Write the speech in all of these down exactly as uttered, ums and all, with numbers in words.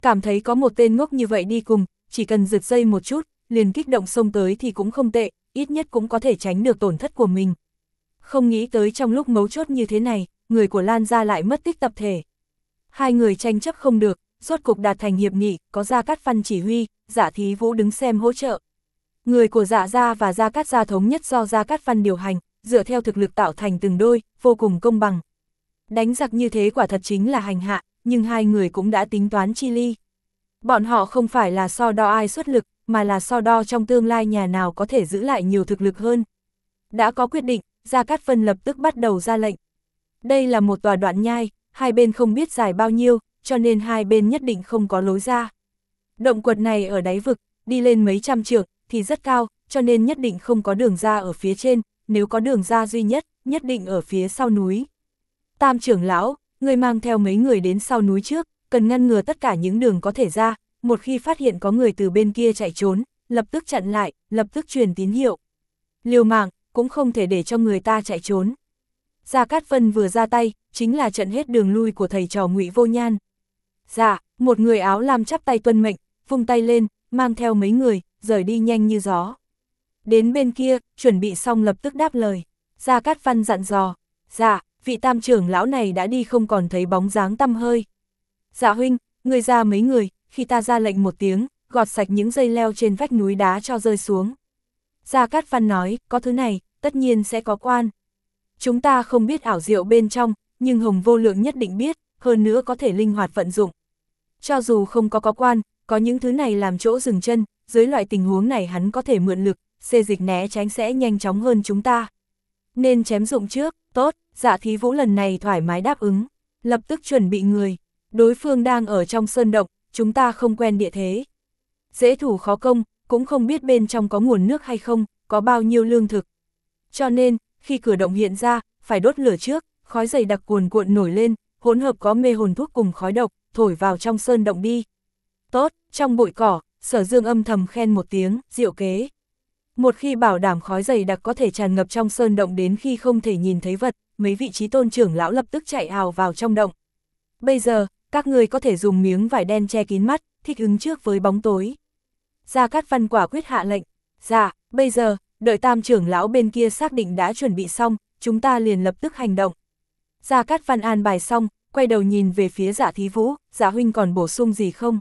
cảm thấy có một tên ngốc như vậy đi cùng, chỉ cần giật dây một chút, liền kích động xông tới thì cũng không tệ, ít nhất cũng có thể tránh được tổn thất của mình. Không nghĩ tới trong lúc mấu chốt như thế này, người của Lan gia lại mất tích tập thể. Hai người tranh chấp không được, rốt cục đạt thành hiệp nghị, có Gia Cát Văn chỉ huy, Dạ Thí Vũ đứng xem hỗ trợ. Người của Dạ gia và Gia Cát gia thống nhất do Gia Cát Văn điều hành, dựa theo thực lực tạo thành từng đôi, vô cùng công bằng. Đánh giặc như thế quả thật chính là hành hạ, nhưng hai người cũng đã tính toán chi ly. Bọn họ không phải là so đo ai xuất lực, mà là so đo trong tương lai nhà nào có thể giữ lại nhiều thực lực hơn. Đã có quyết định, Gia Cát Vân lập tức bắt đầu ra lệnh. Đây là một tòa đoạn nhai, hai bên không biết dài bao nhiêu, cho nên hai bên nhất định không có lối ra. Động quật này ở đáy vực, đi lên mấy trăm trượng, thì rất cao, cho nên nhất định không có đường ra ở phía trên, nếu có đường ra duy nhất, nhất định ở phía sau núi. Tam trưởng lão, người mang theo mấy người đến sau núi trước, cần ngăn ngừa tất cả những đường có thể ra, một khi phát hiện có người từ bên kia chạy trốn, lập tức chặn lại, lập tức truyền tín hiệu. Liều mạng, cũng không thể để cho người ta chạy trốn. Gia Cát Vân vừa ra tay, chính là trận hết đường lui của thầy trò Ngụy Vô Nhan. Dạ, một người áo lam chắp tay tuân mệnh, vung tay lên, mang theo mấy người, rời đi nhanh như gió. Đến bên kia, chuẩn bị xong lập tức đáp lời. Gia Cát Văn dặn dò, dạ, vị tam trưởng lão này đã đi không còn thấy bóng dáng tăm hơi. Dạ huynh, người ra mấy người, khi ta ra lệnh một tiếng, gọt sạch những dây leo trên vách núi đá cho rơi xuống. Gia Cát Văn nói, có thứ này, tất nhiên sẽ có quan. Chúng ta không biết ảo diệu bên trong, nhưng Hồng Vô Lượng nhất định biết, hơn nữa có thể linh hoạt vận dụng. Cho dù không có có quan, có những thứ này làm chỗ dừng chân, dưới loại tình huống này hắn có thể mượn lực, xê dịch né tránh sẽ nhanh chóng hơn chúng ta. Nên chém dụng trước, tốt, Dạ Thí Vũ lần này thoải mái đáp ứng, lập tức chuẩn bị người. Đối phương đang ở trong sơn động, chúng ta không quen địa thế. Dễ thủ khó công, cũng không biết bên trong có nguồn nước hay không, có bao nhiêu lương thực. Cho nên, khi cửa động hiện ra, phải đốt lửa trước, khói dày đặc cuồn cuộn nổi lên, hỗn hợp có mê hồn thuốc cùng khói độc, thổi vào trong sơn động đi. Tốt, trong bụi cỏ, Sở Dương âm thầm khen một tiếng, diệu kế. Một khi bảo đảm khói dày đặc có thể tràn ngập trong sơn động đến khi không thể nhìn thấy vật, mấy vị trí tôn trưởng lão lập tức chạy ào vào trong động. Bây giờ, các người có thể dùng miếng vải đen che kín mắt, thích ứng trước với bóng tối. Gia Cát Văn quả quyết hạ lệnh. Dạ, bây giờ, đợi tam trưởng lão bên kia xác định đã chuẩn bị xong, chúng ta liền lập tức hành động. Gia Cát Văn an bài xong, quay đầu nhìn về phía Dạ Thí Vũ, Dạ huynh còn bổ sung gì không?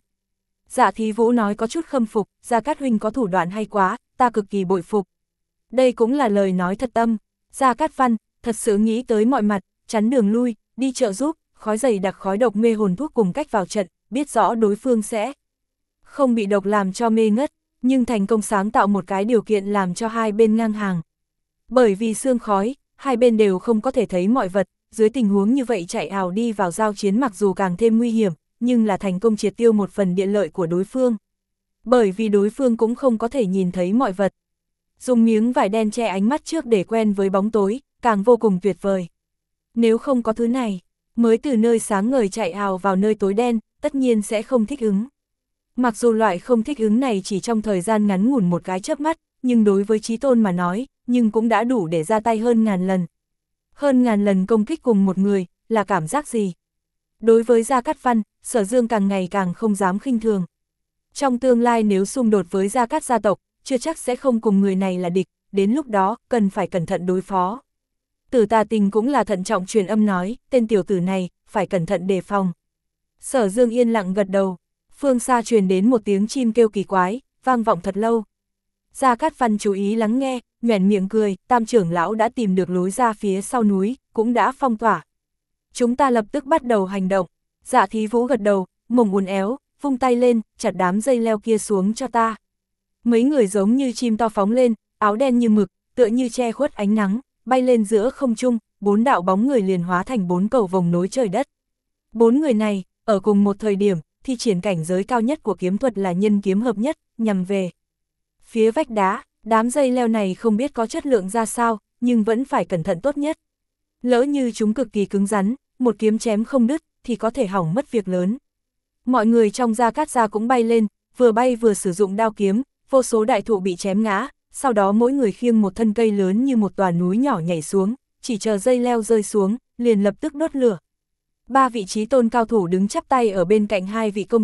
Dạ Thí Vũ nói có chút khâm phục, Gia Cát huynh có thủ đoạn hay quá, ta cực kỳ bội phục. Đây cũng là lời nói thật tâm. Gia Cát Văn, thật sự nghĩ tới mọi mặt, chắn đường lui, đi trợ giúp, khói dày đặc khói độc mê hồn thuốc cùng cách vào trận, biết rõ đối phương sẽ không bị độc làm cho mê ngất, nhưng thành công sáng tạo một cái điều kiện làm cho hai bên ngang hàng. Bởi vì sương khói, hai bên đều không có thể thấy mọi vật, dưới tình huống như vậy chạy ào đi vào giao chiến mặc dù càng thêm nguy hiểm, nhưng là thành công triệt tiêu một phần địa lợi của đối phương. Bởi vì đối phương cũng không có thể nhìn thấy mọi vật. Dùng miếng vải đen che ánh mắt trước để quen với bóng tối, càng vô cùng tuyệt vời. Nếu không có thứ này, mới từ nơi sáng ngời chạy ào vào nơi tối đen, tất nhiên sẽ không thích ứng. Mặc dù loại không thích ứng này chỉ trong thời gian ngắn ngủn một cái chớp mắt, nhưng đối với chí tôn mà nói, nhưng cũng đã đủ để ra tay hơn ngàn lần. Hơn ngàn lần công kích cùng một người, là cảm giác gì? Đối với Gia Cát Văn, Sở Dương càng ngày càng không dám khinh thường. Trong tương lai nếu xung đột với Gia Cát gia tộc, chưa chắc sẽ không cùng người này là địch, đến lúc đó, cần phải cẩn thận đối phó. Tử Tà Tình cũng là thận trọng truyền âm nói, tên tiểu tử này, phải cẩn thận đề phòng. Sở Dương yên lặng gật đầu, phương xa truyền đến một tiếng chim kêu kỳ quái, vang vọng thật lâu. Gia Cát Văn chú ý lắng nghe, nhoẻn miệng cười, tam trưởng lão đã tìm được lối ra phía sau núi, cũng đã phong tỏa. Chúng ta lập tức bắt đầu hành động. Dạ Thí Vũ gật đầu, mồm uốn éo, vung tay lên, chặt đám dây leo kia xuống cho ta. Mấy người giống như chim to phóng lên, áo đen như mực, tựa như che khuất ánh nắng, bay lên giữa không trung, bốn đạo bóng người liền hóa thành bốn cầu vồng nối trời đất. Bốn người này, ở cùng một thời điểm, thi triển cảnh giới cao nhất của kiếm thuật là nhân kiếm hợp nhất, nhằm về phía vách đá. Đám dây leo này không biết có chất lượng ra sao, nhưng vẫn phải cẩn thận tốt nhất. Lỡ như chúng cực kỳ cứng rắn, một kiếm chém không đứt, thì có thể hỏng mất việc lớn. Mọi người trong Gia Cát gia cũng bay lên, vừa bay vừa sử dụng đao kiếm, vô số đại thụ bị chém ngã, sau đó mỗi người khiêng một thân cây lớn như một tòa núi nhỏ nhảy xuống, chỉ chờ dây leo rơi xuống, liền lập tức đốt lửa. Ba vị trí tôn cao thủ đứng chắp tay ở bên cạnh hai vị công tử,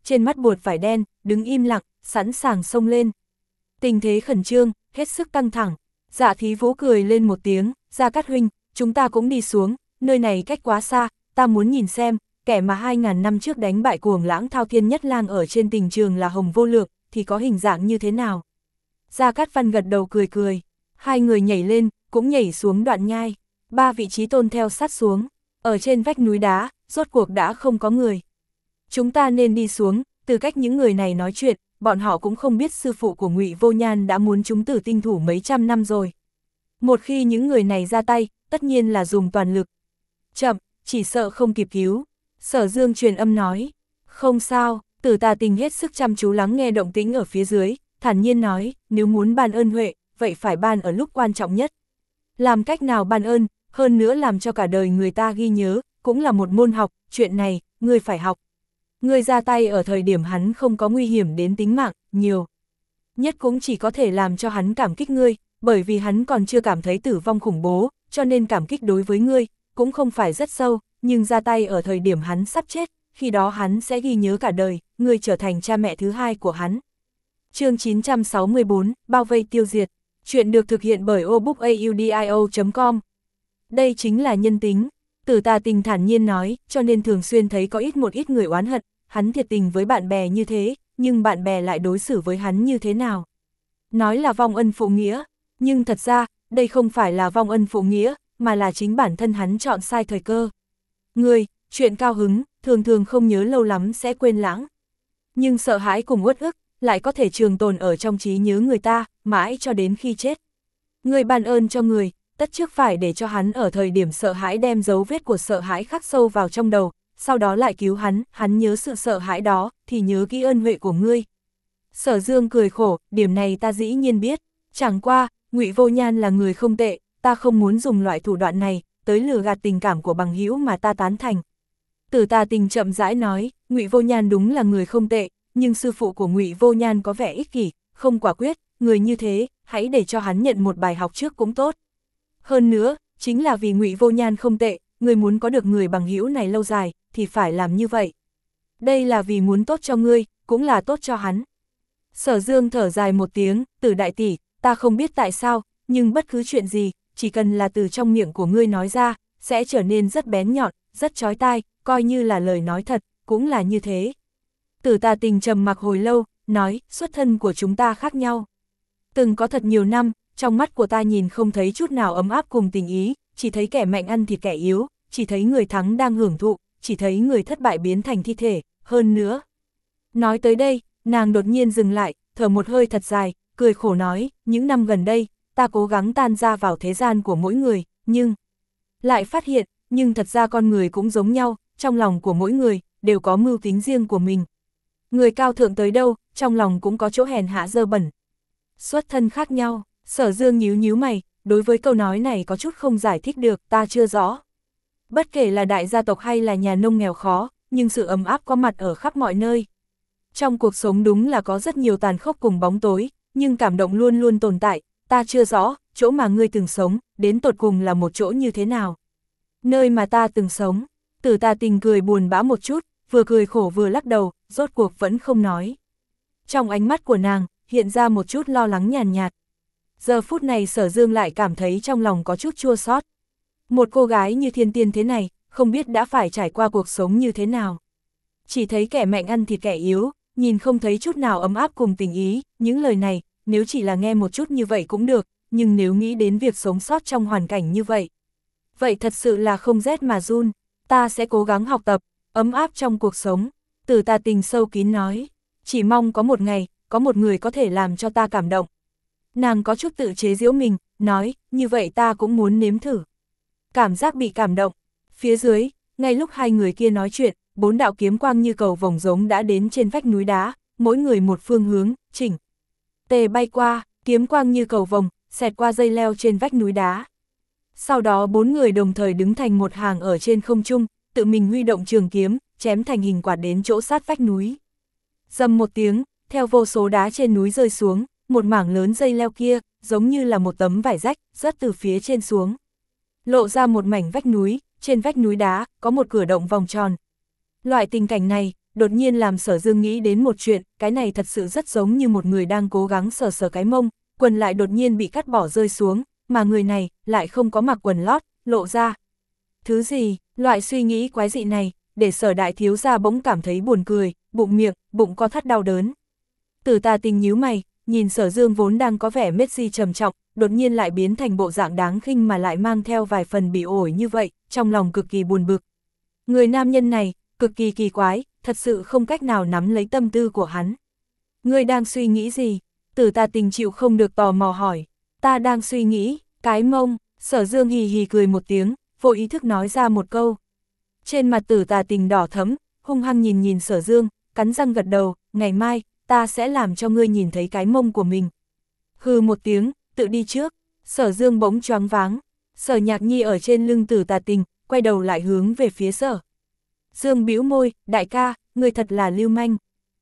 trên mắt buột vải đen, đứng im lặng, sẵn sàng xông lên. Tình thế khẩn trương, hết sức căng thẳng. Dạ Thí Vũ cười lên một tiếng, Gia Cát huynh, chúng ta cũng đi xuống, nơi này cách quá xa, ta muốn nhìn xem, kẻ mà hai ngàn năm trước đánh bại cuồng lãng Thao Thiên Nhất Lang ở trên tình trường là Hồng Vô Lượng, thì có hình dạng như thế nào. Gia Cát Văn gật đầu cười cười, hai người nhảy lên, cũng nhảy xuống đoạn nhai, ba vị trí tôn theo sát xuống, ở trên vách núi đá, rốt cuộc đã không có người. Chúng ta nên đi xuống, từ cách những người này nói chuyện, bọn họ cũng không biết sư phụ của Ngụy Vô Nhan đã muốn chúng tử tinh thủ mấy trăm năm rồi. Một khi những người này ra tay, tất nhiên là dùng toàn lực. Chậm, chỉ sợ không kịp cứu. Sở Dương truyền âm nói, không sao, Tử Tà Tình hết sức chăm chú lắng nghe động tĩnh ở phía dưới, thản nhiên nói, nếu muốn ban ơn huệ, vậy phải ban ở lúc quan trọng nhất. Làm cách nào ban ơn, hơn nữa làm cho cả đời người ta ghi nhớ, cũng là một môn học, chuyện này, ngươi phải học. Ngươi ra tay ở thời điểm hắn không có nguy hiểm đến tính mạng, nhiều. Nhất cũng chỉ có thể làm cho hắn cảm kích ngươi, bởi vì hắn còn chưa cảm thấy tử vong khủng bố, cho nên cảm kích đối với ngươi, cũng không phải rất sâu, nhưng ra tay ở thời điểm hắn sắp chết, khi đó hắn sẽ ghi nhớ cả đời, ngươi trở thành cha mẹ thứ hai của hắn. Chương chín trăm sáu mươi bốn, bao vây tiêu diệt. Chuyện được thực hiện bởi obookaudio chấm com. Đây chính là nhân tính. Tử Tà Tình thản nhiên nói, cho nên thường xuyên thấy có ít một ít người oán hận, hắn thiệt tình với bạn bè như thế, nhưng bạn bè lại đối xử với hắn như thế nào. Nói là vong ân phụ nghĩa, nhưng thật ra, đây không phải là vong ân phụ nghĩa, mà là chính bản thân hắn chọn sai thời cơ. Người, chuyện cao hứng, thường thường không nhớ lâu lắm sẽ quên lãng. Nhưng sợ hãi cùng uất ức, lại có thể trường tồn ở trong trí nhớ người ta, mãi cho đến khi chết. Người ban ơn cho người, tất trước phải để cho hắn ở thời điểm sợ hãi đem dấu vết của sợ hãi khắc sâu vào trong đầu, sau đó lại cứu hắn, hắn nhớ sự sợ hãi đó, thì nhớ kỹ ơn huệ của ngươi. Sở Dương cười khổ, điểm này ta dĩ nhiên biết, chẳng qua, Ngụy Vô Nhan là người không tệ, ta không muốn dùng loại thủ đoạn này, tới lừa gạt tình cảm của bằng hữu mà ta tán thành. Tử Tà Tình chậm rãi nói, Ngụy Vô Nhan đúng là người không tệ, nhưng sư phụ của Ngụy Vô Nhan có vẻ ích kỷ, không quả quyết, người như thế, hãy để cho hắn nhận một bài học trước cũng tốt. Hơn nữa, chính là vì Ngụy Vô Nhan không tệ, người muốn có được người bằng hữu này lâu dài, thì phải làm như vậy. Đây là vì muốn tốt cho ngươi, cũng là tốt cho hắn. Sở Dương thở dài một tiếng, Tử đại tỷ, ta không biết tại sao, nhưng bất cứ chuyện gì, chỉ cần là từ trong miệng của ngươi nói ra, sẽ trở nên rất bén nhọn, rất chói tai, coi như là lời nói thật, cũng là như thế. Tử Tà Tình trầm mặc hồi lâu, nói, xuất thân của chúng ta khác nhau. Từng có thật nhiều năm, trong mắt của ta nhìn không thấy chút nào ấm áp cùng tình ý, chỉ thấy kẻ mạnh ăn thịt kẻ yếu, chỉ thấy người thắng đang hưởng thụ, chỉ thấy người thất bại biến thành thi thể, hơn nữa. Nói tới đây, nàng đột nhiên dừng lại, thở một hơi thật dài, cười khổ nói, những năm gần đây, ta cố gắng tan ra vào thế gian của mỗi người, nhưng lại phát hiện, nhưng thật ra con người cũng giống nhau, trong lòng của mỗi người, đều có mưu tính riêng của mình. Người cao thượng tới đâu, trong lòng cũng có chỗ hèn hạ dơ bẩn. Xuất thân khác nhau, Sở Dương nhíu nhíu mày, đối với câu nói này có chút không giải thích được, ta chưa rõ. Bất kể là đại gia tộc hay là nhà nông nghèo khó, nhưng sự ấm áp có mặt ở khắp mọi nơi. Trong cuộc sống đúng là có rất nhiều tàn khốc cùng bóng tối, nhưng cảm động luôn luôn tồn tại, ta chưa rõ, chỗ mà ngươi từng sống, đến tột cùng là một chỗ như thế nào. Nơi mà ta từng sống, Tử Tà Tình cười buồn bã một chút, vừa cười khổ vừa lắc đầu, rốt cuộc vẫn không nói. Trong ánh mắt của nàng, hiện ra một chút lo lắng nhàn nhạt. Giờ phút này Sở Dương lại cảm thấy trong lòng có chút chua xót. Một cô gái như thiên tiên thế này, không biết đã phải trải qua cuộc sống như thế nào. Chỉ thấy kẻ mạnh ăn thịt kẻ yếu, nhìn không thấy chút nào ấm áp cùng tình ý, những lời này, nếu chỉ là nghe một chút như vậy cũng được, nhưng nếu nghĩ đến việc sống sót trong hoàn cảnh như vậy, vậy thật sự là không rét mà run, ta sẽ cố gắng học tập, ấm áp trong cuộc sống. Tử Tà Tình sâu kín nói, chỉ mong có một ngày, có một người có thể làm cho ta cảm động. Nàng có chút tự chế giễu mình, nói, như vậy ta cũng muốn nếm thử. Cảm giác bị cảm động. Phía dưới, ngay lúc hai người kia nói chuyện, bốn đạo kiếm quang như cầu vồng giống đã đến trên vách núi đá, mỗi người một phương hướng, chỉnh tề bay qua, kiếm quang như cầu vồng, xẹt qua dây leo trên vách núi đá. Sau đó bốn người đồng thời đứng thành một hàng ở trên không trung, tự mình huy động trường kiếm, chém thành hình quạt đến chỗ sát vách núi. Dầm một tiếng, theo vô số đá trên núi rơi xuống, một mảng lớn dây leo kia, giống như là một tấm vải rách, rớt từ phía trên xuống. Lộ ra một mảnh vách núi, trên vách núi đá, có một cửa động vòng tròn. Loại tình cảnh này, đột nhiên làm Sở Dương nghĩ đến một chuyện, cái này thật sự rất giống như một người đang cố gắng sờ sờ cái mông, quần lại đột nhiên bị cắt bỏ rơi xuống, mà người này lại không có mặc quần lót, lộ ra. Thứ gì, loại suy nghĩ quái dị này, để Sở đại thiếu gia bỗng cảm thấy buồn cười, bụng miệng, bụng co thắt đau đớn. Tử Tà Tình nhíu mày, nhìn Sở Dương vốn đang có vẻ mết si trầm trọng, đột nhiên lại biến thành bộ dạng đáng khinh mà lại mang theo vài phần bị ổi như vậy, trong lòng cực kỳ buồn bực. Người nam nhân này, cực kỳ kỳ quái, thật sự không cách nào nắm lấy tâm tư của hắn. Ngươi đang suy nghĩ gì? Tử Tà Tình chịu không được tò mò hỏi. Ta đang suy nghĩ, cái mông. Sở Dương hì hì cười một tiếng, vô ý thức nói ra một câu. Trên mặt Tử Tà Tình đỏ thẫm, hung hăng nhìn nhìn Sở Dương, cắn răng gật đầu, ngày mai, ta sẽ làm cho ngươi nhìn thấy cái mông của mình. Hừ một tiếng, tự đi trước. Sở Dương bỗng choáng váng. Sở Nhạc Nhi ở trên lưng Tử Tà Tình, quay đầu lại hướng về phía Sở Dương bĩu môi, đại ca, ngươi thật là lưu manh.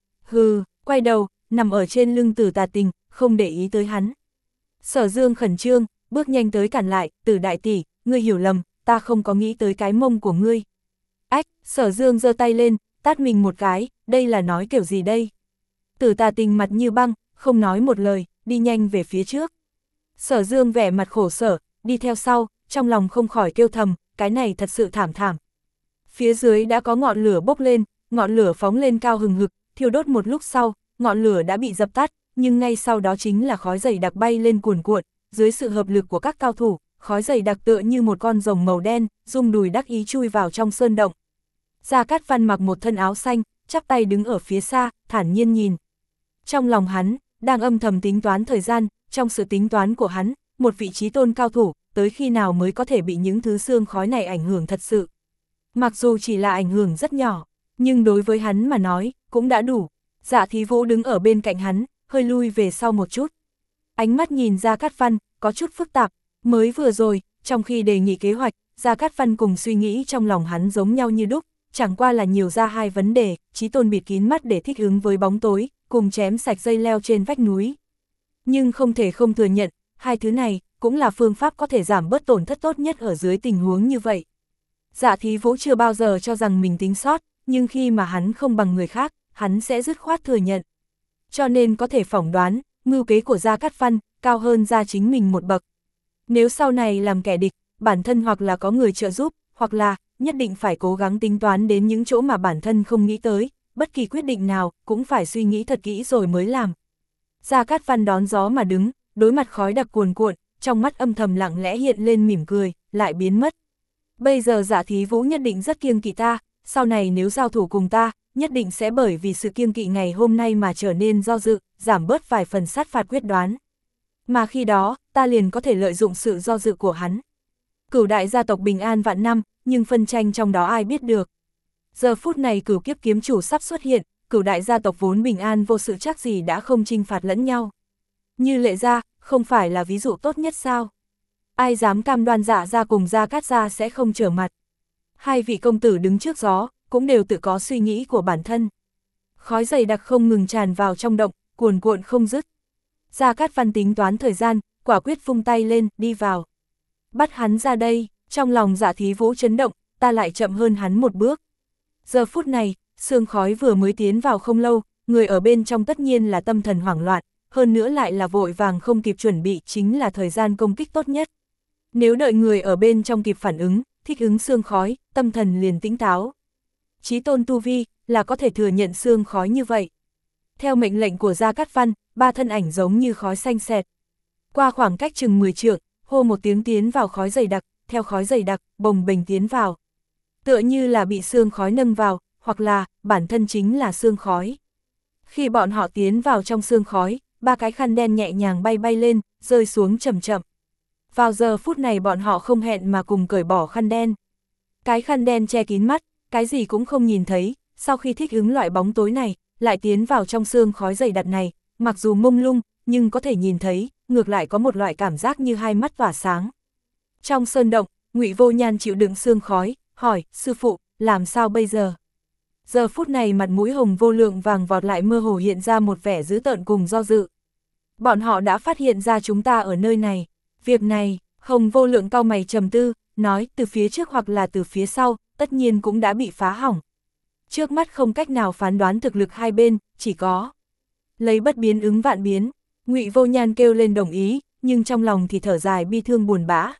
Hừ, quay đầu, nằm ở trên lưng Tử Tà Tình, không để ý tới hắn. Sở Dương khẩn trương, bước nhanh tới cản lại, Tử đại tỷ, ngươi hiểu lầm, ta không có nghĩ tới cái mông của ngươi. Ách, Sở Dương giơ tay lên, tát mình một cái, đây là nói kiểu gì đây? Tử Tà Tình mặt như băng, không nói một lời, đi nhanh về phía trước. Sở Dương vẻ mặt khổ sở, đi theo sau, trong lòng không khỏi kêu thầm, cái này thật sự thảm thảm. Phía dưới đã có ngọn lửa bốc lên, ngọn lửa phóng lên cao hừng hực, thiêu đốt một lúc sau, ngọn lửa đã bị dập tắt, nhưng ngay sau đó chính là khói dày đặc bay lên cuồn cuộn, dưới sự hợp lực của các cao thủ, khói dày đặc tựa như một con rồng màu đen, rung đùi đắc ý chui vào trong sơn động. Gia Cát Văn mặc một thân áo xanh, chắp tay đứng ở phía xa, thản nhiên nhìn. Trong lòng hắn, đang âm thầm tính toán thời gian, trong sự tính toán của hắn, một vị trí tôn cao thủ, tới khi nào mới có thể bị những thứ sương khói này ảnh hưởng thật sự. Mặc dù chỉ là ảnh hưởng rất nhỏ, nhưng đối với hắn mà nói, cũng đã đủ. Dạ Thí Vũ đứng ở bên cạnh hắn, hơi lui về sau một chút. Ánh mắt nhìn Gia Cát Văn, có chút phức tạp. Mới vừa rồi, trong khi đề nghị kế hoạch, Gia Cát Văn cùng suy nghĩ trong lòng hắn giống nhau như đúc, chẳng qua là nhiều ra hai vấn đề, Chí Tôn bịt kín mắt để thích ứng với bóng tối, cùng chém sạch dây leo trên vách núi. Nhưng không thể không thừa nhận, hai thứ này cũng là phương pháp có thể giảm bớt tổn thất tốt nhất ở dưới tình huống như vậy. Dạ Thí Vũ chưa bao giờ cho rằng mình tính sót, nhưng khi mà hắn không bằng người khác, hắn sẽ dứt khoát thừa nhận. Cho nên có thể phỏng đoán, mưu kế của Gia Cát Văn cao hơn Gia chính mình một bậc. Nếu sau này làm kẻ địch, bản thân hoặc là có người trợ giúp, hoặc là nhất định phải cố gắng tính toán đến những chỗ mà bản thân không nghĩ tới, bất kỳ quyết định nào cũng phải suy nghĩ thật kỹ rồi mới làm. Gia Cát Văn đón gió mà đứng, đối mặt khói đặc cuồn cuộn, trong mắt âm thầm lặng lẽ hiện lên mỉm cười, lại biến mất. Bây giờ Dạ Thí Vũ nhất định rất kiêng kỵ ta, sau này nếu giao thủ cùng ta, nhất định sẽ bởi vì sự kiêng kỵ ngày hôm nay mà trở nên do dự, giảm bớt vài phần sát phạt quyết đoán. Mà khi đó, ta liền có thể lợi dụng sự do dự của hắn. Cửu đại gia tộc bình an vạn năm, nhưng phân tranh trong đó ai biết được. Giờ phút này Cửu kiếp kiếm chủ sắp xuất hiện, cửu đại gia tộc vốn bình an vô sự chắc gì đã không chinh phạt lẫn nhau. Như Lệ gia, không phải là ví dụ tốt nhất sao? Ai dám cam đoan Dạ gia cùng Gia Cát gia sẽ không trở mặt. Hai vị công tử đứng trước gió, cũng đều tự có suy nghĩ của bản thân. Khói dày đặc không ngừng tràn vào trong động, cuồn cuộn không dứt. Gia Cát Văn tính toán thời gian, quả quyết vung tay lên, đi vào. Bắt hắn ra đây, trong lòng Dạ Thí Vũ chấn động, ta lại chậm hơn hắn một bước. Giờ phút này, sương khói vừa mới tiến vào không lâu, người ở bên trong tất nhiên là tâm thần hoảng loạn, hơn nữa lại là vội vàng không kịp chuẩn bị, chính là thời gian công kích tốt nhất. Nếu đợi người ở bên trong kịp phản ứng, thích ứng sương khói, tâm thần liền tĩnh táo. Chí tôn tu vi, là có thể thừa nhận sương khói như vậy. Theo mệnh lệnh của Gia Cát Văn, ba thân ảnh giống như khói xanh xẹt. Qua khoảng cách chừng mười trượng, hô một tiếng tiến vào khói dày đặc, theo khói dày đặc, bồng bềnh tiến vào. Tựa như là bị sương khói nâng vào, hoặc là, bản thân chính là sương khói. Khi bọn họ tiến vào trong sương khói, ba cái khăn đen nhẹ nhàng bay bay lên, rơi xuống chậm chậm. Vào giờ phút này bọn họ không hẹn mà cùng cởi bỏ khăn đen. Cái khăn đen che kín mắt, cái gì cũng không nhìn thấy, sau khi thích ứng loại bóng tối này, lại tiến vào trong sương khói dày đặc này, mặc dù mông lung, nhưng có thể nhìn thấy, ngược lại có một loại cảm giác như hai mắt tỏa sáng. Trong sơn động, Ngụy Vô Nhan chịu đựng sương khói, hỏi, sư phụ, làm sao bây giờ? Giờ phút này mặt mũi Hồng Vô Lượng vàng vọt lại mơ hồ hiện ra một vẻ dữ tợn cùng do dự. Bọn họ đã phát hiện ra chúng ta ở nơi này. Việc này, Hồng Vô Lượng cau mày trầm tư, nói từ phía trước hoặc là từ phía sau, tất nhiên cũng đã bị phá hỏng. trước mắt không cách nào phán đoán thực lực hai bên, chỉ có lấy bất biến ứng vạn biến. Ngụy Vô Nhan kêu lên đồng ý, nhưng trong lòng thì thở dài bi thương buồn bã.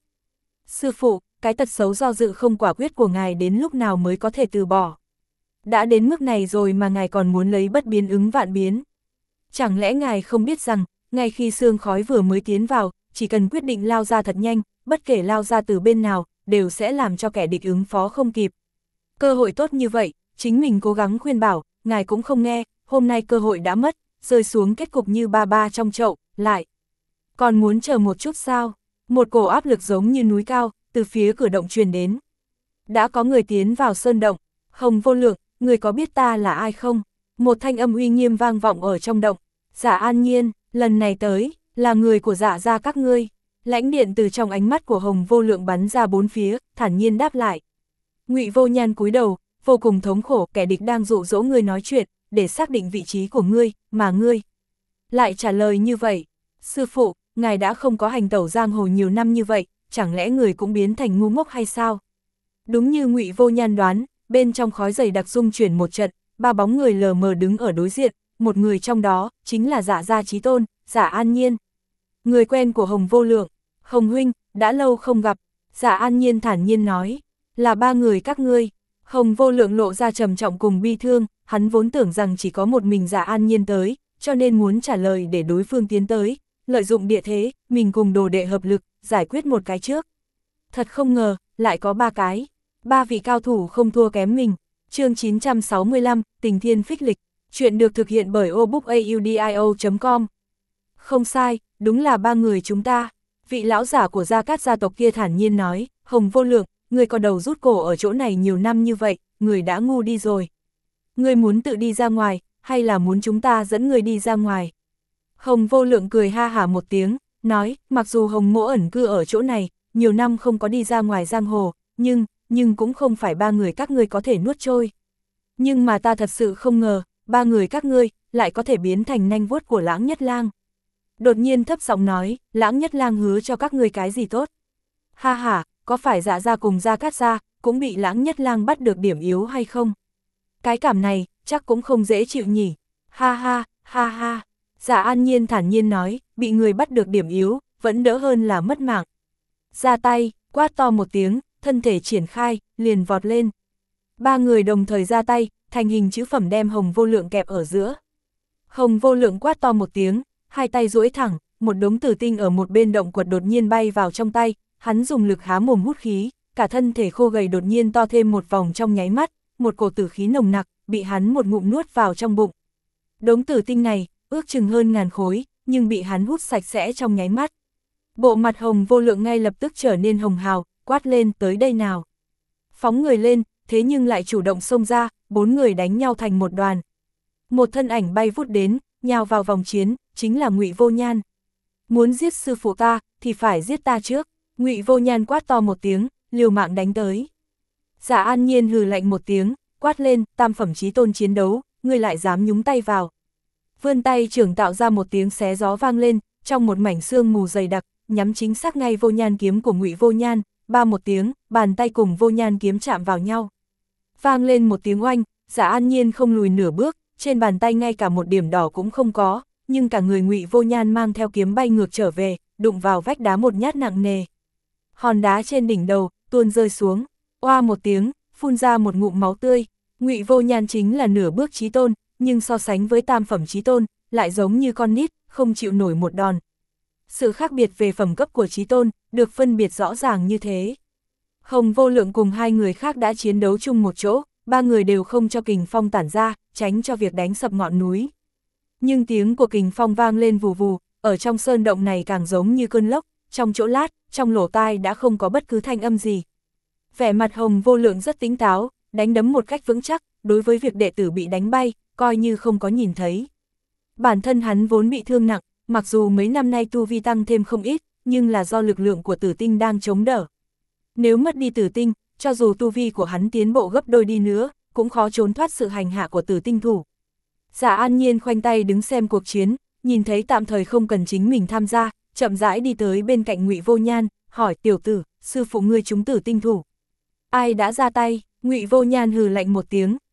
Sư phụ, cái tật xấu do dự không quả quyết của ngài đến lúc nào mới có thể từ bỏ? Đã đến mức này rồi mà ngài còn muốn lấy bất biến ứng vạn biến. Chẳng lẽ ngài không biết rằng, ngay khi sương khói vừa mới tiến vào, chỉ cần quyết định lao ra thật nhanh, bất kể lao ra từ bên nào, đều sẽ làm cho kẻ địch ứng phó không kịp. Cơ hội tốt như vậy, chính mình cố gắng khuyên bảo, ngài cũng không nghe, hôm nay cơ hội đã mất, rơi xuống kết cục như ba ba trong chậu, lại. Còn muốn chờ một chút sao? Một cổ áp lực giống như núi cao, từ phía cửa động truyền đến. Đã có người tiến vào sơn động. Hồng Vô Lượng, người có biết ta là ai không? Một thanh âm uy nghiêm vang vọng ở trong động. Dạ An Nhiên, lần này tới, là người của Dạ gia các ngươi. Lãnh điện từ trong ánh mắt của Hồng Vô Lượng bắn ra bốn phía, thản nhiên đáp lại. Ngụy Vô Nhan cúi đầu, vô cùng thống khổ, kẻ địch đang dụ dỗ ngươi nói chuyện, để xác định vị trí của ngươi, mà ngươi lại trả lời như vậy. Sư phụ, ngài đã không có hành tẩu giang hồ nhiều năm như vậy, chẳng lẽ người cũng biến thành ngu ngốc hay sao? Đúng như Ngụy Vô Nhan đoán, bên trong khói dày đặc rung chuyển một trận, ba bóng người lờ mờ đứng ở đối diện, một người trong đó chính là Dạ gia chí tôn, Dạ An Nhiên. Người quen của Hồng Vô Lượng. Hồng huynh, đã lâu không gặp. Dạ An Nhiên thản nhiên nói, là ba người các ngươi. Hồng Vô Lượng lộ ra trầm trọng cùng bi thương, hắn vốn tưởng rằng chỉ có một mình Dạ An Nhiên tới, cho nên muốn trả lời để đối phương tiến tới, lợi dụng địa thế, mình cùng đồ đệ hợp lực, giải quyết một cái trước. Thật không ngờ, lại có ba cái. Ba vị cao thủ không thua kém mình. Chương chín trăm sáu mươi lăm, Tình Thiên Phích Lịch. Chuyện được thực hiện bởi obookaudio chấm com. Không sai, đúng là ba người chúng ta. Vị lão giả của Gia Cát gia tộc kia thản nhiên nói, Hồng Vô Lượng, người có đầu rút cổ ở chỗ này nhiều năm như vậy, người đã ngu đi rồi. Người muốn tự đi ra ngoài, hay là muốn chúng ta dẫn người đi ra ngoài? Hồng Vô Lượng cười ha hả một tiếng, nói, mặc dù Hồng Mỗ ẩn cư ở chỗ này, nhiều năm không có đi ra ngoài giang hồ, nhưng, nhưng cũng không phải ba người các ngươi có thể nuốt trôi. Nhưng mà ta thật sự không ngờ, ba người các ngươi, lại có thể biến thành nanh vuốt của Lãng Nhất Lang. Đột nhiên thấp giọng nói, Lãng Nhất Lang hứa cho các ngươi cái gì tốt? Ha ha, có phải Dạ gia cùng Gia Cát gia, cũng bị Lãng Nhất Lang bắt được điểm yếu hay không? Cái cảm này, chắc cũng không dễ chịu nhỉ. Ha ha, ha ha. Dạ An Nhiên thản nhiên nói, bị người bắt được điểm yếu, vẫn đỡ hơn là mất mạng. Ra tay, quát to một tiếng, thân thể triển khai, liền vọt lên. Ba người đồng thời ra tay, thành hình chữ phẩm đem Hồng Vô Lượng kẹp ở giữa. Hồng Vô Lượng quát to một tiếng, hai tay duỗi thẳng, một đống tử tinh ở một bên động quật đột nhiên bay vào trong tay, hắn dùng lực há mồm hút khí, cả thân thể khô gầy đột nhiên to thêm một vòng trong nháy mắt, một cổ tử khí nồng nặc, bị hắn một ngụm nuốt vào trong bụng. Đống tử tinh này, ước chừng hơn ngàn khối, nhưng bị hắn hút sạch sẽ trong nháy mắt. Bộ mặt Hồng Vô Lượng ngay lập tức trở nên hồng hào, quát lên, tới đây nào. Phóng người lên, thế nhưng lại chủ động xông ra, bốn người đánh nhau thành một đoàn. Một thân ảnh bay vút đến, nhào vào vòng chiến, chính là Ngụy Vô Nhan. Muốn giết sư phụ ta, thì phải giết ta trước. Ngụy Vô Nhan quát to một tiếng, liều mạng đánh tới. Dạ An Nhiên hừ lạnh một tiếng, quát lên, tam phẩm chí tôn chiến đấu, ngươi lại dám nhúng tay vào. Vươn tay trưởng tạo ra một tiếng xé gió vang lên, trong một mảnh sương mù dày đặc, nhắm chính xác ngay Vô Nhan kiếm của Ngụy Vô Nhan, ba một tiếng, bàn tay cùng Vô Nhan kiếm chạm vào nhau. Vang lên một tiếng oanh, Dạ An Nhiên không lùi nửa bước, trên bàn tay ngay cả một điểm đỏ cũng không có, nhưng cả người Ngụy Vô Nhan mang theo kiếm bay ngược trở về, đụng vào vách đá một nhát nặng nề. Hòn đá trên đỉnh đầu, tuôn rơi xuống, oa một tiếng, phun ra một ngụm máu tươi. Ngụy Vô Nhan chính là nửa bước chí tôn, nhưng so sánh với tam phẩm chí tôn, lại giống như con nít, không chịu nổi một đòn. Sự khác biệt về phẩm cấp của chí tôn, được phân biệt rõ ràng như thế. Hồng Vô Lượng cùng hai người khác đã chiến đấu chung một chỗ, ba người đều không cho kình phong tản ra, tránh cho việc đánh sập ngọn núi. Nhưng tiếng của kình phong vang lên vù vù, ở trong sơn động này càng giống như cơn lốc, trong chỗ lát, trong lỗ tai đã không có bất cứ thanh âm gì. Vẻ mặt Hồng Vô Lượng rất tỉnh táo, đánh đấm một cách vững chắc, đối với việc đệ tử bị đánh bay, coi như không có nhìn thấy. Bản thân hắn vốn bị thương nặng, mặc dù mấy năm nay tu vi tăng thêm không ít, nhưng là do lực lượng của tử tinh đang chống đỡ. Nếu mất đi tử tinh, cho dù tu vi của hắn tiến bộ gấp đôi đi nữa, cũng khó trốn thoát sự hành hạ của tử tinh thủ. Dạ An Nhiên khoanh tay đứng xem cuộc chiến, nhìn thấy tạm thời không cần chính mình tham gia, chậm rãi đi tới bên cạnh Ngụy Vô Nhan, hỏi tiểu tử, sư phụ ngươi trúng tử tinh thủ. Ai đã ra tay? Ngụy Vô Nhan hừ lạnh một tiếng,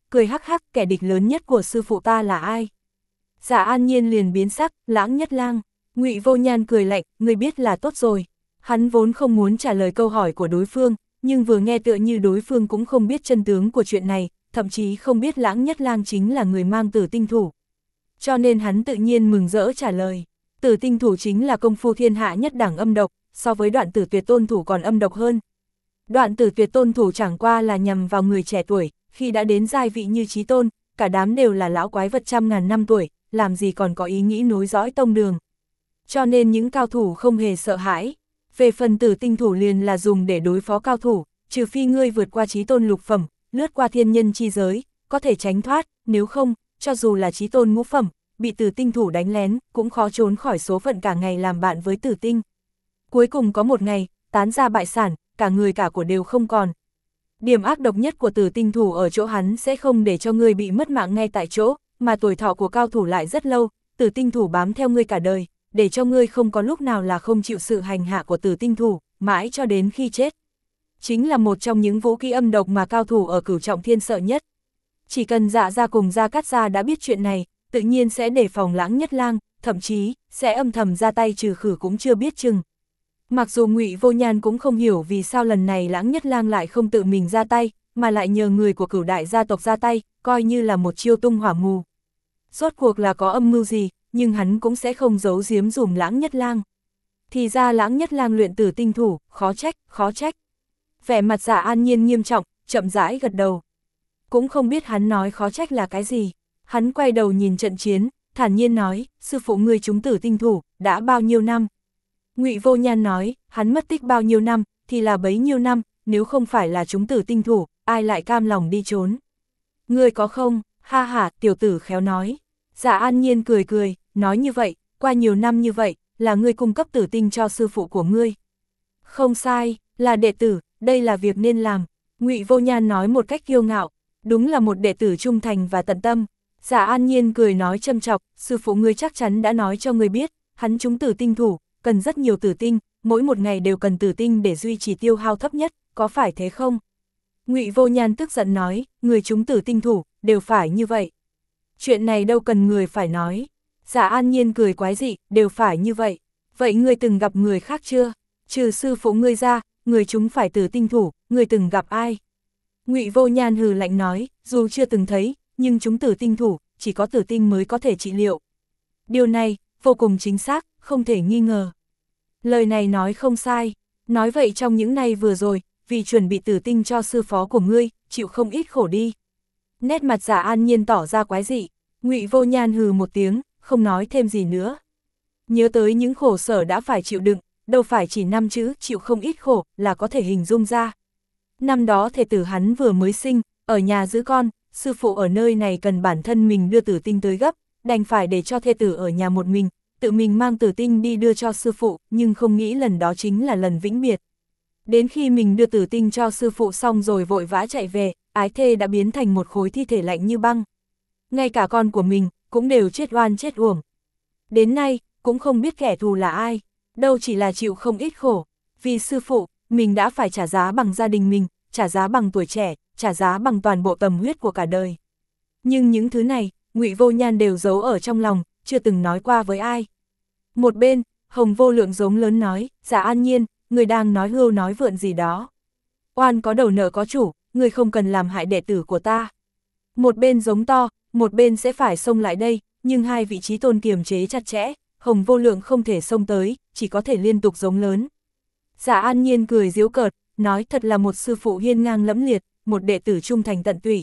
cười hắc hắc, kẻ địch lớn nhất của sư phụ ta là ai? Dạ An Nhiên liền biến sắc, Lãng Nhất Lang. Ngụy Vô Nhan cười lạnh, ngươi biết là tốt rồi. Hắn vốn không muốn trả lời câu hỏi của đối phương, nhưng vừa nghe tựa như đối phương cũng không biết chân tướng của chuyện này, thậm chí không biết Lãng Nhất Lang chính là người mang Tử Tinh Thủ. Cho nên hắn tự nhiên mừng rỡ trả lời. Tử Tinh Thủ chính là công phu thiên hạ nhất đẳng âm độc, so với Đoạn Tử Tuyệt Tôn Thủ còn âm độc hơn. Đoạn Tử Tuyệt Tôn Thủ chẳng qua là nhằm vào người trẻ tuổi, khi đã đến giai vị như Chí Tôn, cả đám đều là lão quái vật trăm ngàn năm tuổi, làm gì còn có ý nghĩ nối dõi tông đường. Cho nên những cao thủ không hề sợ hãi. Về phần Tử Tinh Thủ liền là dùng để đối phó cao thủ, trừ phi ngươi vượt qua Chí Tôn lục phẩm, lướt qua thiên nhân chi giới, có thể tránh thoát, nếu không, cho dù là Chí Tôn ngũ phẩm, bị Tử Tinh Thủ đánh lén, cũng khó trốn khỏi số phận cả ngày làm bạn với Tử Tinh. Cuối cùng có một ngày, tán ra bại sản, cả người cả của đều không còn. Điểm ác độc nhất của Tử Tinh Thủ ở chỗ hắn sẽ không để cho ngươi bị mất mạng ngay tại chỗ, mà tuổi thọ của cao thủ lại rất lâu, Tử Tinh Thủ bám theo ngươi cả đời, để cho ngươi không có lúc nào là không chịu sự hành hạ của Tử Tinh Thủ, mãi cho đến khi chết. Chính là một trong những vũ khí âm độc mà cao thủ ở Cửu Trọng Thiên sợ nhất. Chỉ cần Dạ gia cùng Gia Cát gia đã biết chuyện này, tự nhiên sẽ đề phòng Lãng Nhất Lang, thậm chí sẽ âm thầm ra tay trừ khử cũng chưa biết chừng. Mặc dù Ngụy Vô Nhan cũng không hiểu vì sao lần này Lãng Nhất Lang lại không tự mình ra tay, mà lại nhờ người của Cửu đại gia tộc ra tay, coi như là một chiêu tung hỏa mù. Rốt cuộc là có âm mưu gì, nhưng hắn cũng sẽ không giấu giếm dùm Lãng Nhất Lang. Thì ra Lãng Nhất Lang luyện Tử Tinh Thủ, khó trách, khó trách. Vẻ mặt Dạ An Nhiên nghiêm trọng, chậm rãi gật đầu. Cũng không biết hắn nói khó trách là cái gì. Hắn quay đầu nhìn trận chiến, thản nhiên nói, sư phụ ngươi trúng Tử Tinh Thủ, đã bao nhiêu năm? Ngụy Vô Nhan nói, hắn mất tích bao nhiêu năm, thì là bấy nhiêu năm, nếu không phải là trúng Tử Tinh Thủ, ai lại cam lòng đi trốn? Ngươi có không? Ha ha, tiểu tử khéo nói. Dạ An Nhiên cười cười, nói như vậy, qua nhiều năm như vậy, là ngươi cung cấp tử tinh cho sư phụ của ngươi. Không sai, là đệ tử, đây là việc nên làm. Ngụy Vô Nhan nói một cách kiêu ngạo, đúng là một đệ tử trung thành và tận tâm. Dạ An Nhiên cười nói châm chọc, sư phụ ngươi chắc chắn đã nói cho ngươi biết, hắn trúng Tử Tinh Thủ, cần rất nhiều tử tinh, mỗi một ngày đều cần tử tinh để duy trì tiêu hao thấp nhất, có phải thế không? Ngụy Vô Nhan tức giận nói, người trúng Tử Tinh Thủ, đều phải như vậy. Chuyện này đâu cần người phải nói. Dạ An Nhiên cười quái dị, đều phải như vậy. Vậy ngươi từng gặp người khác chưa? Trừ sư phụ ngươi ra, người chúng phải Tử Tinh Thủ, ngươi từng gặp ai? Ngụy Vô Nhan hừ lạnh nói, dù chưa từng thấy, nhưng chúng Tử Tinh Thủ, chỉ có tử tinh mới có thể trị liệu. Điều này, vô cùng chính xác, không thể nghi ngờ. Lời này nói không sai, nói vậy trong những ngày vừa rồi, vì chuẩn bị tử tinh cho sư phó của ngươi, chịu không ít khổ đi. Nét mặt Dạ An Nhiên tỏ ra quái dị, Ngụy Vô Nhan hừ một tiếng, không nói thêm gì nữa. Nhớ tới những khổ sở đã phải chịu đựng, đâu phải chỉ năm chữ chịu không ít khổ là có thể hình dung ra. Năm đó thê tử hắn vừa mới sinh, ở nhà giữ con, sư phụ ở nơi này cần bản thân mình đưa tử tinh tới gấp, đành phải để cho thê tử ở nhà một mình, tự mình mang tử tinh đi đưa cho sư phụ, nhưng không nghĩ lần đó chính là lần vĩnh biệt. Đến khi mình đưa tử tinh cho sư phụ xong rồi vội vã chạy về, ái thê đã biến thành một khối thi thể lạnh như băng. Ngay cả con của mình, cũng đều chết oan chết uổng. Đến nay, cũng không biết kẻ thù là ai, đâu chỉ là chịu không ít khổ. Vì sư phụ, mình đã phải trả giá bằng gia đình mình, trả giá bằng tuổi trẻ, trả giá bằng toàn bộ tâm huyết của cả đời. Nhưng những thứ này, Ngụy Vô Nhan đều giấu ở trong lòng, chưa từng nói qua với ai. Một bên, Hồng Vô Lượng giống lớn nói, Dạ An Nhiên, người đang nói hưu nói vượn gì đó. Oan có đầu nợ có chủ, người không cần làm hại đệ tử của ta. Một bên giống to, một bên sẽ phải xông lại đây, nhưng hai vị trí tôn kiềm chế chặt chẽ, Hồng Vô Lượng không thể xông tới, chỉ có thể liên tục giống lớn. Dạ An Nhiên cười giễu cợt, nói thật là một sư phụ hiên ngang lẫm liệt, một đệ tử trung thành tận tụy.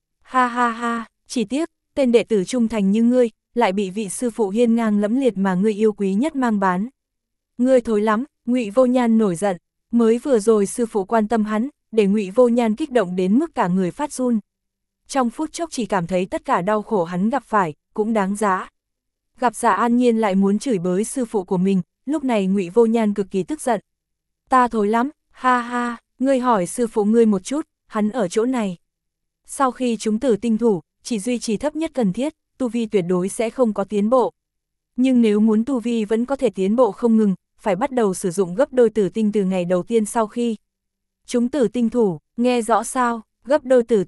Ha ha ha, chỉ tiếc, tên đệ tử trung thành như ngươi, lại bị vị sư phụ hiên ngang lẫm liệt mà ngươi yêu quý nhất mang bán. Ngươi thối lắm, Ngụy Vô Nhan nổi giận, mới vừa rồi sư phụ quan tâm hắn, để Ngụy Vô Nhan kích động đến mức cả người phát run. Trong phút chốc chỉ cảm thấy tất cả đau khổ hắn gặp phải, cũng đáng giá. Gặp Dạ An Nhiên lại muốn chửi bới sư phụ của mình, lúc này Ngụy Vô Nhan cực kỳ tức giận. Ta thối lắm, ha ha, ngươi hỏi sư phụ ngươi một chút, hắn ở chỗ này. Sau khi chúng Tử Tinh Thủ, chỉ duy trì thấp nhất cần thiết, tu vi tuyệt đối sẽ không có tiến bộ. Nhưng nếu muốn tu vi vẫn có thể tiến bộ không ngừng, phải bắt đầu sử dụng gấp đôi tử tinh từ ngày đầu tiên sau khi. Chúng Tử Tinh Thủ, nghe rõ sao, gấp đôi tử tinh,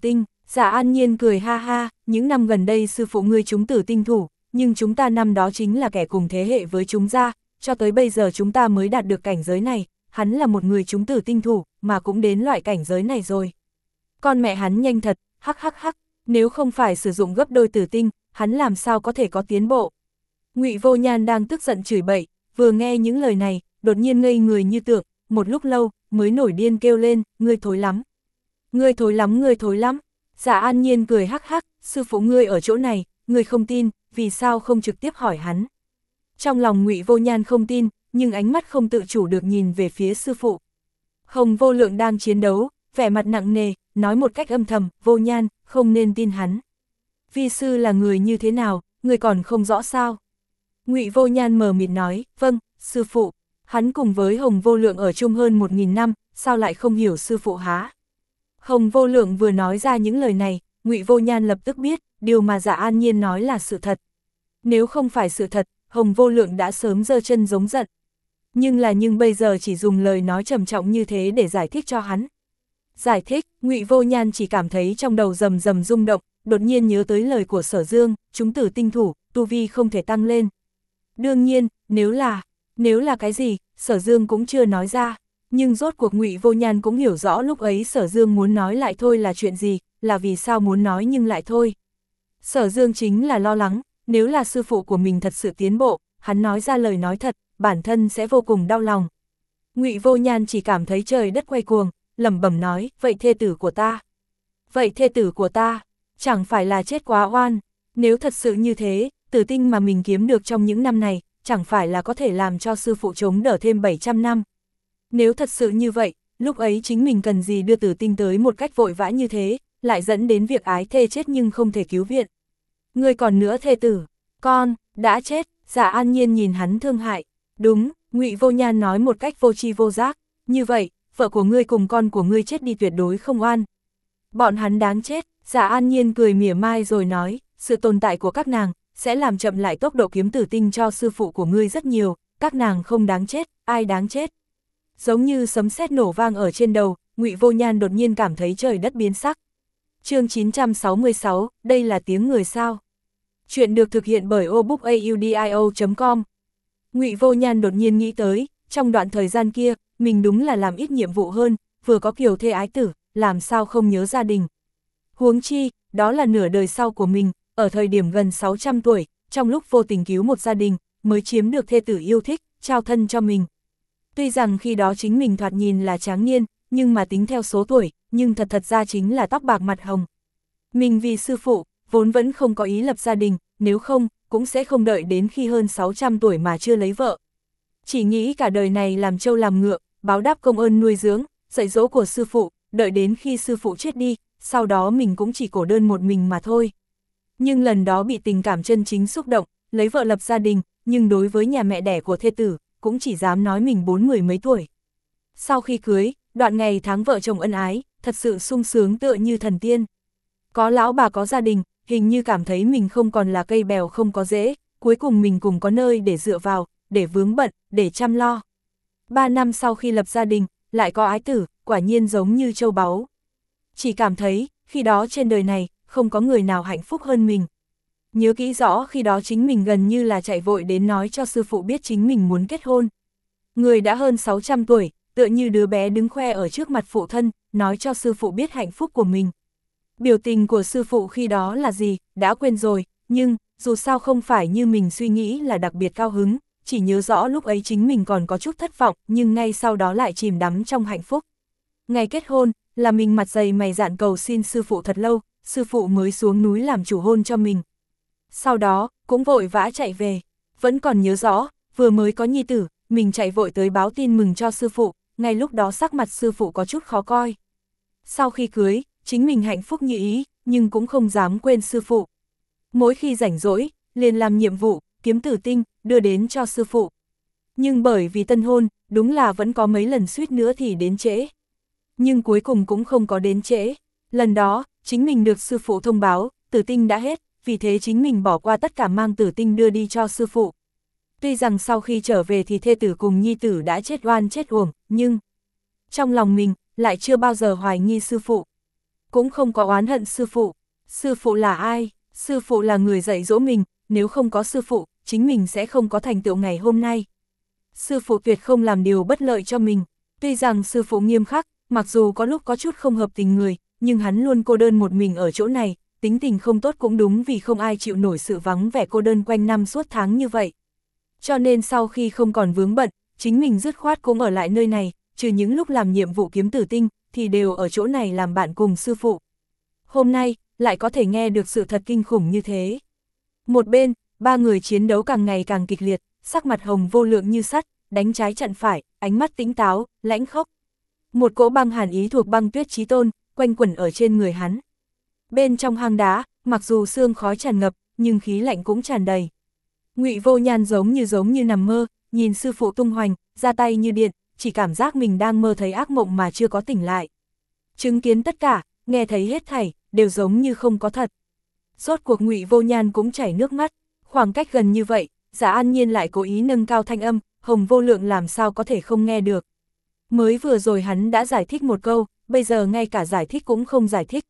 Dạ An Nhiên cười ha ha, những năm gần đây sư phụ ngươi chúng tử tinh thủ, nhưng chúng ta năm đó chính là kẻ cùng thế hệ với chúng ra, cho tới bây giờ chúng ta mới đạt được cảnh giới này, hắn là một người chúng tử tinh thủ, mà cũng đến loại cảnh giới này rồi. Con mẹ hắn nhanh thật, hắc hắc hắc, nếu không phải sử dụng gấp đôi tử tinh, hắn làm sao có thể có tiến bộ. Ngụy Vô Nhan đang tức giận chửi bậy, vừa nghe những lời này, đột nhiên ngây người như tượng, một lúc lâu, mới nổi điên kêu lên, ngươi thối lắm. Ngươi thối lắm, ngươi thối lắm. Dạ An Nhiên cười hắc hắc, sư phụ ngươi ở chỗ này, ngươi không tin, vì sao không trực tiếp hỏi hắn. Trong lòng Ngụy Vô Nhan không tin, nhưng ánh mắt không tự chủ được nhìn về phía sư phụ. Hồng Vô Lượng đang chiến đấu, vẻ mặt nặng nề, nói một cách âm thầm, Vô Nhan, không nên tin hắn. Vi sư là người như thế nào, ngươi còn không rõ sao. Ngụy Vô Nhan mờ mịt nói, vâng, sư phụ, hắn cùng với Hồng Vô Lượng ở chung hơn một nghìn năm, sao lại không hiểu sư phụ há. Hồng Vô Lượng vừa nói ra những lời này, Ngụy Vô Nhan lập tức biết, điều mà Dạ An Nhiên nói là sự thật. Nếu không phải sự thật, Hồng Vô Lượng đã sớm giơ chân giống giận. Nhưng là nhưng bây giờ chỉ dùng lời nói trầm trọng như thế để giải thích cho hắn. Giải thích, Ngụy Vô Nhan chỉ cảm thấy trong đầu rầm rầm rung động, đột nhiên nhớ tới lời của Sở Dương, chúng tử tinh thủ, tu vi không thể tăng lên. Đương nhiên, nếu là, nếu là cái gì, Sở Dương cũng chưa nói ra, nhưng rốt cuộc Ngụy Vô Nhan cũng hiểu rõ lúc ấy Sở Dương muốn nói lại thôi là chuyện gì, là vì sao muốn nói nhưng lại thôi. Sở Dương chính là lo lắng, nếu là sư phụ của mình thật sự tiến bộ, hắn nói ra lời nói thật, bản thân sẽ vô cùng đau lòng. Ngụy Vô Nhan chỉ cảm thấy trời đất quay cuồng, lẩm bẩm nói, vậy thê tử của ta. Vậy thê tử của ta, chẳng phải là chết quá oan, nếu thật sự như thế, tử tinh mà mình kiếm được trong những năm này, chẳng phải là có thể làm cho sư phụ chống đỡ thêm bảy trăm năm. Nếu thật sự như vậy, lúc ấy chính mình cần gì đưa tử tinh tới một cách vội vã như thế, lại dẫn đến việc ái thê chết nhưng không thể cứu viện. Ngươi còn nữa thê tử, con, đã chết. Dạ An Nhiên nhìn hắn thương hại. Đúng, Ngụy Vô Nhan nói một cách vô tri vô giác, như vậy, vợ của ngươi cùng con của ngươi chết đi tuyệt đối không oan. Bọn hắn đáng chết. Dạ An Nhiên cười mỉa mai rồi nói, sự tồn tại của các nàng sẽ làm chậm lại tốc độ kiếm tử tinh cho sư phụ của ngươi rất nhiều, các nàng không đáng chết, ai đáng chết. Giống như sấm sét nổ vang ở trên đầu, Ngụy Vô Nhan đột nhiên cảm thấy trời đất biến sắc. Chương chín trăm sáu mươi sáu, đây là tiếng người sao? Chuyện được thực hiện bởi obookaudio chấm com. Ngụy Vô Nhan đột nhiên nghĩ tới, trong đoạn thời gian kia, mình đúng là làm ít nhiệm vụ hơn, vừa có kiều thê ái tử, làm sao không nhớ gia đình. Huống chi, đó là nửa đời sau của mình, ở thời điểm gần sáu trăm tuổi, trong lúc vô tình cứu một gia đình, mới chiếm được thê tử yêu thích, trao thân cho mình. Tuy rằng khi đó chính mình thoạt nhìn là tráng niên, nhưng mà tính theo số tuổi, nhưng thật thật ra chính là tóc bạc mặt hồng. Mình vì sư phụ, vốn vẫn không có ý lập gia đình, nếu không, cũng sẽ không đợi đến khi hơn sáu trăm tuổi mà chưa lấy vợ. Chỉ nghĩ cả đời này làm trâu làm ngựa, báo đáp công ơn nuôi dưỡng, dạy dỗ của sư phụ, đợi đến khi sư phụ chết đi, sau đó mình cũng chỉ cổ đơn một mình mà thôi. Nhưng lần đó bị tình cảm chân chính xúc động, lấy vợ lập gia đình, nhưng đối với nhà mẹ đẻ của thê tử, cũng chỉ dám nói mình bốn mười mấy tuổi. Sau khi cưới, đoạn ngày tháng vợ chồng ân ái, thật sự sung sướng tựa như thần tiên. Có lão bà có gia đình, hình như cảm thấy mình không còn là cây bèo không có rễ, cuối cùng mình cùng có nơi để dựa vào, để vướng bận, để chăm lo. Ba năm sau khi lập gia đình, lại có ái tử, quả nhiên giống như châu báu. Chỉ cảm thấy, khi đó trên đời này, không có người nào hạnh phúc hơn mình. Nhớ kỹ rõ khi đó chính mình gần như là chạy vội đến nói cho sư phụ biết chính mình muốn kết hôn. Người đã hơn sáu trăm tuổi, tựa như đứa bé đứng khoe ở trước mặt phụ thân, nói cho sư phụ biết hạnh phúc của mình. Biểu tình của sư phụ khi đó là gì, đã quên rồi, nhưng, dù sao không phải như mình suy nghĩ là đặc biệt cao hứng, chỉ nhớ rõ lúc ấy chính mình còn có chút thất vọng, nhưng ngay sau đó lại chìm đắm trong hạnh phúc. Ngày kết hôn, là mình mặt dày mày dạn cầu xin sư phụ thật lâu, sư phụ mới xuống núi làm chủ hôn cho mình. Sau đó, cũng vội vã chạy về, vẫn còn nhớ rõ, vừa mới có nhi tử, mình chạy vội tới báo tin mừng cho sư phụ, ngay lúc đó sắc mặt sư phụ có chút khó coi. Sau khi cưới, chính mình hạnh phúc như ý, nhưng cũng không dám quên sư phụ. Mỗi khi rảnh rỗi, liền làm nhiệm vụ, kiếm tử tinh, đưa đến cho sư phụ. Nhưng bởi vì tân hôn, đúng là vẫn có mấy lần suýt nữa thì đến trễ. Nhưng cuối cùng cũng không có đến trễ. Lần đó, chính mình được sư phụ thông báo, tử tinh đã hết, vì thế chính mình bỏ qua tất cả mang tử tinh đưa đi cho sư phụ. Tuy rằng sau khi trở về thì thê tử cùng nhi tử đã chết oan chết uổng, nhưng trong lòng mình, lại chưa bao giờ hoài nghi sư phụ. cũng không có oán hận sư phụ. Sư phụ là ai? Sư phụ là người dạy dỗ mình, nếu không có sư phụ, chính mình sẽ không có thành tựu ngày hôm nay. Sư phụ tuyệt không làm điều bất lợi cho mình. Tuy rằng sư phụ nghiêm khắc, mặc dù có lúc có chút không hợp tình người, nhưng hắn luôn cô đơn một mình ở chỗ này, tính tình không tốt cũng đúng vì không ai chịu nổi sự vắng vẻ cô đơn quanh năm suốt tháng như vậy. Cho nên sau khi không còn vướng bận, chính mình dứt khoát cũng ở lại nơi này, trừ những lúc làm nhiệm vụ kiếm tử tinh, thì đều ở chỗ này làm bạn cùng sư phụ. Hôm nay, lại có thể nghe được sự thật kinh khủng như thế. Một bên, ba người chiến đấu càng ngày càng kịch liệt, sắc mặt Hồng Vô Lượng như sắt, đánh trái chặn phải, ánh mắt tĩnh táo, lãnh khốc. Một cỗ băng hàn ý thuộc Băng Tuyết Chí Tôn, quanh quẩn ở trên người hắn. Bên trong hang đá, mặc dù sương khói tràn ngập, nhưng khí lạnh cũng tràn đầy. Ngụy Vô Nhan giống như giống như nằm mơ, nhìn sư phụ tung hoành, ra tay như điện, chỉ cảm giác mình đang mơ thấy ác mộng mà chưa có tỉnh lại. Chứng kiến tất cả, nghe thấy hết thảy, đều giống như không có thật. Rốt cuộc Ngụy Vô Nhan cũng chảy nước mắt, khoảng cách gần như vậy, Giả An Nhiên lại cố ý nâng cao thanh âm, Hồng Vô Lượng làm sao có thể không nghe được. Mới vừa rồi hắn đã giải thích một câu, bây giờ ngay cả giải thích cũng không giải thích.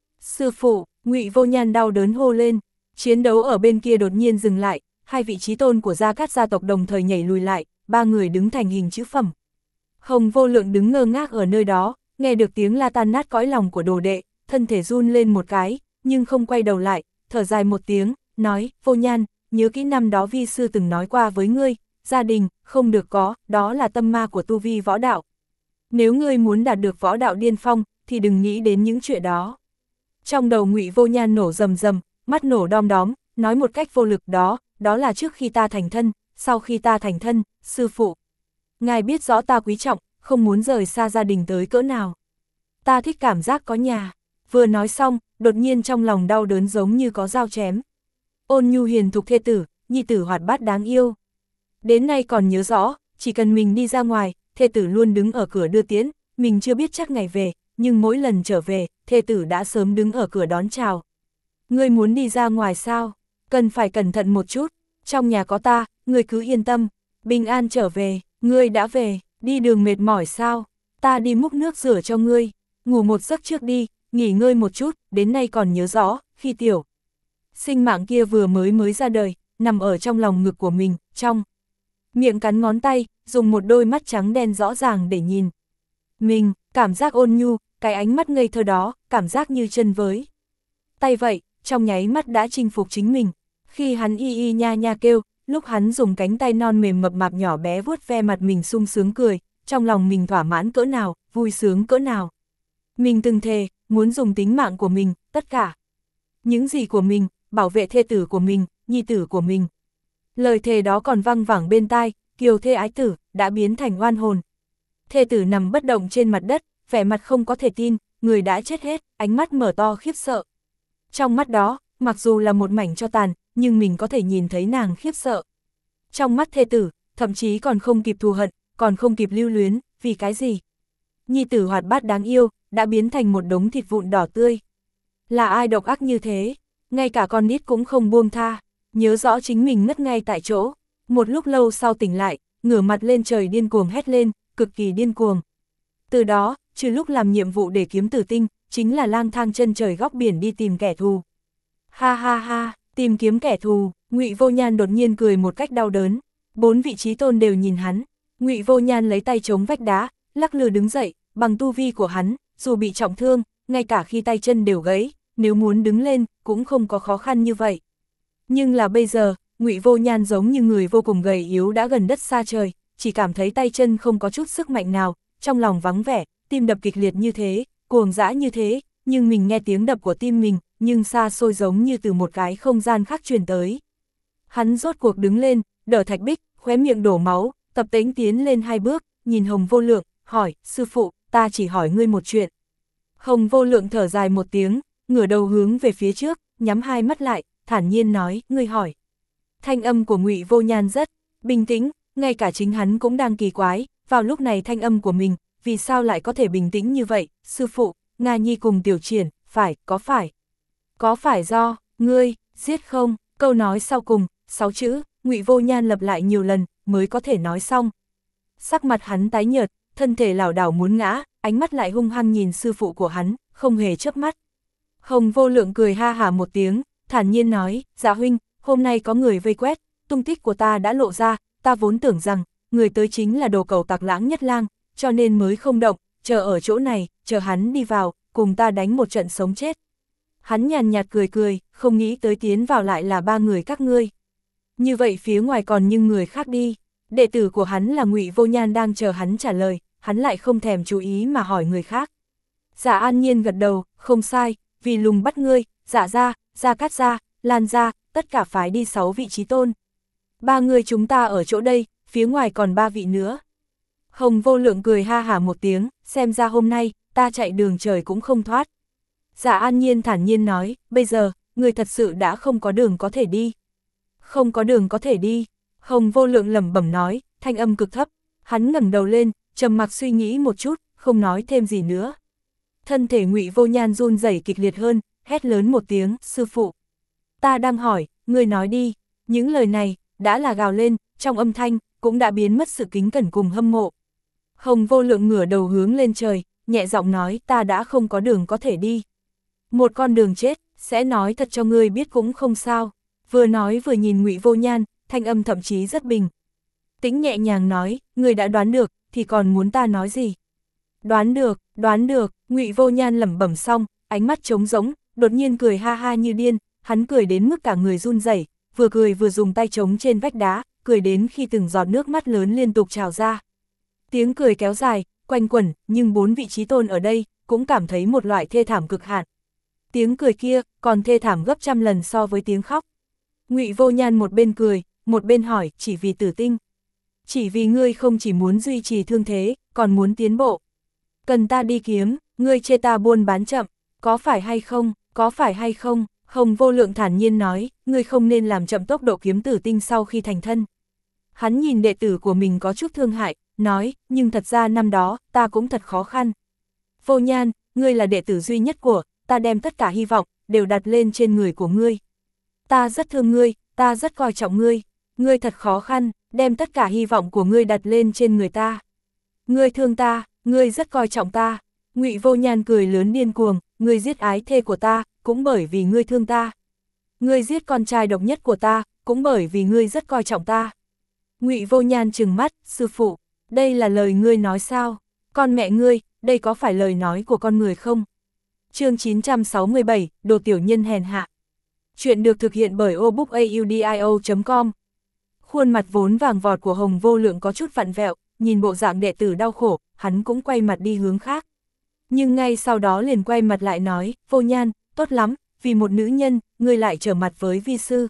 Sư phụ, Ngụy Vô Nhan đau đớn hô lên, chiến đấu ở bên kia đột nhiên dừng lại, hai vị chí tôn của Gia Cát gia tộc đồng thời nhảy lùi lại, ba người đứng thành hình chữ phẩm. Hồng Vô Lượng đứng ngơ ngác ở nơi đó, nghe được tiếng la tan nát cõi lòng của đồ đệ, thân thể run lên một cái, nhưng không quay đầu lại, thở dài một tiếng, nói, Vô Nhan, nhớ kỹ năm đó vi sư từng nói qua với ngươi, gia đình, không được có, đó là tâm ma của tu vi võ đạo. Nếu ngươi muốn đạt được võ đạo điên phong, thì đừng nghĩ đến những chuyện đó. Trong đầu Ngụy Vô Nhan nổ rầm rầm, mắt nổ đom đóm, nói một cách vô lực đó, đó là trước khi ta thành thân, sau khi ta thành thân, sư phụ. Ngài biết rõ ta quý trọng, không muốn rời xa gia đình tới cỡ nào. Ta thích cảm giác có nhà. Vừa nói xong, đột nhiên trong lòng đau đớn giống như có dao chém. Ôn nhu hiền thục thê tử, nhi tử hoạt bát đáng yêu. Đến nay còn nhớ rõ, chỉ cần mình đi ra ngoài, thê tử luôn đứng ở cửa đưa tiễn, mình chưa biết chắc ngày về, nhưng mỗi lần trở về, thê tử đã sớm đứng ở cửa đón chào. Ngươi muốn đi ra ngoài sao? Cần phải cẩn thận một chút, trong nhà có ta, ngươi cứ yên tâm, bình an trở về, ngươi đã về, đi đường mệt mỏi sao? Ta đi múc nước rửa cho ngươi, ngủ một giấc trước đi, nghỉ ngơi một chút, đến nay còn nhớ rõ, khi tiểu sinh mạng kia vừa mới mới ra đời, nằm ở trong lòng ngực của mình, trong miệng cắn ngón tay, dùng một đôi mắt trắng đen rõ ràng để nhìn. Mình, cảm giác ôn nhu, cái ánh mắt ngây thơ đó, cảm giác như chân với tay vậy, trong nháy mắt đã chinh phục chính mình. Khi hắn y y nha nha kêu, lúc hắn dùng cánh tay non mềm mập mạp nhỏ bé vuốt ve mặt mình sung sướng cười, trong lòng mình thỏa mãn cỡ nào, vui sướng cỡ nào. Mình từng thề, muốn dùng tính mạng của mình, tất cả. Những gì của mình, bảo vệ thê tử của mình, nhi tử của mình. Lời thề đó còn văng vẳng bên tai, kiều thê ái tử, đã biến thành oan hồn. Thê tử nằm bất động trên mặt đất, vẻ mặt không có thể tin, người đã chết hết, ánh mắt mở to khiếp sợ. Trong mắt đó, mặc dù là một mảnh tro tàn, nhưng mình có thể nhìn thấy nàng khiếp sợ. Trong mắt thê tử, thậm chí còn không kịp thù hận, còn không kịp lưu luyến, vì cái gì? Nhi tử hoạt bát đáng yêu, đã biến thành một đống thịt vụn đỏ tươi. Là ai độc ác như thế? Ngay cả con nít cũng không buông tha, nhớ rõ chính mình ngất ngay tại chỗ. Một lúc lâu sau tỉnh lại, ngửa mặt lên trời điên cuồng hét lên, cực kỳ điên cuồng. Từ đó, trừ lúc làm nhiệm vụ để kiếm tử tinh, chính là lang thang chân trời góc biển đi tìm kẻ thù. Ha ha ha, tìm kiếm kẻ thù, Ngụy Vô Nhan đột nhiên cười một cách đau đớn. Bốn vị chí tôn đều nhìn hắn. Ngụy Vô Nhan lấy tay chống vách đá, lắc lư đứng dậy, bằng tu vi của hắn, dù bị trọng thương, ngay cả khi tay chân đều gãy, nếu muốn đứng lên, cũng không có khó khăn như vậy. Nhưng là bây giờ, Ngụy Vô Nhan giống như người vô cùng gầy yếu đã gần đất xa trời, chỉ cảm thấy tay chân không có chút sức mạnh nào, trong lòng vắng vẻ, tim đập kịch liệt như thế, cuồng dã như thế, nhưng mình nghe tiếng đập của tim mình, nhưng xa xôi giống như từ một cái không gian khác truyền tới. Hắn rốt cuộc đứng lên, đỡ thạch bích, khóe miệng đổ máu, tập tễnh tiến lên hai bước, nhìn Hồng Vô Lượng, hỏi, sư phụ, ta chỉ hỏi ngươi một chuyện. Hồng Vô Lượng thở dài một tiếng, ngửa đầu hướng về phía trước, nhắm hai mắt lại, thản nhiên nói, ngươi hỏi. Thanh âm của Ngụy Vô Nhan rất bình tĩnh, ngay cả chính hắn cũng đang kỳ quái, vào lúc này thanh âm của mình, vì sao lại có thể bình tĩnh như vậy, sư phụ, Nga Nhi cùng Tiểu Triển, phải, có phải. Có phải do, ngươi, giết không, câu nói sau cùng, sáu chữ, Ngụy Vô Nhan lặp lại nhiều lần, mới có thể nói xong. Sắc mặt hắn tái nhợt, thân thể lảo đảo muốn ngã, ánh mắt lại hung hăng nhìn sư phụ của hắn, không hề chớp mắt. Hồng Vô Lượng cười ha hả một tiếng, thản nhiên nói, dạ huynh, hôm nay có người vây quét, tung tích của ta đã lộ ra, ta vốn tưởng rằng, người tới chính là đồ cẩu tặc Lãng Nhất Lang, cho nên mới không động, chờ ở chỗ này, chờ hắn đi vào, cùng ta đánh một trận sống chết. Hắn nhàn nhạt cười cười, không nghĩ tới tiến vào lại là ba người các ngươi. Như vậy phía ngoài còn những người khác đi, đệ tử của hắn là Ngụy Vô Nhan đang chờ hắn trả lời, hắn lại không thèm chú ý mà hỏi người khác. Dạ An Nhiên gật đầu, không sai, vì lùng bắt ngươi, Dạ gia, Gia Cát gia, Lan gia, tất cả phái đi sáu vị chí tôn. Ba người chúng ta ở chỗ đây, phía ngoài còn ba vị nữa. Hồng Vô Lượng cười ha hả một tiếng, xem ra hôm nay, ta chạy đường trời cũng không thoát. Dạ An Nhiên thản nhiên nói, bây giờ, người thật sự đã không có đường có thể đi. Không có đường có thể đi, Hồng Vô Lượng lẩm bẩm nói, thanh âm cực thấp, hắn ngẩng đầu lên, trầm mặc suy nghĩ một chút, không nói thêm gì nữa. Thân thể Ngụy Vô Nhan run rẩy kịch liệt hơn, hét lớn một tiếng, sư phụ. Ta đang hỏi, ngươi nói đi, những lời này, đã là gào lên, trong âm thanh, cũng đã biến mất sự kính cẩn cùng hâm mộ. Hồng Vô Lượng ngửa đầu hướng lên trời, nhẹ giọng nói, ta đã không có đường có thể đi. Một con đường chết, sẽ nói thật cho ngươi biết cũng không sao. Vừa nói vừa nhìn Ngụy Vô Nhan, thanh âm thậm chí rất bình tĩnh nhẹ nhàng nói, ngươi đã đoán được, thì còn muốn ta nói gì? Đoán được, đoán được, Ngụy Vô Nhan lẩm bẩm xong, ánh mắt trống rỗng, đột nhiên cười ha ha như điên, hắn cười đến mức cả người run rẩy, vừa cười vừa dùng tay chống trên vách đá, cười đến khi từng giọt nước mắt lớn liên tục trào ra. Tiếng cười kéo dài, quanh quẩn, nhưng bốn vị chí tôn ở đây, cũng cảm thấy một loại thê thảm cực hạn. Tiếng cười kia, còn thê thảm gấp trăm lần so với tiếng khóc. Ngụy Vô Nhan một bên cười, một bên hỏi, chỉ vì Tử Tinh. Chỉ vì ngươi không chỉ muốn duy trì thương thế, còn muốn tiến bộ. Cần ta đi kiếm, ngươi chê ta buôn bán chậm, có phải hay không, có phải hay không? Hồng Vô Lượng thản nhiên nói, ngươi không nên làm chậm tốc độ kiếm Tử Tinh sau khi thành thân. Hắn nhìn đệ tử của mình có chút thương hại, nói, nhưng thật ra năm đó, ta cũng thật khó khăn. Vô Nhan, ngươi là đệ tử duy nhất của, ta đem tất cả hy vọng, đều đặt lên trên người của ngươi. Ta rất thương ngươi, ta rất coi trọng ngươi, ngươi thật khó khăn, đem tất cả hy vọng của ngươi đặt lên trên người ta. Ngươi thương ta, ngươi rất coi trọng ta. Ngụy Vô Nhan cười lớn điên cuồng, ngươi giết ái thê của ta, cũng bởi vì ngươi thương ta. Ngươi giết con trai độc nhất của ta, cũng bởi vì ngươi rất coi trọng ta. Ngụy Vô Nhan trừng mắt, sư phụ, đây là lời ngươi nói sao? Con mẹ ngươi, đây có phải lời nói của con người không? Chương chín trăm sáu mươi bảy, Đồ tiểu nhân hèn hạ. Chuyện được thực hiện bởi obookaudio chấm com. Khuôn mặt vốn vàng vọt của Hồng Vô Lượng có chút vặn vẹo, nhìn bộ dạng đệ tử đau khổ, hắn cũng quay mặt đi hướng khác. Nhưng ngay sau đó liền quay mặt lại nói, Vô Nhan, tốt lắm, vì một nữ nhân, ngươi lại trở mặt với vi sư.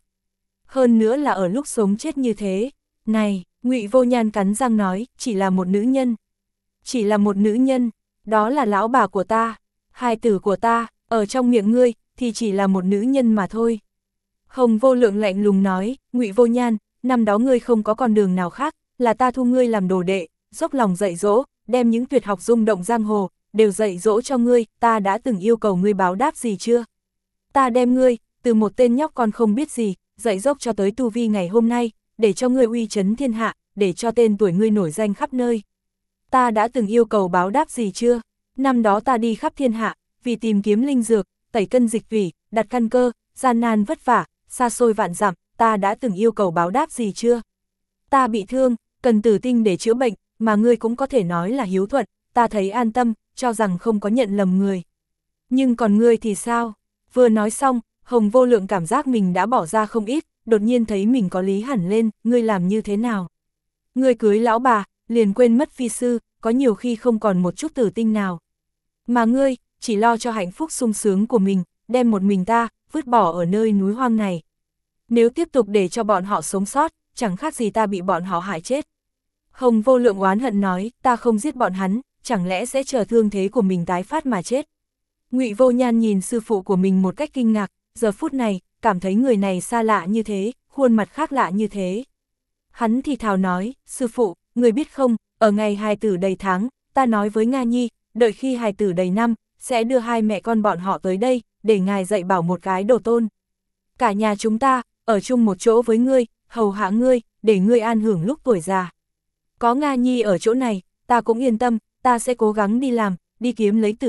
Hơn nữa là ở lúc sống chết như thế. Này, Ngụy Vô Nhan cắn răng nói, chỉ là một nữ nhân. Chỉ là một nữ nhân, đó là lão bà của ta, hài tử của ta, ở trong miệng ngươi, thì chỉ là một nữ nhân mà thôi. Hồng Vô Lượng lạnh lùng nói, Ngụy Vô Nhan, năm đó ngươi không có con đường nào khác, là ta thu ngươi làm đồ đệ, dốc lòng dạy dỗ, đem những tuyệt học rung động giang hồ, đều dạy dỗ cho ngươi, ta đã từng yêu cầu ngươi báo đáp gì chưa? Ta đem ngươi, từ một tên nhóc con không biết gì, dạy dốc cho tới tu vi ngày hôm nay, để cho ngươi uy chấn thiên hạ, để cho tên tuổi ngươi nổi danh khắp nơi. Ta đã từng yêu cầu báo đáp gì chưa? Năm đó ta đi khắp thiên hạ, vì tìm kiếm linh dược, tẩy cân dịch thủy, đặt căn cơ, gian nan vất vả, xa xôi vạn dặm, ta đã từng yêu cầu báo đáp gì chưa? Ta bị thương, cần Tử Tinh để chữa bệnh, mà ngươi cũng có thể nói là hiếu thuận, ta thấy an tâm, cho rằng không có nhận lầm người. Nhưng còn ngươi thì sao? Vừa nói xong, Hồng Vô Lượng cảm giác mình đã bỏ ra không ít, đột nhiên thấy mình có lý hẳn lên, ngươi làm như thế nào? Ngươi cưới lão bà, liền quên mất vi sư, có nhiều khi không còn một chút Tử Tinh nào. Mà ngươi, chỉ lo cho hạnh phúc sung sướng của mình, đem một mình ta, vứt bỏ ở nơi núi hoang này. Nếu tiếp tục để cho bọn họ sống sót, chẳng khác gì ta bị bọn họ hại chết. Hồng Vô Lượng oán hận nói, ta không giết bọn hắn, chẳng lẽ sẽ chờ thương thế của mình tái phát mà chết. Ngụy Vô Nhan nhìn sư phụ của mình một cách kinh ngạc, giờ phút này, cảm thấy người này xa lạ như thế, khuôn mặt khác lạ như thế. Hắn thì thào nói, sư phụ, người biết không, ở ngày hài tử đầy tháng, ta nói với Nga Nhi, đợi khi hài tử đầy năm, sẽ đưa hai mẹ con bọn họ tới đây, để ngài dạy bảo một cái đồ tôn. Cả nhà chúng ta, ở chung một chỗ với ngươi, hầu hạ ngươi, để ngươi an hưởng lúc tuổi già. Có Nga Nhi ở chỗ này, ta cũng yên tâm, ta sẽ cố gắng đi làm, đi kiếm lấy Tử Tinh,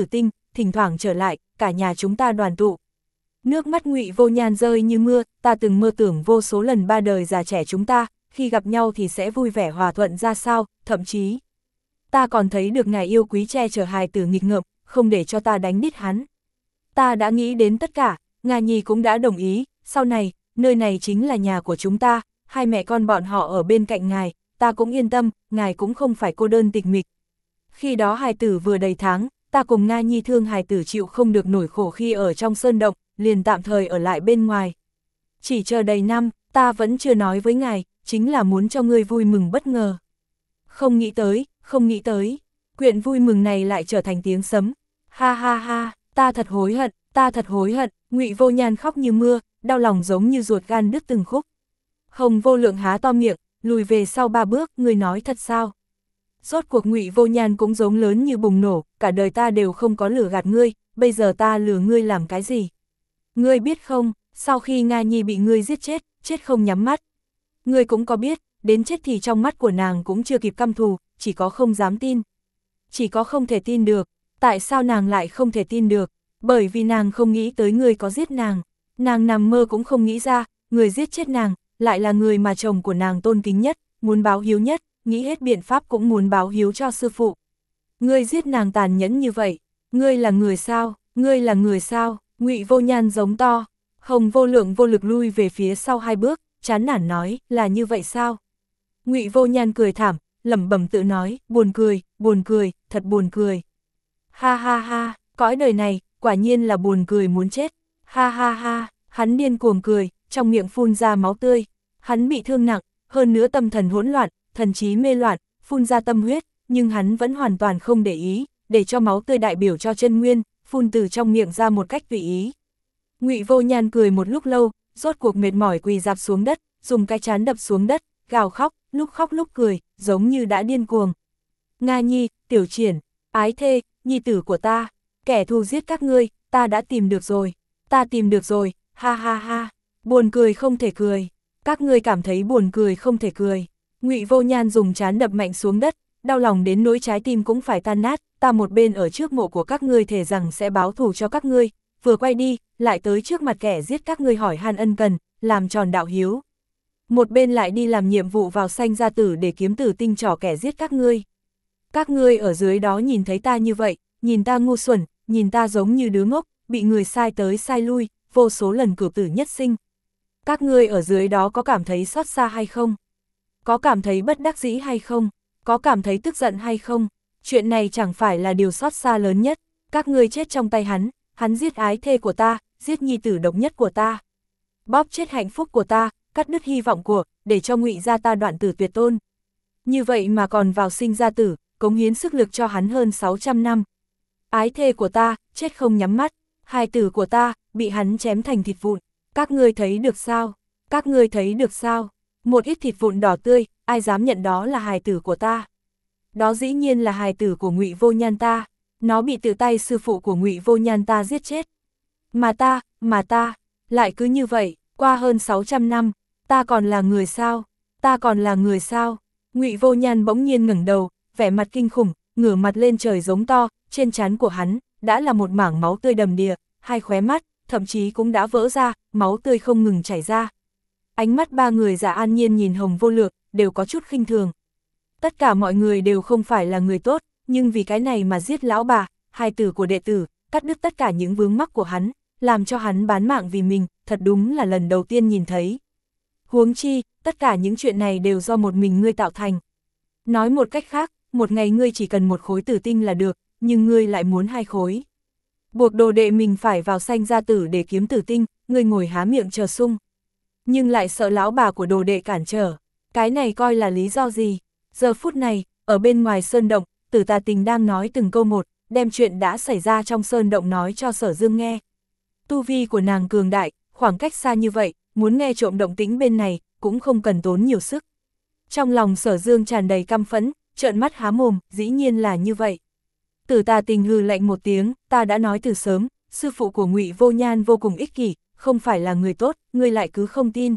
thỉnh thoảng trở lại, cả nhà chúng ta đoàn tụ. Nước mắt Ngụy Vô Nhan rơi như mưa, ta từng mơ tưởng vô số lần ba đời già trẻ chúng ta, khi gặp nhau thì sẽ vui vẻ hòa thuận ra sao, thậm chí. Ta còn thấy được ngài yêu quý che chở hài tử nghịch ngợm, không để cho ta đánh đít hắn. Ta đã nghĩ đến tất cả, Nga Nhi cũng đã đồng ý, sau này, nơi này chính là nhà của chúng ta, hai mẹ con bọn họ ở bên cạnh ngài, ta cũng yên tâm, ngài cũng không phải cô đơn tịch mịch. Khi đó hài tử vừa đầy tháng, ta cùng Nga Nhi thương hài tử chịu không được nổi khổ khi ở trong sơn động, liền tạm thời ở lại bên ngoài. Chỉ chờ đầy năm, ta vẫn chưa nói với ngài, chính là muốn cho ngươi vui mừng bất ngờ. Không nghĩ tới, không nghĩ tới, chuyện vui mừng này lại trở thành tiếng sấm. Ha ha ha, ta thật hối hận, ta thật hối hận, Ngụy Vô Nhan khóc như mưa, đau lòng giống như ruột gan đứt từng khúc. Hồng Vô Lượng há to miệng, lùi về sau ba bước, ngươi nói thật sao? Rốt cuộc Ngụy Vô Nhan cũng giống lớn như bùng nổ, cả đời ta đều không có lừa gạt ngươi, bây giờ ta lừa ngươi làm cái gì? Ngươi biết không, sau khi Nga Nhi bị ngươi giết chết, chết không nhắm mắt. Ngươi cũng có biết, đến chết thì trong mắt của nàng cũng chưa kịp căm thù, chỉ có không dám tin. Chỉ có không thể tin được, tại sao nàng lại không thể tin được? Bởi vì nàng không nghĩ tới ngươi có giết nàng. Nàng nằm mơ cũng không nghĩ ra, người giết chết nàng, lại là người mà chồng của nàng tôn kính nhất, muốn báo hiếu nhất, nghĩ hết biện pháp cũng muốn báo hiếu cho sư phụ. Ngươi giết nàng tàn nhẫn như vậy, ngươi là người sao, ngươi là người sao? Ngụy Vô Nhan giống to. Hồng Vô Lượng vô lực lui về phía sau hai bước, chán nản nói, là như vậy sao? Ngụy Vô Nhan cười thảm, lẩm bẩm tự nói, buồn cười, buồn cười, thật buồn cười. Ha ha ha, cõi đời này, quả nhiên là buồn cười muốn chết. Ha ha ha, hắn điên cuồng cười, trong miệng phun ra máu tươi. Hắn bị thương nặng, hơn nữa tâm thần hỗn loạn, thần trí mê loạn, phun ra tâm huyết, nhưng hắn vẫn hoàn toàn không để ý, để cho máu tươi đại biểu cho chân nguyên, phun từ trong miệng ra một cách tùy ý. Ngụy Vô Nhan cười một lúc lâu, rốt cuộc mệt mỏi quỳ rạp xuống đất, dùng cái trán đập xuống đất, gào khóc, lúc khóc lúc cười, giống như đã điên cuồng. Nga Nhi, Tiểu Triển, ái thê, nhi tử của ta, kẻ thù giết các ngươi, ta đã tìm được rồi, ta tìm được rồi, ha ha ha, buồn cười không thể cười, các ngươi cảm thấy buồn cười không thể cười. Ngụy Vô Nhan dùng trán đập mạnh xuống đất, đau lòng đến nỗi trái tim cũng phải tan nát, ta một bên ở trước mộ của các ngươi thề rằng sẽ báo thù cho các ngươi, vừa quay đi, lại tới trước mặt kẻ giết các ngươi hỏi han ân cần, làm tròn đạo hiếu. Một bên lại đi làm nhiệm vụ vào Sanh Gia Tử để kiếm tử tinh trỏ kẻ giết các ngươi. Các ngươi ở dưới đó nhìn thấy ta như vậy, nhìn ta ngu xuẩn, nhìn ta giống như đứa ngốc, bị người sai tới sai lui, vô số lần cửu tử nhất sinh. Các ngươi ở dưới đó có cảm thấy xót xa hay không? Có cảm thấy bất đắc dĩ hay không? Có cảm thấy tức giận hay không? Chuyện này chẳng phải là điều xót xa lớn nhất. Các ngươi chết trong tay hắn, hắn giết ái thê của ta, giết nhi tử độc nhất của ta. Bóp chết hạnh phúc của ta, cắt đứt hy vọng của, để cho Ngụy gia ta đoạn tử tuyệt tôn. Như vậy mà còn vào Sinh Gia Tử, cống hiến sức lực cho hắn hơn sáu trăm năm. Ái thê của ta, chết không nhắm mắt, hài tử của ta, bị hắn chém thành thịt vụn. Các ngươi thấy được sao? Các ngươi thấy được sao? Một ít thịt vụn đỏ tươi, ai dám nhận đó là hài tử của ta? Đó dĩ nhiên là hài tử của Ngụy Vô Nhan ta, nó bị tự tay sư phụ của Ngụy Vô Nhan ta giết chết. Mà ta, mà ta, lại cứ như vậy, qua hơn sáu trăm năm, ta còn là người sao? Ta còn là người sao? Ngụy Vô Nhan bỗng nhiên ngẩng đầu, vẻ mặt kinh khủng, ngửa mặt lên trời giống to, trên trán của hắn đã là một mảng máu tươi đầm đìa, hai khóe mắt thậm chí cũng đã vỡ ra, máu tươi không ngừng chảy ra. Ánh mắt ba người Dạ An Nhiên nhìn Hồng Vô Lượng, đều có chút khinh thường. Tất cả mọi người đều không phải là người tốt, nhưng vì cái này mà giết lão bà, hài tử của đệ tử, cắt đứt tất cả những vướng mắc của hắn, làm cho hắn bán mạng vì mình, thật đúng là lần đầu tiên nhìn thấy. Huống chi, tất cả những chuyện này đều do một mình ngươi tạo thành. Nói một cách khác, một ngày ngươi chỉ cần một khối tử tinh là được, nhưng ngươi lại muốn hai khối. Buộc đồ đệ mình phải vào Sanh Gia Tử để kiếm tử tinh, ngươi ngồi há miệng chờ sung. Nhưng lại sợ lão bà của đồ đệ cản trở. Cái này coi là lý do gì? Giờ phút này, ở bên ngoài sơn động, Tử Tà Tình đang nói từng câu một, đem chuyện đã xảy ra trong sơn động nói cho Sở Dương nghe. Tu vi của nàng cường đại, khoảng cách xa như vậy, muốn nghe trộm động tĩnh bên này, cũng không cần tốn nhiều sức. Trong lòng Sở Dương tràn đầy căm phẫn, trợn mắt há mồm, dĩ nhiên là như vậy. Tử Tà Tình hừ lạnh một tiếng, ta đã nói từ sớm, sư phụ của Ngụy Vô Nhan vô cùng ích kỷ, không phải là người tốt, ngươi lại cứ không tin.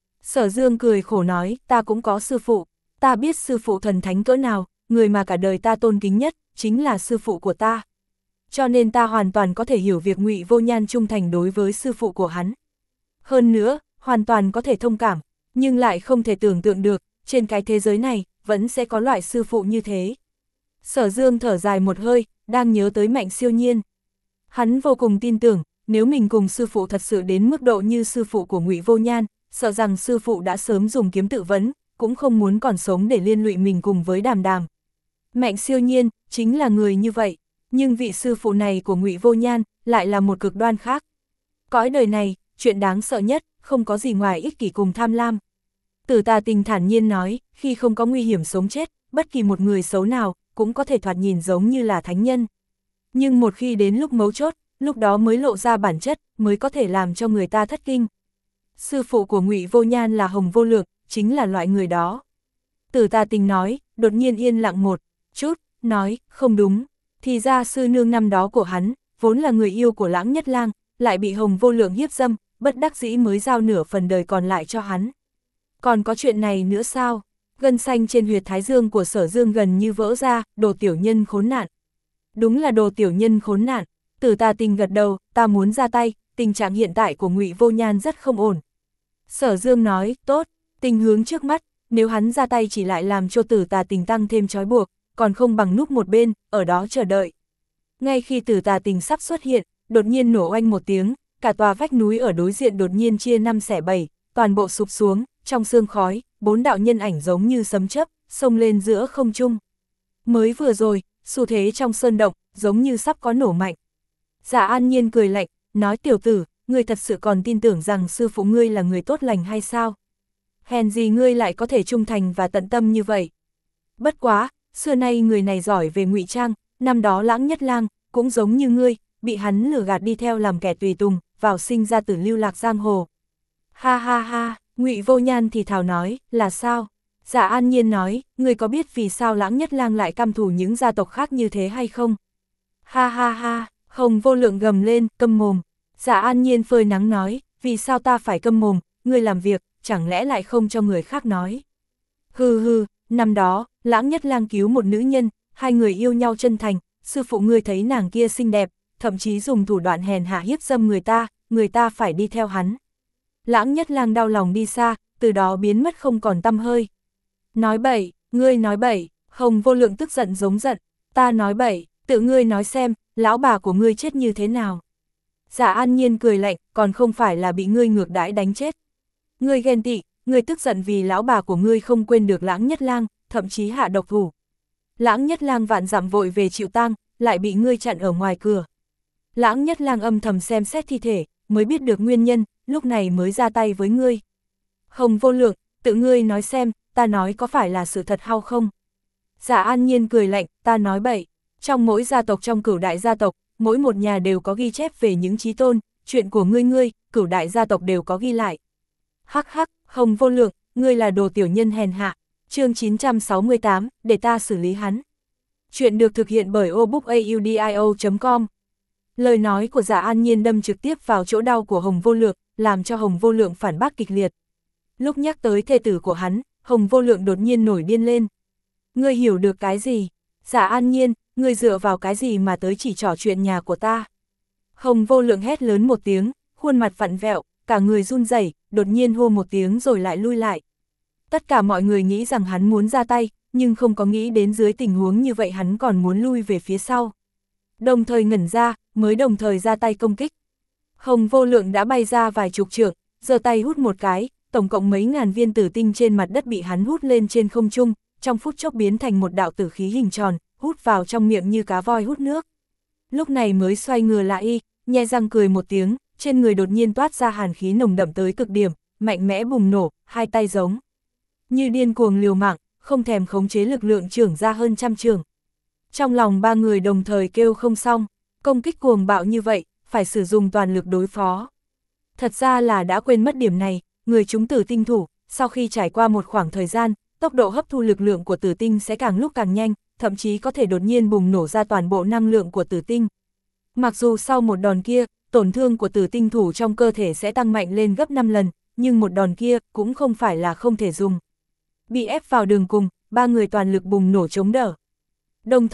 Sở Dương cười khổ nói, ta cũng có sư phụ, ta biết sư phụ thần thánh cỡ nào, người mà cả đời ta tôn kính nhất, chính là sư phụ của ta. cho nên ta hoàn toàn có thể hiểu việc Ngụy Vô Nhan trung thành đối với sư phụ của hắn. Hơn nữa, hoàn toàn có thể thông cảm, nhưng lại không thể tưởng tượng được, trên cái thế giới này, vẫn sẽ có loại sư phụ như thế. Sở Dương thở dài một hơi, đang nhớ tới Mạnh Siêu Nhiên. Hắn vô cùng tin tưởng, nếu mình cùng sư phụ thật sự đến mức độ như sư phụ của Ngụy Vô Nhan, sợ rằng sư phụ đã sớm dùng kiếm tự vấn, cũng không muốn còn sống để liên lụy mình cùng với Đàm Đàm. Mạnh Siêu Nhiên, chính là người như vậy, nhưng vị sư phụ này của Ngụy Vô Nhan, lại là một cực đoan khác. Cõi đời này, chuyện đáng sợ nhất, không có gì ngoài ích kỷ cùng tham lam. Tử Tà Tình thản nhiên nói, khi không có nguy hiểm sống chết, bất kỳ một người xấu nào, cũng có thể thoạt nhìn giống như là thánh nhân. Nhưng một khi đến lúc mấu chốt, lúc đó mới lộ ra bản chất, mới có thể làm cho người ta thất kinh. Sư phụ của Ngụy Vô Nhan là Hồng Vô Lượng, chính là loại người đó. Tử Tà Tình nói, đột nhiên yên lặng một chút, nói, không đúng, thì ra sư nương năm đó của hắn, vốn là người yêu của Lãng Nhất Lang, lại bị Hồng Vô Lượng hiếp dâm, bất đắc dĩ mới giao nửa phần đời còn lại cho hắn. Còn có chuyện này nữa sao? Gân xanh trên huyệt thái dương của Sở Dương gần như vỡ ra, đồ tiểu nhân khốn nạn. Đúng là đồ tiểu nhân khốn nạn. Tử Tà Tình gật đầu, ta muốn ra tay, tình trạng hiện tại của Ngụy Vô Nhan rất không ổn. Sở Dương nói, tốt, tình hướng trước mắt, nếu hắn ra tay chỉ lại làm cho Tử Tà Tình tăng thêm trói buộc, còn không bằng núp một bên, ở đó chờ đợi. Ngay khi Tử Tà Tình sắp xuất hiện, đột nhiên nổ oanh một tiếng, cả tòa vách núi ở đối diện đột nhiên chia năm xẻ bảy, toàn bộ sụp xuống, trong sương khói, bốn đạo nhân ảnh giống như sấm chớp, xông lên giữa không trung. Mới vừa rồi, xu thế trong sơn động, giống như sắp có nổ mạnh. Dạ An Nhiên cười lạnh, nói tiểu tử, ngươi thật sự còn tin tưởng rằng sư phụ ngươi là người tốt lành hay sao? Hèn gì ngươi lại có thể trung thành và tận tâm như vậy? Bất quá, xưa nay người này giỏi về ngụy trang, năm đó Lãng Nhất Lang, cũng giống như ngươi, bị hắn lừa gạt đi theo làm kẻ tùy tùng, vào sinh ra tử lưu lạc giang hồ. Ha ha ha, Ngụy Vô Nhan thì thào nói, là sao? Dạ An Nhiên nói, ngươi có biết vì sao Lãng Nhất Lang lại căm thù những gia tộc khác như thế hay không? Ha ha ha, Hồng Vô Lượng gầm lên, câm mồm. Dạ An Nhiên phơi nắng nói, vì sao ta phải câm mồm, ngươi làm việc, chẳng lẽ lại không cho người khác nói? Hừ hừ, năm đó, Lãng Nhất Lang cứu một nữ nhân, hai người yêu nhau chân thành, sư phụ ngươi thấy nàng kia xinh đẹp, thậm chí dùng thủ đoạn hèn hạ hiếp dâm người ta, người ta phải đi theo hắn. Lãng Nhất Lang đau lòng đi xa, từ đó biến mất không còn tăm hơi. Nói bậy, ngươi nói bậy, Hồng Vô Lượng tức giận giống giận, ta nói bậy, tự ngươi nói xem, lão bà của ngươi chết như thế nào? Dạ An Nhiên cười lạnh, còn không phải là bị ngươi ngược đãi đánh chết. Ngươi ghen tị, ngươi tức giận vì lão bà của ngươi không quên được Lãng Nhất Lang, thậm chí hạ độc thủ. Lãng Nhất Lang vạn dặm vội về chịu tang, lại bị ngươi chặn ở ngoài cửa. Lãng Nhất Lang âm thầm xem xét thi thể, mới biết được nguyên nhân, lúc này mới ra tay với ngươi. Hồng Vô Lượng, tự ngươi nói xem, ta nói có phải là sự thật hay không? Dạ An Nhiên cười lạnh, ta nói bậy. Trong mỗi gia tộc trong Cửu Đại gia tộc, mỗi một nhà đều có ghi chép về những chí tôn, chuyện của ngươi ngươi, Cửu Đại gia tộc đều có ghi lại. Hắc hắc, Hồng Vô Lượng, ngươi là đồ tiểu nhân hèn hạ. Chương chín trăm sáu mươi tám, để ta xử lý hắn. Chuyện được thực hiện bởi obookaudio chấm com. Lời nói của Dạ An Nhiên đâm trực tiếp vào chỗ đau của Hồng Vô Lượng, làm cho Hồng Vô Lượng phản bác kịch liệt. Lúc nhắc tới thê tử của hắn, Hồng Vô Lượng đột nhiên nổi điên lên. Ngươi hiểu được cái gì? Dạ An Nhiên, ngươi dựa vào cái gì mà tới chỉ trỏ chuyện nhà của ta? Hồng Vô Lượng hét lớn một tiếng, khuôn mặt vặn vẹo, cả người run rẩy, đột nhiên hô một tiếng rồi lại lui lại. Tất cả mọi người nghĩ rằng hắn muốn ra tay, nhưng không có nghĩ đến dưới tình huống như vậy hắn còn muốn lui về phía sau. Đồng thời ngẩn ra, mới đồng thời ra tay công kích. Hồng Vô Lượng đã bay ra vài chục trượng, giơ tay hút một cái, tổng cộng mấy ngàn viên tử tinh trên mặt đất bị hắn hút lên trên không trung, trong phút chốc biến thành một đạo tử khí hình tròn, hút vào trong miệng như cá voi hút nước. Lúc này mới xoay ngừa lại, nhe răng cười một tiếng, trên người đột nhiên toát ra hàn khí nồng đậm tới cực điểm, mạnh mẽ bùng nổ, hai tay giống như điên cuồng liều mạng, không thèm khống chế lực lượng trưởng ra hơn trăm trường. Trong lòng ba người đồng thời kêu không xong, công kích cuồng bạo như vậy, phải sử dụng toàn lực đối phó. Thật ra là đã quên mất điểm này, người chúng tử tinh thủ, sau khi trải qua một khoảng thời gian, tốc độ hấp thu lực lượng của tử tinh sẽ càng lúc càng nhanh, thậm chí có thể đột nhiên bùng nổ ra toàn bộ năng lượng của tử tinh. Mặc dù sau một đòn kia, tổn thương của tử tinh thủ trong cơ thể sẽ tăng mạnh lên gấp năm lần, nhưng một đòn kia cũng không phải là không thể dùng. Bị ép vào đường cùng, ba người toàn lực bùng nổ chống đỡ. Đồng thời,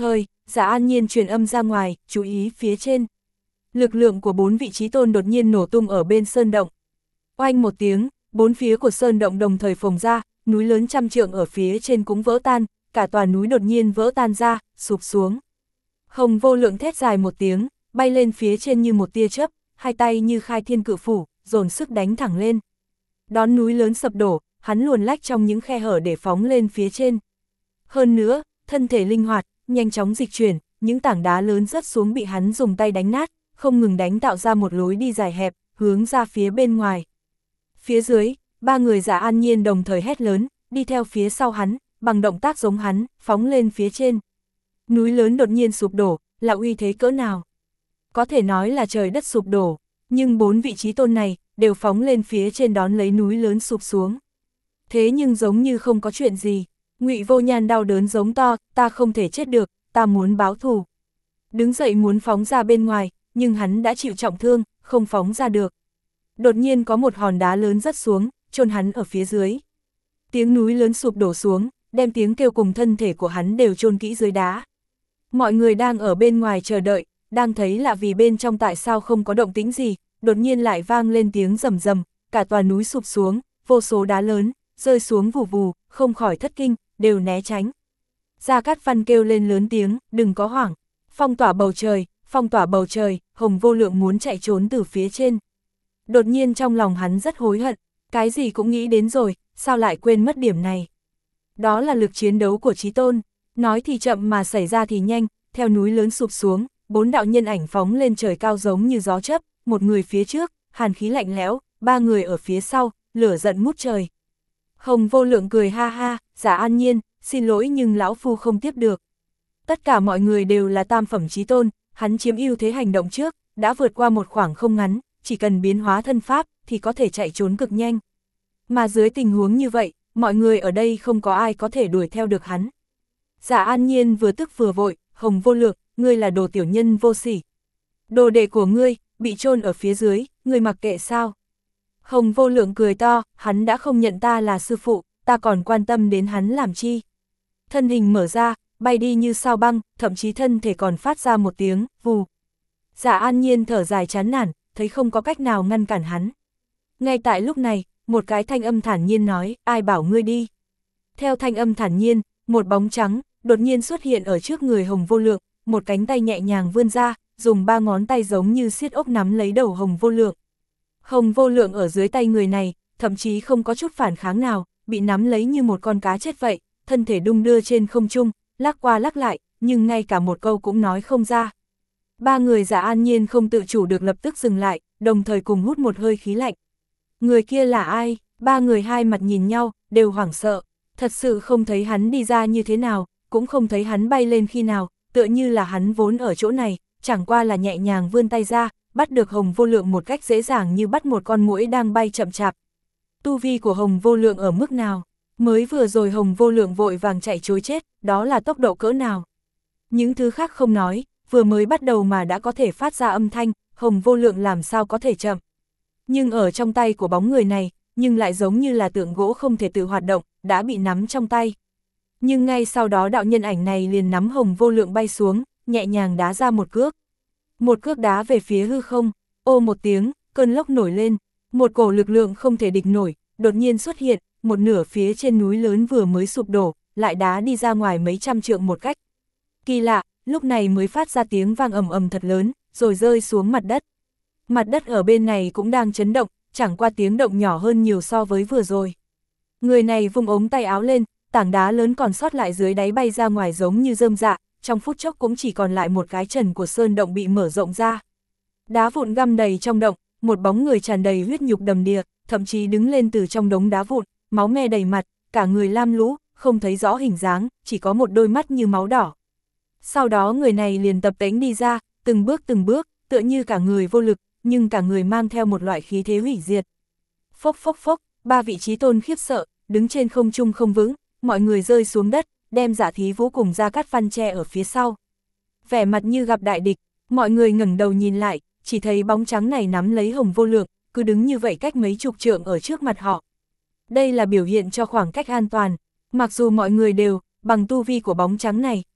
Dạ An Nhiên truyền âm ra ngoài, chú ý phía trên. Lực lượng của bốn vị trí tôn đột nhiên nổ tung ở bên sơn động. Oanh một tiếng, bốn phía của sơn động đồng thời phồng ra, núi lớn trăm trượng ở phía trên cũng vỡ tan, cả tòa núi đột nhiên vỡ tan ra, sụp xuống. Hồng Vô Lượng thét dài một tiếng, bay lên phía trên như một tia chớp, hai tay như khai thiên cự phủ, dồn sức đánh thẳng lên. Đón núi lớn sập đổ, hắn luồn lách trong những khe hở để phóng lên phía trên. Hơn nữa, thân thể linh hoạt, nhanh chóng dịch chuyển, những tảng đá lớn rớt xuống bị hắn dùng tay đánh nát, không ngừng đánh tạo ra một lối đi dài hẹp, hướng ra phía bên ngoài. Phía dưới, ba người Dạ An Nhiên đồng thời hét lớn, đi theo phía sau hắn, bằng động tác giống hắn, phóng lên phía trên. Núi lớn đột nhiên sụp đổ, là uy thế cỡ nào? Có thể nói là trời đất sụp đổ, nhưng bốn vị trí tôn này đều phóng lên phía trên đón lấy núi lớn sụp xuống. Thế nhưng giống như không có chuyện gì, Ngụy Vô Nhan đau đớn giống to, ta không thể chết được, ta muốn báo thù. Đứng dậy muốn phóng ra bên ngoài, nhưng hắn đã chịu trọng thương, không phóng ra được. Đột nhiên có một hòn đá lớn rớt xuống, chôn hắn ở phía dưới. Tiếng núi lớn sụp đổ xuống, đem tiếng kêu cùng thân thể của hắn đều chôn kỹ dưới đá. Mọi người đang ở bên ngoài chờ đợi, đang thấy lạ vì bên trong tại sao không có động tĩnh gì, đột nhiên lại vang lên tiếng rầm rầm, cả tòa núi sụp xuống, vô số đá lớn rơi xuống vù vù, không khỏi thất kinh, đều né tránh. Gia Cát Văn kêu lên lớn tiếng, đừng có hoảng, phong tỏa bầu trời, phong tỏa bầu trời, Hồng Vô Lượng muốn chạy trốn từ phía trên. Đột nhiên trong lòng hắn rất hối hận, cái gì cũng nghĩ đến rồi, sao lại quên mất điểm này. Đó là lực chiến đấu của chí tôn, nói thì chậm mà xảy ra thì nhanh, theo núi lớn sụp xuống, bốn đạo nhân ảnh phóng lên trời cao giống như gió chớp, một người phía trước, hàn khí lạnh lẽo, ba người ở phía sau, lửa giận ngút trời. Hồng Vô Lượng cười ha ha, Dạ An Nhiên, xin lỗi nhưng lão phu không tiếp được. Tất cả mọi người đều là tam phẩm chí tôn, hắn chiếm ưu thế hành động trước, đã vượt qua một khoảng không ngắn, chỉ cần biến hóa thân pháp thì có thể chạy trốn cực nhanh. Mà dưới tình huống như vậy, mọi người ở đây không có ai có thể đuổi theo được hắn. Dạ An Nhiên vừa tức vừa vội, Hồng Vô Lượng, ngươi là đồ tiểu nhân vô sỉ. Đồ đệ của ngươi, bị chôn ở phía dưới, ngươi mặc kệ sao? Hồng Vô Lượng cười to, hắn đã không nhận ta là sư phụ, ta còn quan tâm đến hắn làm chi? Thân hình mở ra, bay đi như sao băng, thậm chí thân thể còn phát ra một tiếng, vù. Dạ An Nhiên thở dài chán nản, thấy không có cách nào ngăn cản hắn. Ngay tại lúc này, một cái thanh âm thản nhiên nói, ai bảo ngươi đi? Theo thanh âm thản nhiên, một bóng trắng đột nhiên xuất hiện ở trước người Hồng Vô Lượng, một cánh tay nhẹ nhàng vươn ra, dùng ba ngón tay giống như siết ốc nắm lấy đầu Hồng Vô Lượng. Hồng Vô Lượng ở dưới tay người này, thậm chí không có chút phản kháng nào, bị nắm lấy như một con cá chết vậy, thân thể đung đưa trên không trung, lắc qua lắc lại, nhưng ngay cả một câu cũng nói không ra. Ba người Dạ An Nhiên không tự chủ được lập tức dừng lại, đồng thời cùng hút một hơi khí lạnh. Người kia là ai? Ba người hai mặt nhìn nhau, đều hoảng sợ, thật sự không thấy hắn đi ra như thế nào, cũng không thấy hắn bay lên khi nào, tựa như là hắn vốn ở chỗ này, chẳng qua là nhẹ nhàng vươn tay ra, bắt được Hồng Vô Lượng một cách dễ dàng như bắt một con muỗi đang bay chậm chạp. Tu vi của Hồng Vô Lượng ở mức nào? Mới vừa rồi Hồng Vô Lượng vội vàng chạy trối chết, đó là tốc độ cỡ nào? Những thứ khác không nói, vừa mới bắt đầu mà đã có thể phát ra âm thanh, Hồng Vô Lượng làm sao có thể chậm. Nhưng ở trong tay của bóng người này, nhưng lại giống như là tượng gỗ không thể tự hoạt động, đã bị nắm trong tay. Nhưng ngay sau đó đạo nhân ảnh này liền nắm Hồng Vô Lượng bay xuống, nhẹ nhàng đá ra một cước. Một cước đá về phía hư không, ô một tiếng, cơn lốc nổi lên, một cổ lực lượng không thể địch nổi, đột nhiên xuất hiện, một nửa phía trên núi lớn vừa mới sụp đổ, lại đá đi ra ngoài mấy trăm trượng một cách. Kỳ lạ, lúc này mới phát ra tiếng vang ầm ầm thật lớn, rồi rơi xuống mặt đất. Mặt đất ở bên này cũng đang chấn động, chẳng qua tiếng động nhỏ hơn nhiều so với vừa rồi. Người này vung ống tay áo lên, tảng đá lớn còn sót lại dưới đáy bay ra ngoài giống như rơm rạ, trong phút chốc cũng chỉ còn lại một cái trần của sơn động bị mở rộng ra. Đá vụn găm đầy trong động, một bóng người tràn đầy huyết nhục đầm đìa, thậm chí đứng lên từ trong đống đá vụn, máu me đầy mặt, cả người lam lũ, không thấy rõ hình dáng, chỉ có một đôi mắt như máu đỏ. Sau đó người này liền tập tễnh đi ra, từng bước từng bước, tựa như cả người vô lực, nhưng cả người mang theo một loại khí thế hủy diệt. Phốc phốc phốc, ba vị trí tôn khiếp sợ, đứng trên không trung không vững, mọi người rơi xuống đất, đem Dạ Thí Vũ cùng Gia Cát Văn che ở phía sau. Vẻ mặt như gặp đại địch, mọi người ngẩng đầu nhìn lại, chỉ thấy bóng trắng này nắm lấy Hồng Vô Lượng, cứ đứng như vậy cách mấy chục trượng ở trước mặt họ. Đây là biểu hiện cho khoảng cách an toàn, mặc dù mọi người đều, bằng tu vi của bóng trắng này,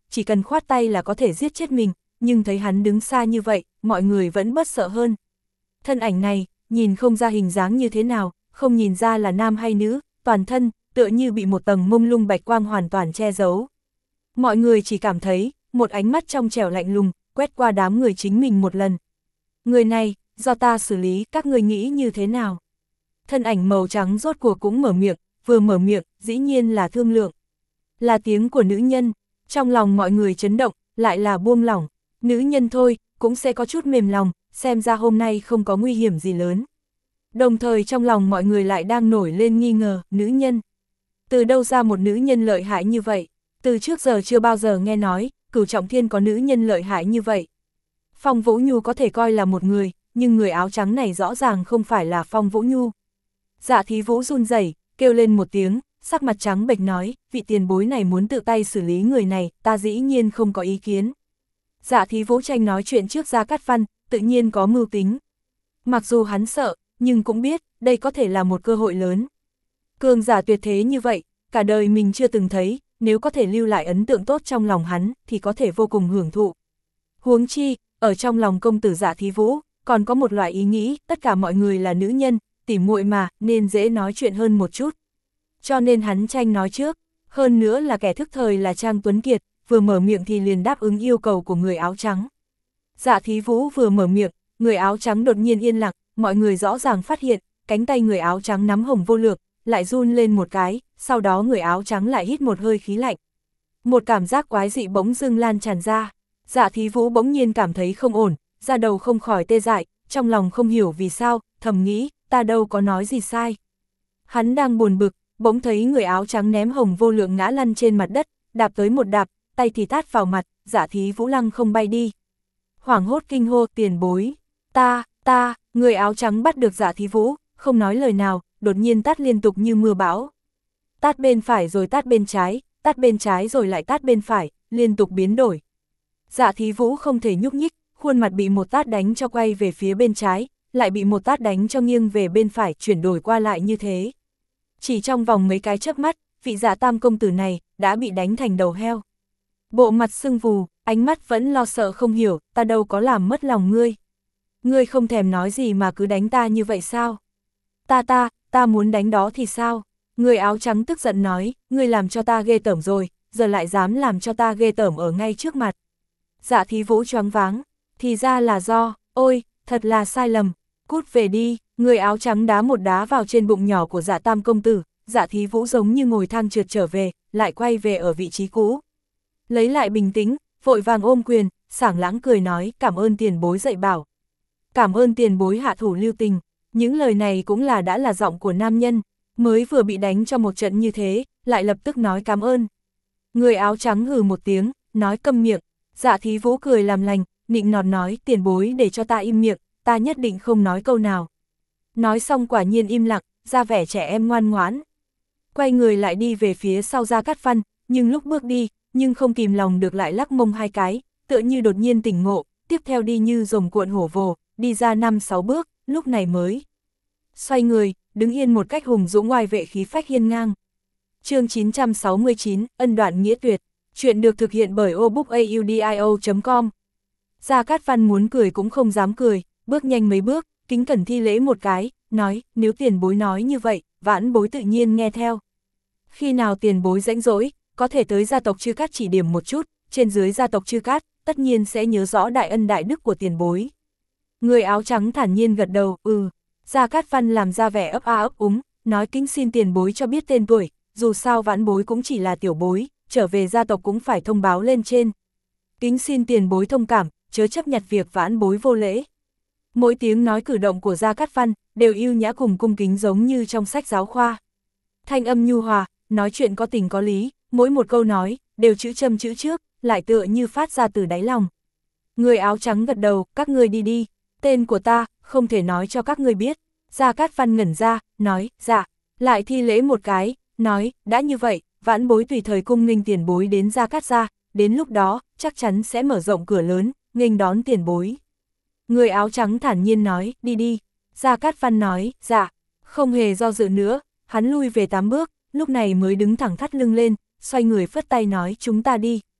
chỉ cần khoát tay là có thể giết chết mình, nhưng thấy hắn đứng xa như vậy, mọi người vẫn bớt sợ hơn. Thân ảnh này, nhìn không ra hình dáng như thế nào, không nhìn ra là nam hay nữ, toàn thân, tựa như bị một tầng mông lung bạch quang hoàn toàn che giấu. Mọi người chỉ cảm thấy, một ánh mắt trong trẻo lạnh lùng, quét qua đám người chính mình một lần. Người này, do ta xử lý, các người nghĩ như thế nào? Thân ảnh màu trắng rốt cuộc cũng mở miệng, vừa mở miệng, dĩ nhiên là thương lượng. Là tiếng của nữ nhân, trong lòng mọi người chấn động, lại là buông lỏng. Nữ nhân thôi, cũng sẽ có chút mềm lòng, xem ra hôm nay không có nguy hiểm gì lớn. Đồng thời trong lòng mọi người lại đang nổi lên nghi ngờ, nữ nhân. Từ đâu ra một nữ nhân lợi hại như vậy? Từ trước giờ chưa bao giờ nghe nói, Cửu Trọng Thiên có nữ nhân lợi hại như vậy. Phong Vũ Nhu có thể coi là một người, nhưng người áo trắng này rõ ràng không phải là Phong Vũ Nhu. Dạ Thí Vũ run rẩy, kêu lên một tiếng, sắc mặt trắng bệch nói, vị tiền bối này muốn tự tay xử lý người này, ta dĩ nhiên không có ý kiến. Dạ Thí Vũ tranh nói chuyện trước Gia Cát Văn, tự nhiên có mưu tính. Mặc dù hắn sợ, nhưng cũng biết, đây có thể là một cơ hội lớn. Cường giả tuyệt thế như vậy, cả đời mình chưa từng thấy, nếu có thể lưu lại ấn tượng tốt trong lòng hắn, thì có thể vô cùng hưởng thụ. Huống chi, ở trong lòng công tử Dạ Thí Vũ, còn có một loại ý nghĩ, tất cả mọi người là nữ nhân, tỉ muội mà, nên dễ nói chuyện hơn một chút. Cho nên hắn tranh nói trước, hơn nữa là kẻ thức thời là Trang Tuấn Kiệt, vừa mở miệng thì liền đáp ứng yêu cầu của người áo trắng. Dạ Thí Vũ vừa mở miệng, người áo trắng đột nhiên yên lặng, mọi người rõ ràng phát hiện, cánh tay người áo trắng nắm hồng vô lược, lại run lên một cái, sau đó người áo trắng lại hít một hơi khí lạnh. Một cảm giác quái dị bỗng dưng lan tràn ra, Dạ Thí Vũ bỗng nhiên cảm thấy không ổn, da đầu không khỏi tê dại, trong lòng không hiểu vì sao, thầm nghĩ, ta đâu có nói gì sai. Hắn đang buồn bực, bỗng thấy người áo trắng ném hồng vô lượng ngã lăn trên mặt đất, đạp tới một đạp, tay thì tát vào mặt, Dạ Thí Vũ lăng không bay đi. Hoảng hốt kinh hô, tiền bối, ta, ta, người áo trắng bắt được Dạ Thí Vũ, không nói lời nào, đột nhiên tát liên tục như mưa bão. Tát bên phải rồi tát bên trái, tát bên trái rồi lại tát bên phải, liên tục biến đổi. Dạ Thí Vũ không thể nhúc nhích, khuôn mặt bị một tát đánh cho quay về phía bên trái, lại bị một tát đánh cho nghiêng về bên phải, chuyển đổi qua lại như thế. Chỉ trong vòng mấy cái chớp mắt, vị Dạ Tam công tử này đã bị đánh thành đầu heo. Bộ mặt sưng vù, ánh mắt vẫn lo sợ không hiểu, ta đâu có làm mất lòng ngươi. Ngươi không thèm nói gì mà cứ đánh ta như vậy sao? Ta ta, ta muốn đánh đó thì sao? Người áo trắng tức giận nói, ngươi làm cho ta ghê tởm rồi, giờ lại dám làm cho ta ghê tởm ở ngay trước mặt. Dạ Thí Vũ choáng váng, thì ra là do, ôi, thật là sai lầm, cút về đi. Người áo trắng đá một đá vào trên bụng nhỏ của Dạ Tam công tử, Dạ Thí Vũ giống như ngồi thang trượt trở về, lại quay về ở vị trí cũ. Lấy lại bình tĩnh, vội vàng ôm quyền, sảng lãng cười nói, cảm ơn tiền bối dạy bảo. Cảm ơn tiền bối hạ thủ lưu tình. Những lời này cũng là đã là giọng của nam nhân, mới vừa bị đánh cho một trận như thế, lại lập tức nói cảm ơn. Người áo trắng hừ một tiếng, nói câm miệng. Dạ Thí Vũ cười làm lành, nịnh nọt nói, tiền bối để cho ta im miệng, ta nhất định không nói câu nào. Nói xong quả nhiên im lặng, ra vẻ trẻ em ngoan ngoãn. Quay người lại đi về phía sau Gia Cát Văn, nhưng lúc bước đi, nhưng không kìm lòng được lại lắc mông hai cái, tựa như đột nhiên tỉnh ngộ, tiếp theo đi như rồng cuộn hổ vồ, đi ra năm sáu bước, lúc này mới xoay người, đứng yên một cách hùng dũng ngoài vệ khí phách hiên ngang. Chương chín trăm sáu mươi chín, ân đoạn nghĩa tuyệt. Chuyện được thực hiện bởi obookaudio chấm com. Gia Cát Văn muốn cười cũng không dám cười, bước nhanh mấy bước, kính cẩn thi lễ một cái, nói, nếu tiền bối nói như vậy, vãn bối tự nhiên nghe theo. Khi nào tiền bối rãnh rỗi, có thể tới gia tộc Chư Cát chỉ điểm một chút, trên dưới gia tộc Chư Cát, tất nhiên sẽ nhớ rõ đại ân đại đức của tiền bối. Người áo trắng thản nhiên gật đầu, ừ. Gia Cát Văn làm ra vẻ ấp a ấp úng, nói kính xin tiền bối cho biết tên tuổi, dù sao vãn bối cũng chỉ là tiểu bối, trở về gia tộc cũng phải thông báo lên trên. Kính xin tiền bối thông cảm, chớ chấp nhặt việc vãn bối vô lễ. Mỗi tiếng nói cử động của Gia Cát Văn đều yêu nhã cùng cung kính giống như trong sách giáo khoa. Thanh âm nhu hòa, nói chuyện có tình có lý, mỗi một câu nói đều chữ châm chữ trước, lại tựa như phát ra từ đáy lòng. Người áo trắng gật đầu, các ngươi đi đi, tên của ta không thể nói cho các ngươi biết. Gia Cát Văn ngẩn ra, nói, dạ, lại thi lễ một cái, nói, đã như vậy, vãn bối tùy thời cung nghênh tiền bối đến Gia Cát gia, đến lúc đó, chắc chắn sẽ mở rộng cửa lớn, nghênh đón tiền bối. Người áo trắng thản nhiên nói, đi đi. Gia Cát Văn nói, dạ, không hề do dự nữa, hắn lui về tám bước, lúc này mới đứng thẳng thắt lưng lên, xoay người phất tay nói, chúng ta đi.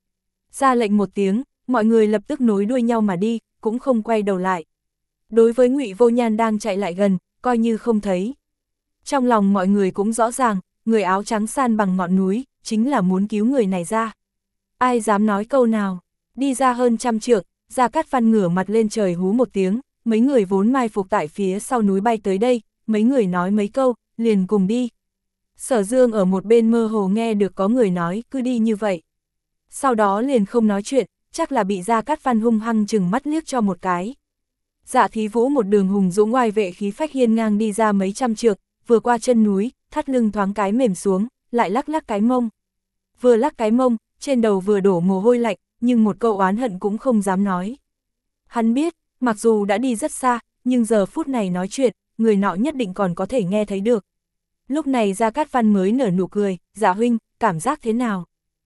Ra lệnh một tiếng, mọi người lập tức nối đuôi nhau mà đi, cũng không quay đầu lại. Đối với Ngụy Vô Nhan đang chạy lại gần, coi như không thấy. Trong lòng mọi người cũng rõ ràng, người áo trắng san bằng ngọn núi, chính là muốn cứu người này ra. Ai dám nói câu nào, đi ra hơn trăm trượng, Gia Cát Văn ngửa mặt lên trời hú một tiếng, mấy người vốn mai phục tại phía sau núi bay tới đây, mấy người nói mấy câu, liền cùng đi. Sở Dương ở một bên mơ hồ nghe được có người nói, cứ đi như vậy. Sau đó liền không nói chuyện, chắc là bị Gia Cát Văn hung hăng chừng mắt liếc cho một cái. Dạ Thí Vũ một đường hùng dũng oai vệ khí phách hiên ngang đi ra mấy trăm trượng, vừa qua chân núi, thắt lưng thoáng cái mềm xuống, lại lắc lắc cái mông. Vừa lắc cái mông, trên đầu vừa đổ mồ hôi lạnh, nhưng một câu oán hận cũng không dám nói. Hắn biết, mặc dù đã đi rất xa, nhưng giờ phút này nói chuyện, người nọ nhất định còn có thể nghe thấy được. Lúc này Gia Cát Văn mới nở nụ cười, Dạ huynh, cảm giác thế nào?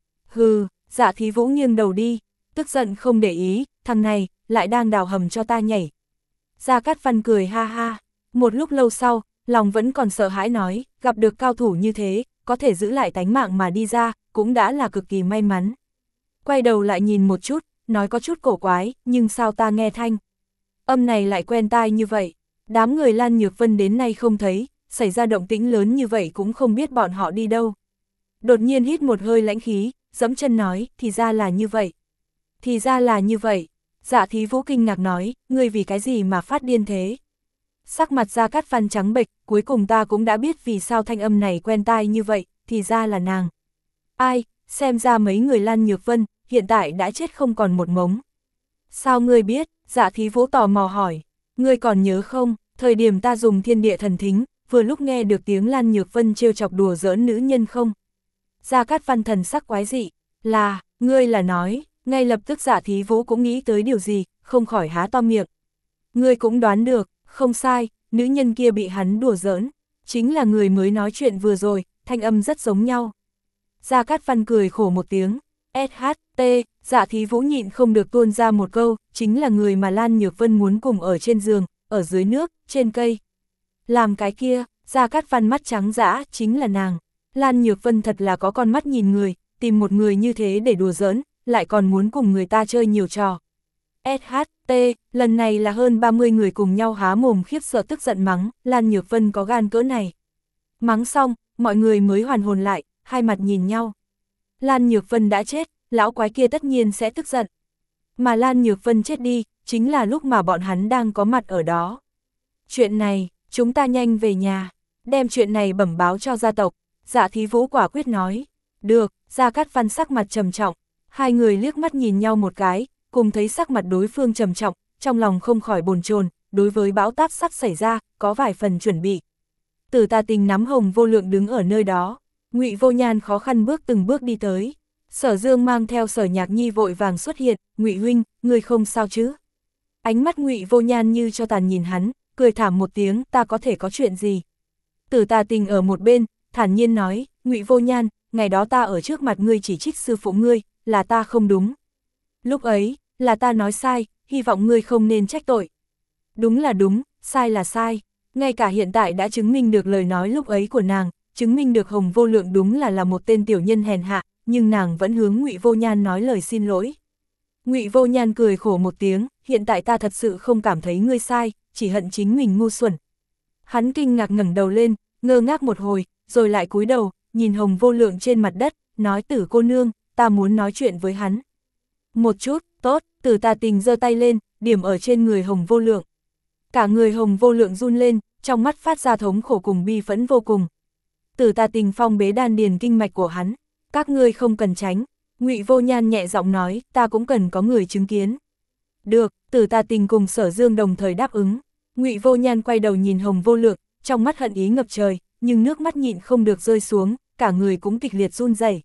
Hừ, Dạ Thí Vũ nghiêng đầu đi, tức giận không để ý, thằng này, lại đang đào hầm cho ta nhảy. Gia Cát Văn cười ha ha, một lúc lâu sau, lòng vẫn còn sợ hãi nói, gặp được cao thủ như thế, có thể giữ lại tánh mạng mà đi ra, cũng đã là cực kỳ may mắn. Quay đầu lại nhìn một chút, nói có chút cổ quái, nhưng sao ta nghe thanh. Âm này lại quen tai như vậy, đám người Lan Nhược Vân đến nay không thấy, xảy ra động tĩnh lớn như vậy cũng không biết bọn họ đi đâu. Đột nhiên hít một hơi lãnh khí, giẫm chân nói, thì ra là như vậy. Thì ra là như vậy. Dạ Thí Vũ kinh ngạc nói, ngươi vì cái gì mà phát điên thế? Sắc mặt Gia Cát Văn trắng bệch, cuối cùng ta cũng đã biết vì sao thanh âm này quen tai như vậy, thì ra là nàng. Ai, xem ra mấy người Lan Nhược Vân, hiện tại đã chết không còn một mống. Sao ngươi biết? Dạ Thí Vũ tò mò hỏi. Ngươi còn nhớ không, thời điểm ta dùng thiên địa thần thính, vừa lúc nghe được tiếng Lan Nhược Vân trêu chọc đùa giỡn nữ nhân không? Gia Cát Văn thần sắc quái dị, là, ngươi là nói, ngay lập tức Dạ Thí Vũ cũng nghĩ tới điều gì, không khỏi há to miệng. Ngươi cũng đoán được, không sai, nữ nhân kia bị hắn đùa giỡn, chính là người mới nói chuyện vừa rồi, thanh âm rất giống nhau. Gia Cát Văn cười khổ một tiếng, ét hát tê, Dạ Thí Vũ nhịn không được tuôn ra một câu, chính là người mà Lan Nhược Vân muốn cùng ở trên giường, ở dưới nước, trên cây. Làm cái kia, Gia Cát Văn mắt trắng dã, chính là nàng. Lan Nhược Vân thật là có con mắt nhìn người, tìm một người như thế để đùa giỡn, lại còn muốn cùng người ta chơi nhiều trò. ét hát tê, lần này là hơn ba mươi người cùng nhau há mồm khiếp sợ tức giận mắng, Lan Nhược Vân có gan cỡ này. Mắng xong, mọi người mới hoàn hồn lại, hai mặt nhìn nhau. Lan Nhược Vân đã chết, lão quái kia tất nhiên sẽ tức giận. Mà Lan Nhược Vân chết đi, chính là lúc mà bọn hắn đang có mặt ở đó. Chuyện này, chúng ta nhanh về nhà, đem chuyện này bẩm báo cho gia tộc. Dạ Thí Vũ quả quyết nói. Được, Gia Cát Văn sắc mặt trầm trọng. Hai người liếc mắt nhìn nhau một cái, cùng thấy sắc mặt đối phương trầm trọng, trong lòng không khỏi bồn chồn, đối với bão táp sắp xảy ra, có vài phần chuẩn bị. Tử Tà Tình nắm Hồng Vô Lượng đứng ở nơi đó, Ngụy Vô Nhan khó khăn bước từng bước đi tới. Sở Dương mang theo Sở Nhạc Nhi vội vàng xuất hiện, Ngụy huynh, ngươi không sao chứ? Ánh mắt Ngụy Vô Nhan như cho tàn nhìn hắn, cười thảm một tiếng, ta có thể có chuyện gì? Tử Tà Tình ở một bên, thản nhiên nói, Ngụy Vô Nhan, ngày đó ta ở trước mặt ngươi chỉ trích sư phụ ngươi, là ta không đúng. Lúc ấy, là ta nói sai, hy vọng ngươi không nên trách tội. Đúng là đúng, sai là sai. Ngay cả hiện tại đã chứng minh được lời nói lúc ấy của nàng, chứng minh được Hồng Vô Lượng đúng là là một tên tiểu nhân hèn hạ, nhưng nàng vẫn hướng Ngụy Vô Nhan nói lời xin lỗi. Ngụy Vô Nhan cười khổ một tiếng, hiện tại ta thật sự không cảm thấy ngươi sai, chỉ hận chính mình ngu xuẩn. Hắn kinh ngạc ngẩng đầu lên, ngơ ngác một hồi, rồi lại cúi đầu, nhìn Hồng Vô Lượng trên mặt đất, nói Tử cô nương, ta muốn nói chuyện với hắn. Một chút, tốt, Tử Tà Tình giơ tay lên, điểm ở trên người Hồng Vô Lượng. Cả người Hồng Vô Lượng run lên, trong mắt phát ra thống khổ cùng bi phẫn vô cùng. Tử Tà Tình phong bế đan điền kinh mạch của hắn, các ngươi không cần tránh. Ngụy Vô Nhan nhẹ giọng nói, ta cũng cần có người chứng kiến. Được, Tử Tà Tình cùng Sở Dương đồng thời đáp ứng. Ngụy Vô Nhan quay đầu nhìn Hồng Vô Lượng, trong mắt hận ý ngập trời, nhưng nước mắt nhịn không được rơi xuống, cả người cũng kịch liệt run rẩy.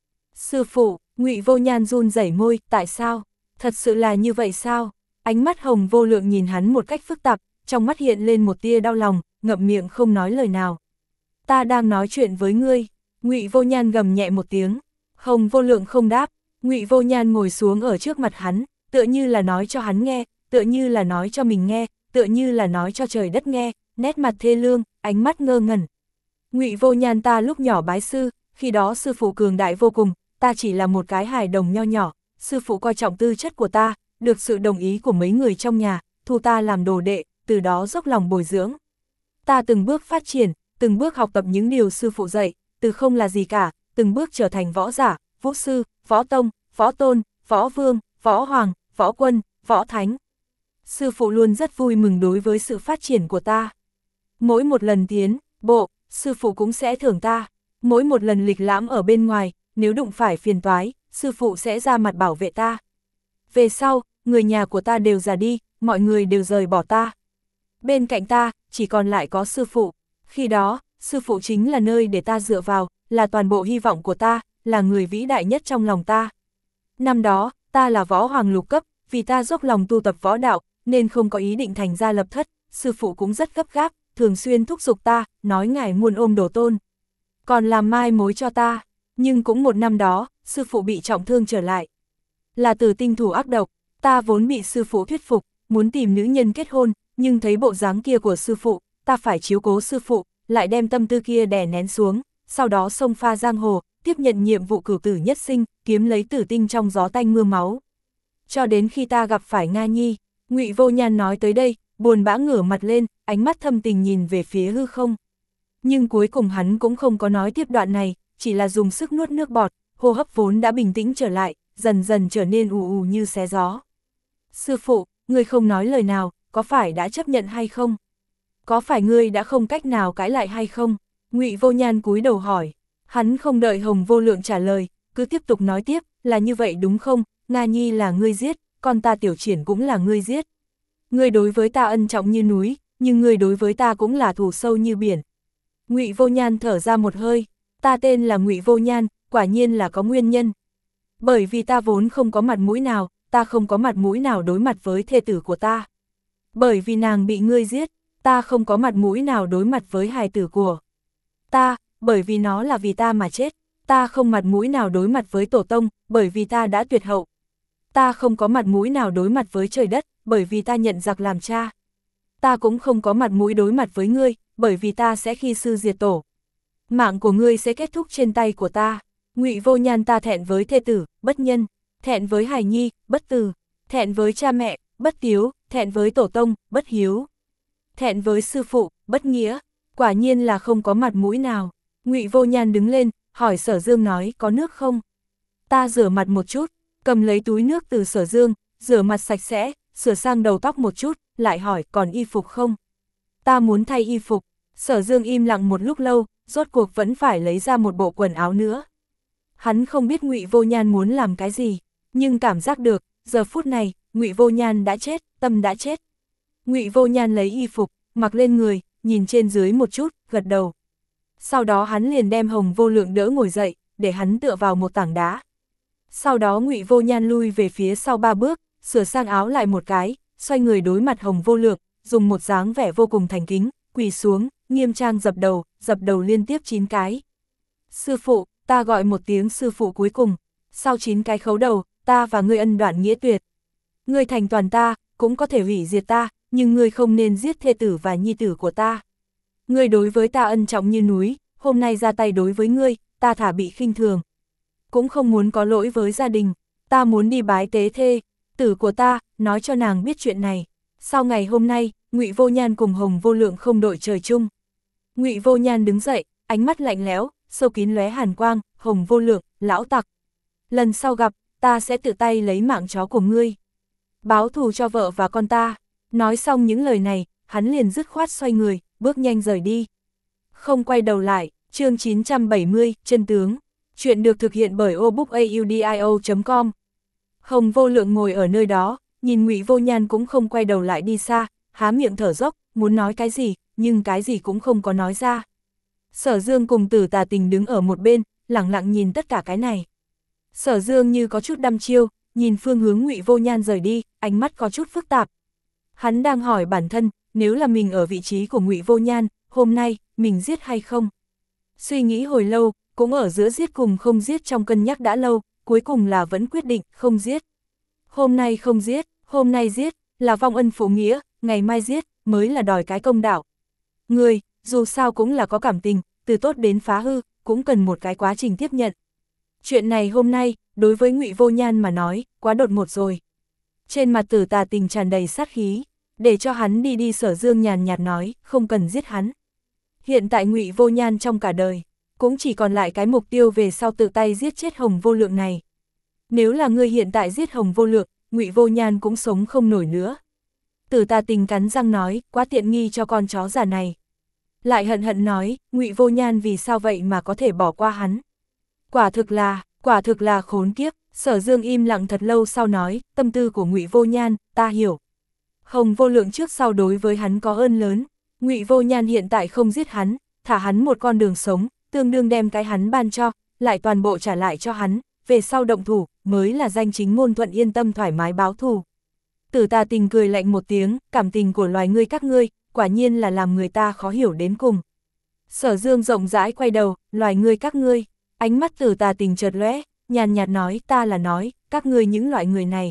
Sư phụ, Ngụy Vô Nhan run rẩy môi, tại sao? Thật sự là như vậy sao? Ánh mắt Hồng Vô Lượng nhìn hắn một cách phức tạp, trong mắt hiện lên một tia đau lòng, ngậm miệng không nói lời nào. Ta đang nói chuyện với ngươi. Ngụy Vô Nhan gầm nhẹ một tiếng. Hồng Vô Lượng không đáp. Ngụy Vô Nhan ngồi xuống ở trước mặt hắn, tựa như là nói cho hắn nghe, tựa như là nói cho mình nghe, tựa như là nói cho trời đất nghe, nét mặt thê lương, ánh mắt ngơ ngẩn. Ngụy Vô Nhan, ta lúc nhỏ bái sư, khi đó sư phụ cường đại vô cùng, ta chỉ là một cái hài đồng nho nhỏ, sư phụ coi trọng tư chất của ta, được sự đồng ý của mấy người trong nhà, thu ta làm đồ đệ, từ đó dốc lòng bồi dưỡng. Ta từng bước phát triển, từng bước học tập những điều sư phụ dạy, từ không là gì cả, từng bước trở thành võ giả, vũ sư, võ tông, võ tôn, võ vương, võ hoàng, võ quân, võ thánh. Sư phụ luôn rất vui mừng đối với sự phát triển của ta. Mỗi một lần tiến bộ, sư phụ cũng sẽ thưởng ta. Mỗi một lần lịch lãm ở bên ngoài, nếu đụng phải phiền toái, sư phụ sẽ ra mặt bảo vệ ta. Về sau, người nhà của ta đều già đi, mọi người đều rời bỏ ta. Bên cạnh ta, chỉ còn lại có sư phụ. Khi đó, sư phụ chính là nơi để ta dựa vào, là toàn bộ hy vọng của ta, là người vĩ đại nhất trong lòng ta. Năm đó, ta là võ hoàng lục cấp, vì ta dốc lòng tu tập võ đạo, nên không có ý định thành gia lập thất, sư phụ cũng rất gấp gáp, thường xuyên thúc giục ta, nói ngài muôn ôm đồ tôn. Còn làm mai mối cho ta, nhưng cũng một năm đó, sư phụ bị trọng thương trở lại. Là từ tinh thủ ác độc, ta vốn bị sư phụ thuyết phục, muốn tìm nữ nhân kết hôn, nhưng thấy bộ dáng kia của sư phụ, ta phải chiếu cố sư phụ, lại đem tâm tư kia đè nén xuống, sau đó xông pha giang hồ, tiếp nhận nhiệm vụ cửu tử nhất sinh, kiếm lấy tử tinh trong gió tanh mưa máu. Cho đến khi ta gặp phải Nga Nhi, Ngụy Vô Nhan nói tới đây, buồn bã ngửa mặt lên, ánh mắt thâm tình nhìn về phía hư không. Nhưng cuối cùng hắn cũng không có nói tiếp đoạn này, chỉ là dùng sức nuốt nước bọt, hô hấp vốn đã bình tĩnh trở lại, dần dần trở nên ù ù như xé gió. Sư phụ, ngươi không nói lời nào, có phải đã chấp nhận hay không? Có phải ngươi đã không cách nào cãi lại hay không? Ngụy Vô Nhan cúi đầu hỏi. Hắn không đợi Hồng Vô Lượng trả lời, cứ tiếp tục nói tiếp, là như vậy đúng không? Nga Nhi là ngươi giết, con ta Tiểu Triển cũng là ngươi giết. Ngươi đối với ta ân trọng như núi, nhưng ngươi đối với ta cũng là thù sâu như biển. Ngụy Vô Nhan thở ra một hơi, ta tên là Ngụy Vô Nhan, quả nhiên là có nguyên nhân. Bởi vì ta vốn không có mặt mũi nào, ta không có mặt mũi nào đối mặt với thê tử của ta. Bởi vì nàng bị ngươi giết, ta không có mặt mũi nào đối mặt với hài tử của ta, bởi vì nó là vì ta mà chết. Ta không mặt mũi nào đối mặt với tổ tông, bởi vì ta đã tuyệt hậu. Ta không có mặt mũi nào đối mặt với trời đất, bởi vì ta nhận giặc làm cha. Ta cũng không có mặt mũi đối mặt với ngươi, bởi vì ta sẽ khi sư diệt tổ. Mạng của ngươi sẽ kết thúc trên tay của ta. Ngụy Vô Nhan, ta thẹn với thê tử, bất nhân, thẹn với hài nhi, bất từ, thẹn với cha mẹ, bất tiếu, thẹn với tổ tông, bất hiếu, thẹn với sư phụ, bất nghĩa, quả nhiên là không có mặt mũi nào. Ngụy Vô Nhan đứng lên, hỏi Sở Dương nói, có nước không? Ta rửa mặt một chút, cầm lấy túi nước từ Sở Dương, rửa mặt sạch sẽ, sửa sang đầu tóc một chút, lại hỏi, còn y phục không? Ta muốn thay y phục. Sở Dương im lặng một lúc lâu, rốt cuộc vẫn phải lấy ra một bộ quần áo nữa. Hắn không biết Ngụy Vô Nhan muốn làm cái gì, nhưng cảm giác được, giờ phút này, Ngụy Vô Nhan đã chết, tâm đã chết. Ngụy Vô Nhan lấy y phục, mặc lên người, nhìn trên dưới một chút, gật đầu. Sau đó hắn liền đem Hồng Vô Lượng đỡ ngồi dậy, để hắn tựa vào một tảng đá. Sau đó Ngụy Vô Nhan lui về phía sau ba bước, sửa sang áo lại một cái, xoay người đối mặt Hồng Vô Lượng, dùng một dáng vẻ vô cùng thành kính, quỳ xuống, nghiêm trang dập đầu, dập đầu liên tiếp chín cái. Sư phụ, ta gọi một tiếng sư phụ cuối cùng, sau chín cái khấu đầu, ta và ngươi ân đoạn nghĩa tuyệt. Ngươi thành toàn ta, cũng có thể hủy diệt ta, nhưng ngươi không nên giết thê tử và nhi tử của ta. Ngươi đối với ta ân trọng như núi, hôm nay ra tay đối với ngươi, ta thả bị khinh thường. Cũng không muốn có lỗi với gia đình, ta muốn đi bái tế thê tử của ta, nói cho nàng biết chuyện này. Sau ngày hôm nay, Ngụy Vô Nhan cùng Hồng Vô Lượng không đội trời chung. Ngụy Vô Nhan đứng dậy, ánh mắt lạnh lẽo, sâu kín lóe hàn quang, Hồng Vô Lượng, lão tặc. Lần sau gặp, ta sẽ tự tay lấy mạng chó của ngươi. Báo thù cho vợ và con ta. Nói xong những lời này, hắn liền dứt khoát xoay người, bước nhanh rời đi. Không quay đầu lại, chương chín trăm bảy mươi, chân tướng. Chuyện được thực hiện bởi obookaudio chấm com. Hồng Vô Lượng ngồi ở nơi đó, nhìn Ngụy Vô Nhan cũng không quay đầu lại đi xa, há miệng thở dốc, muốn nói cái gì, nhưng cái gì cũng không có nói ra. Sở Dương cùng Tử Tà Tình đứng ở một bên, lẳng lặng nhìn tất cả cái này. Sở Dương như có chút đăm chiêu, nhìn phương hướng Ngụy Vô Nhan rời đi, ánh mắt có chút phức tạp. Hắn đang hỏi bản thân, nếu là mình ở vị trí của Ngụy Vô Nhan, hôm nay, mình giết hay không? Suy nghĩ hồi lâu, cũng ở giữa giết cùng không giết trong cân nhắc đã lâu, cuối cùng là vẫn quyết định không giết. Hôm nay không giết, hôm nay giết, là vong ân phụ nghĩa, ngày mai giết, mới là đòi cái công đạo. Người, dù sao cũng là có cảm tình, từ tốt đến phá hư, cũng cần một cái quá trình tiếp nhận. Chuyện này hôm nay, đối với Ngụy Vô Nhan mà nói, quá đột ngột rồi. Trên mặt Tử Tà Tình tràn đầy sát khí, để cho hắn đi đi. Sở Dương nhàn nhạt nói, không cần giết hắn. Hiện tại Ngụy Vô Nhan trong cả đời, cũng chỉ còn lại cái mục tiêu về sau tự tay giết chết Hồng Vô Lượng này. Nếu là ngươi hiện tại giết Hồng Vô Lượng, Ngụy Vô Nhan cũng sống không nổi nữa. Tử Tà Tình cắn răng nói, quá tiện nghi cho con chó già này. Lại hận hận nói, Ngụy Vô Nhan vì sao vậy mà có thể bỏ qua hắn. Quả thực là, quả thực là khốn kiếp. Sở Dương im lặng thật lâu sau nói, tâm tư của Ngụy Vô Nhan, ta hiểu. Hồng Vô Lượng trước sau đối với hắn có ơn lớn, Ngụy Vô Nhan hiện tại không giết hắn, thả hắn một con đường sống, tương đương đem cái hắn ban cho, lại toàn bộ trả lại cho hắn, về sau động thủ, mới là danh chính ngôn thuận yên tâm thoải mái báo thù. Tử Tà Tình cười lạnh một tiếng, cảm tình của loài ngươi các ngươi, quả nhiên là làm người ta khó hiểu đến cùng. Sở Dương rộng rãi quay đầu, loài ngươi các ngươi, ánh mắt Tử Tà Tình chợt lóe, nhàn nhạt nói, ta là nói, các ngươi những loại người này.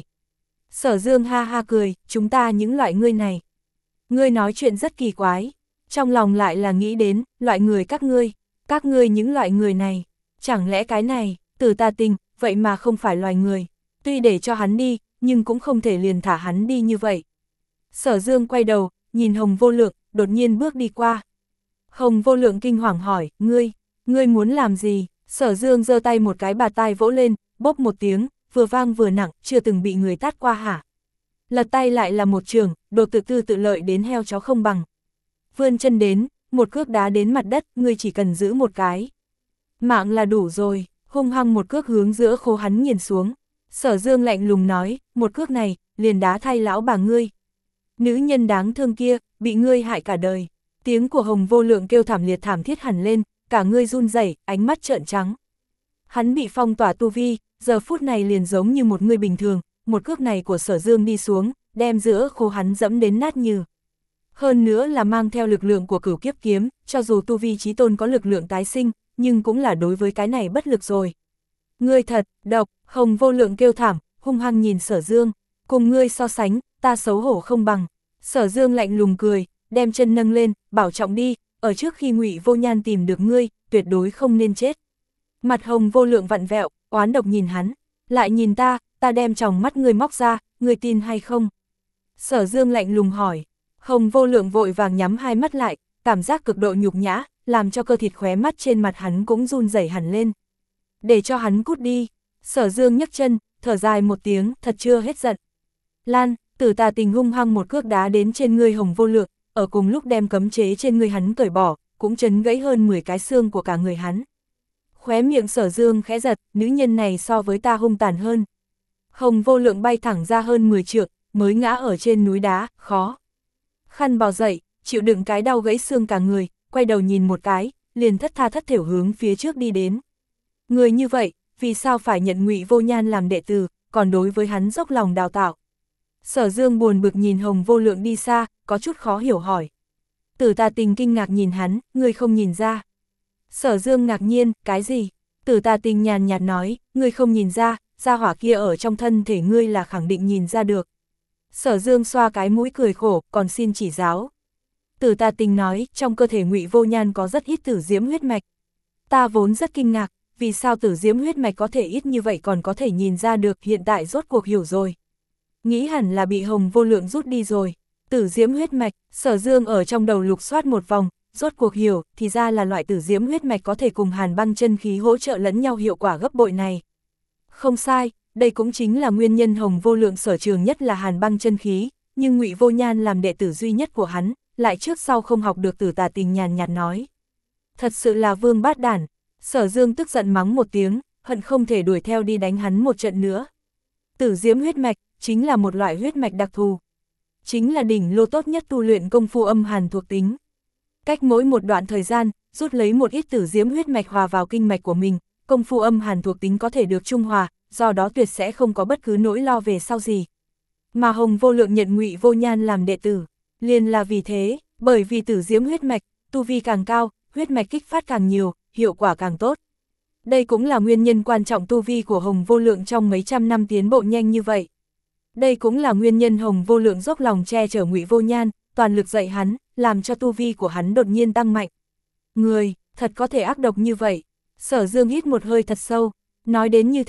Sở Dương ha ha cười, chúng ta những loại ngươi này. Ngươi nói chuyện rất kỳ quái, trong lòng lại là nghĩ đến, loại người các ngươi, các ngươi những loại người này, chẳng lẽ cái này, Tử Tà Tình, vậy mà không phải loài người, tuy để cho hắn đi, nhưng cũng không thể liền thả hắn đi như vậy. Sở Dương quay đầu, nhìn Hồng Vô Lượng, đột nhiên bước đi qua. Hồng Vô Lượng kinh hoàng hỏi, ngươi, ngươi muốn làm gì? Sở Dương giơ tay một cái bà tai vỗ lên, bốp một tiếng, vừa vang vừa nặng, chưa từng bị người tát qua hả? Lật tay lại là một trường, đồ tự tư tự lợi đến heo chó không bằng. Vươn chân đến, một cước đá đến mặt đất, ngươi chỉ cần giữ một cái. Mạng là đủ rồi, hung hăng một cước hướng giữa khố hắn nghiền xuống. Sở Dương lạnh lùng nói, một cước này, liền đá thay lão bà ngươi. Nữ nhân đáng thương kia, bị ngươi hại cả đời. Tiếng của Hồng Vô Lượng kêu thảm liệt thảm thiết hẳn lên, cả ngươi run rẩy, ánh mắt trợn trắng. Hắn bị phong tỏa tu vi, giờ phút này liền giống như một người bình thường, một cước này của Sở Dương đi xuống, đem giữa khố hắn dẫm đến nát nhừ. Hơn nữa là mang theo lực lượng của Cửu Kiếp Kiếm, cho dù tu vi chí tôn có lực lượng tái sinh, nhưng cũng là đối với cái này bất lực rồi. Ngươi thật, độc, Hồng Vô Lượng kêu thảm, hung hăng nhìn Sở Dương, cùng ngươi so sánh, ta xấu hổ không bằng. Sở Dương lạnh lùng cười, đem chân nâng lên, bảo trọng đi, ở trước khi Ngụy Vô Nhan tìm được ngươi, tuyệt đối không nên chết. Mặt Hồng Vô Lượng vặn vẹo, oán độc nhìn hắn, lại nhìn ta, ta đem tròng mắt ngươi móc ra, ngươi tin hay không? Sở Dương lạnh lùng hỏi. Hồng Vô Lượng vội vàng nhắm hai mắt lại, cảm giác cực độ nhục nhã, làm cho cơ thịt khóe mắt trên mặt hắn cũng run rẩy hẳn lên. Để cho hắn cút đi. Sở Dương nhấc chân, thở dài một tiếng, thật chưa hết giận. Lan, Tử Tà Tình hung hăng một cước đá đến trên người Hồng Vô Lượng, ở cùng lúc đem cấm chế trên người hắn cởi bỏ, cũng chấn gãy hơn mười cái xương của cả người hắn. Khóe miệng Sở Dương khẽ giật, nữ nhân này so với ta hung tàn hơn. Hồng Vô Lượng bay thẳng ra hơn mười trượng, mới ngã ở trên núi đá, khó khăn bò dậy, chịu đựng cái đau gãy xương cả người, quay đầu nhìn một cái, liền thất tha thất thểu hướng phía trước đi đến. Người như vậy, vì sao phải nhận Ngụy Vô Nhan làm đệ tử, còn đối với hắn dốc lòng đào tạo? Sở Dương buồn bực nhìn Hồng Vô Lượng đi xa, có chút khó hiểu hỏi. Tử Tà Tình kinh ngạc nhìn hắn, ngươi không nhìn ra. Sở Dương ngạc nhiên, cái gì? Tử Tà Tình nhàn nhạt nói, ngươi không nhìn ra, gia hỏa kia ở trong thân thể ngươi là khẳng định nhìn ra được. Sở Dương xoa cái mũi cười khổ, còn xin chỉ giáo. Tử Tà Tình nói, trong cơ thể Ngụy Vô Nhan có rất ít tử diễm huyết mạch. Ta vốn rất kinh ngạc, vì sao tử diễm huyết mạch có thể ít như vậy còn có thể nhìn ra được, hiện tại rốt cuộc hiểu rồi. Nghĩ hẳn là bị Hồng Vô Lượng rút đi rồi. Tử diễm huyết mạch, Sở Dương ở trong đầu lục soát một vòng, rốt cuộc hiểu, thì ra là loại tử diễm huyết mạch có thể cùng hàn băng chân khí hỗ trợ lẫn nhau hiệu quả gấp bội này. Không sai, đây cũng chính là nguyên nhân Hồng Vô Lượng sở trường nhất là hàn băng chân khí, nhưng Ngụy Vô Nhan làm đệ tử duy nhất của hắn, lại trước sau không học được. Tử Tà Tình nhàn nhạt nói. Thật sự là vương bát đản. Sở Dương tức giận mắng một tiếng, hận không thể đuổi theo đi đánh hắn một trận nữa. Tử diễm huyết mạch, chính là một loại huyết mạch đặc thù. Chính là đỉnh lô tốt nhất tu luyện công phu âm hàn thuộc tính. Cách mỗi một đoạn thời gian, rút lấy một ít tử diễm huyết mạch hòa vào kinh mạch của mình, công phu âm hàn thuộc tính có thể được trung hòa, do đó tuyệt sẽ không có bất cứ nỗi lo về sau gì. Mà Hồng Vô Lượng nhận Ngụy Vô Nhan làm đệ tử, liền là vì thế, bởi vì tử diễm huyết mạch, tu vi càng cao, huyết mạch kích phát càng nhiều, hiệu quả càng tốt. Đây cũng là nguyên nhân quan trọng tu vi của Hồng Vô Lượng trong mấy trăm năm tiến bộ nhanh như vậy. Đây cũng là nguyên nhân Hồng Vô Lượng dốc lòng che chở Ngụy Vô Nhan, toàn lực dạy hắn, làm cho tu vi của hắn đột nhiên tăng mạnh. Người, thật có thể ác độc như vậy. Sở Dương hít một hơi thật sâu, nói đến như thế,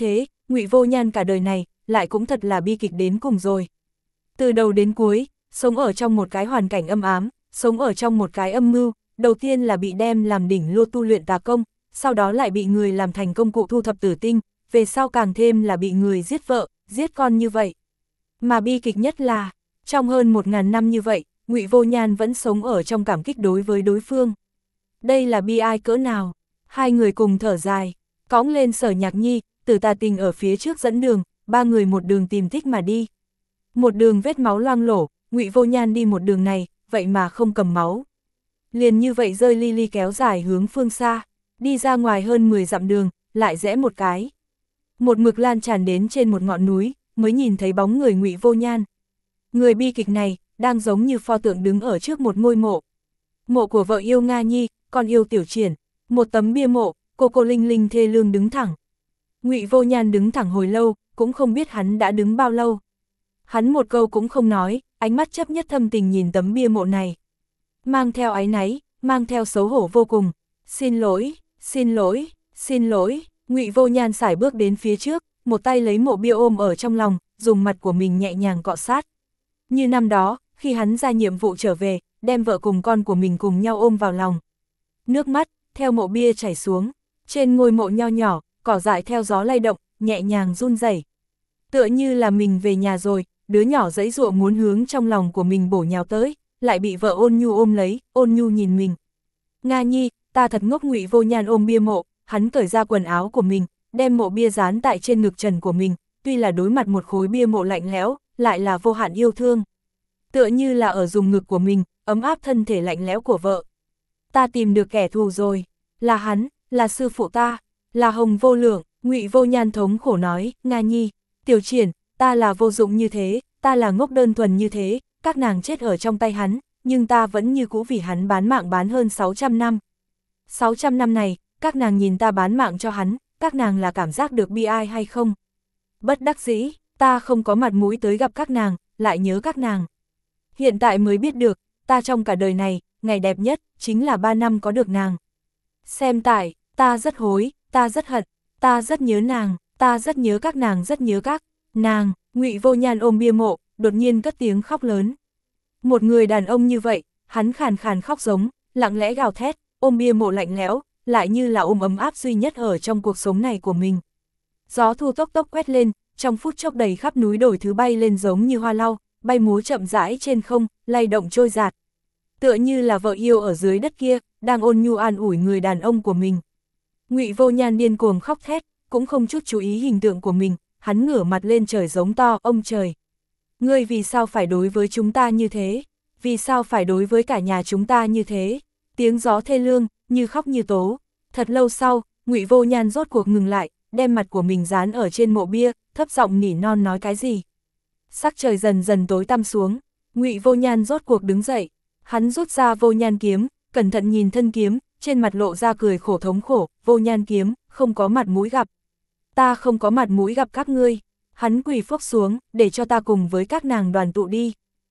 Ngụy Vô Nhan cả đời này, lại cũng thật là bi kịch đến cùng rồi. Từ đầu đến cuối, sống ở trong một cái hoàn cảnh âm ám, sống ở trong một cái âm mưu, đầu tiên là bị đem làm đỉnh lô tu luyện tà công, sau đó lại bị người làm thành công cụ thu thập tử tinh, về sau càng thêm là bị người giết vợ, giết con như vậy. Mà bi kịch nhất là, trong hơn một ngàn năm như vậy, Ngụy Vô Nhan vẫn sống ở trong cảm kích đối với đối phương. Đây là bi ai cỡ nào? Hai người cùng thở dài, cõng lên Sở Nhạc Nhi, Tử Tà Tình ở phía trước dẫn đường, ba người một đường tìm thích mà đi. Một đường vết máu loang lổ, Ngụy Vô Nhan đi một đường này, vậy mà không cầm máu. Liền như vậy rơi li li kéo dài hướng phương xa, đi ra ngoài hơn mười dặm đường, lại rẽ một cái. Một mực lan tràn đến trên một ngọn núi, mới nhìn thấy bóng người Ngụy Vô Nhan. Người bi kịch này, đang giống như pho tượng đứng ở trước một ngôi mộ. Mộ của vợ yêu Nga Nhi, con yêu Tiểu Triển, một tấm bia mộ, cô cô linh linh thê lương đứng thẳng. Ngụy Vô Nhan đứng thẳng hồi lâu, cũng không biết hắn đã đứng bao lâu. Hắn một câu cũng không nói, ánh mắt chấp nhất thâm tình nhìn tấm bia mộ này. Mang theo áy náy, mang theo xấu hổ vô cùng. Xin lỗi, xin lỗi, xin lỗi. Ngụy Vô Nhan sải bước đến phía trước, một tay lấy mộ bia ôm ở trong lòng, dùng mặt của mình nhẹ nhàng cọ sát. Như năm đó, khi hắn ra nhiệm vụ trở về, đem vợ cùng con của mình cùng nhau ôm vào lòng. Nước mắt, theo mộ bia chảy xuống, trên ngôi mộ nho nhỏ, cỏ dại theo gió lay động, nhẹ nhàng run rẩy. Tựa như là mình về nhà rồi, đứa nhỏ giãy giụa muốn hướng trong lòng của mình bổ nhào tới, lại bị vợ Ôn Nhu ôm lấy, Ôn Nhu nhìn mình. Nga Nhi, ta thật ngốc. Ngụy Vô Nhan ôm bia mộ, hắn cởi ra quần áo của mình, đem mộ bia dán tại trên ngực trần của mình, tuy là đối mặt một khối bia mộ lạnh lẽo, lại là vô hạn yêu thương. Tựa như là ở dùng ngực của mình, ấm áp thân thể lạnh lẽo của vợ. Ta tìm được kẻ thù rồi, là hắn, là sư phụ ta, là Hồng Vô Lượng. Ngụy Vô Nhan thống khổ nói, Nga Nhi, Tiểu Triển, ta là vô dụng như thế, ta là ngốc đơn thuần như thế, các nàng chết ở trong tay hắn, nhưng ta vẫn như cũ vì hắn bán mạng bán hơn sáu trăm năm. sáu trăm năm này, các nàng nhìn ta bán mạng cho hắn, các nàng là cảm giác được bi ai hay không? Bất đắc dĩ, ta không có mặt mũi tới gặp các nàng, lại nhớ các nàng. Hiện tại mới biết được, ta trong cả đời này, ngày đẹp nhất, chính là ba năm có được nàng. Xem tại, ta rất hối, ta rất hận, ta rất nhớ nàng, ta rất nhớ các nàng, rất nhớ các nàng. Ngụy Vô Nhan ôm bia mộ, đột nhiên cất tiếng khóc lớn. Một người đàn ông như vậy, hắn khàn khàn khóc giống, lặng lẽ gào thét, ôm bia mộ lạnh lẽo, lại như là ôm ấm áp duy nhất ở trong cuộc sống này của mình. Gió thu tốc tốc quét lên, trong phút chốc đầy khắp núi đồi thứ bay lên giống như hoa lau, bay múa chậm rãi trên không, lay động trôi dạt. Tựa như là vợ yêu ở dưới đất kia, đang ôn nhu an ủi người đàn ông của mình. Ngụy Vô Nhan điên cuồng khóc thét, cũng không chút chú ý hình tượng của mình, hắn ngửa mặt lên trời giống to, ông trời. Ngươi vì sao phải đối với chúng ta như thế? Vì sao phải đối với cả nhà chúng ta như thế? Tiếng gió thê lương, như khóc như tố. Thật lâu sau, Ngụy Vô Nhan rốt cuộc ngừng lại, đem mặt của mình dán ở trên mộ bia, thấp giọng nỉ non nói cái gì. Sắc trời dần dần tối tăm xuống, Ngụy Vô Nhan rốt cuộc đứng dậy, hắn rút ra Vô Nhan kiếm, cẩn thận nhìn thân kiếm, trên mặt lộ ra cười khổ thống khổ, Vô Nhan kiếm, không có mặt mũi gặp. Ta không có mặt mũi gặp các ngươi. Hắn quỳ phốc xuống, để cho ta cùng với các nàng đoàn tụ đi.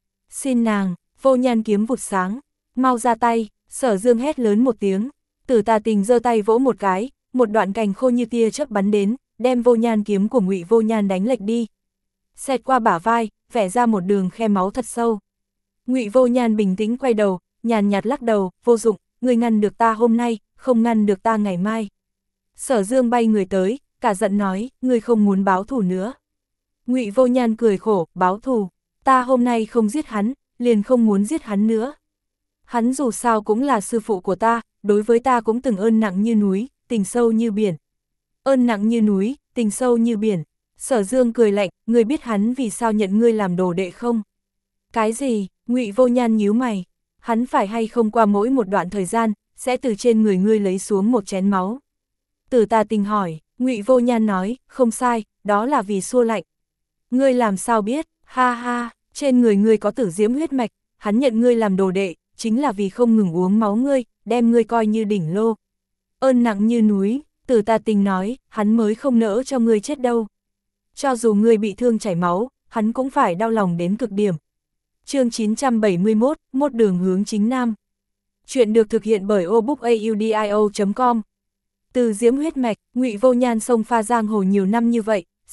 Xin nàng. Vô Nhan kiếm vụt sáng, mau ra tay. Sở Dương hét lớn một tiếng, Tử Tà Tình giơ tay vỗ một cái, một đoạn cành khô như tia chớp bắn đến, đem Vô Nhan kiếm của Ngụy Vô Nhan đánh lệch đi. Xẹt qua bả vai, vẽ ra một đường khe máu thật sâu. Ngụy Vô Nhan bình tĩnh quay đầu, nhàn nhạt lắc đầu, vô dụng, ngươi ngăn được ta hôm nay, không ngăn được ta ngày mai. Sở Dương bay người tới, cả giận nói, ngươi không muốn báo thù nữa. Ngụy Vô Nhan cười khổ, báo thù, ta hôm nay không giết hắn, liền không muốn giết hắn nữa. Hắn dù sao cũng là sư phụ của ta, đối với ta cũng từng ơn nặng như núi, tình sâu như biển. Ơn nặng như núi, tình sâu như biển. Sở Dương cười lạnh, ngươi biết hắn vì sao nhận ngươi làm đồ đệ không? Cái gì? Ngụy Vô Nhan nhíu mày. Hắn phải hay không qua mỗi một đoạn thời gian, sẽ từ trên người ngươi lấy xuống một chén máu. Tử Tà Tình hỏi, Ngụy Vô Nhan nói, không sai, đó là vì xua lạnh. Ngươi làm sao biết? Ha ha, trên người ngươi có tử diễm huyết mạch, hắn nhận ngươi làm đồ đệ, chính là vì không ngừng uống máu ngươi, đem ngươi coi như đỉnh lô. Ơn nặng như núi, Tử Tà Tình nói, hắn mới không nỡ cho ngươi chết đâu. Cho dù ngươi bị thương chảy máu, hắn cũng phải đau lòng đến cực điểm. Chương chín trăm bảy mươi mốt, một đường hướng chính nam. Chuyện được thực hiện bởi obookaudio chấm com. Từ diễm huyết mạch, Ngụy Vô Nhan sông pha giang hồ nhiều năm như vậy,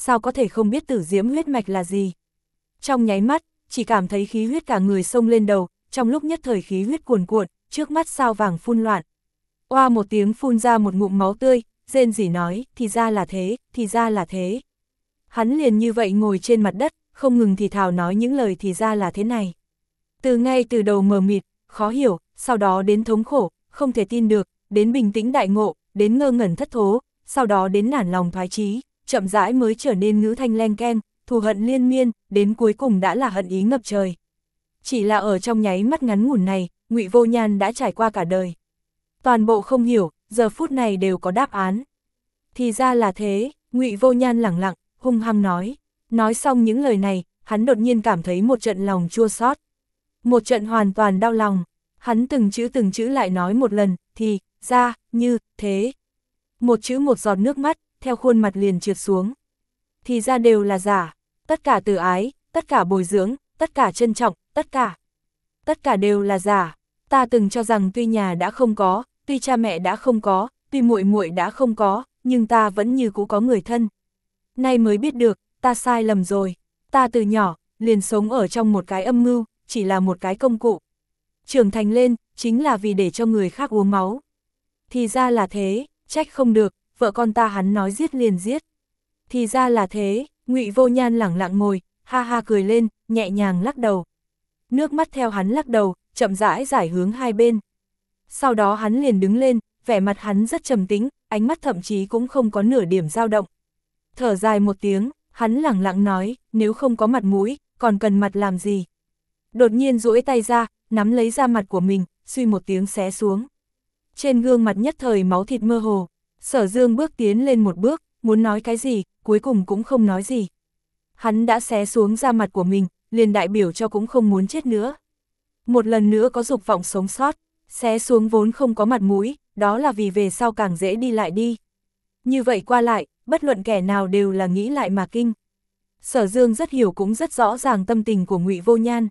sao có thể không biết tử diễm huyết mạch là gì. Trong nháy mắt, chỉ cảm thấy khí huyết cả người xông lên đầu, trong lúc nhất thời khí huyết cuồn cuộn, trước mắt sao vàng phun loạn. Oa một tiếng phun ra một ngụm máu tươi, rên rỉ nói, thì ra là thế, thì ra là thế. Hắn liền như vậy ngồi trên mặt đất, không ngừng thì thào nói những lời thì ra là thế này. Từ ngay từ đầu mờ mịt, khó hiểu, sau đó đến thống khổ, không thể tin được, đến bình tĩnh đại ngộ, đến ngơ ngẩn thất thố, sau đó đến nản lòng thoái chí, chậm rãi mới trở nên ngữ thanh len keng, thù hận liên miên, đến cuối cùng đã là hận ý ngập trời. Chỉ là ở trong nháy mắt ngắn ngủn này, Ngụy Vô Nhan đã trải qua cả đời. Toàn bộ không hiểu, giờ phút này đều có đáp án. Thì ra là thế, Ngụy Vô Nhan lẳng lặng, hung hăng nói. Nói xong những lời này, hắn đột nhiên cảm thấy một trận lòng chua xót. Một trận hoàn toàn đau lòng. Hắn từng chữ từng chữ lại nói một lần, thì, ra, như, thế. Một chữ một giọt nước mắt, theo khuôn mặt liền trượt xuống. Thì ra đều là giả, tất cả từ ái, tất cả bồi dưỡng, tất cả trân trọng, tất cả. Tất cả đều là giả. Ta từng cho rằng tuy nhà đã không có, tuy cha mẹ đã không có, tuy muội muội đã không có, nhưng ta vẫn như cũ có người thân. Nay mới biết được, ta sai lầm rồi. Ta từ nhỏ, liền sống ở trong một cái âm mưu, chỉ là một cái công cụ. Trưởng thành lên, chính là vì để cho người khác uống máu. Thì ra là thế, trách không được, vợ con ta hắn nói giết liền giết. Thì ra là thế, Ngụy Vô Nhan lẳng lặng ngồi, ha ha cười lên, nhẹ nhàng lắc đầu. Nước mắt theo hắn lắc đầu, chậm rãi giải hướng hai bên. Sau đó hắn liền đứng lên, vẻ mặt hắn rất trầm tĩnh, ánh mắt thậm chí cũng không có nửa điểm dao động. Thở dài một tiếng, hắn lẳng lặng nói, nếu không có mặt mũi, còn cần mặt làm gì? Đột nhiên duỗi tay ra, nắm lấy da mặt của mình, suy một tiếng xé xuống. Trên gương mặt nhất thời máu thịt mơ hồ, Sở Dương bước tiến lên một bước, muốn nói cái gì, cuối cùng cũng không nói gì. Hắn đã xé xuống da mặt của mình, liền đại biểu cho cũng không muốn chết nữa. Một lần nữa có dục vọng sống sót, xé xuống vốn không có mặt mũi, đó là vì về sau càng dễ đi lại đi. Như vậy qua lại, bất luận kẻ nào đều là nghĩ lại mà kinh. Sở Dương rất hiểu cũng rất rõ ràng tâm tình của Ngụy Vô Nhan.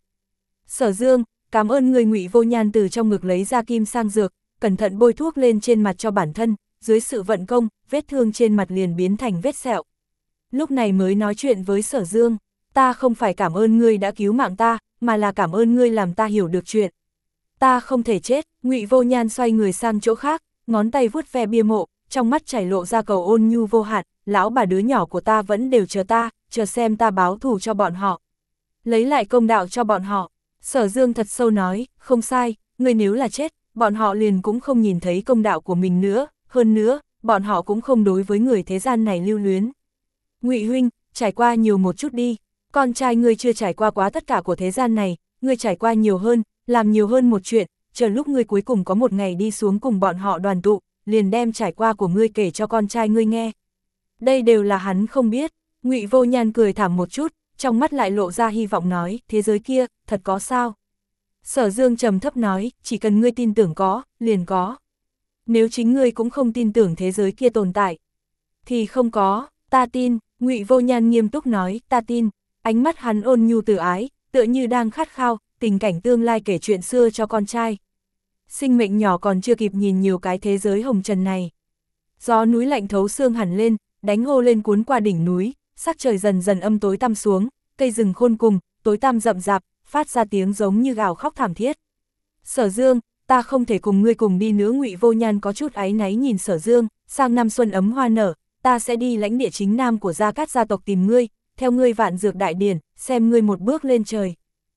Sở Dương, cảm ơn người. Ngụy Vô Nhan từ trong ngực lấy ra kim sang dược, cẩn thận bôi thuốc lên trên mặt cho bản thân, dưới sự vận công, vết thương trên mặt liền biến thành vết sẹo. Lúc này mới nói chuyện với Sở Dương, ta không phải cảm ơn ngươi đã cứu mạng ta, mà là cảm ơn ngươi làm ta hiểu được chuyện. Ta không thể chết. Ngụy Vô Nhan xoay người sang chỗ khác, ngón tay vuốt ve bia mộ, trong mắt chảy lộ ra cầu ôn nhu vô hạn, lão bà đứa nhỏ của ta vẫn đều chờ ta, chờ xem ta báo thù cho bọn họ. Lấy lại công đạo cho bọn họ. Sở Dương thật sâu nói, không sai, ngươi nếu là chết, bọn họ liền cũng không nhìn thấy công đạo của mình nữa, hơn nữa, bọn họ cũng không đối với người thế gian này lưu luyến. Ngụy huynh, trải qua nhiều một chút đi, con trai ngươi chưa trải qua quá tất cả của thế gian này, ngươi trải qua nhiều hơn, làm nhiều hơn một chuyện, chờ lúc ngươi cuối cùng có một ngày đi xuống cùng bọn họ đoàn tụ, liền đem trải qua của ngươi kể cho con trai ngươi nghe. Đây đều là hắn không biết. Ngụy Vô Nhan cười thảm một chút, trong mắt lại lộ ra hy vọng nói, thế giới kia, thật có sao? Sở Dương trầm thấp nói, chỉ cần ngươi tin tưởng có, liền có. Nếu chính ngươi cũng không tin tưởng thế giới kia tồn tại, thì không có. Ta tin. Ngụy Vô Nhan nghiêm túc nói, ta tin. Ánh mắt hắn ôn nhu từ ái, tựa như đang khát khao, tình cảnh tương lai kể chuyện xưa cho con trai. Sinh mệnh nhỏ còn chưa kịp nhìn nhiều cái thế giới hồng trần này. Gió núi lạnh thấu xương hẳn lên, đánh hô lên cuốn qua đỉnh núi, sắc trời dần dần âm tối tăm xuống, cây rừng khôn cùng, tối tăm rậm rạp, phát ra tiếng giống như gào khóc thảm thiết. Sở Dương, ta không thể cùng ngươi cùng đi nữa. Ngụy Vô Nhan có chút áy náy nhìn Sở Dương, sang năm xuân ấm hoa nở, ta sẽ đi lãnh địa chính nam của Gia Cát gia tộc tìm ngươi, theo ngươi vạn dược đại điển, xem ngươi một bước lên trời.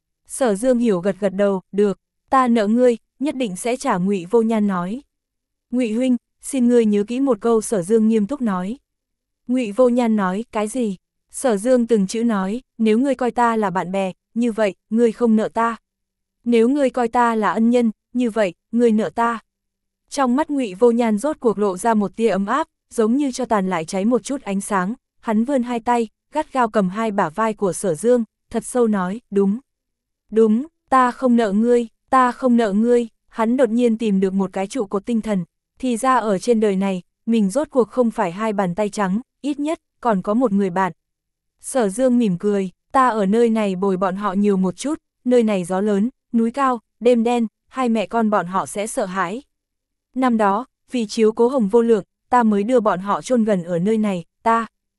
Sở Dương hiểu gật gật đầu, được, ta nợ ngươi, nhất định sẽ trả. Ngụy Vô Nhan nói. Ngụy huynh, xin ngươi nhớ kỹ một câu. Sở Dương nghiêm túc nói. Ngụy Vô Nhan nói, cái gì? Sở Dương từng chữ nói, nếu ngươi coi ta là bạn bè, như vậy, ngươi không nợ ta. Nếu ngươi coi ta là ân nhân, như vậy, ngươi nợ ta. Trong mắt Ngụy Vô Nhan rốt cuộc lộ ra một tia ấm áp, giống như cho tàn lại cháy một chút ánh sáng, hắn vươn hai tay, gắt gao cầm hai bả vai của Sở Dương, thật sâu nói, đúng. Đúng, ta không nợ ngươi, ta không nợ ngươi. Hắn đột nhiên tìm được một cái trụ cột tinh thần, thì ra ở trên đời này, mình rốt cuộc không phải hai bàn tay trắng, ít nhất, còn có một người bạn. Sở Dương mỉm cười, ta ở nơi này bồi bọn họ nhiều một chút, nơi này gió lớn, núi cao, đêm đen, hai mẹ con bọn họ sẽ sợ hãi. Năm đó, vì chiếu cố Hồng Vô Lượng, ta mới đưa bọn họ chôn gần ở nơi này, ta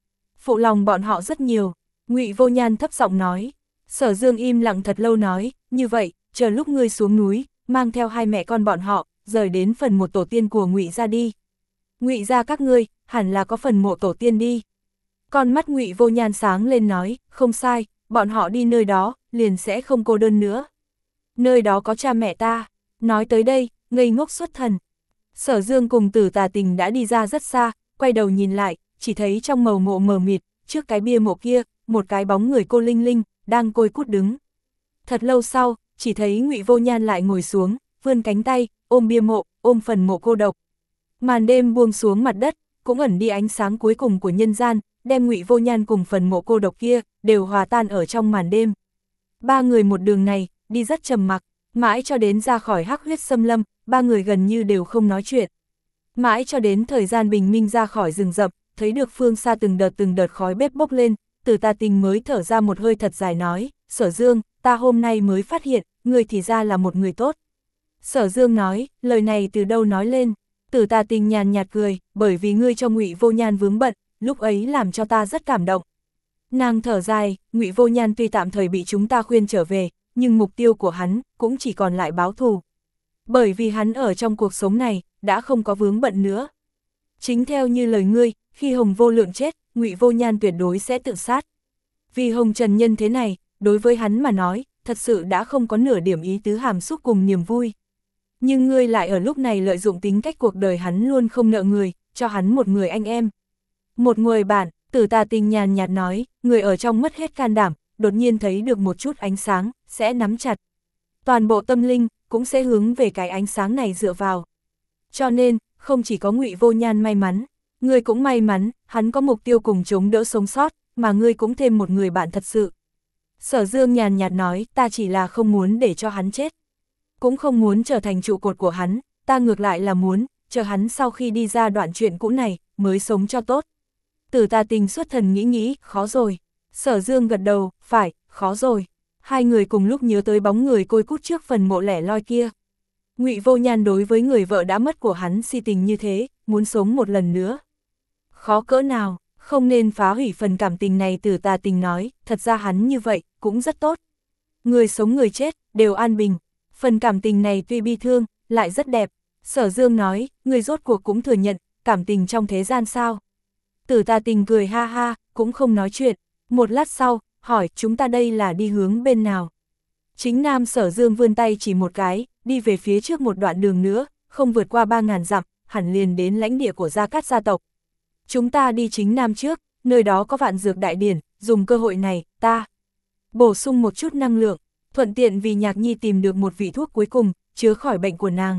phụ lòng bọn họ rất nhiều, Ngụy Vô Nhan thấp giọng nói. Sở Dương im lặng thật lâu nói, như vậy, chờ lúc ngươi xuống núi, mang theo hai mẹ con bọn họ, rời đến phần một tổ tiên của Ngụy gia đi. Ngụy gia các ngươi, hẳn là có phần mộ tổ tiên đi. Con mắt Ngụy Vô Nhan sáng lên nói, không sai, bọn họ đi nơi đó, liền sẽ không cô đơn nữa. Nơi đó có cha mẹ ta. Nói tới đây, ngây ngốc xuất thần. Sở Dương cùng Tử Tà Tình đã đi ra rất xa, quay đầu nhìn lại, chỉ thấy trong màu mộ mờ mịt, trước cái bia mộ kia, một cái bóng người cô Linh Linh, đang côi cút đứng. Thật lâu sau, chỉ thấy Ngụy Vô Nhan lại ngồi xuống, vươn cánh tay, ôm bia mộ, ôm phần mộ cô độc. Màn đêm buông xuống mặt đất, cũng ẩn đi ánh sáng cuối cùng của nhân gian, đem Ngụy Vô Nhan cùng phần mộ cô độc kia, đều hòa tan ở trong màn đêm. Ba người một đường này, đi rất trầm mặc, mãi cho đến ra khỏi Hắc Huyết Xâm Lâm, ba người gần như đều không nói chuyện. Mãi cho đến thời gian bình minh ra khỏi rừng rậm, thấy được phương xa từng đợt từng đợt khói bếp bốc lên, Tử Tà Tình mới thở ra một hơi thật dài nói, Sở Dương, ta hôm nay mới phát hiện, ngươi thì ra là một người tốt. Sở Dương nói, lời này từ đâu nói lên? Tử Tà Tình nhàn nhạt cười, bởi vì ngươi cho Ngụy Vô Nhan vướng bận, lúc ấy làm cho ta rất cảm động. Nàng thở dài, Ngụy Vô Nhan tuy tạm thời bị chúng ta khuyên trở về, nhưng mục tiêu của hắn cũng chỉ còn lại báo thù. Bởi vì hắn ở trong cuộc sống này, đã không có vướng bận nữa. Chính theo như lời ngươi, khi Hồng Vô Lượng chết, Ngụy Vô Nhan tuyệt đối sẽ tự sát. Vì Hồng Trần Nhân thế này, đối với hắn mà nói, thật sự đã không có nửa điểm ý tứ hàm xúc cùng niềm vui. Nhưng ngươi lại ở lúc này lợi dụng tính cách cuộc đời hắn luôn không nợ người, cho hắn một người anh em. Một người bạn, Tử Tà Tình nhàn nhạt nói, người ở trong mất hết can đảm, đột nhiên thấy được một chút ánh sáng, sẽ nắm chặt. Toàn bộ tâm linh, cũng sẽ hướng về cái ánh sáng này dựa vào. Cho nên, không chỉ có Ngụy Vô Nhan may mắn, ngươi cũng may mắn, hắn có mục tiêu cùng chống đỡ sống sót, mà ngươi cũng thêm một người bạn thật sự. Sở Dương nhàn nhạt nói, ta chỉ là không muốn để cho hắn chết. Cũng không muốn trở thành trụ cột của hắn, ta ngược lại là muốn, chờ hắn sau khi đi ra đoạn chuyện cũ này, mới sống cho tốt. Tử Tà Tình xuất thần nghĩ nghĩ, khó rồi. Sở Dương gật đầu, phải, khó rồi. Hai người cùng lúc nhớ tới bóng người côi cút trước phần mộ lẻ loi kia. Ngụy Vô Nhan đối với người vợ đã mất của hắn si tình như thế, muốn sống một lần nữa. Khó cỡ nào, không nên phá hủy phần cảm tình này. Tử Tà Tình nói, thật ra hắn như vậy, cũng rất tốt. Người sống người chết, đều an bình. Phần cảm tình này tuy bi thương, lại rất đẹp. Sở Dương nói, người rốt cuộc cũng thừa nhận, cảm tình trong thế gian sao. Tử Tà Tình cười ha ha, cũng không nói chuyện. Một lát sau, hỏi, chúng ta đây là đi hướng bên nào? Chính Nam. Sở Dương vươn tay chỉ một cái, đi về phía trước một đoạn đường nữa, không vượt qua ba ngàn dặm, hẳn liền đến lãnh địa của Gia Cát gia tộc. Chúng ta đi chính Nam trước, nơi đó có vạn dược đại điển, dùng cơ hội này, ta bổ sung một chút năng lượng, thuận tiện vì Nhạc Nhi tìm được một vị thuốc cuối cùng, chữa khỏi bệnh của nàng.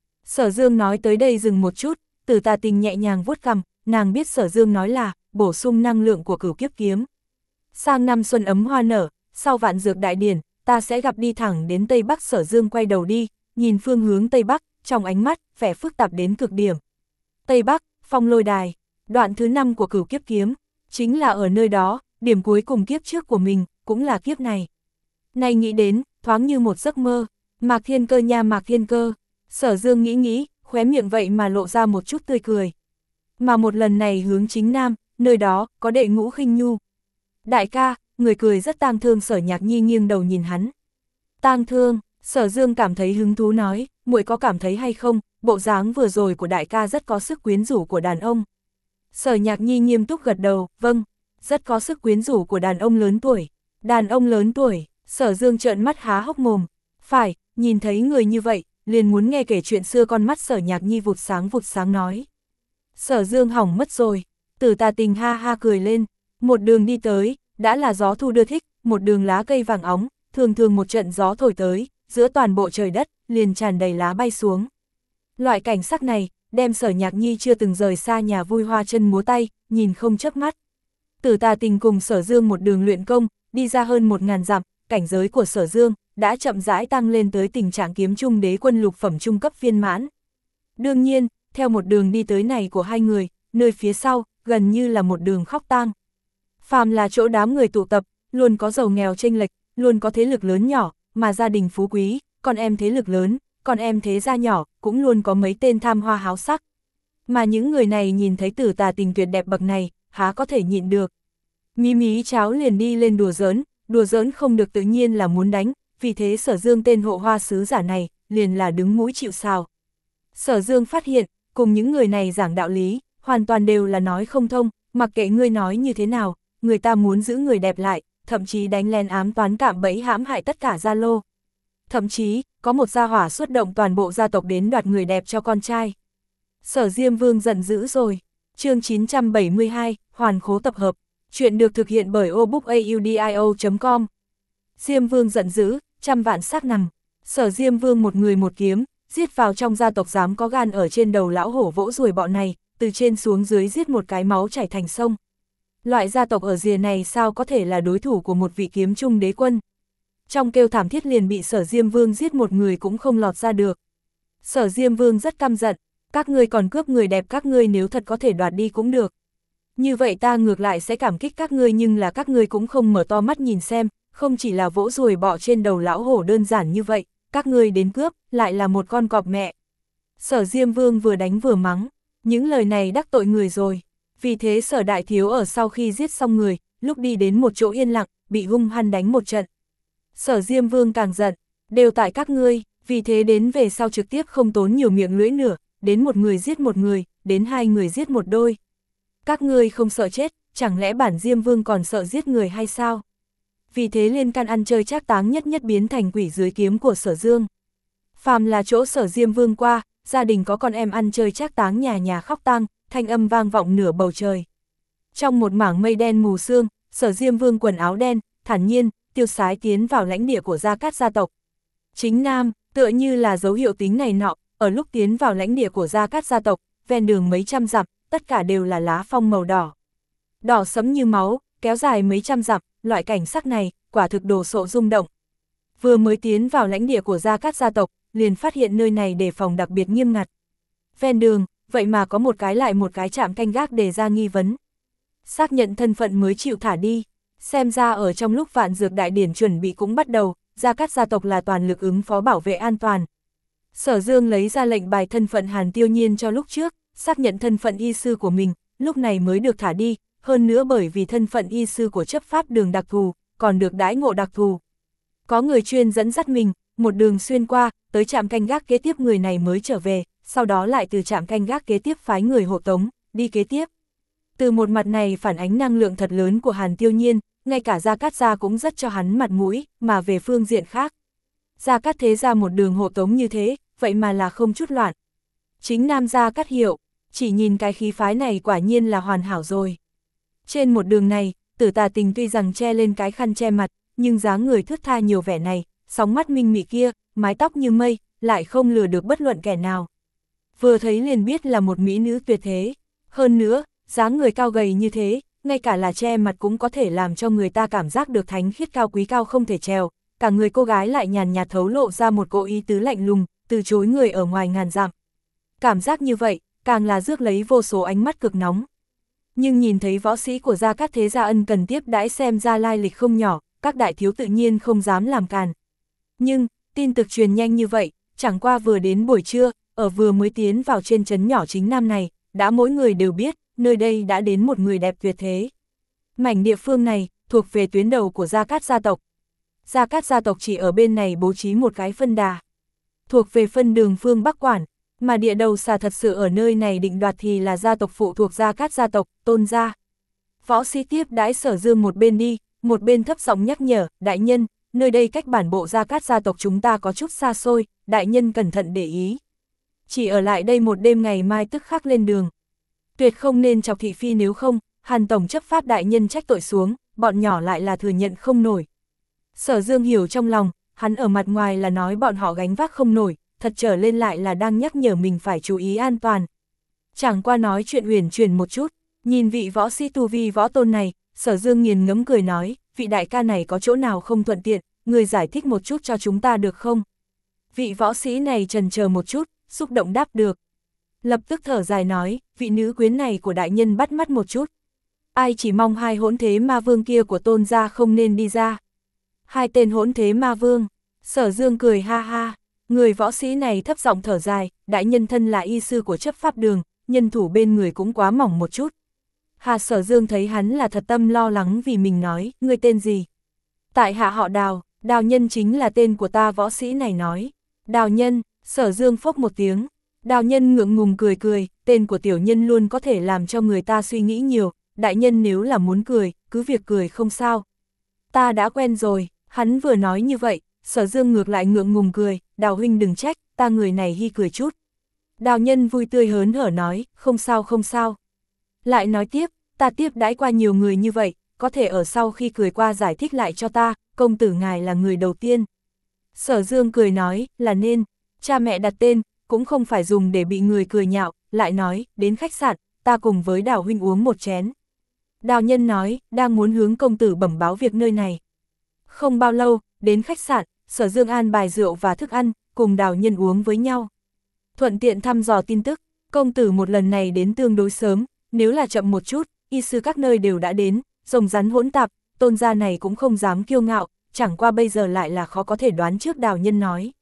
Sở Dương nói tới đây dừng một chút, Tử Tà Tình nhẹ nhàng vuốt cằm, nàng biết Sở Dương nói là bổ sung năng lượng của Cửu Kiếp Kiếm. Sang năm xuân ấm hoa nở, sau vạn dược đại điển, ta sẽ gặp đi thẳng đến Tây Bắc. Sở Dương quay đầu đi, nhìn phương hướng Tây Bắc, trong ánh mắt, vẻ phức tạp đến cực điểm. Tây Bắc, Phong Lôi Đài, đoạn thứ năm của Cửu Kiếp Kiếm, chính là ở nơi đó, điểm cuối cùng kiếp trước của mình, cũng là kiếp này. Nay nghĩ đến, thoáng như một giấc mơ, Mạc Thiên Cơ nha Mạc Thiên Cơ, Sở Dương nghĩ nghĩ, khóe miệng vậy mà lộ ra một chút tươi cười. Mà một lần này hướng chính Nam, nơi đó, có Đệ Ngũ Khinh Nhu. Đại ca, người cười rất tang thương. Sở Nhạc Nhi nghiêng đầu nhìn hắn. Tang thương, Sở Dương cảm thấy hứng thú nói, muội có cảm thấy hay không, bộ dáng vừa rồi của đại ca rất có sức quyến rũ của đàn ông. Sở Nhạc Nhi nghiêm túc gật đầu, vâng, rất có sức quyến rũ của đàn ông lớn tuổi. Đàn ông lớn tuổi, Sở Dương trợn mắt há hốc mồm. Phải, nhìn thấy người như vậy, liền muốn nghe kể chuyện xưa. Con mắt Sở Nhạc Nhi vụt sáng vụt sáng nói. Sở Dương hỏng mất rồi. Tử Tà Tình ha ha cười lên. Một đường đi tới, đã là gió thu đưa thích, một đường lá cây vàng óng, thường thường một trận gió thổi tới, giữa toàn bộ trời đất, liền tràn đầy lá bay xuống. Loại cảnh sắc này, đem Sở Nhạc Nhi chưa từng rời xa nhà vui hoa chân múa tay, nhìn không chớp mắt. Tử Tà Tình cùng Sở Dương một đường luyện công, đi ra hơn một ngàn dặm, cảnh giới của Sở Dương đã chậm rãi tăng lên tới tình trạng kiếm trung đế quân lục phẩm trung cấp viên mãn. Đương nhiên, theo một đường đi tới này của hai người, nơi phía sau, gần như là một đường khóc tang. Phàm là chỗ đám người tụ tập, luôn có giàu nghèo chênh lệch, luôn có thế lực lớn nhỏ, mà gia đình phú quý, con em thế lực lớn, con em thế gia nhỏ, cũng luôn có mấy tên tham hoa háo sắc. Mà những người này nhìn thấy Tử Tà Tình tuyệt đẹp bậc này, há có thể nhịn được. Mí mí cháo liền đi lên đùa giỡn, đùa giỡn không được tự nhiên là muốn đánh, vì thế Sở Dương tên hộ hoa sứ giả này, liền là đứng mũi chịu sào. Sở Dương phát hiện, cùng những người này giảng đạo lý, hoàn toàn đều là nói không thông, mặc kệ ngươi nói như thế nào, người ta muốn giữ người đẹp lại, thậm chí đánh lén ám toán cạm bẫy hãm hại tất cả gia lô. Thậm chí, có một gia hỏa xuất động toàn bộ gia tộc đến đoạt người đẹp cho con trai. Sở Diêm Vương giận dữ rồi. Chương chín trăm bảy mươi hai, Hoàn Khố tập hợp. Chuyện được thực hiện bởi obookaudio chấm com. Diêm Vương giận dữ, trăm vạn xác nằm. Sở Diêm Vương một người một kiếm, giết vào trong gia tộc dám có gan ở trên đầu lão hổ vỗ ruồi bọn này, từ trên xuống dưới giết một cái máu chảy thành sông. Loại gia tộc ở rìa này sao có thể là đối thủ của một vị kiếm trung đế quân. Trong kêu thảm thiết liền bị Sở Diêm Vương giết một người cũng không lọt ra được. Sở Diêm Vương rất căm giận, các ngươi còn cướp người đẹp, các ngươi nếu thật có thể đoạt đi cũng được. Như vậy ta ngược lại sẽ cảm kích các ngươi, nhưng là các ngươi cũng không mở to mắt nhìn xem, không chỉ là vỗ ruồi bọ trên đầu lão hổ đơn giản như vậy, các ngươi đến cướp, lại là một con cọp mẹ. Sở Diêm Vương vừa đánh vừa mắng, những lời này đắc tội người rồi. Vì thế Sở Đại Thiếu ở sau khi giết xong người, lúc đi đến một chỗ yên lặng, bị hung hăng đánh một trận. Sở Diêm Vương càng giận, đều tại các ngươi, vì thế đến về sau trực tiếp không tốn nhiều miệng lưỡi nửa, đến một người giết một người, đến hai người giết một đôi. Các ngươi không sợ chết, chẳng lẽ bản Diêm Vương còn sợ giết người hay sao? Vì thế liên can ăn chơi trác táng nhất nhất biến thành quỷ dưới kiếm của Sở Dương. Phàm là chỗ Sở Diêm Vương qua, gia đình có con em ăn chơi trác táng, nhà nhà khóc tang, thanh âm vang vọng nửa bầu trời. Trong một mảng mây đen mù sương, Sở Diêm Vương quần áo đen, thản nhiên, tiêu sái tiến vào lãnh địa của Gia Cát gia tộc. Chính Nam, tựa như là dấu hiệu tính này nọ, ở lúc tiến vào lãnh địa của Gia Cát gia tộc, ven đường mấy trăm dặm, tất cả đều là lá phong màu đỏ. Đỏ sẫm như máu, kéo dài mấy trăm dặm, loại cảnh sắc này, quả thực đồ sộ rung động. Vừa mới tiến vào lãnh địa của Gia Cát gia tộc, liền phát hiện nơi này đề phòng đặc biệt nghiêm ngặt. Ven đường, vậy mà có một cái lại một cái trạm canh gác đề ra nghi vấn. Xác nhận thân phận mới chịu thả đi. Xem ra ở trong lúc vạn dược đại điển chuẩn bị cũng bắt đầu, Gia Cát gia tộc là toàn lực ứng phó bảo vệ an toàn. Sở Dương lấy ra lệnh bài thân phận Hàn Tiêu Nhiên cho lúc trước, xác nhận thân phận y sư của mình, lúc này mới được thả đi, hơn nữa bởi vì thân phận y sư của chấp pháp đường đặc thù, còn được đãi ngộ đặc thù. Có người chuyên dẫn dắt mình, một đường xuyên qua, tới trạm canh gác kế tiếp người này mới trở về, sau đó lại từ trạm canh gác kế tiếp phái người hộ tống, đi kế tiếp. Từ một mặt này phản ánh năng lượng thật lớn của Hàn Tiêu Nhiên, ngay cả Gia Cát gia cũng rất cho hắn mặt mũi, mà về phương diện khác. Gia Cát thế ra một đường hộ tống như thế, vậy mà là không chút loạn. Chính Nam Gia Cát hiệu, chỉ nhìn cái khí phái này quả nhiên là hoàn hảo rồi. Trên một đường này, Tử Tà Tình tuy rằng che lên cái khăn che mặt, nhưng dáng người thướt tha nhiều vẻ này, sóng mắt minh mị kia, mái tóc như mây, lại không lừa được bất luận kẻ nào. Vừa thấy liền biết là một mỹ nữ tuyệt thế. Hơn nữa, dáng người cao gầy như thế, ngay cả là che mặt cũng có thể làm cho người ta cảm giác được thánh khiết cao quý cao không thể trèo, cả người cô gái lại nhàn nhạt thấu lộ ra một cỗ ý tứ lạnh lùng, từ chối người ở ngoài ngàn dặm. Cảm giác như vậy, càng là rước lấy vô số ánh mắt cực nóng. Nhưng nhìn thấy võ sĩ của Gia Cát thế gia ân cần tiếp đãi xem ra lai lịch không nhỏ, các đại thiếu tự nhiên không dám làm càn. Nhưng, tin tức truyền nhanh như vậy, chẳng qua vừa đến buổi trưa, ở vừa mới tiến vào trên trấn nhỏ Chính Nam này, đã mỗi người đều biết, nơi đây đã đến một người đẹp tuyệt thế. Mảnh địa phương này, thuộc về tuyến đầu của Gia Cát gia tộc. Gia Cát gia tộc chỉ ở bên này bố trí một cái phân đà. Thuộc về phân đường phương Bắc quản, mà địa đầu xà thật sự ở nơi này định đoạt thì là gia tộc phụ thuộc Gia Cát gia tộc, Tôn gia. Võ sĩ tiếp đãi Sở Dương một bên đi, một bên thấp giọng nhắc nhở, đại nhân, nơi đây cách bản bộ Gia Cát gia tộc chúng ta có chút xa xôi, đại nhân cẩn thận để ý. Chỉ ở lại đây một đêm, ngày mai tức khắc lên đường. Tuyệt không nên chọc thị phi, nếu không, Hàn tổng chấp pháp đại nhân trách tội xuống, bọn nhỏ lại là thừa nhận không nổi. Sở Dương hiểu trong lòng, hắn ở mặt ngoài là nói bọn họ gánh vác không nổi, thật trở lên lại là đang nhắc nhở mình phải chú ý an toàn. Chẳng qua nói chuyện uyển chuyển một chút, nhìn vị võ sĩ tu vi võ tôn này, Sở Dương nghiền ngẫm cười nói, vị đại ca này có chỗ nào không thuận tiện, người giải thích một chút cho chúng ta được không? Vị võ sĩ này chần chờ một chút, xúc động đáp được. Lập tức thở dài nói, vị nữ quyến này của đại nhân bắt mắt một chút. Ai chỉ mong hai hỗn thế ma vương kia của Tôn gia không nên đi ra. Hai tên hỗn thế ma vương. Sở Dương cười ha ha. Người võ sĩ này thấp giọng thở dài, đại nhân thân là y sư của chấp pháp đường, nhân thủ bên người cũng quá mỏng một chút. Hà Sở Dương thấy hắn là thật tâm lo lắng vì mình nói, ngươi tên gì? Tại hạ họ Đào, Đào Nhân chính là tên của ta, võ sĩ này nói. Đào Nhân, Sở Dương phốc một tiếng. Đào Nhân ngượng ngùng cười cười, tên của tiểu nhân luôn có thể làm cho người ta suy nghĩ nhiều, đại nhân nếu là muốn cười, cứ việc cười không sao. Ta đã quen rồi, hắn vừa nói như vậy, Sở Dương ngược lại ngượng ngùng cười, Đào huynh đừng trách, ta người này hi cười chút. Đào Nhân vui tươi hớn hở nói, không sao không sao. Lại nói tiếp, ta tiếp đãi qua nhiều người như vậy, có thể ở sau khi cười qua giải thích lại cho ta, công tử ngài là người đầu tiên. Sở Dương cười nói, là nên, cha mẹ đặt tên, cũng không phải dùng để bị người cười nhạo, lại nói, đến khách sạn, ta cùng với Đào huynh uống một chén. Đào Nhân nói, đang muốn hướng công tử bẩm báo việc nơi này. Không bao lâu, đến khách sạn, Sở Dương an bài rượu và thức ăn, cùng Đào Nhân uống với nhau. Thuận tiện thăm dò tin tức, công tử một lần này đến tương đối sớm, nếu là chậm một chút, y sư các nơi đều đã đến, rồng rắn hỗn tạp, Tôn gia này cũng không dám kiêu ngạo, chẳng qua bây giờ lại là khó có thể đoán trước. Đào Nhân nói.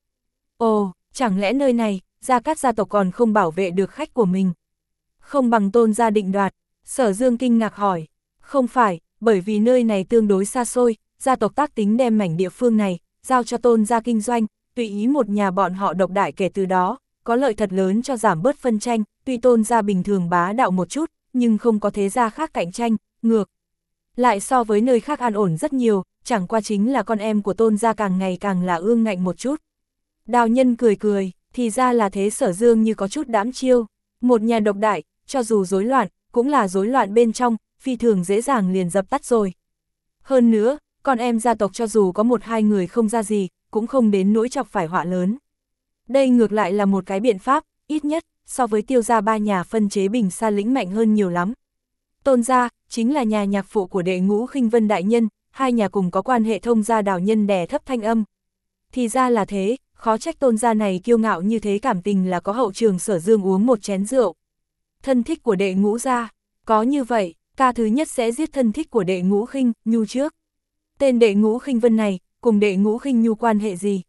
Ồ, chẳng lẽ nơi này, Gia Cát gia tộc còn không bảo vệ được khách của mình? Không bằng Tôn gia định đoạt, Sở Dương kinh ngạc hỏi. Không phải, bởi vì nơi này tương đối xa xôi, gia tộc tác tính đem mảnh địa phương này, giao cho Tôn gia kinh doanh, tùy ý một nhà bọn họ độc đại, kể từ đó, có lợi thật lớn cho giảm bớt phân tranh, tuy Tôn gia bình thường bá đạo một chút, nhưng không có thế gia khác cạnh tranh, ngược lại so với nơi khác an ổn rất nhiều, chẳng qua chính là con em của Tôn gia càng ngày càng là ương ngạnh một chút. Đào Nhân cười cười, thì ra là thế. Sở Dương như có chút đãm chiêu, một nhà độc đại, cho dù rối loạn, cũng là rối loạn bên trong, phi thường dễ dàng liền dập tắt rồi. Hơn nữa, con em gia tộc cho dù có một hai người không ra gì, cũng không đến nỗi chọc phải họa lớn. Đây ngược lại là một cái biện pháp, ít nhất, so với Tiêu gia ba nhà phân chế Bình Sa lĩnh mạnh hơn nhiều lắm. Tôn gia, chính là nhà nhạc phụ của Đệ Ngũ Khinh Vân đại nhân, hai nhà cùng có quan hệ thông gia. Đào Nhân đè thấp thanh âm. Thì ra là thế, khó trách Tôn gia này kiêu ngạo như thế. Cảm tình là có hậu trường. Sở Dương uống một chén rượu. Thân thích của Đệ Ngũ gia, có như vậy, ca thứ nhất sẽ giết thân thích của Đệ Ngũ Khinh Nhu trước. Tên Đệ Ngũ Khinh Vân này, cùng Đệ Ngũ Khinh Nhu quan hệ gì?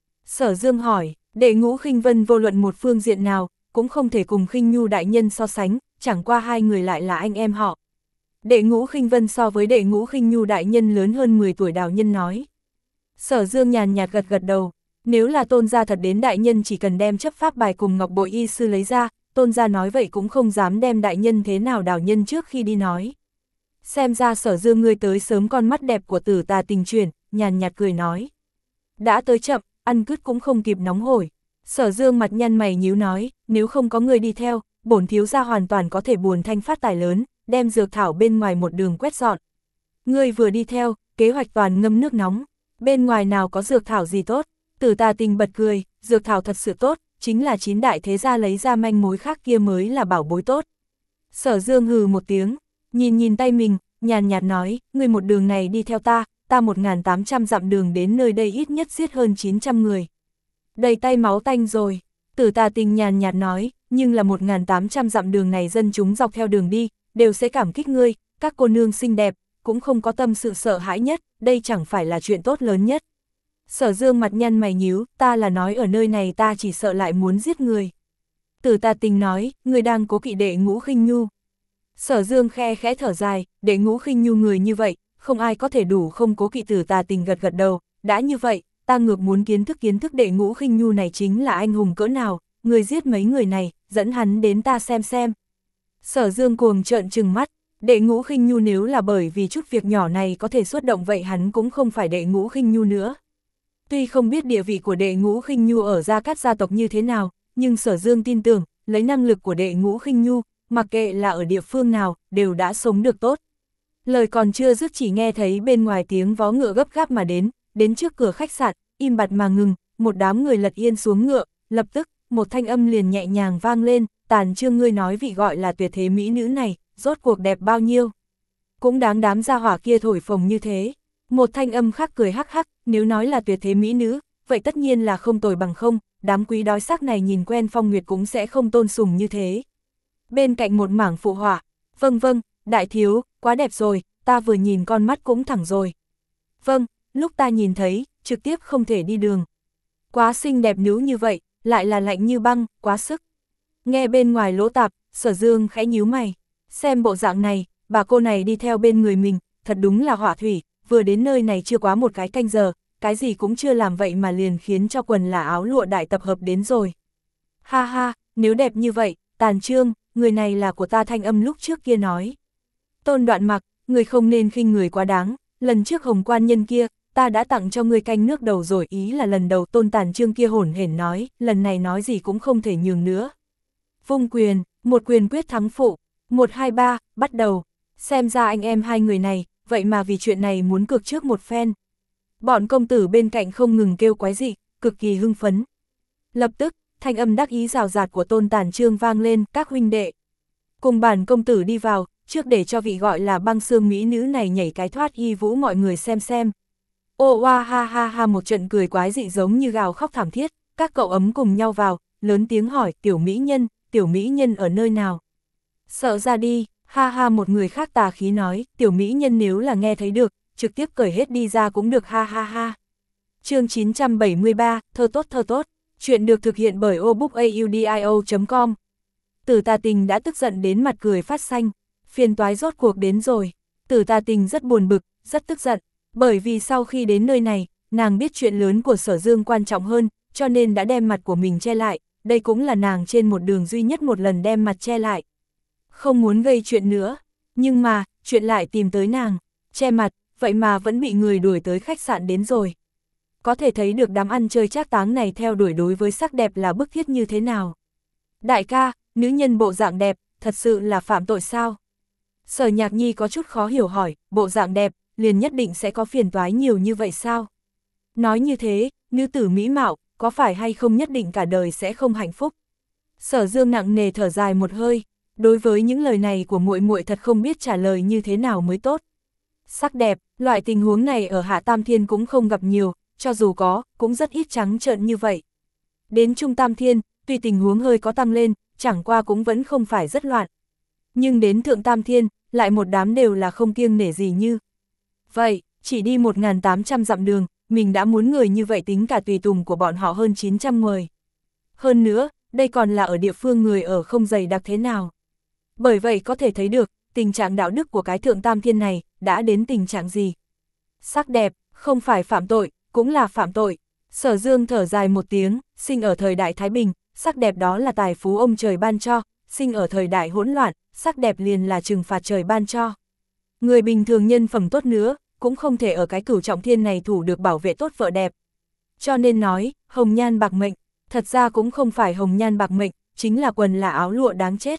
Sở Dương hỏi. Đệ Ngũ Khinh Vân vô luận một phương diện nào, cũng không thể cùng Khinh Nhu đại nhân so sánh, chẳng qua hai người lại là anh em họ. Đệ Ngũ Khinh Vân so với Đệ Ngũ Khinh Nhu đại nhân lớn hơn mười tuổi. Đào Nhân nói. Sở Dương nhàn nhạt gật gật đầu, nếu là Tôn gia thật đến, đại nhân chỉ cần đem chấp pháp bài cùng ngọc bội y sư lấy ra, Tôn gia nói vậy cũng không dám đem đại nhân thế nào. Đào Nhân trước khi đi nói. Xem ra Sở Dương ngươi tới sớm. Con mắt đẹp của Tử Tà Tình chuyển, nhàn nhạt cười nói. Đã tới chậm, ăn cứt cũng không kịp nóng hổi. Sở Dương mặt nhăn mày nhíu nói, nếu không có người đi theo, bổn thiếu gia hoàn toàn có thể buồn thanh phát tài lớn, đem dược thảo bên ngoài một đường quét dọn. Ngươi vừa đi theo, kế hoạch toàn ngâm nước nóng, bên ngoài nào có dược thảo gì tốt? Tử Tà Tình bật cười, dược thảo thật sự tốt, chính là chín đại thế gia lấy ra manh mối khác kia mới là bảo bối tốt. Sở Dương hừ một tiếng, nhìn nhìn tay mình, nhàn nhạt nói, ngươi một đường này đi theo ta, ta một nghìn tám trăm dặm đường đến nơi đây ít nhất giết hơn chín trăm người. Đầy tay máu tanh rồi. Tử Tà Tình nhàn nhạt nói, nhưng là một nghìn tám trăm dặm đường này dân chúng dọc theo đường đi, đều sẽ cảm kích ngươi, các cô nương xinh đẹp, cũng không có tâm sự sợ hãi nhất, đây chẳng phải là chuyện tốt lớn nhất. Sở Dương mặt nhăn mày nhíu, ta là nói ở nơi này ta chỉ sợ lại muốn giết người. Tử Tà Tình nói, ngươi đang cố kỵ Đệ Ngũ Khinh Nhu. Sở Dương khe khẽ thở dài, Đệ Ngũ Khinh Nhu người như vậy, không ai có thể đủ không cố kỵ. Tử Tà Tình gật gật đầu, đã như vậy, ta ngược muốn kiến thức kiến thức Đệ Ngũ Khinh Nhu này chính là anh hùng cỡ nào, người giết mấy người này, dẫn hắn đến ta xem xem. Sở Dương cuồng trợn trừng mắt, Đệ Ngũ Khinh Nhu nếu là bởi vì chút việc nhỏ này có thể xuất động vậy hắn cũng không phải Đệ Ngũ Khinh Nhu nữa. Tuy không biết địa vị của Đệ Ngũ Khinh Nhu ở Gia Cát gia tộc như thế nào, nhưng Sở Dương tin tưởng, lấy năng lực của Đệ Ngũ Khinh Nhu, mặc kệ là ở địa phương nào, đều đã sống được tốt. Lời còn chưa dứt chỉ nghe thấy bên ngoài tiếng vó ngựa gấp gáp mà đến, đến trước cửa khách sạn, im bặt mà ngừng, một đám người lật yên xuống ngựa, lập tức, một thanh âm liền nhẹ nhàng vang lên, Tàn Trương ngươi nói vị gọi là tuyệt thế mỹ nữ này, rốt cuộc đẹp bao nhiêu. Cũng đáng đám gia hỏa kia thổi phồng như thế. Một thanh âm khác cười hắc hắc, nếu nói là tuyệt thế mỹ nữ, vậy tất nhiên là không tồi bằng không, đám quý đói sắc này nhìn quen Phong Nguyệt cũng sẽ không tôn sùng như thế. Bên cạnh một mảng phụ họa, vâng vâng, đại thiếu, quá đẹp rồi, ta vừa nhìn con mắt cũng thẳng rồi. Vâng, lúc ta nhìn thấy, trực tiếp không thể đi đường. Quá xinh đẹp nữ như vậy, lại là lạnh như băng, quá sức. Nghe bên ngoài lỗ tạp, Sở Dương khẽ nhíu mày, xem bộ dạng này, bà cô này đi theo bên người mình, thật đúng là hỏa thủy, vừa đến nơi này chưa quá một cái canh giờ, cái gì cũng chưa làm vậy mà liền khiến cho quần là áo lụa đại tập hợp đến rồi. Ha ha, nếu đẹp như vậy, Tàn Trương, người này là của ta, thanh âm lúc trước kia nói. Tôn Đoạn Mặc, người không nên khinh người quá đáng, lần trước Hồng quan nhân kia, ta đã tặng cho người canh nước đầu rồi, ý là lần đầu. Tôn Tàn Trương kia hổn hển nói, lần này nói gì cũng không thể nhường nữa. Vung quyền, một quyền quyết thắng phụ, một hai ba, bắt đầu, xem ra anh em hai người này, vậy mà vì chuyện này muốn cược trước một phen. Bọn công tử bên cạnh không ngừng kêu quái dị, cực kỳ hưng phấn. Lập tức, thanh âm đắc ý rào rạt của Tôn Tàn Trương vang lên, các huynh đệ. Cùng bản công tử đi vào, trước để cho vị gọi là Băng Xương mỹ nữ này nhảy cái thoát y vũ mọi người xem xem. Ô oa ha ha ha, một trận cười quái dị giống như gào khóc thảm thiết, các cậu ấm cùng nhau vào, lớn tiếng hỏi, tiểu mỹ nhân, tiểu mỹ nhân ở nơi nào? Sợ ra đi, ha ha, một người khác tà khí nói, tiểu mỹ nhân nếu là nghe thấy được, trực tiếp cởi hết đi ra cũng được, ha ha ha. Chương chín trăm bảy mươi ba, thơ tốt thơ tốt, chuyện được thực hiện bởi obookaudio chấm com. Tử Tà Tình đã tức giận đến mặt cười phát xanh, phiền toái rốt cuộc đến rồi. Tử Tà Tình rất buồn bực, rất tức giận, bởi vì sau khi đến nơi này, nàng biết chuyện lớn của Sở Dương quan trọng hơn, cho nên đã đem mặt của mình che lại, đây cũng là nàng trên một đường duy nhất một lần đem mặt che lại. Không muốn gây chuyện nữa, nhưng mà, chuyện lại tìm tới nàng, che mặt, vậy mà vẫn bị người đuổi tới khách sạn đến rồi. Có thể thấy được đám ăn chơi trác táng này theo đuổi đối với sắc đẹp là bức thiết như thế nào. Đại ca, nữ nhân bộ dạng đẹp, thật sự là phạm tội sao? Sở Nhạc Nhi có chút khó hiểu hỏi, bộ dạng đẹp, liền nhất định sẽ có phiền toái nhiều như vậy sao? Nói như thế, nữ tử mỹ mạo, có phải hay không nhất định cả đời sẽ không hạnh phúc? Sở Dương nặng nề thở dài một hơi, đối với những lời này của muội muội thật không biết trả lời như thế nào mới tốt. Sắc đẹp, loại tình huống này ở Hạ Tam Thiên cũng không gặp nhiều, cho dù có, cũng rất ít trắng trợn như vậy. Đến Trung Tam Thiên, tuy tình huống hơi có tăng lên, chẳng qua cũng vẫn không phải rất loạn. Nhưng đến Thượng Tam Thiên, lại một đám đều là không kiêng nể gì như. Vậy, chỉ đi một nghìn tám trăm dặm đường, mình đã muốn người như vậy tính cả tùy tùng của bọn họ hơn chín trăm người. Hơn nữa, đây còn là ở địa phương người ở không dày đặc thế nào. Bởi vậy có thể thấy được, tình trạng đạo đức của cái Thượng Tam Thiên này, đã đến tình trạng gì. Sắc đẹp, không phải phạm tội, cũng là phạm tội. Sở Dương thở dài một tiếng, sinh ở thời đại Thái Bình, sắc đẹp đó là tài phú ông trời ban cho, sinh ở thời đại hỗn loạn, sắc đẹp liền là trừng phạt trời ban cho. Người bình thường nhân phẩm tốt nữa, cũng không thể ở cái Cửu Trọng Thiên này thủ được bảo vệ tốt vợ đẹp. Cho nên nói, hồng nhan bạc mệnh, thật ra cũng không phải hồng nhan bạc mệnh, chính là quần là áo lụa đáng chết.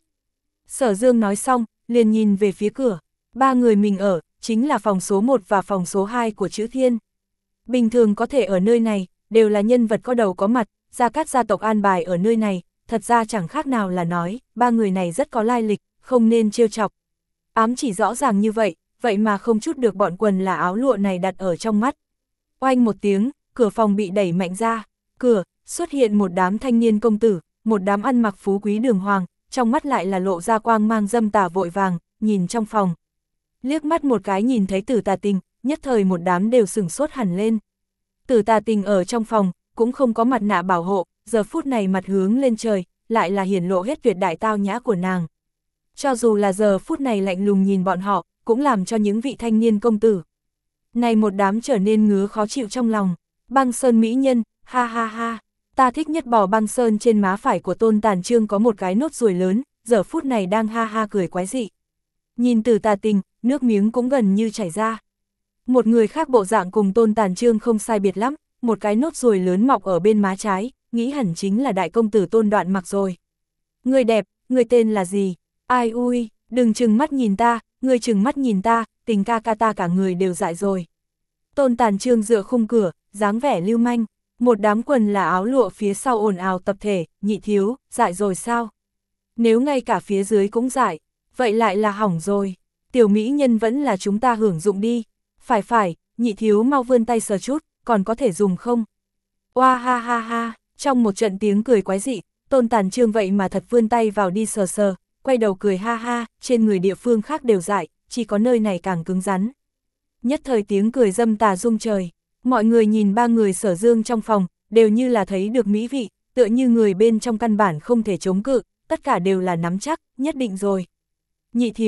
Sở Dương nói xong, liền nhìn về phía cửa, ba người mình ở, chính là phòng số một và phòng số hai của Chữ Thiên. Bình thường có thể ở nơi này, đều là nhân vật có đầu có mặt, Gia Cát gia tộc an bài ở nơi này, thật ra chẳng khác nào là nói, ba người này rất có lai lịch, không nên trêu chọc. Ám chỉ rõ ràng như vậy, vậy mà không chút được bọn quần là áo lụa này đặt ở trong mắt. Oanh một tiếng, cửa phòng bị đẩy mạnh ra, cửa, xuất hiện một đám thanh niên công tử, một đám ăn mặc phú quý đường hoàng, trong mắt lại là lộ ra quang mang dâm tà vội vàng, nhìn trong phòng. Liếc mắt một cái nhìn thấy Tử Tà Tình, nhất thời một đám đều sửng sốt hẳn lên. Tử Tà Tình ở trong phòng, cũng không có mặt nạ bảo hộ, giờ phút này mặt hướng lên trời, lại là hiển lộ hết tuyệt đại tao nhã của nàng. Cho dù là giờ phút này lạnh lùng nhìn bọn họ, cũng làm cho những vị thanh niên công tử này một đám trở nên ngứa khó chịu trong lòng. Băng Sơn mỹ nhân, ha ha ha, ta thích nhất bò băng sơn. Trên má phải của Tôn Tàn Trương có một cái nốt ruồi lớn, giờ phút này đang ha ha cười quái dị. Nhìn Tử Tà Tình, nước miếng cũng gần như chảy ra. Một người khác bộ dạng cùng Tôn Tàn Trương không sai biệt lắm, một cái nốt ruồi lớn mọc ở bên má trái, nghĩ hẳn chính là đại công tử Tôn Đoạn Mặc rồi. Người đẹp, người tên là gì? Ai ui, đừng chừng mắt nhìn ta, người chừng mắt nhìn ta, Tình ca ca ta cả người đều dại rồi. Tôn Tàn Trương dựa khung cửa, dáng vẻ lưu manh, một đám quần là áo lụa phía sau ồn ào tập thể, Nhị thiếu, dại rồi sao? Nếu ngay cả phía dưới cũng dại, vậy lại là hỏng rồi, tiểu mỹ nhân vẫn là chúng ta hưởng dụng đi. Phải phải, Nhị thiếu mau vươn tay sờ chút, còn có thể dùng không? Oa ha ha ha, trong một trận tiếng cười quái dị, Tôn Tàn Trương vậy mà thật vươn tay vào đi sờ sờ, quay đầu cười ha ha, trên người địa phương khác đều dại, chỉ có nơi này càng cứng rắn. Nhất thời tiếng cười dâm tà rung trời, mọi người nhìn ba người Sở Dương trong phòng, đều như là thấy được mỹ vị, tựa như người bên trong căn bản không thể chống cự, tất cả đều là nắm chắc, nhất định rồi. Nhị thiếu,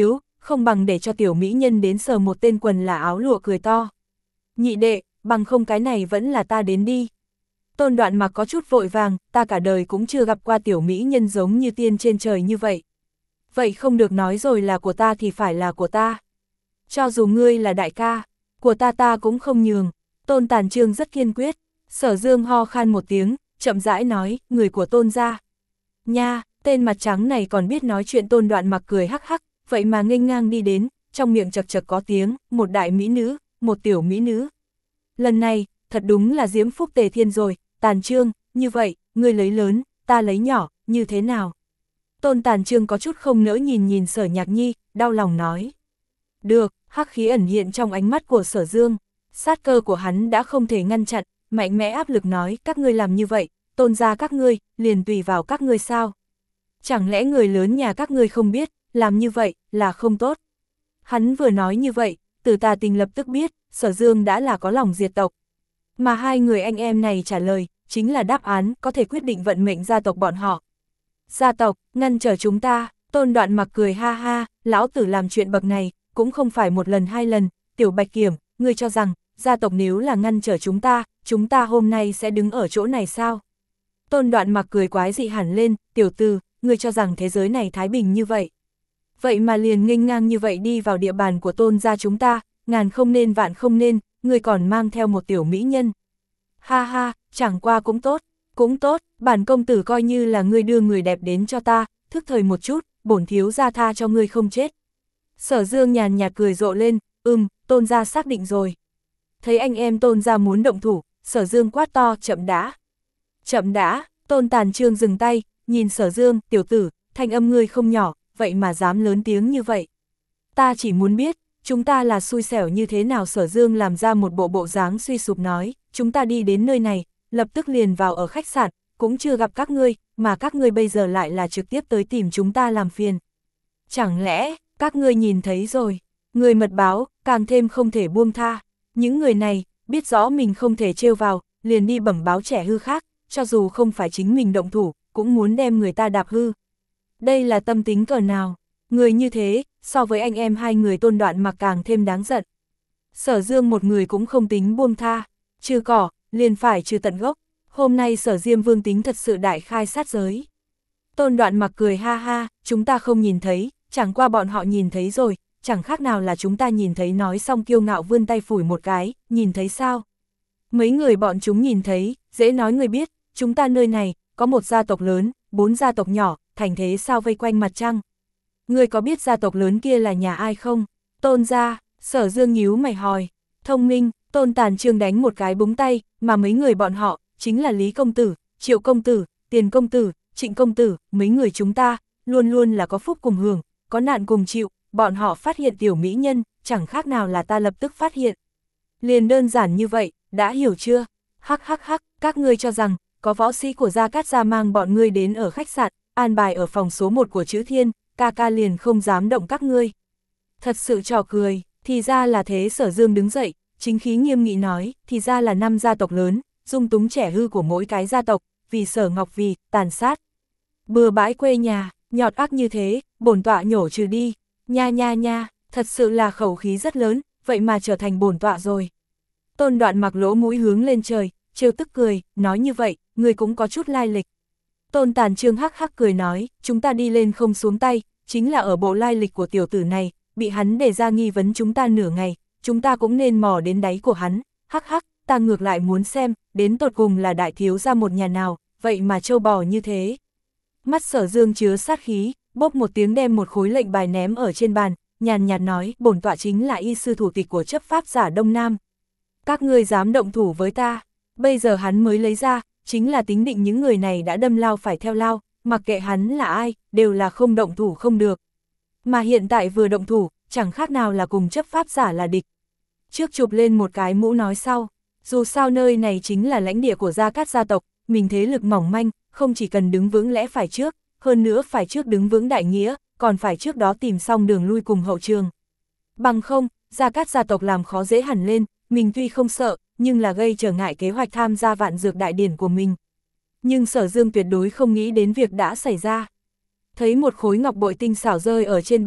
không bằng để cho tiểu mỹ nhân đến sờ một tên quần là áo lụa cười to. Nhị đệ, bằng không cái này vẫn là ta đến đi. Tôn Đoạn Mặc có chút vội vàng, ta cả đời cũng chưa gặp qua tiểu mỹ nhân giống như tiên trên trời như vậy. Vậy không được nói rồi là của ta thì phải là của ta. Cho dù ngươi là đại ca, của ta ta cũng không nhường. Tôn Tàn Trương rất kiên quyết. Sở Dương ho khan một tiếng, chậm rãi nói, người của Tôn gia. Nha, tên mặt trắng này còn biết nói chuyện. Tôn Đoạn Mặc cười hắc hắc, vậy mà nghênh ngang đi đến, trong miệng chật chật có tiếng, một đại mỹ nữ, một tiểu mỹ nữ. Lần này, thật đúng là diễm phúc tề thiên rồi. Tàn Trương, như vậy, ngươi lấy lớn, ta lấy nhỏ, như thế nào? Tôn Tàn Trương có chút không nỡ nhìn nhìn Sở Nhạc Nhi, đau lòng nói. Được, hắc khí ẩn hiện trong ánh mắt của Sở Dương, sát cơ của hắn đã không thể ngăn chặn, mạnh mẽ áp lực nói, các ngươi làm như vậy, Tôn gia các ngươi, liền tùy vào các ngươi sao? Chẳng lẽ người lớn nhà các ngươi không biết, làm như vậy, là không tốt? Hắn vừa nói như vậy, Từ Tà Tình lập tức biết, Sở Dương đã là có lòng diệt tộc. Mà hai người anh em này trả lời, chính là đáp án có thể quyết định vận mệnh gia tộc bọn họ. Gia tộc, ngăn trở chúng ta. Tôn Đoạn Mặc cười ha ha, lão tử làm chuyện bậc này, cũng không phải một lần hai lần. Tiểu Bạch Kiểm, ngươi cho rằng, gia tộc nếu là ngăn trở chúng ta, chúng ta hôm nay sẽ đứng ở chỗ này sao? Tôn Đoạn Mặc cười quái dị hẳn lên, tiểu tử, ngươi cho rằng thế giới này thái bình như vậy. Vậy mà liền nghênh ngang như vậy đi vào địa bàn của Tôn gia chúng ta, ngàn không nên vạn không nên, ngươi còn mang theo một tiểu mỹ nhân. Ha ha, chẳng qua cũng tốt, cũng tốt, bản công tử coi như là ngươi đưa người đẹp đến cho ta, thức thời một chút, bổn thiếu gia tha cho ngươi không chết. Sở Dương nhàn nhạt cười rộ lên, ừm, Tôn gia xác định rồi. Thấy anh em Tôn gia muốn động thủ, Sở Dương quát to, chậm đã. Chậm đã, Tôn Tàn Trương dừng tay, nhìn Sở Dương, tiểu tử, thanh âm ngươi không nhỏ, vậy mà dám lớn tiếng như vậy. Ta chỉ muốn biết, chúng ta là xui xẻo như thế nào? Sở Dương làm ra một bộ bộ dáng suy sụp nói, chúng ta đi đến nơi này, lập tức liền vào ở khách sạn, cũng chưa gặp các ngươi, mà các ngươi bây giờ lại là trực tiếp tới tìm chúng ta làm phiền. Chẳng lẽ, các ngươi nhìn thấy rồi, người mật báo, càng thêm không thể buông tha. Những người này, biết rõ mình không thể trêu vào, liền đi bẩm báo trẻ hư khác, cho dù không phải chính mình động thủ, cũng muốn đem người ta đạp hư. Đây là tâm tính cỡ nào? Người như thế, so với anh em hai người Tôn Đoạn Mặc càng thêm đáng giận. Sở Dương một người cũng không tính buông tha, trừ cỏ, liền phải trừ tận gốc. Hôm nay Sở Diêm Vương tính thật sự đại khai sát giới. Tôn Đoạn Mặc cười ha ha, chúng ta không nhìn thấy, chẳng qua bọn họ nhìn thấy rồi, chẳng khác nào là chúng ta nhìn thấy. Nói xong kiêu ngạo vươn tay phủi một cái, nhìn thấy sao? Mấy người bọn chúng nhìn thấy, dễ nói người biết, chúng ta nơi này, có một gia tộc lớn, bốn gia tộc nhỏ, thành thế sao vây quanh mặt trăng. Ngươi có biết gia tộc lớn kia là nhà ai không? Tôn gia. Sở Dương nhíu mày hỏi. Thông minh. Tôn Tàn Trương đánh một cái búng tay, mà mấy người bọn họ, chính là Lý Công Tử, Triệu Công Tử, Tiền Công Tử, Trịnh Công Tử, mấy người chúng ta, luôn luôn là có phúc cùng hưởng, có nạn cùng chịu, bọn họ phát hiện tiểu mỹ nhân, chẳng khác nào là ta lập tức phát hiện. Liền đơn giản như vậy, đã hiểu chưa? Hắc hắc hắc, các ngươi cho rằng, có võ sĩ của Gia Cát Gia mang bọn ngươi đến ở khách sạn, an bài ở phòng số một của Chữ Thiên, ca ca liền không dám động các ngươi. Thật sự trò cười, thì ra là thế. Sở Dương đứng dậy, chính khí nghiêm nghị nói, thì ra là năm gia tộc lớn, dung túng trẻ hư của mỗi cái gia tộc, vì Sở Ngọc Vì, tàn sát. Bừa bãi quê nhà, nhọt ác như thế, bổn tọa nhổ trừ đi, nha nha nha, thật sự là khẩu khí rất lớn, vậy mà trở thành bổn tọa rồi. Tôn Đoạn Mặc lỗ mũi hướng lên trời, trêu tức cười, nói như vậy, người cũng có chút lai lịch. Tôn Tàn Trương hắc hắc cười nói, chúng ta đi lên không xuống tay, chính là ở bộ lai lịch của tiểu tử này, bị hắn để ra nghi vấn chúng ta nửa ngày, chúng ta cũng nên mò đến đáy của hắn, hắc hắc, ta ngược lại muốn xem, đến tột cùng là đại thiếu gia một nhà nào, vậy mà trâu bò như thế. Mắt Sở Dương chứa sát khí, bốc một tiếng đem một khối lệnh bài ném ở trên bàn, nhàn nhạt nói, bổn tọa chính là y sư thủ tịch của chấp pháp giả Đông Nam. Các ngươi dám động thủ với ta, bây giờ hắn mới lấy ra, chính là tính định những người này đã đâm lao phải theo lao, mặc kệ hắn là ai, đều là không động thủ không được. Mà hiện tại vừa động thủ, chẳng khác nào là cùng chấp pháp giả là địch. Trước chụp lên một cái mũ nói sau, dù sao nơi này chính là lãnh địa của Gia Cát gia tộc, mình thế lực mỏng manh, không chỉ cần đứng vững lẽ phải trước, hơn nữa phải trước đứng vững đại nghĩa, còn phải trước đó tìm xong đường lui cùng hậu trường. Bằng không, Gia Cát gia tộc làm khó dễ hẳn lên, mình tuy không sợ, nhưng là gây trở ngại kế hoạch tham gia vạn dược đại điển của mình. Nhưng Sở Dương tuyệt đối không nghĩ đến việc đã xảy ra. Thấy một khối ngọc bội tinh xảo rơi ở trên bàn,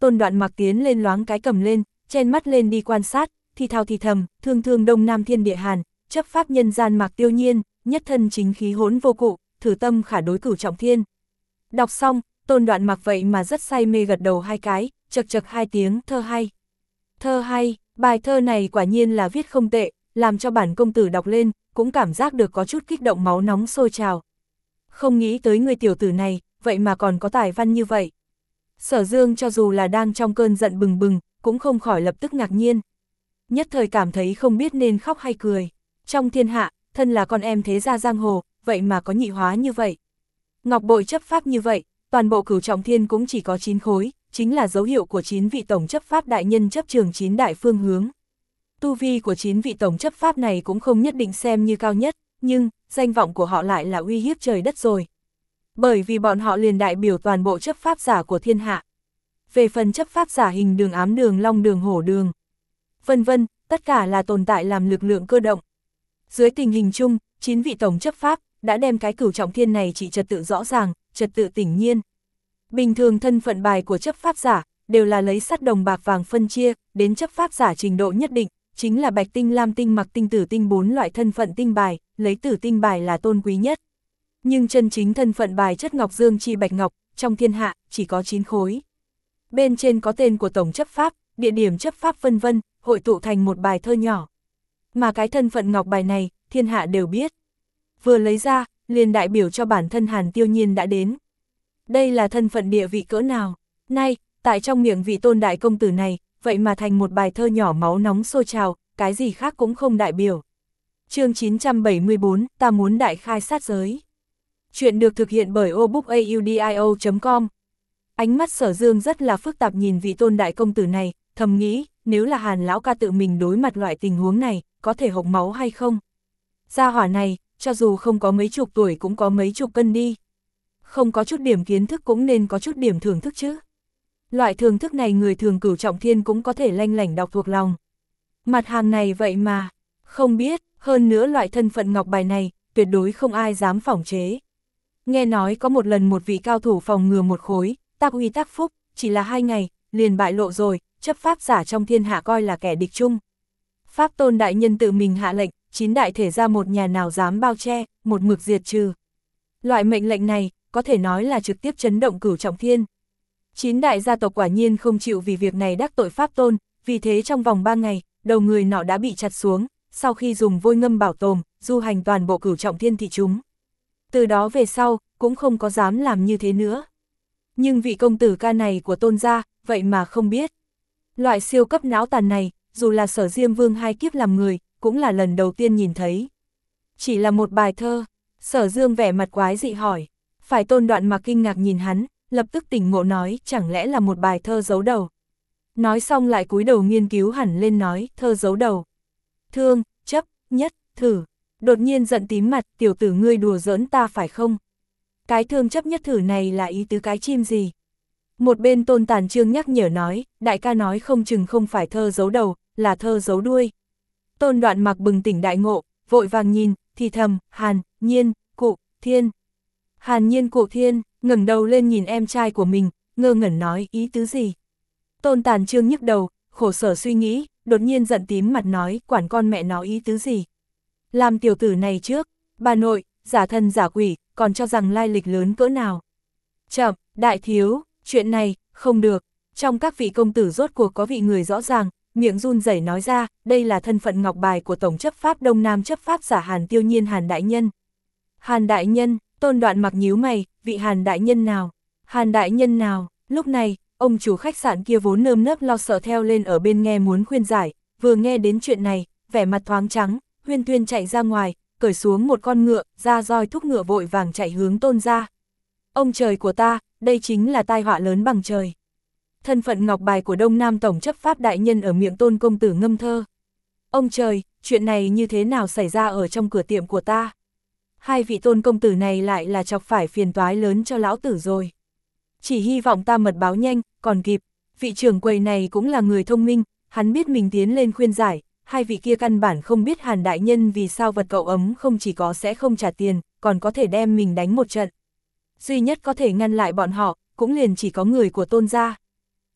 Tôn Đoạn Mặc tiến lên loáng cái cầm lên, chen mắt lên đi quan sát, thì thào thì thầm, thương thương đông nam thiên địa hàn, chấp pháp nhân gian Mạc Tiêu Nhiên, nhất thân chính khí hỗn vô cụ, thử tâm khả đối cửu trọng thiên. Đọc xong, Tôn Đoạn Mặc vậy mà rất say mê gật đầu hai cái, chật chật hai tiếng, thơ hay. Thơ hay, bài thơ này quả nhiên là viết không tệ, làm cho bản công tử đọc lên, cũng cảm giác được có chút kích động máu nóng sôi trào. Không nghĩ tới người tiểu tử này, vậy mà còn có tài văn như vậy. Sở Dương cho dù là đang trong cơn giận bừng bừng, cũng không khỏi lập tức ngạc nhiên. Nhất thời cảm thấy không biết nên khóc hay cười. Trong thiên hạ, thân là con em thế gia giang hồ, vậy mà có nhị hóa như vậy. Ngọc bội chấp pháp như vậy, toàn bộ cửu trọng thiên cũng chỉ có chín khối, chính là dấu hiệu của chín vị tổng chấp pháp đại nhân chấp trường chín đại phương hướng. Tu vi của chín vị tổng chấp pháp này cũng không nhất định xem như cao nhất, nhưng danh vọng của họ lại là uy hiếp trời đất rồi. Bởi vì bọn họ liền đại biểu toàn bộ chấp pháp giả của thiên hạ. Về phần chấp pháp giả hình đường ám đường long đường hổ đường, vân vân, tất cả là tồn tại làm lực lượng cơ động. Dưới tình hình chung, chín vị tổng chấp pháp đã đem cái cửu trọng thiên này trị trật tự rõ ràng, trật tự tĩnh nhiên. Bình thường thân phận bài của chấp pháp giả đều là lấy sắt đồng bạc vàng phân chia, đến chấp pháp giả trình độ nhất định, chính là bạch tinh lam tinh mặc tinh tử tinh bốn loại thân phận tinh bài, lấy tử tinh bài là tôn quý nhất. Nhưng chân chính thân phận bài chất ngọc dương chi bạch ngọc, trong thiên hạ, chỉ có chín khối. Bên trên có tên của tổng chấp pháp, địa điểm chấp pháp vân vân, hội tụ thành một bài thơ nhỏ. Mà cái thân phận ngọc bài này, thiên hạ đều biết. Vừa lấy ra, liền đại biểu cho bản thân Hàn Tiêu Nhiên đã đến. Đây là thân phận địa vị cỡ nào? Nay, tại trong miệng vị tôn đại công tử này, vậy mà thành một bài thơ nhỏ máu nóng sôi trào, cái gì khác cũng không đại biểu. Chương chín trăm bảy mươi bốn, ta muốn đại khai sát giới. Chuyện được thực hiện bởi obookaudio chấm com. Ánh mắt Sở Dương rất là phức tạp nhìn vị tôn đại công tử này, thầm nghĩ, nếu là Hàn lão ca tự mình đối mặt loại tình huống này, có thể hộc máu hay không? Gia hỏa này, cho dù không có mấy chục tuổi cũng có mấy chục cân đi. Không có chút điểm kiến thức cũng nên có chút điểm thưởng thức chứ. Loại thưởng thức này người thường cửu trọng thiên cũng có thể lanh lảnh đọc thuộc lòng. Mặt hàng này vậy mà, không biết, hơn nữa loại thân phận ngọc bài này, tuyệt đối không ai dám phỏng chế. Nghe nói có một lần một vị cao thủ phòng ngừa một khối, tác uy tác phúc, chỉ là hai ngày, liền bại lộ rồi, chấp pháp giả trong thiên hạ coi là kẻ địch chung. Pháp tôn đại nhân tự mình hạ lệnh, chín đại thể ra một nhà nào dám bao che, một mực diệt trừ. Loại mệnh lệnh này, có thể nói là trực tiếp chấn động cửu trọng thiên. Chín đại gia tộc quả nhiên không chịu vì việc này đắc tội pháp tôn, vì thế trong vòng ba ngày, đầu người nọ đã bị chặt xuống, sau khi dùng vôi ngâm bảo tồn, du hành toàn bộ cửu trọng thiên thị chúng. Từ đó về sau, cũng không có dám làm như thế nữa. Nhưng vị công tử ca này của tôn gia, vậy mà không biết. Loại siêu cấp não tàn này, dù là Sở Diêm Vương hai kiếp làm người, cũng là lần đầu tiên nhìn thấy. Chỉ là một bài thơ, Sở Dương vẻ mặt quái dị hỏi. Phải Tôn Đoạn Mặc kinh ngạc nhìn hắn, lập tức tỉnh ngộ nói, chẳng lẽ là một bài thơ giấu đầu. Nói xong lại cúi đầu nghiên cứu hẳn lên nói, thơ giấu đầu. Thương, chấp, nhất, thử. Đột nhiên giận tím mặt, tiểu tử ngươi đùa giỡn ta phải không? Cái thương chấp nhất thử này là ý tứ cái chim gì? Một bên Tôn Tàn Trương nhắc nhở nói, đại ca nói không chừng không phải thơ giấu đầu, là thơ giấu đuôi. Tôn Đoạn Mặc bừng tỉnh đại ngộ, vội vàng nhìn, thì thầm, Hàn, Nhiên, Cụ, Thiên. Hàn Nhiên Cụ Thiên, ngẩng đầu lên nhìn em trai của mình, ngơ ngẩn nói, ý tứ gì? Tôn Tàn Trương nhức đầu, khổ sở suy nghĩ, đột nhiên giận tím mặt nói, quản con mẹ nó ý tứ gì? Làm tiểu tử này trước, bà nội, giả thân giả quỷ, còn cho rằng lai lịch lớn cỡ nào? Chậm, đại thiếu, chuyện này, không được. Trong các vị công tử rốt cuộc có vị người rõ ràng, miệng run rẩy nói ra, đây là thân phận ngọc bài của Tổng chấp pháp Đông Nam chấp pháp giả Hàn Tiêu Nhiên Hàn Đại Nhân. Hàn Đại Nhân, Tôn Đoạn Mặc nhíu mày, vị Hàn Đại Nhân nào? Hàn Đại Nhân nào? Lúc này, ông chủ khách sạn kia vốn nơm nớp lo sợ theo lên ở bên nghe muốn khuyên giải, vừa nghe đến chuyện này, vẻ mặt thoáng trắng, huyên tuyên chạy ra ngoài, cởi xuống một con ngựa, ra roi thúc ngựa vội vàng chạy hướng Tôn ra. Ông trời của ta, đây chính là tai họa lớn bằng trời. Thân phận ngọc bài của Đông Nam Tổng chấp pháp đại nhân ở miệng Tôn công tử ngâm thơ. Ông trời, chuyện này như thế nào xảy ra ở trong cửa tiệm của ta? Hai vị Tôn công tử này lại là chọc phải phiền toái lớn cho lão tử rồi. Chỉ hy vọng ta mật báo nhanh, còn kịp. Vị trưởng quầy này cũng là người thông minh, hắn biết mình tiến lên khuyên giải, hai vị kia căn bản không biết Hàn Đại Nhân vì sao vật cậu ấm không chỉ có sẽ không trả tiền, còn có thể đem mình đánh một trận. Duy nhất có thể ngăn lại bọn họ, cũng liền chỉ có người của Tôn gia.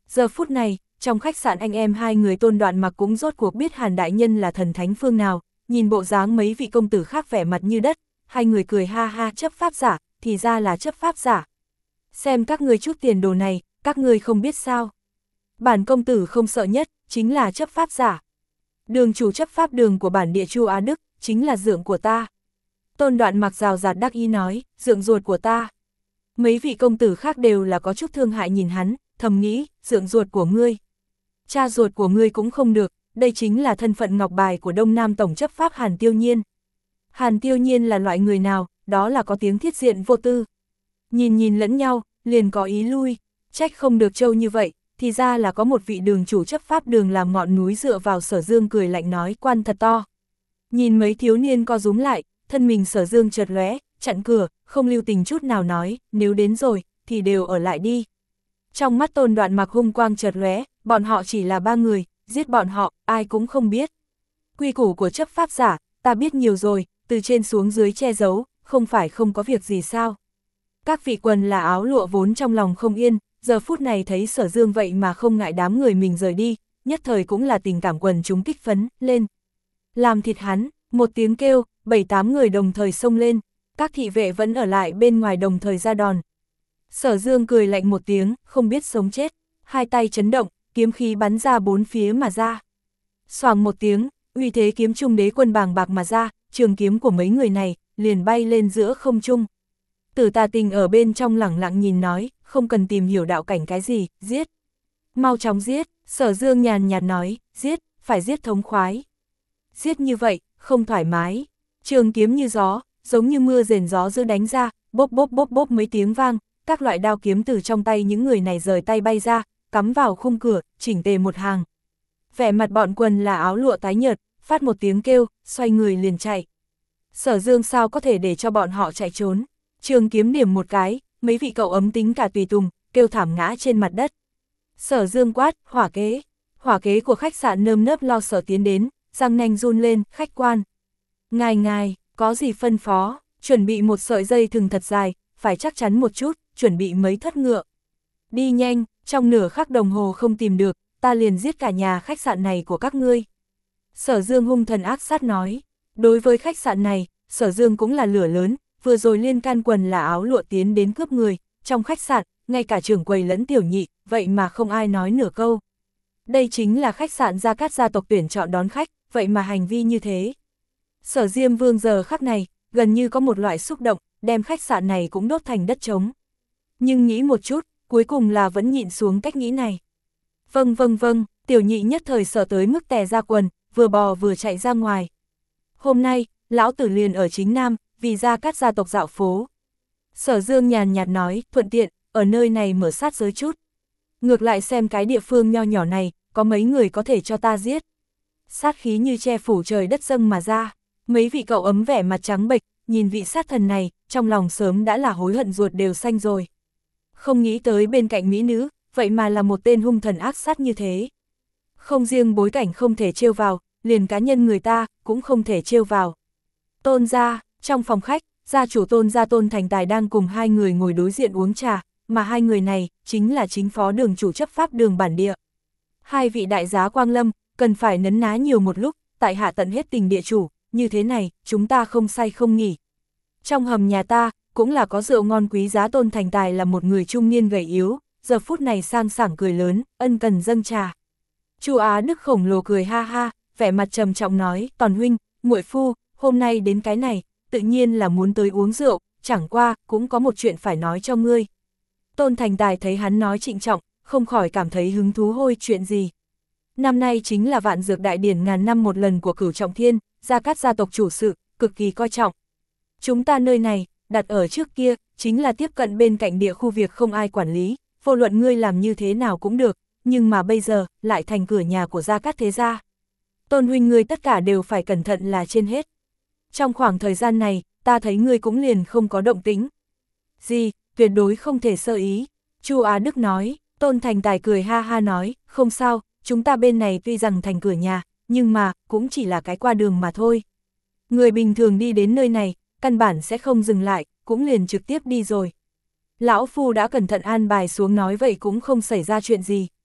Giờ phút này, trong khách sạn anh em hai người Tôn Đoạn Mặc cũng rốt cuộc biết Hàn đại nhân là thần thánh phương nào, nhìn bộ dáng mấy vị công tử khác vẻ mặt như đất, hai người cười ha ha, chấp pháp giả, thì ra là chấp pháp giả. Xem các ngươi chút tiền đồ này, các ngươi không biết sao. Bản công tử không sợ nhất, chính là chấp pháp giả. Đường chủ chấp pháp đường của bản địa Chu Á Đức, chính là dượng của ta. Tôn Đoạn Mặc rào rạt đắc ý nói, dượng ruột của ta. Mấy vị công tử khác đều là có chút thương hại nhìn hắn, thầm nghĩ, dượng ruột của ngươi. Cha ruột của ngươi cũng không được, đây chính là thân phận ngọc bài của Đông Nam Tổng chấp pháp Hàn Tiêu Nhiên. Hàn Tiêu Nhiên là loại người nào, đó là có tiếng thiết diện vô tư. Nhìn nhìn lẫn nhau, liền có ý lui, trách không được trâu như vậy, thì ra là có một vị đường chủ chấp pháp đường làm ngọn núi dựa vào. Sở Dương cười lạnh nói, quan thật to. Nhìn mấy thiếu niên co rúm lại, thân mình Sở Dương chợt lóe, chặn cửa, không lưu tình chút nào nói, nếu đến rồi, thì đều ở lại đi. Trong mắt Tôn Đoạn Mặc hung quang chợt lóe, bọn họ chỉ là ba người, giết bọn họ, ai cũng không biết. Quy củ của chấp pháp giả, ta biết nhiều rồi, từ trên xuống dưới che giấu, không phải không có việc gì sao. Các vị quần là áo lụa vốn trong lòng không yên, giờ phút này thấy Sở Dương vậy mà không ngại đám người mình rời đi, nhất thời cũng là tình cảm quần chúng kích phấn, lên. Làm thịt hắn, một tiếng kêu, bảy tám người đồng thời xông lên, các thị vệ vẫn ở lại bên ngoài đồng thời ra đòn. Sở Dương cười lạnh một tiếng, không biết sống chết, hai tay chấn động, kiếm khí bắn ra bốn phía mà ra. Xoàng một tiếng, uy thế kiếm trung đế quân bàng bạc mà ra, trường kiếm của mấy người này liền bay lên giữa không trung. Tử Tà Tình ở bên trong lẳng lặng nhìn nói, không cần tìm hiểu đạo cảnh cái gì, giết. Mau chóng giết, Sở Dương nhàn nhạt nói, giết, phải giết thống khoái. Giết như vậy, không thoải mái. Trường kiếm như gió, giống như mưa rền gió dữ đánh ra, bốp bốp bốp bốp mấy tiếng vang, các loại đao kiếm từ trong tay những người này rời tay bay ra, cắm vào khung cửa, chỉnh tề một hàng. Vẻ mặt bọn quần là áo lụa tái nhợt, phát một tiếng kêu, xoay người liền chạy. Sở Dương sao có thể để cho bọn họ chạy trốn. Trường kiếm điểm một cái, mấy vị cậu ấm tính cả tùy tùng, kêu thảm ngã trên mặt đất. Sở Dương quát, hỏa kế. Hỏa kế của khách sạn nơm nớp lo sợ tiến đến, răng nanh run lên, khách quan. Ngài ngài, có gì phân phó, chuẩn bị một sợi dây thừng thật dài, phải chắc chắn một chút, chuẩn bị mấy thất ngựa. Đi nhanh, trong nửa khắc đồng hồ không tìm được, ta liền giết cả nhà khách sạn này của các ngươi. Sở Dương hung thần ác sát nói, đối với khách sạn này, Sở Dương cũng là lửa lớn, vừa rồi liên can quần là áo lụa tiến đến cướp người, trong khách sạn, ngay cả trưởng quầy lẫn tiểu nhị, vậy mà không ai nói nửa câu. Đây chính là khách sạn Gia Cát gia tộc tuyển chọn đón khách, vậy mà hành vi như thế. Sở Diêm Vương giờ khắc này, gần như có một loại xúc động, đem khách sạn này cũng đốt thành đất trống. Nhưng nghĩ một chút, cuối cùng là vẫn nhịn xuống cách nghĩ này. Vâng vâng vâng, tiểu nhị nhất thời sợ tới mức tè ra quần, vừa bò vừa chạy ra ngoài. Hôm nay, lão tử liền ở chính Nam, vì Gia Cát gia tộc dạo phố. Sở Dương nhàn nhạt nói, thuận tiện, ở nơi này mở sát giới chút. Ngược lại xem cái địa phương nho nhỏ này, có mấy người có thể cho ta giết. Sát khí như che phủ trời đất dâng mà ra, mấy vị cậu ấm vẻ mặt trắng bệch, nhìn vị sát thần này, trong lòng sớm đã là hối hận ruột đều xanh rồi. Không nghĩ tới bên cạnh mỹ nữ, vậy mà là một tên hung thần ác sát như thế. Không riêng bối cảnh không thể trêu vào, liền cá nhân người ta, cũng không thể trêu vào. Tôn gia, trong phòng khách, gia chủ Tôn gia Tôn Thành Tài đang cùng hai người ngồi đối diện uống trà, mà hai người này, chính là chính phó đường chủ chấp pháp đường bản địa. Hai vị đại giá Quang Lâm, cần phải nấn ná nhiều một lúc, tại hạ tận hết tình địa chủ, như thế này, chúng ta không say không nghỉ. Trong hầm nhà ta, cũng là có rượu ngon quý giá. Tôn Thành Tài là một người trung niên gầy yếu, giờ phút này sang sảng cười lớn, ân cần dâng trà. Chu Á Đức khổng lồ cười ha ha, vẻ mặt trầm trọng nói, Tòn huynh, muội phu, hôm nay đến cái này, tự nhiên là muốn tới uống rượu, chẳng qua, cũng có một chuyện phải nói cho ngươi. Tôn Thành Tài thấy hắn nói trịnh trọng, không khỏi cảm thấy hứng thú. Hôi, chuyện gì? Năm nay chính là vạn dược đại điển ngàn năm một lần của Cửu Trọng Thiên, Gia Cát gia tộc chủ sự, cực kỳ coi trọng. Chúng ta nơi này, đặt ở trước kia, chính là tiếp cận bên cạnh địa khu việc không ai quản lý, vô luận ngươi làm như thế nào cũng được, nhưng mà bây giờ, lại thành cửa nhà của Gia Cát thế gia. Tôn huynh ngươi tất cả đều phải cẩn thận là trên hết. Trong khoảng thời gian này, ta thấy ngươi cũng liền không có động tĩnh. Gì, tuyệt đối không thể sơ ý. Chu Á Đức nói. Tôn Thành Tài cười ha ha nói, không sao, chúng ta bên này tuy rằng thành cửa nhà, nhưng mà, cũng chỉ là cái qua đường mà thôi. Người bình thường đi đến nơi này, căn bản sẽ không dừng lại, cũng liền trực tiếp đi rồi. Lão Phu đã cẩn thận an bài xuống nói vậy cũng không xảy ra chuyện gì.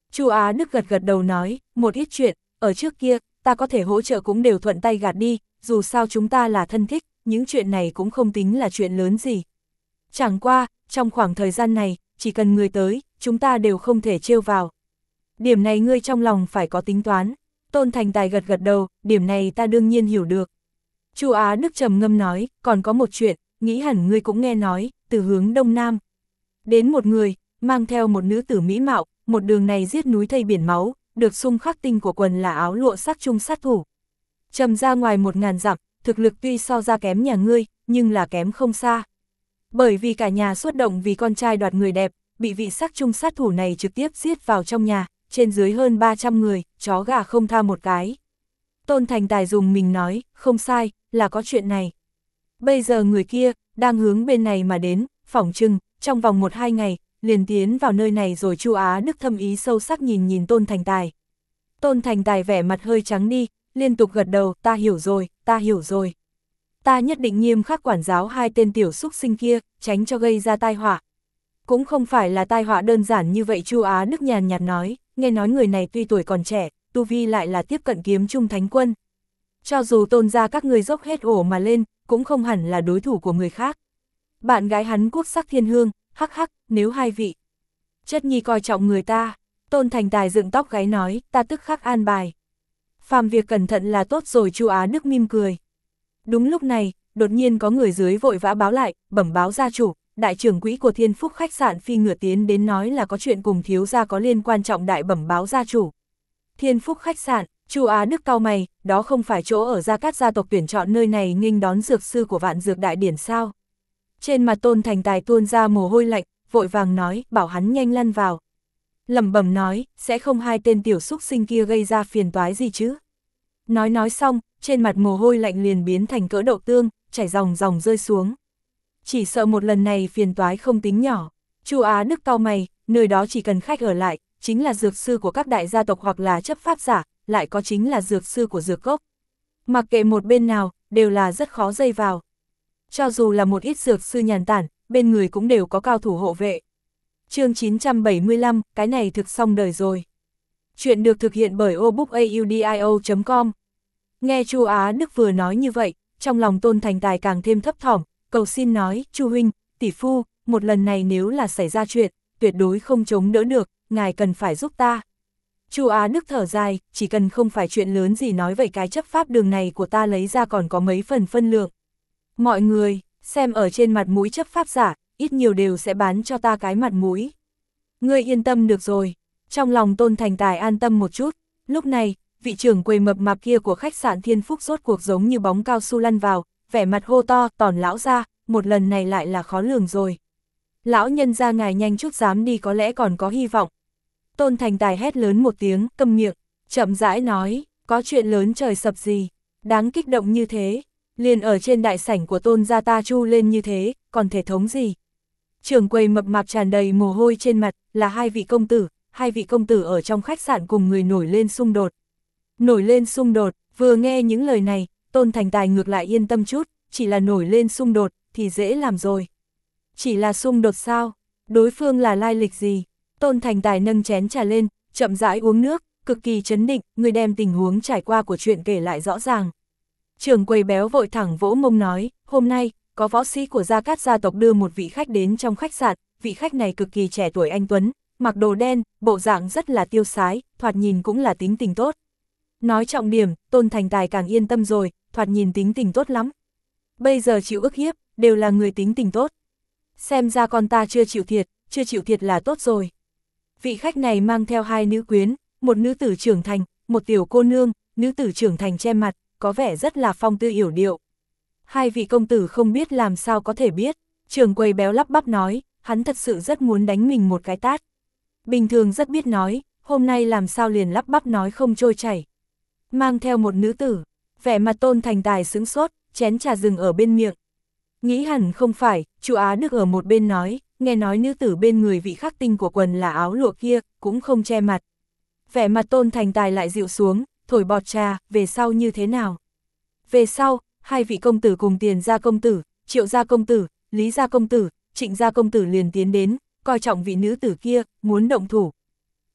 Chu Á Đức gật gật đầu nói, một ít chuyện, ở trước kia, ta có thể hỗ trợ cũng đều thuận tay gạt đi, dù sao chúng ta là thân thích, những chuyện này cũng không tính là chuyện lớn gì. Chẳng qua, trong khoảng thời gian này, chỉ cần người tới, chúng ta đều không thể trêu vào. Điểm này ngươi trong lòng phải có tính toán. Tôn Thành Tài gật gật đầu, điểm này ta đương nhiên hiểu được. Chu Á Đức trầm ngâm nói, còn có một chuyện, nghĩ hẳn ngươi cũng nghe nói, từ hướng đông nam. Đến một người, mang theo một nữ tử mỹ mạo, một đường này giết núi thây biển máu, được xung khắc tinh của quần là áo lụa sắc chung sát thủ. Trầm ra ngoài một ngàn dặm, thực lực tuy so ra kém nhà ngươi, nhưng là kém không xa. Bởi vì cả nhà xuất động vì con trai đoạt người đẹp, bị vị sắc chung sát thủ này trực tiếp giết vào trong nhà, trên dưới hơn ba trăm người, chó gà không tha một cái. Tôn Thành Tài dùng mình nói, không sai, là có chuyện này. Bây giờ người kia, đang hướng bên này mà đến, phỏng chừng, trong vòng một hai ngày, liền tiến vào nơi này rồi. Chu Á Đức thâm ý sâu sắc nhìn nhìn Tôn Thành Tài. Tôn Thành Tài vẻ mặt hơi trắng đi, liên tục gật đầu, ta hiểu rồi, ta hiểu rồi. Ta nhất định nghiêm khắc quản giáo hai tên tiểu xúc sinh kia, tránh cho gây ra tai họa. Cũng không phải là tai họa đơn giản như vậy. Chu Á Đức nhàn nhạt nói, nghe nói người này tuy tuổi còn trẻ, tu vi lại là tiếp cận kiếm trung thánh quân. Cho dù Tôn gia các người dốc hết ổ mà lên, cũng không hẳn là đối thủ của người khác. Bạn gái hắn quốc sắc thiên hương, hắc hắc, nếu hai vị chất nhi coi trọng người ta. Tôn Thành Tài dựng tóc gáy nói, ta tức khắc an bài. Phàm việc cẩn thận là tốt rồi. Chu Á Đức mỉm cười. Đúng lúc này, đột nhiên có người dưới vội vã báo lại, bẩm báo gia chủ, đại trưởng quỹ của Thiên Phúc khách sạn phi ngựa tiến đến nói là có chuyện cùng thiếu gia có liên quan trọng đại. Bẩm báo gia chủ. Thiên Phúc khách sạn, Chu Á Đức cau mày, đó không phải chỗ ở Gia Cát gia tộc tuyển chọn nơi này nghênh đón dược sư của Vạn Dược Đại Điển sao? Trên mặt Tôn Thành Tài tuôn ra mồ hôi lạnh, vội vàng nói, bảo hắn nhanh lăn vào. Lẩm bẩm nói, sẽ không hai tên tiểu xúc sinh kia gây ra phiền toái gì chứ? Nói nói xong, trên mặt mồ hôi lạnh liền biến thành cỡ đậu tương, chảy ròng ròng rơi xuống. Chỉ sợ một lần này phiền toái không tính nhỏ. Chu Á Đức cau mày, nơi đó chỉ cần khách ở lại, chính là dược sư của các đại gia tộc hoặc là chấp pháp giả, lại có chính là dược sư của dược cốc. Mặc kệ một bên nào, đều là rất khó dây vào. Cho dù là một ít dược sư nhàn tản, bên người cũng đều có cao thủ hộ vệ. Chương chín trăm bảy mươi lăm, cái này thực xong đời rồi. Chuyện được thực hiện bởi obookaudio chấm com. Nghe Chu Á Đức vừa nói như vậy, trong lòng Tôn Thành Tài càng thêm thấp thỏm, cầu xin nói, Chu huynh, tỷ phu, một lần này nếu là xảy ra chuyện, tuyệt đối không chống đỡ được, ngài cần phải giúp ta. Chu Á Đức thở dài, chỉ cần không phải chuyện lớn gì nói vậy cái chấp pháp đường này của ta lấy ra còn có mấy phần phân lượng. Mọi người, xem ở trên mặt mũi chấp pháp giả, ít nhiều đều sẽ bán cho ta cái mặt mũi. Ngươi yên tâm được rồi. Trong lòng Tôn Thành Tài an tâm một chút, lúc này, vị trưởng quầy mập mạp kia của khách sạn Thiên Phúc rốt cuộc giống như bóng cao su lăn vào, vẻ mặt hô to, Tòn lão ra, một lần này lại là khó lường rồi. Lão nhân ra ngài nhanh chút dám đi có lẽ còn có hy vọng. Tôn Thành Tài hét lớn một tiếng, câm miệng, chậm rãi nói, có chuyện lớn trời sập gì, đáng kích động như thế, liền ở trên đại sảnh của Tôn gia ta chu lên như thế, còn thể thống gì. Trưởng quầy mập mạp tràn đầy mồ hôi trên mặt, là hai vị công tử, hai vị công tử ở trong khách sạn cùng người nổi lên xung đột. Nổi lên xung đột, vừa nghe những lời này, Tôn Thành Tài ngược lại yên tâm chút, chỉ là nổi lên xung đột, thì dễ làm rồi. Chỉ là xung đột sao? Đối phương là lai lịch gì? Tôn Thành Tài nâng chén trà lên, chậm rãi uống nước, cực kỳ chấn định, người đem tình huống trải qua của chuyện kể lại rõ ràng. Trưởng quầy béo vội thẳng vỗ mông nói, hôm nay, có võ sĩ của Gia Cát gia tộc đưa một vị khách đến trong khách sạn, vị khách này cực kỳ trẻ tuổi anh tuấn, mặc đồ đen, bộ dạng rất là tiêu sái, thoạt nhìn cũng là tính tình tốt. Nói trọng điểm, Tôn Thành Tài càng yên tâm rồi, thoạt nhìn tính tình tốt lắm. Bây giờ chịu ức hiếp, đều là người tính tình tốt. Xem ra con ta chưa chịu thiệt, chưa chịu thiệt là tốt rồi. Vị khách này mang theo hai nữ quyến, một nữ tử trưởng thành, một tiểu cô nương, nữ tử trưởng thành che mặt, có vẻ rất là phong tư yểu điệu. Hai vị công tử không biết làm sao có thể biết, trưởng quầy béo lắp bắp nói, hắn thật sự rất muốn đánh mình một cái tát. Bình thường rất biết nói, hôm nay làm sao liền lắp bắp nói không trôi chảy. Mang theo một nữ tử, vẻ mặt Tôn Thành Tài sững sốt, chén trà dừng ở bên miệng. Nghĩ hẳn không phải, Chu Á Đức ở một bên nói, nghe nói nữ tử bên người vị khắc tinh của quần là áo lụa kia, cũng không che mặt. Vẻ mặt Tôn Thành Tài lại dịu xuống, thổi bọt trà, về sau như thế nào? Về sau, hai vị công tử cùng Tiền gia công tử, Triệu gia công tử, Lý gia công tử, Trịnh gia công tử liền tiến đến, coi trọng vị nữ tử kia, muốn động thủ.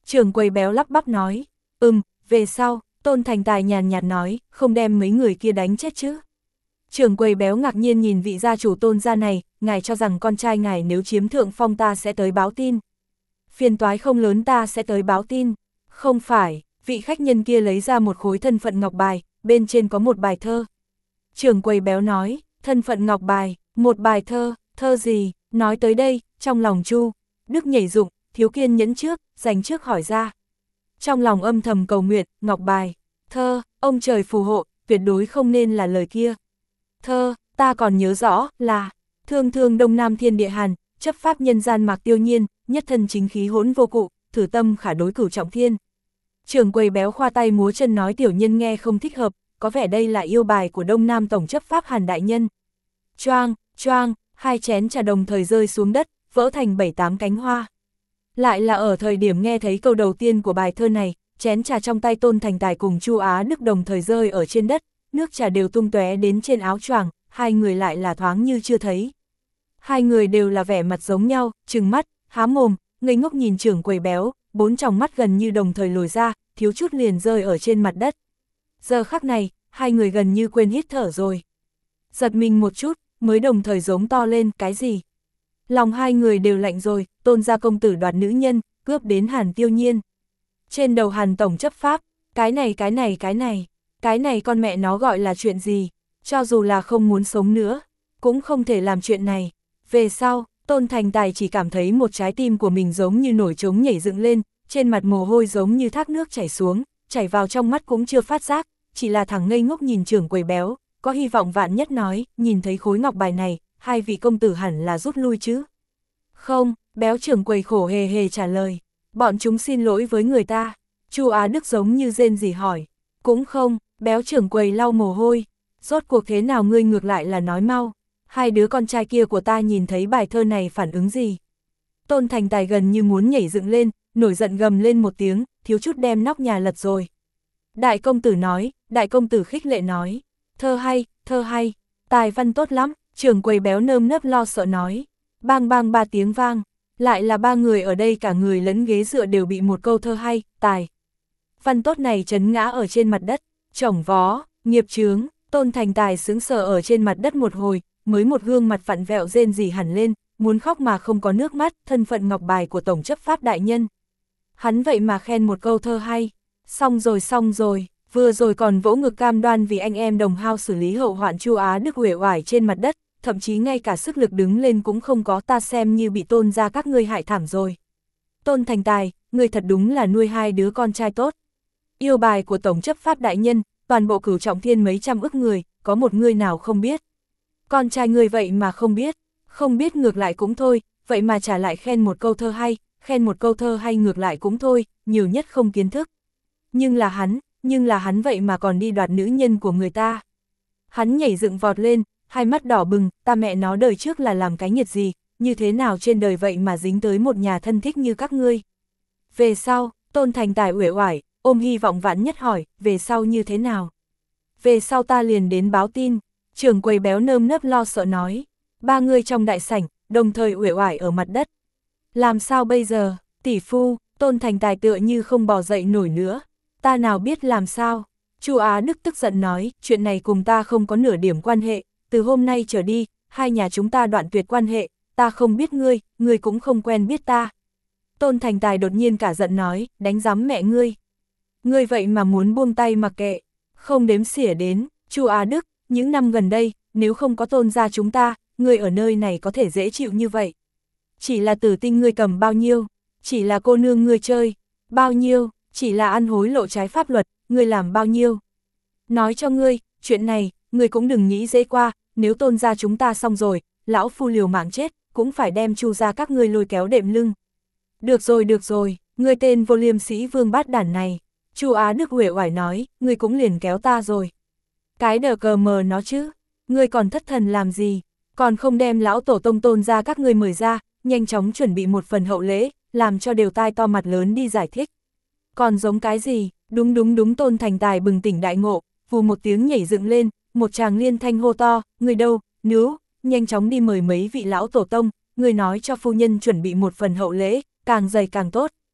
Trưởng quầy béo lắp bắp nói, ừm, về sau, Tôn Thành Tài nhàn nhạt nói, không đem mấy người kia đánh chết chứ. Trưởng quầy béo ngạc nhiên nhìn vị gia chủ Tôn gia này, ngài cho rằng con trai ngài nếu chiếm thượng phong ta sẽ tới báo tin. Phiền toái không lớn ta sẽ tới báo tin. Không phải, vị khách nhân kia lấy ra một khối thân phận ngọc bài, bên trên có một bài thơ. Trưởng quầy béo nói, thân phận ngọc bài, một bài thơ, thơ gì, nói tới đây, trong lòng Chu Đức nhảy dụng, thiếu kiên nhẫn trước, dành trước hỏi ra. Trong lòng âm thầm cầu nguyện, ngọc bài, thơ, ông trời phù hộ, tuyệt đối không nên là lời kia. Thơ, ta còn nhớ rõ, là, thương thương đông nam thiên địa hàn, chấp pháp nhân gian mạc tiêu nhiên, nhất thân chính khí hỗn vô cụ, thử tâm khả đối cửu trọng thiên. Trưởng quầy béo khoa tay múa chân nói tiểu nhân nghe không thích hợp, có vẻ đây là yêu bài của đông nam tổng chấp pháp Hàn đại nhân. Choang, choang, hai chén trà đồng thời rơi xuống đất, vỡ thành bảy tám cánh hoa. Lại là ở thời điểm nghe thấy câu đầu tiên của bài thơ này, chén trà trong tay Tôn Thành Tài cùng Chu Á Đức đồng thời rơi ở trên đất, nước trà đều tung tóe đến trên áo choàng, hai người lại là thoáng như chưa thấy. Hai người đều là vẻ mặt giống nhau, trừng mắt, há mồm, ngây ngốc nhìn trưởng quầy béo, bốn tròng mắt gần như đồng thời lồi ra, thiếu chút liền rơi ở trên mặt đất. Giờ khắc này, hai người gần như quên hít thở rồi. Giật mình một chút, mới đồng thời giống to lên, cái gì? Lòng hai người đều lạnh rồi, Tôn gia công tử đoạt nữ nhân, cướp đến Hàn Tiêu Nhiên. Trên đầu Hàn tổng chấp pháp, cái này cái này cái này, cái này con mẹ nó gọi là chuyện gì? Cho dù là không muốn sống nữa, cũng không thể làm chuyện này. Về sau, Tôn Thành Tài chỉ cảm thấy một trái tim của mình giống như nổi trống nhảy dựng lên, trên mặt mồ hôi giống như thác nước chảy xuống, chảy vào trong mắt cũng chưa phát giác, chỉ là thằng ngây ngốc nhìn trưởng quầy béo, có hy vọng vạn nhất nói, nhìn thấy khối ngọc bài này, hai vị công tử hẳn là rút lui chứ. Không, béo trưởng quầy khổ hề hề trả lời, bọn chúng xin lỗi với người ta. Chu Á Đức giống như rên rỉ hỏi, cũng không, béo trưởng quầy lau mồ hôi, rốt cuộc thế nào ngươi ngược lại là nói mau, hai đứa con trai kia của ta nhìn thấy bài thơ này phản ứng gì. Tôn Thành Tài gần như muốn nhảy dựng lên, nổi giận gầm lên một tiếng, thiếu chút đem nóc nhà lật rồi. Đại công tử nói, đại công tử khích lệ nói, thơ hay, thơ hay, tài văn tốt lắm, trưởng quầy béo nơm nớp lo sợ nói. Bang bang ba tiếng vang, lại là ba người ở đây cả người lẫn ghế dựa đều bị một câu thơ hay, tài văn tốt này chấn ngã ở trên mặt đất, chổng vó, nghiệp chướng. Tôn Thành Tài sững sờ ở trên mặt đất một hồi, mới một gương mặt vặn vẹo rên rỉ hẳn lên, muốn khóc mà không có nước mắt, thân phận ngọc bài của tổng chấp pháp đại nhân. Hắn vậy mà khen một câu thơ hay, xong rồi xong rồi, vừa rồi còn vỗ ngực cam đoan vì anh em đồng hao xử lý hậu hoạn Chu Á Đức uể oải trên mặt đất, thậm chí ngay cả sức lực đứng lên cũng không có, ta xem như bị Tôn ra các ngươi hại thảm rồi. Tôn Thành Tài, ngươi thật đúng là nuôi hai đứa con trai tốt. Yêu bài của tổng chấp pháp đại nhân, toàn bộ cửu trọng thiên mấy trăm ức người, có một người nào không biết. Con trai ngươi vậy mà không biết, không biết ngược lại cũng thôi, vậy mà trả lại khen một câu thơ hay, khen một câu thơ hay ngược lại cũng thôi, nhiều nhất không kiến thức. Nhưng là hắn, nhưng là hắn vậy mà còn đi đoạt nữ nhân của người ta. Hắn nhảy dựng vọt lên, hai mắt đỏ bừng, ta mẹ nó đời trước là làm cái nghiệt gì, như thế nào trên đời vậy mà dính tới một nhà thân thích như các ngươi. Về sau, Tôn Thành Tài uể oải, ôm hy vọng vạn nhất hỏi, về sau như thế nào? Về sau ta liền đến báo tin, trưởng quầy béo nơm nớp lo sợ nói. Ba người trong đại sảnh, đồng thời uể oải ở mặt đất. Làm sao bây giờ, tỷ phu? Tôn Thành Tài tựa như không bò dậy nổi nữa. Ta nào biết làm sao? Chu Á Đức tức giận nói, chuyện này cùng ta không có nửa điểm quan hệ, từ hôm nay trở đi, hai nhà chúng ta đoạn tuyệt quan hệ, ta không biết ngươi, ngươi cũng không quen biết ta. Tôn Thành Tài đột nhiên cả giận nói, đánh giám mẹ ngươi. Ngươi vậy mà muốn buông tay mặc kệ, không đếm xỉa đến. Chu Á Đức, những năm gần đây, nếu không có Tôn gia chúng ta, ngươi ở nơi này có thể dễ chịu như vậy. Chỉ là tử tinh ngươi cầm bao nhiêu, chỉ là cô nương ngươi chơi, bao nhiêu, chỉ là ăn hối lộ trái pháp luật, ngươi làm bao nhiêu. Nói cho ngươi, chuyện này, ngươi cũng đừng nghĩ dễ qua, nếu Tôn gia chúng ta xong rồi, lão phu liều mạng chết, cũng phải đem Chu gia các ngươi lôi kéo đệm lưng. Được rồi được rồi, ngươi tên vô liêm sĩ vương bát đản này. Chu Á Đức uể oải nói, ngươi cũng liền kéo ta rồi. Cái đờ cờ mờ nó chứ, ngươi còn thất thần làm gì, còn không đem lão tổ tông Tôn ra các ngươi mời ra, nhanh chóng chuẩn bị một phần hậu lễ, làm cho đều tai to mặt lớn đi giải thích. Còn giống cái gì, đúng đúng đúng. Tôn Thành Tài bừng tỉnh đại ngộ, vù một tiếng nhảy dựng lên, một tràng liên thanh hô to, người đâu, níu, nhanh chóng đi mời mấy vị lão tổ tông, người nói cho phu nhân chuẩn bị một phần hậu lễ, càng dày càng tốt.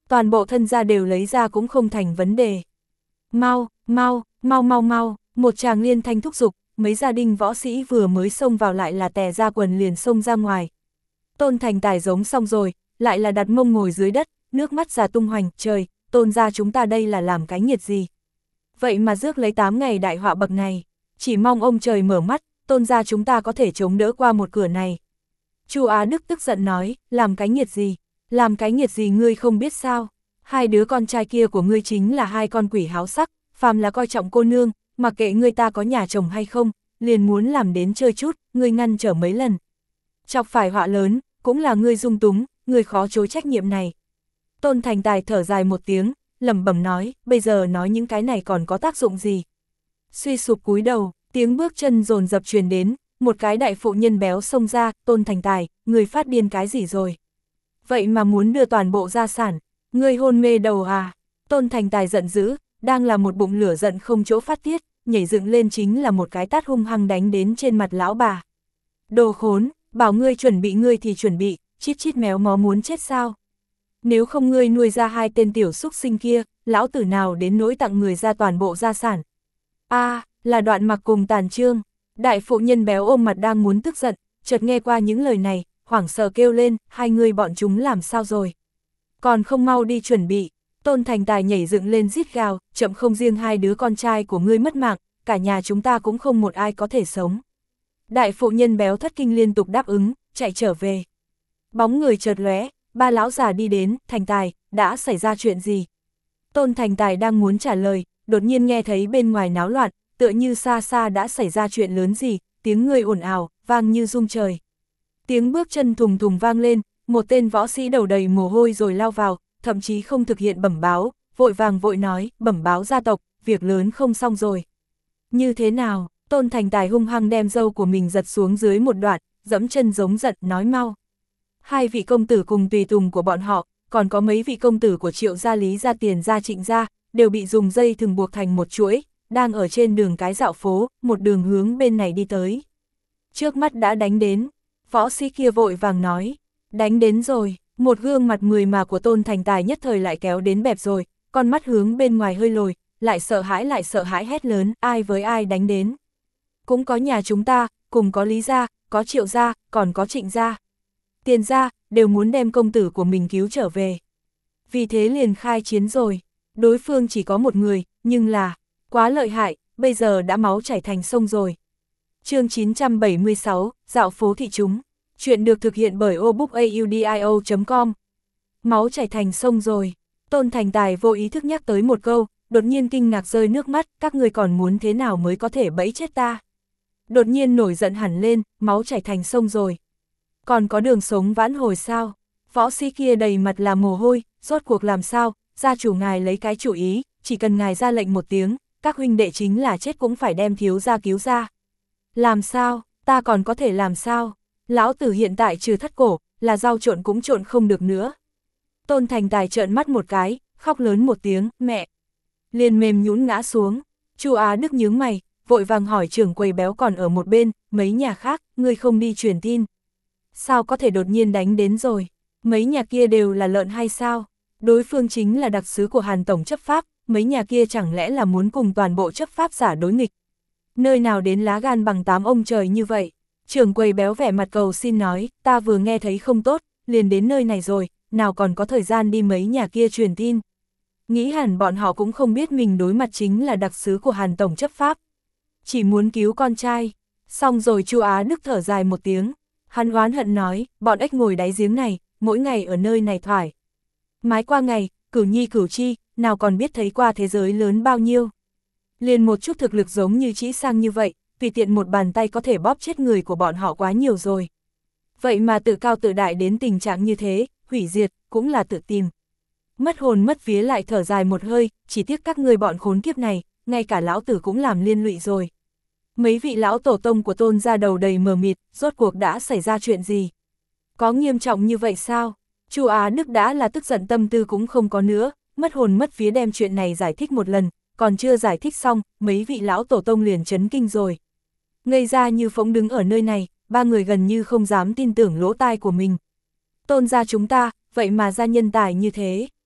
toàn bộ thân gia đều lấy ra cũng không thành vấn đề. Mau, mau, mau mau mau, một tràng liên thanh thúc giục, mấy gia đình võ sĩ vừa mới xông vào lại là tè ra quần liền xông ra ngoài. Tôn Thành Tài giống xong rồi, lại là đặt mông ngồi dưới đất, nước mắt già tung hoành, trời, Tôn gia chúng ta đây là làm cái nghiệt gì. Vậy mà rước lấy tám ngày đại họa bậc này, chỉ mong ông trời mở mắt, Tôn gia chúng ta có thể chống đỡ qua một cửa này. Chu Á Đức tức giận nói, làm cái nghiệt gì, làm cái nghiệt gì ngươi không biết sao, hai đứa con trai kia của ngươi chính là hai con quỷ háo sắc, phàm là coi trọng cô nương, mặc kệ ngươi ta có nhà chồng hay không, liền muốn làm đến chơi chút, ngươi ngăn trở mấy lần. Chọc phải họa lớn, cũng là ngươi dung túng, ngươi khó chối trách nhiệm này. Tôn Thành Tài thở dài một tiếng, lẩm bẩm nói, bây giờ nói những cái này còn có tác dụng gì. Suy sụp cúi đầu, tiếng bước chân dồn dập truyền đến, một cái đại phụ nhân béo xông ra, Tôn Thành Tài, người phát điên cái gì rồi? Vậy mà muốn đưa toàn bộ gia sản, ngươi hôn mê đầu à? Tôn Thành Tài giận dữ, đang là một bụng lửa giận không chỗ phát tiết, nhảy dựng lên chính là một cái tát hung hăng đánh đến trên mặt lão bà. Đồ khốn, bảo ngươi chuẩn bị ngươi thì chuẩn bị, chít chít méo mó muốn chết sao? Nếu không ngươi nuôi ra hai tên tiểu súc sinh kia, lão tử nào đến nỗi tặng người ra toàn bộ gia sản. A, à, là Đoạn Mặc cùng Tàn Trương. Đại phụ nhân béo ôm mặt đang muốn tức giận, chợt nghe qua những lời này, hoảng sợ kêu lên, hai người bọn chúng làm sao rồi? Còn không mau đi chuẩn bị. Tôn Thành Tài nhảy dựng lên rít gào, chậm không riêng hai đứa con trai của ngươi mất mạng, cả nhà chúng ta cũng không một ai có thể sống. Đại phụ nhân béo thất kinh liên tục đáp ứng, chạy trở về. Bóng người chợt lóe, ba lão già đi đến, Thành Tài, đã xảy ra chuyện gì? Tôn Thành Tài đang muốn trả lời, đột nhiên nghe thấy bên ngoài náo loạn, tựa như xa xa đã xảy ra chuyện lớn gì, tiếng người ồn ào, vang như rung trời. Tiếng bước chân thùng thùng vang lên, một tên võ sĩ đầu đầy mồ hôi rồi lao vào, thậm chí không thực hiện bẩm báo, vội vàng vội nói, bẩm báo gia tộc, việc lớn không xong rồi. Như thế nào? Tôn Thành Tài hung hăng đem râu của mình giật xuống dưới một đoạn, dẫm chân giống giận, nói mau. Hai vị công tử cùng tùy tùng của bọn họ, còn có mấy vị công tử của Triệu gia, Lý gia, Tiền gia, Trịnh gia, đều bị dùng dây thừng buộc thành một chuỗi, đang ở trên đường cái dạo phố, một đường hướng bên này đi tới. Trước mắt đã đánh đến, võ sĩ kia vội vàng nói, đánh đến rồi, một gương mặt mười mà của Tôn Thành Tài nhất thời lại kéo đến bẹp rồi, con mắt hướng bên ngoài hơi lồi, lại sợ hãi lại sợ hãi hét lớn, ai với ai đánh đến. Cũng có nhà chúng ta, cùng có Lý gia, có Triệu gia, còn có Trịnh gia. Tiền gia, đều muốn đem công tử của mình cứu trở về. Vì thế liền khai chiến rồi, đối phương chỉ có một người, nhưng là, quá lợi hại, bây giờ đã máu chảy thành sông rồi. Chương chín trăm bảy mươi sáu, Dạo phố thị chúng. Chuyện được thực hiện bởi obookaudio chấm com. Máu chảy thành sông rồi. Tôn Thành Tài vô ý thức nhắc tới một câu, đột nhiên kinh ngạc rơi nước mắt, các người còn muốn thế nào mới có thể bẫy chết ta. Đột nhiên nổi giận hẳn lên, máu chảy thành sông rồi. Còn có đường sống vãn hồi sao? Võ sĩ kia đầy mặt là mồ hôi, rốt cuộc làm sao? Gia chủ ngài lấy cái chủ ý, chỉ cần ngài ra lệnh một tiếng, các huynh đệ chính là chết cũng phải đem thiếu gia cứu ra. Làm sao? Ta còn có thể làm sao? Lão tử hiện tại trừ thắt cổ, là rau trộn cũng trộn không được nữa. Tôn Thành Tài trợn mắt một cái, khóc lớn một tiếng, mẹ. Liền mềm nhũn ngã xuống. Chu Á Đức nhướng mày, vội vàng hỏi trưởng quầy béo còn ở một bên, mấy nhà khác, ngươi không đi truyền tin. Sao có thể đột nhiên đánh đến rồi? Mấy nhà kia đều là lợn hay sao? Đối phương chính là đặc sứ của Hàn Tổng chấp pháp, mấy nhà kia chẳng lẽ là muốn cùng toàn bộ chấp pháp giả đối nghịch? Nơi nào đến lá gan bằng tám ông trời như vậy? Trưởng quầy béo vẻ mặt cầu xin nói, ta vừa nghe thấy không tốt, liền đến nơi này rồi, nào còn có thời gian đi mấy nhà kia truyền tin. Nghĩ hẳn bọn họ cũng không biết mình đối mặt chính là đặc sứ của Hàn Tổng chấp pháp. Chỉ muốn cứu con trai. Xong rồi Chu Á Đức thở dài một tiếng. Hắn oán hận nói, bọn ếch ngồi đáy giếng này, mỗi ngày ở nơi này thoải mái qua ngày, cửu nhi cửu chi, nào còn biết thấy qua thế giới lớn bao nhiêu. Liền một chút thực lực giống như Trĩ Sang như vậy, tùy tiện một bàn tay có thể bóp chết người của bọn họ quá nhiều rồi. Vậy mà tự cao tự đại đến tình trạng như thế, hủy diệt, cũng là tự tìm. Mất hồn mất vía lại thở dài một hơi, chỉ tiếc các người bọn khốn kiếp này, ngay cả lão tử cũng làm liên lụy rồi. Mấy vị lão tổ tông của Tôn gia đầu đầy mờ mịt, rốt cuộc đã xảy ra chuyện gì? Có nghiêm trọng như vậy sao? Chu Á Đức đã là tức giận tâm tư cũng không có nữa, mất hồn mất vía đem chuyện này giải thích một lần, còn chưa giải thích xong, mấy vị lão tổ tông liền chấn kinh rồi. Ngây ra như phỗng đứng ở nơi này, ba người gần như không dám tin tưởng lỗ tai của mình. Tôn gia chúng ta, vậy mà ra nhân tài như thế.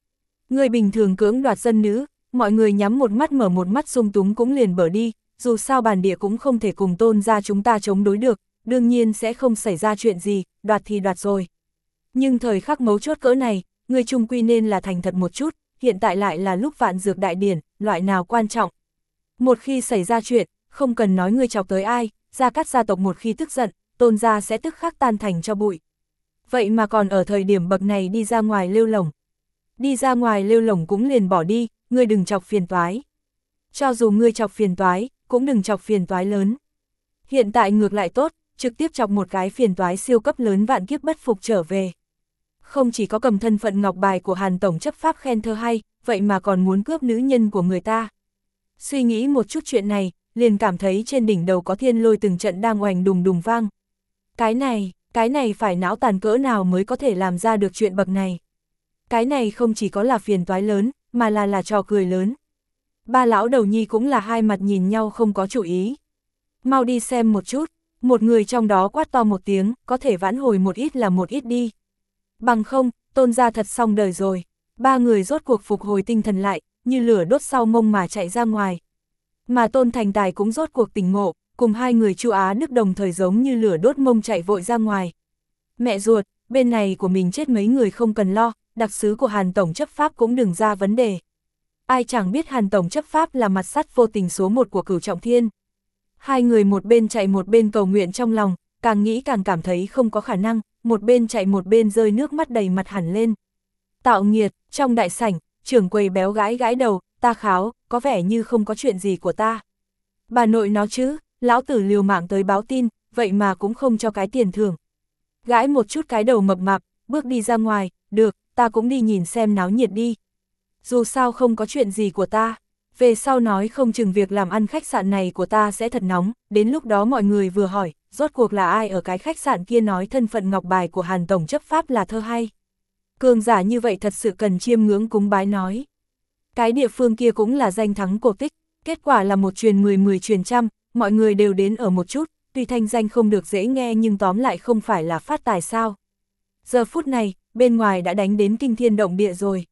Người bình thường cưỡng đoạt dân nữ, mọi người nhắm một mắt mở một mắt sung túng cũng liền bỏ đi, dù sao bản địa cũng không thể cùng Tôn gia chúng ta chống đối được, đương nhiên sẽ không xảy ra chuyện gì, đoạt thì đoạt rồi. Nhưng thời khắc mấu chốt cỡ này, người chung quy nên là thành thật một chút, hiện tại lại là lúc vạn dược đại điển, loại nào quan trọng. Một khi xảy ra chuyện, không cần nói người chọc tới ai, Gia Cát gia tộc một khi tức giận, Tôn gia sẽ tức khắc tan thành cho bụi. Vậy mà còn ở thời điểm bậc này đi ra ngoài lêu lổng. Đi ra ngoài lêu lổng cũng liền bỏ đi, ngươi đừng chọc phiền toái. Cho dù ngươi chọc phiền toái, cũng đừng chọc phiền toái lớn. Hiện tại ngược lại tốt, trực tiếp chọc một cái phiền toái siêu cấp lớn vạn kiếp bất phục trở về. Không chỉ có cầm thân phận ngọc bài của Hàn tổng chấp pháp khen thơ hay, vậy mà còn muốn cướp nữ nhân của người ta. Suy nghĩ một chút chuyện này, liền cảm thấy trên đỉnh đầu có thiên lôi từng trận đang oành đùng đùng vang. Cái này, cái này phải não tàn cỡ nào mới có thể làm ra được chuyện bậc này. Cái này không chỉ có là phiền toái lớn, mà là là trò cười lớn. Ba lão đầu nhi cũng là hai mặt nhìn nhau không có chủ ý. Mau đi xem một chút, một người trong đó quát to một tiếng, có thể vãn hồi một ít là một ít đi. Bằng không, Tôn gia thật xong đời rồi. Ba người rốt cuộc phục hồi tinh thần lại, như lửa đốt sau mông mà chạy ra ngoài. Mà Tôn Thành Tài cũng rốt cuộc tỉnh ngộ, cùng hai người Chu Á Đức đồng thời giống như lửa đốt mông chạy vội ra ngoài. Mẹ ruột, bên này của mình chết mấy người không cần lo, đặc sứ của Hàn tổng chấp pháp cũng đừng ra vấn đề. Ai chẳng biết Hàn tổng chấp pháp là mặt sắt vô tình số một của Cửu Trọng Thiên. Hai người một bên chạy một bên cầu nguyện trong lòng, càng nghĩ càng cảm thấy không có khả năng, một bên chạy một bên rơi nước mắt đầy mặt hẳn lên. Tạo nghiệt, trong đại sảnh, trưởng quầy béo gãi gãi đầu, ta kháo, có vẻ như không có chuyện gì của ta. Bà nội nó chứ, lão tử liều mạng tới báo tin, vậy mà cũng không cho cái tiền thưởng. Gãi một chút cái đầu mập mạp, bước đi ra ngoài, được, ta cũng đi nhìn xem náo nhiệt đi. Dù sao không có chuyện gì của ta, về sau nói không chừng việc làm ăn khách sạn này của ta sẽ thật nóng, đến lúc đó mọi người vừa hỏi, rốt cuộc là ai ở cái khách sạn kia nói thân phận ngọc bài của Hàn tổng chấp pháp là thơ hay. Cường giả như vậy thật sự cần chiêm ngưỡng cúng bái nói. Cái địa phương kia cũng là danh thắng cổ tích, kết quả là một truyền mười mười truyền trăm, mọi người đều đến ở một chút, tuy thanh danh không được dễ nghe nhưng tóm lại không phải là phát tài sao. Giờ phút này, bên ngoài đã đánh đến kinh thiên động địa rồi.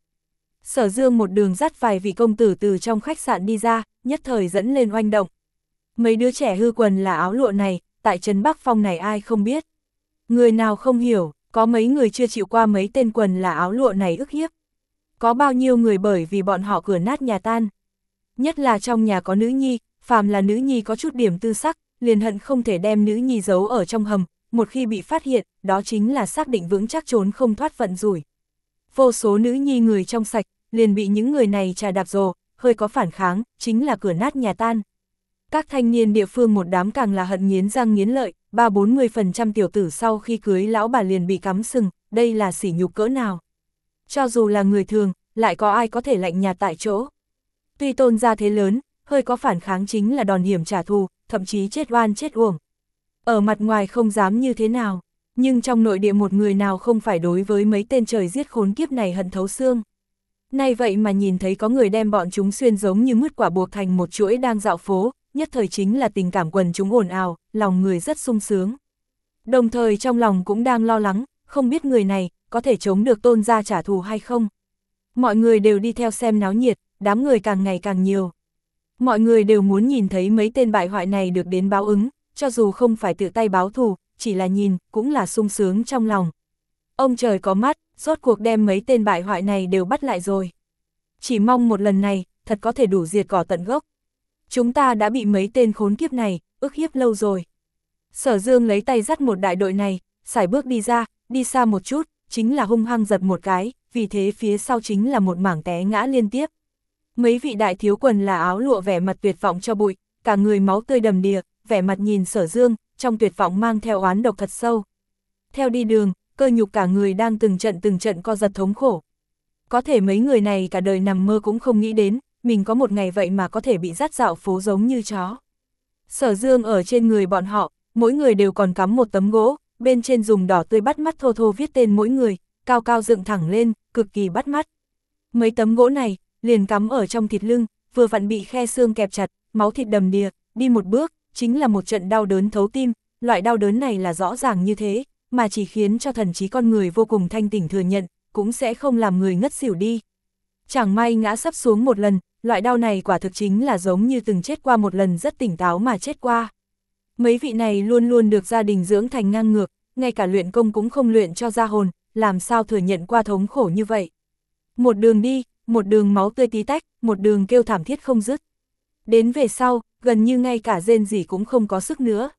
Sở Dương một đường dắt vài vị công tử từ trong khách sạn đi ra, nhất thời dẫn lên oanh động. Mấy đứa trẻ hư quần là áo lụa này, tại trấn Bắc Phong này ai không biết. Người nào không hiểu, có mấy người chưa chịu qua mấy tên quần là áo lụa này ức hiếp. Có bao nhiêu người bởi vì bọn họ cửa nát nhà tan. Nhất là trong nhà có nữ nhi, phàm là nữ nhi có chút điểm tư sắc, liền hận không thể đem nữ nhi giấu ở trong hầm, một khi bị phát hiện, đó chính là xác định vững chắc trốn không thoát vận rủi. Vô số nữ nhi người trong sạch, liền bị những người này trà đạp rồ, hơi có phản kháng, chính là cửa nát nhà tan. Các thanh niên địa phương một đám càng là hận nghiến răng nghiến lợi, ba bốn mươi phần trăm tiểu tử sau khi cưới lão bà liền bị cắm sừng, đây là sỉ nhục cỡ nào. Cho dù là người thường, lại có ai có thể lạnh nhạt tại chỗ. Tuy Tôn gia thế lớn, hơi có phản kháng chính là đòn hiểm trả thù, thậm chí chết oan chết uổng. Ở mặt ngoài không dám như thế nào, nhưng trong nội địa một người nào không phải đối với mấy tên trời giết khốn kiếp này hận thấu xương. Nay vậy mà nhìn thấy có người đem bọn chúng xuyên giống như mứt quả buộc thành một chuỗi đang dạo phố, nhất thời chính là tình cảm quần chúng ồn ào, lòng người rất sung sướng. Đồng thời trong lòng cũng đang lo lắng, không biết người này có thể chống được Tôn gia trả thù hay không. Mọi người đều đi theo xem náo nhiệt, đám người càng ngày càng nhiều. Mọi người đều muốn nhìn thấy mấy tên bại hoại này được đến báo ứng, cho dù không phải tự tay báo thù, chỉ là nhìn, cũng là sung sướng trong lòng. Ông trời có mắt, rốt cuộc đem mấy tên bại hoại này đều bắt lại rồi. Chỉ mong một lần này, thật có thể đủ diệt cỏ tận gốc. Chúng ta đã bị mấy tên khốn kiếp này, ức hiếp lâu rồi. Sở Dương lấy tay dắt một đại đội này, sải bước đi ra, đi xa một chút, chính là hung hăng giật một cái, vì thế phía sau chính là một mảng té ngã liên tiếp. Mấy vị đại thiếu quần là áo lụa vẻ mặt tuyệt vọng cho bụi, cả người máu tươi đầm đìa, vẻ mặt nhìn Sở Dương, trong tuyệt vọng mang theo oán độc thật sâu. Theo đi đường, cơ nhục cả người đang từng trận từng trận co giật thống khổ. Có thể mấy người này cả đời nằm mơ cũng không nghĩ đến, mình có một ngày vậy mà có thể bị dắt dạo phố giống như chó. Sở Dương ở trên người bọn họ, mỗi người đều còn cắm một tấm gỗ, bên trên dùng đỏ tươi bắt mắt thô thô viết tên mỗi người, cao cao dựng thẳng lên, cực kỳ bắt mắt. Mấy tấm gỗ này, liền cắm ở trong thịt lưng, vừa vặn bị khe xương kẹp chặt, máu thịt đầm đìa, đi một bước, chính là một trận đau đớn thấu tim, loại đau đớn này là rõ ràng như thế, mà chỉ khiến cho thần trí con người vô cùng thanh tỉnh thừa nhận, cũng sẽ không làm người ngất xỉu đi. chẳng may ngã sấp xuống một lần, loại đau này quả thực chính là giống như từng chết qua một lần rất tỉnh táo mà chết qua. Mấy vị này luôn luôn được gia đình dưỡng thành ngang ngược, ngay cả luyện công cũng không luyện cho ra hồn, làm sao thừa nhận qua thống khổ như vậy. Một đường đi, một đường máu tươi tí tách, một đường kêu thảm thiết không dứt. Đến về sau, gần như ngay cả rên rỉ cũng không có sức nữa.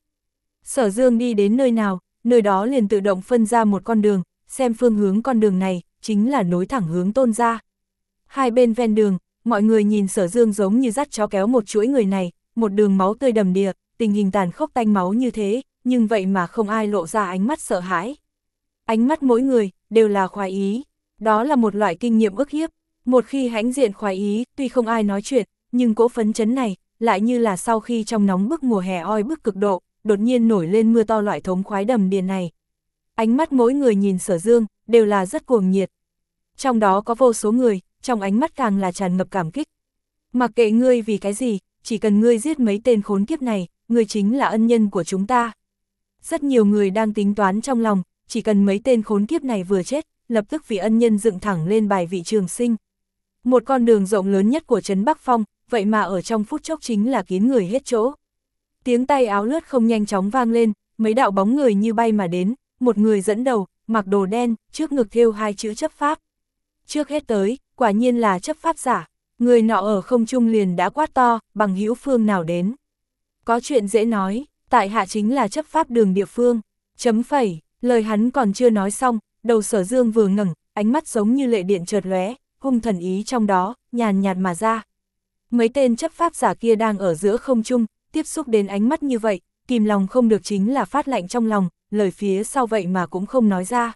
Sở Dương đi đến nơi nào, nơi đó liền tự động phân ra một con đường, xem phương hướng con đường này, chính là nối thẳng hướng Tôn gia. Hai bên ven đường, mọi người nhìn Sở Dương giống như dắt chó kéo một chuỗi người này, một đường máu tươi đầm đìa, tình hình tàn khốc tanh máu như thế, nhưng vậy mà không ai lộ ra ánh mắt sợ hãi. Ánh mắt mỗi người, đều là khoái ý. Đó là một loại kinh nghiệm ức hiếp. Một khi hãnh diện khoái ý, tuy không ai nói chuyện, nhưng cỗ phấn chấn này, lại như là sau khi trong nóng bức mùa hè oi bức cực độ, đột nhiên nổi lên mưa to loại thống khoái đầm đìa này. Ánh mắt mỗi người nhìn Sở Dương, đều là rất cuồng nhiệt. Trong đó có vô số người, trong ánh mắt càng là tràn ngập cảm kích. Mặc kệ ngươi vì cái gì, chỉ cần ngươi giết mấy tên khốn kiếp này, ngươi chính là ân nhân của chúng ta. Rất nhiều người đang tính toán trong lòng, chỉ cần mấy tên khốn kiếp này vừa chết, lập tức vì ân nhân dựng thẳng lên bài vị trường sinh. Một con đường rộng lớn nhất của trấn Bắc Phong, vậy mà ở trong phút chốc chính là kín người hết chỗ. Tiếng tay áo lướt không nhanh chóng vang lên, mấy đạo bóng người như bay mà đến, một người dẫn đầu, mặc đồ đen, trước ngực thêu hai chữ chấp pháp. Trước hết tới, quả nhiên là chấp pháp giả, người nọ ở không trung liền đã quát to, bằng hữu phương nào đến. Có chuyện dễ nói, tại hạ chính là chấp pháp đường địa phương, chấm phẩy, lời hắn còn chưa nói xong, đầu Sở Dương vừa ngẩng, ánh mắt giống như lệ điện chợt lóe, hung thần ý trong đó, nhàn nhạt mà ra. Mấy tên chấp pháp giả kia đang ở giữa không trung, tiếp xúc đến ánh mắt như vậy, kìm lòng không được chính là phát lạnh trong lòng, lời phía sau vậy mà cũng không nói ra.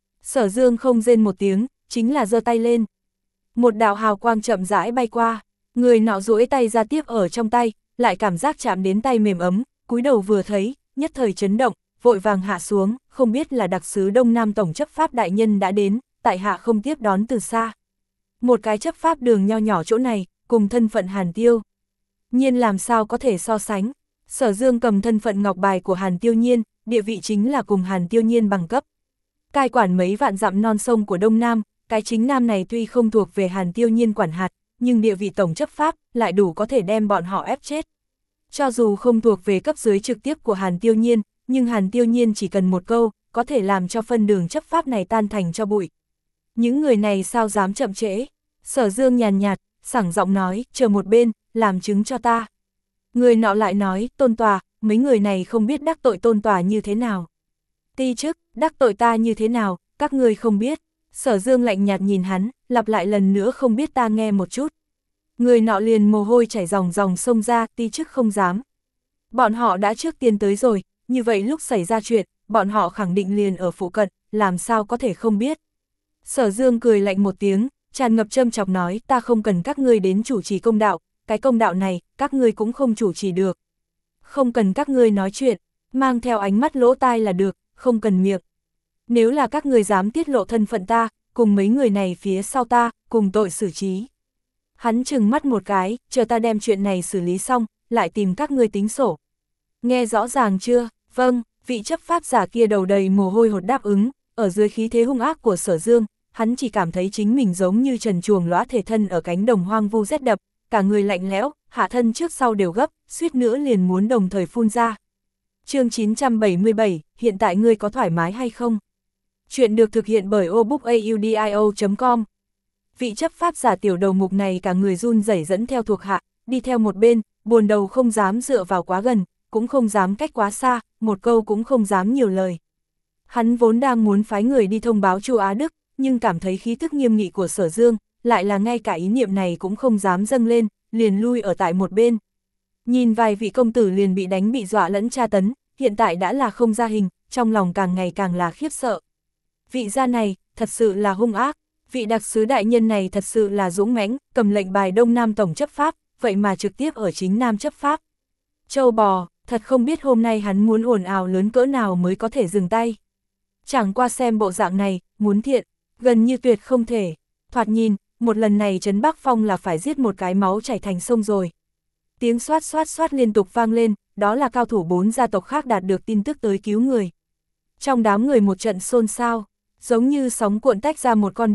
Sở Dương không rên một tiếng, chính là giơ tay lên. Một đạo hào quang chậm rãi bay qua, người nọ duỗi tay ra tiếp ở trong tay, lại cảm giác chạm đến tay mềm ấm, cúi đầu vừa thấy, nhất thời chấn động, vội vàng hạ xuống, không biết là đặc sứ Đông Nam Tổng chấp pháp đại nhân đã đến, tại hạ không tiếp đón từ xa. Một cái chấp pháp đường nho nhỏ chỗ này, cùng thân phận Hàn Tiêu. Nhiên làm sao có thể so sánh, Sở Dương cầm thân phận ngọc bài của Hàn Tiêu Nhiên, địa vị chính là cùng Hàn Tiêu Nhiên bằng cấp. Cai quản mấy vạn dặm non sông của Đông Nam, cái chính Nam này tuy không thuộc về Hàn Tiêu Nhiên quản hạt, nhưng địa vị tổng chấp pháp lại đủ có thể đem bọn họ ép chết. Cho dù không thuộc về cấp dưới trực tiếp của Hàn Tiêu Nhiên, nhưng Hàn Tiêu Nhiên chỉ cần một câu, có thể làm cho phân đường chấp pháp này tan thành cho bụi. Những người này sao dám chậm trễ? Sở Dương nhàn nhạt, sảng giọng nói, chờ một bên, làm chứng cho ta. Người nọ lại nói, Tôn tòa, mấy người này không biết đắc tội Tôn tòa như thế nào. Ti chức, đắc tội ta như thế nào, các ngươi không biết. Sở Dương lạnh nhạt nhìn hắn, lặp lại lần nữa không biết ta nghe một chút. Người nọ liền mồ hôi chảy ròng ròng xông ra, ti chức không dám. Bọn họ đã trước tiên tới rồi, như vậy lúc xảy ra chuyện, bọn họ khẳng định liền ở phụ cận, làm sao có thể không biết. Sở Dương cười lạnh một tiếng, tràn ngập châm chọc nói, ta không cần các ngươi đến chủ trì công đạo, cái công đạo này, các ngươi cũng không chủ trì được. Không cần các ngươi nói chuyện, mang theo ánh mắt lỗ tai là được, không cần miệng. Nếu là các ngươi dám tiết lộ thân phận ta, cùng mấy người này phía sau ta, cùng tội xử trí. Hắn trừng mắt một cái, chờ ta đem chuyện này xử lý xong, lại tìm các ngươi tính sổ. Nghe rõ ràng chưa? Vâng, vị chấp pháp giả kia đầu đầy mồ hôi hột đáp ứng, ở dưới khí thế hung ác của Sở Dương, hắn chỉ cảm thấy chính mình giống như trần chuồng lõa thể thân ở cánh đồng hoang vu rét đập, cả người lạnh lẽo, hạ thân trước sau đều gấp, suýt nữa liền muốn đồng thời phun ra. Chương chín trăm bảy mươi bảy, hiện tại ngươi có thoải mái hay không? Chuyện được thực hiện bởi obookaudio chấm com. Vị chấp pháp giả tiểu đầu mục này cả người run rẩy dẫn theo thuộc hạ, đi theo một bên, buồn đầu không dám dựa vào quá gần, cũng không dám cách quá xa, một câu cũng không dám nhiều lời. Hắn vốn đang muốn phái người đi thông báo Chu Á Đức, nhưng cảm thấy khí tức nghiêm nghị của Sở Dương, lại là ngay cả ý niệm này cũng không dám dâng lên, liền lui ở tại một bên. Nhìn vài vị công tử liền bị đánh bị dọa lẫn tra tấn, hiện tại đã là không ra hình, trong lòng càng ngày càng là khiếp sợ. Vị gia này, thật sự là hung ác, vị đặc sứ đại nhân này thật sự là dũng mãnh, cầm lệnh bài Đông Nam Tổng chấp pháp, vậy mà trực tiếp ở chính Nam chấp pháp. Châu bò, thật không biết hôm nay hắn muốn ồn ào lớn cỡ nào mới có thể dừng tay. Chẳng qua xem bộ dạng này, muốn thiện, gần như tuyệt không thể. Thoạt nhìn, một lần này trấn Bắc Phong là phải giết một cái máu chảy thành sông rồi. Tiếng xoát xoát xoát liên tục vang lên, đó là cao thủ bốn gia tộc khác đạt được tin tức tới cứu người. Trong đám người một trận xôn xao, giống như sóng cuộn tách ra một con đường,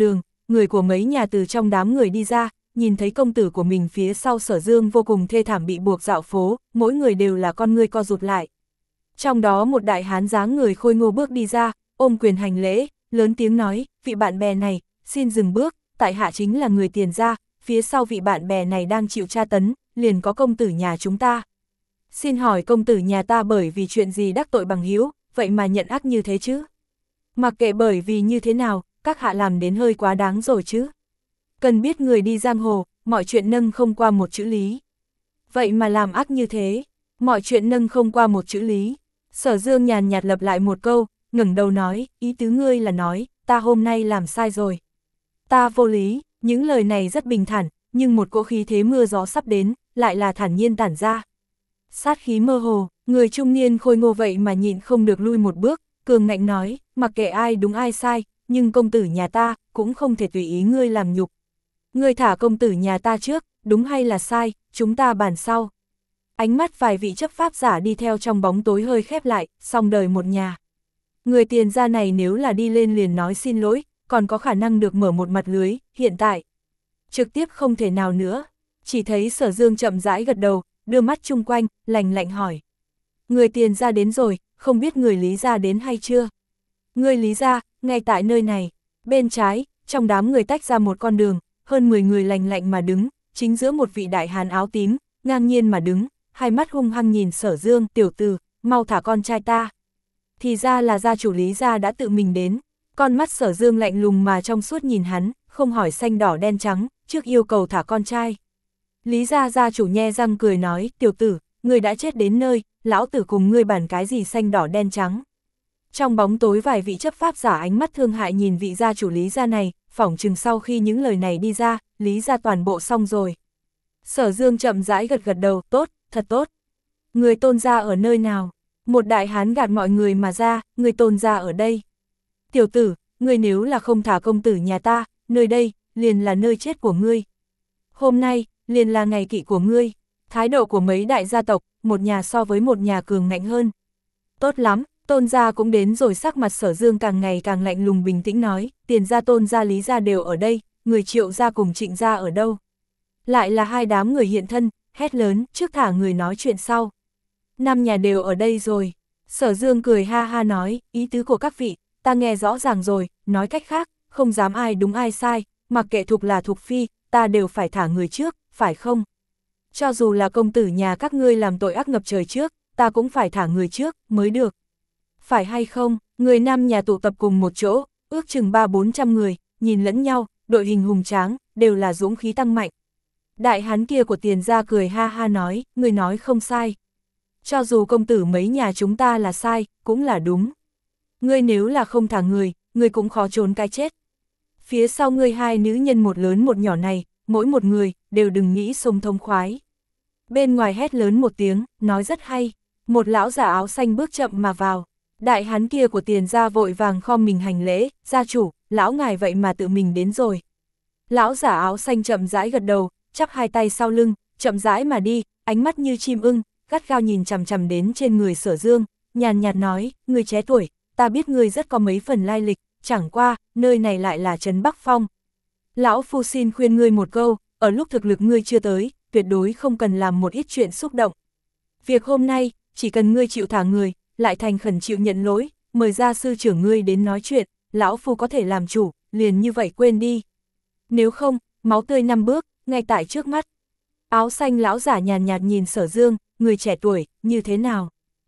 người của mấy nhà từ trong đám người đi ra, nhìn thấy công tử của mình phía sau Sở Dương vô cùng thê thảm bị buộc dạo phố, mỗi người đều là con ngươi co rụt lại. Trong đó một đại hán dáng người khôi ngô bước đi ra, ôm quyền hành lễ, lớn tiếng nói, vị bạn bè này, xin dừng bước, tại hạ chính là người Tiền gia, phía sau vị bạn bè này đang chịu tra tấn, liền có công tử nhà chúng ta. Xin hỏi công tử nhà ta bởi vì chuyện gì đắc tội bằng hữu, vậy mà nhận ác như thế chứ? Mặc kệ bởi vì như thế nào, các hạ làm đến hơi quá đáng rồi chứ. Cần biết người đi giang hồ, mọi chuyện nâng không qua một chữ lý. Vậy mà làm ác như thế, mọi chuyện nâng không qua một chữ lý. Sở Dương nhàn nhạt lặp lại một câu, ngẩng đầu nói, ý tứ ngươi là nói, ta hôm nay làm sai rồi. Ta vô lý, những lời này rất bình thản, nhưng một cỗ khí thế mưa gió sắp đến, lại là thản nhiên tản ra. Sát khí mơ hồ, người trung niên khôi ngô vậy mà nhịn không được lui một bước, cường ngạnh nói, mặc kệ ai đúng ai sai, nhưng công tử nhà ta cũng không thể tùy ý ngươi làm nhục. Ngươi thả công tử nhà ta trước, đúng hay là sai, chúng ta bàn sau. Ánh mắt vài vị chấp pháp giả đi theo trong bóng tối hơi khép lại, xong đời một nhà. Người Tiền gia này nếu là đi lên liền nói xin lỗi, còn có khả năng được mở một mặt lưới, hiện tại. Trực tiếp không thể nào nữa, chỉ thấy Sở Dương chậm rãi gật đầu, đưa mắt chung quanh, lạnh lạnh hỏi. Người Tiền gia đến rồi, không biết người Lý gia đến hay chưa? Người Lý gia, ngay tại nơi này, bên trái, trong đám người tách ra một con đường, hơn mười người lạnh lạnh mà đứng, chính giữa một vị đại hán áo tím, ngang nhiên mà đứng, hai mắt hung hăng nhìn Sở Dương, tiểu tử, mau thả con trai ta. Thì ra là gia chủ Lý gia đã tự mình đến, con mắt Sở Dương lạnh lùng mà trong suốt nhìn hắn, không hỏi xanh đỏ đen trắng, trước yêu cầu thả con trai. Lý gia gia chủ nhe răng cười nói, tiểu tử, ngươi đã chết đến nơi, lão tử cùng ngươi bàn cái gì xanh đỏ đen trắng. Trong bóng tối vài vị chấp pháp giả ánh mắt thương hại nhìn vị gia chủ Lý gia này, phỏng chừng sau khi những lời này đi ra, Lý gia toàn bộ xong rồi. Sở Dương chậm rãi gật gật đầu, tốt, thật tốt. Người Tôn gia ở nơi nào? Một đại hán gạt mọi người mà ra, người Tôn gia ở đây. Tiểu tử, ngươi nếu là không thả công tử nhà ta, nơi đây, liền là nơi chết của ngươi. Hôm nay, liền là ngày kỵ của ngươi. Thái độ của mấy đại gia tộc, một nhà so với một nhà cường ngạnh hơn. Tốt lắm, Tôn gia cũng đến rồi, sắc mặt Sở Dương càng ngày càng lạnh lùng bình tĩnh nói, Tiền gia, Tôn gia, Lý gia đều ở đây, người Triệu gia cùng Trịnh gia ở đâu? Lại là hai đám người hiện thân, hét lớn, trước thả người nói chuyện sau. Năm nhà đều ở đây rồi. Sở Dương cười ha ha nói, ý tứ của các vị, ta nghe rõ ràng rồi, nói cách khác, không dám ai đúng ai sai, mặc kệ thuộc là thuộc phi, ta đều phải thả người trước, phải không? Cho dù là công tử nhà các ngươi làm tội ác ngập trời trước, ta cũng phải thả người trước, mới được. Phải hay không? Người năm nhà tụ tập cùng một chỗ, ước chừng ba bốn trăm người, nhìn lẫn nhau, đội hình hùng tráng, đều là dũng khí tăng mạnh. Đại hán kia của Tiền gia cười ha ha nói, người nói không sai. Cho dù công tử mấy nhà chúng ta là sai, cũng là đúng. Ngươi nếu là không thả người, ngươi cũng khó trốn cái chết. Phía sau ngươi hai nữ nhân một lớn một nhỏ này, mỗi một người, đều đừng nghĩ sông thông khoái. Bên ngoài hét lớn một tiếng, nói rất hay. Một lão giả áo xanh bước chậm mà vào. Đại hán kia của Tiền gia vội vàng khom mình hành lễ, gia chủ, lão ngài vậy mà tự mình đến rồi. Lão giả áo xanh chậm rãi gật đầu, chắp hai tay sau lưng, chậm rãi mà đi, ánh mắt như chim ưng, gắt gao nhìn chằm chằm đến trên người Sở Dương, nhàn nhạt nói, người trẻ tuổi, ta biết ngươi rất có mấy phần lai lịch, chẳng qua, nơi này lại là trấn Bắc Phong. Lão phu xin khuyên ngươi một câu, ở lúc thực lực ngươi chưa tới, tuyệt đối không cần làm một ít chuyện xúc động. Việc hôm nay, chỉ cần ngươi chịu thả người, lại thành khẩn chịu nhận lỗi, mời gia sư trưởng ngươi đến nói chuyện, lão phu có thể làm chủ, liền như vậy quên đi. Nếu không, máu tươi năm bước, ngay tại trước mắt. Áo xanh lão giả nhàn nhạt nhìn Sở Dương, người trẻ tuổi, như thế nào?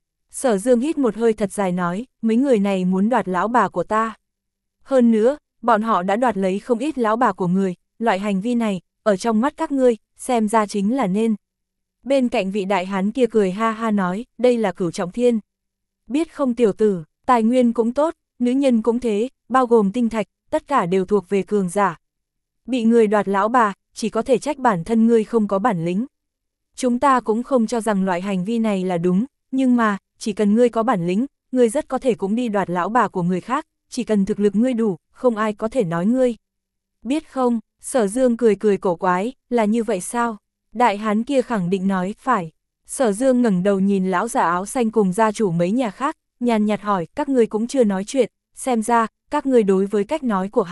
Sở Dương hít một hơi thật dài nói, mấy người này muốn đoạt lão bà của ta. Hơn nữa, bọn họ đã đoạt lấy không ít lão bà của người, loại hành vi này, ở trong mắt các ngươi, xem ra chính là nên. Bên cạnh vị đại hán kia cười ha ha nói, đây là Cửu Trọng Thiên. Biết không tiểu tử, tài nguyên cũng tốt, nữ nhân cũng thế, bao gồm tinh thạch, tất cả đều thuộc về cường giả. Bị người đoạt lão bà, chỉ có thể trách bản thân ngươi không có bản lĩnh. Chúng ta cũng không cho rằng loại hành vi này là đúng, nhưng mà, chỉ cần ngươi có bản lĩnh, ngươi rất có thể cũng đi đoạt lão bà của người khác, chỉ cần thực lực ngươi đủ, không ai có thể nói ngươi. Biết không, Sở Dương cười cười cổ quái, là như vậy sao? Đại hán kia khẳng định nói, phải. Sở Dương ngẩng đầu nhìn lão giả áo xanh cùng gia chủ mấy nhà khác, nhàn nhạt hỏi, các ngươi cũng chưa nói chuyện, xem ra, các ngươi đối với cách nói của hắn,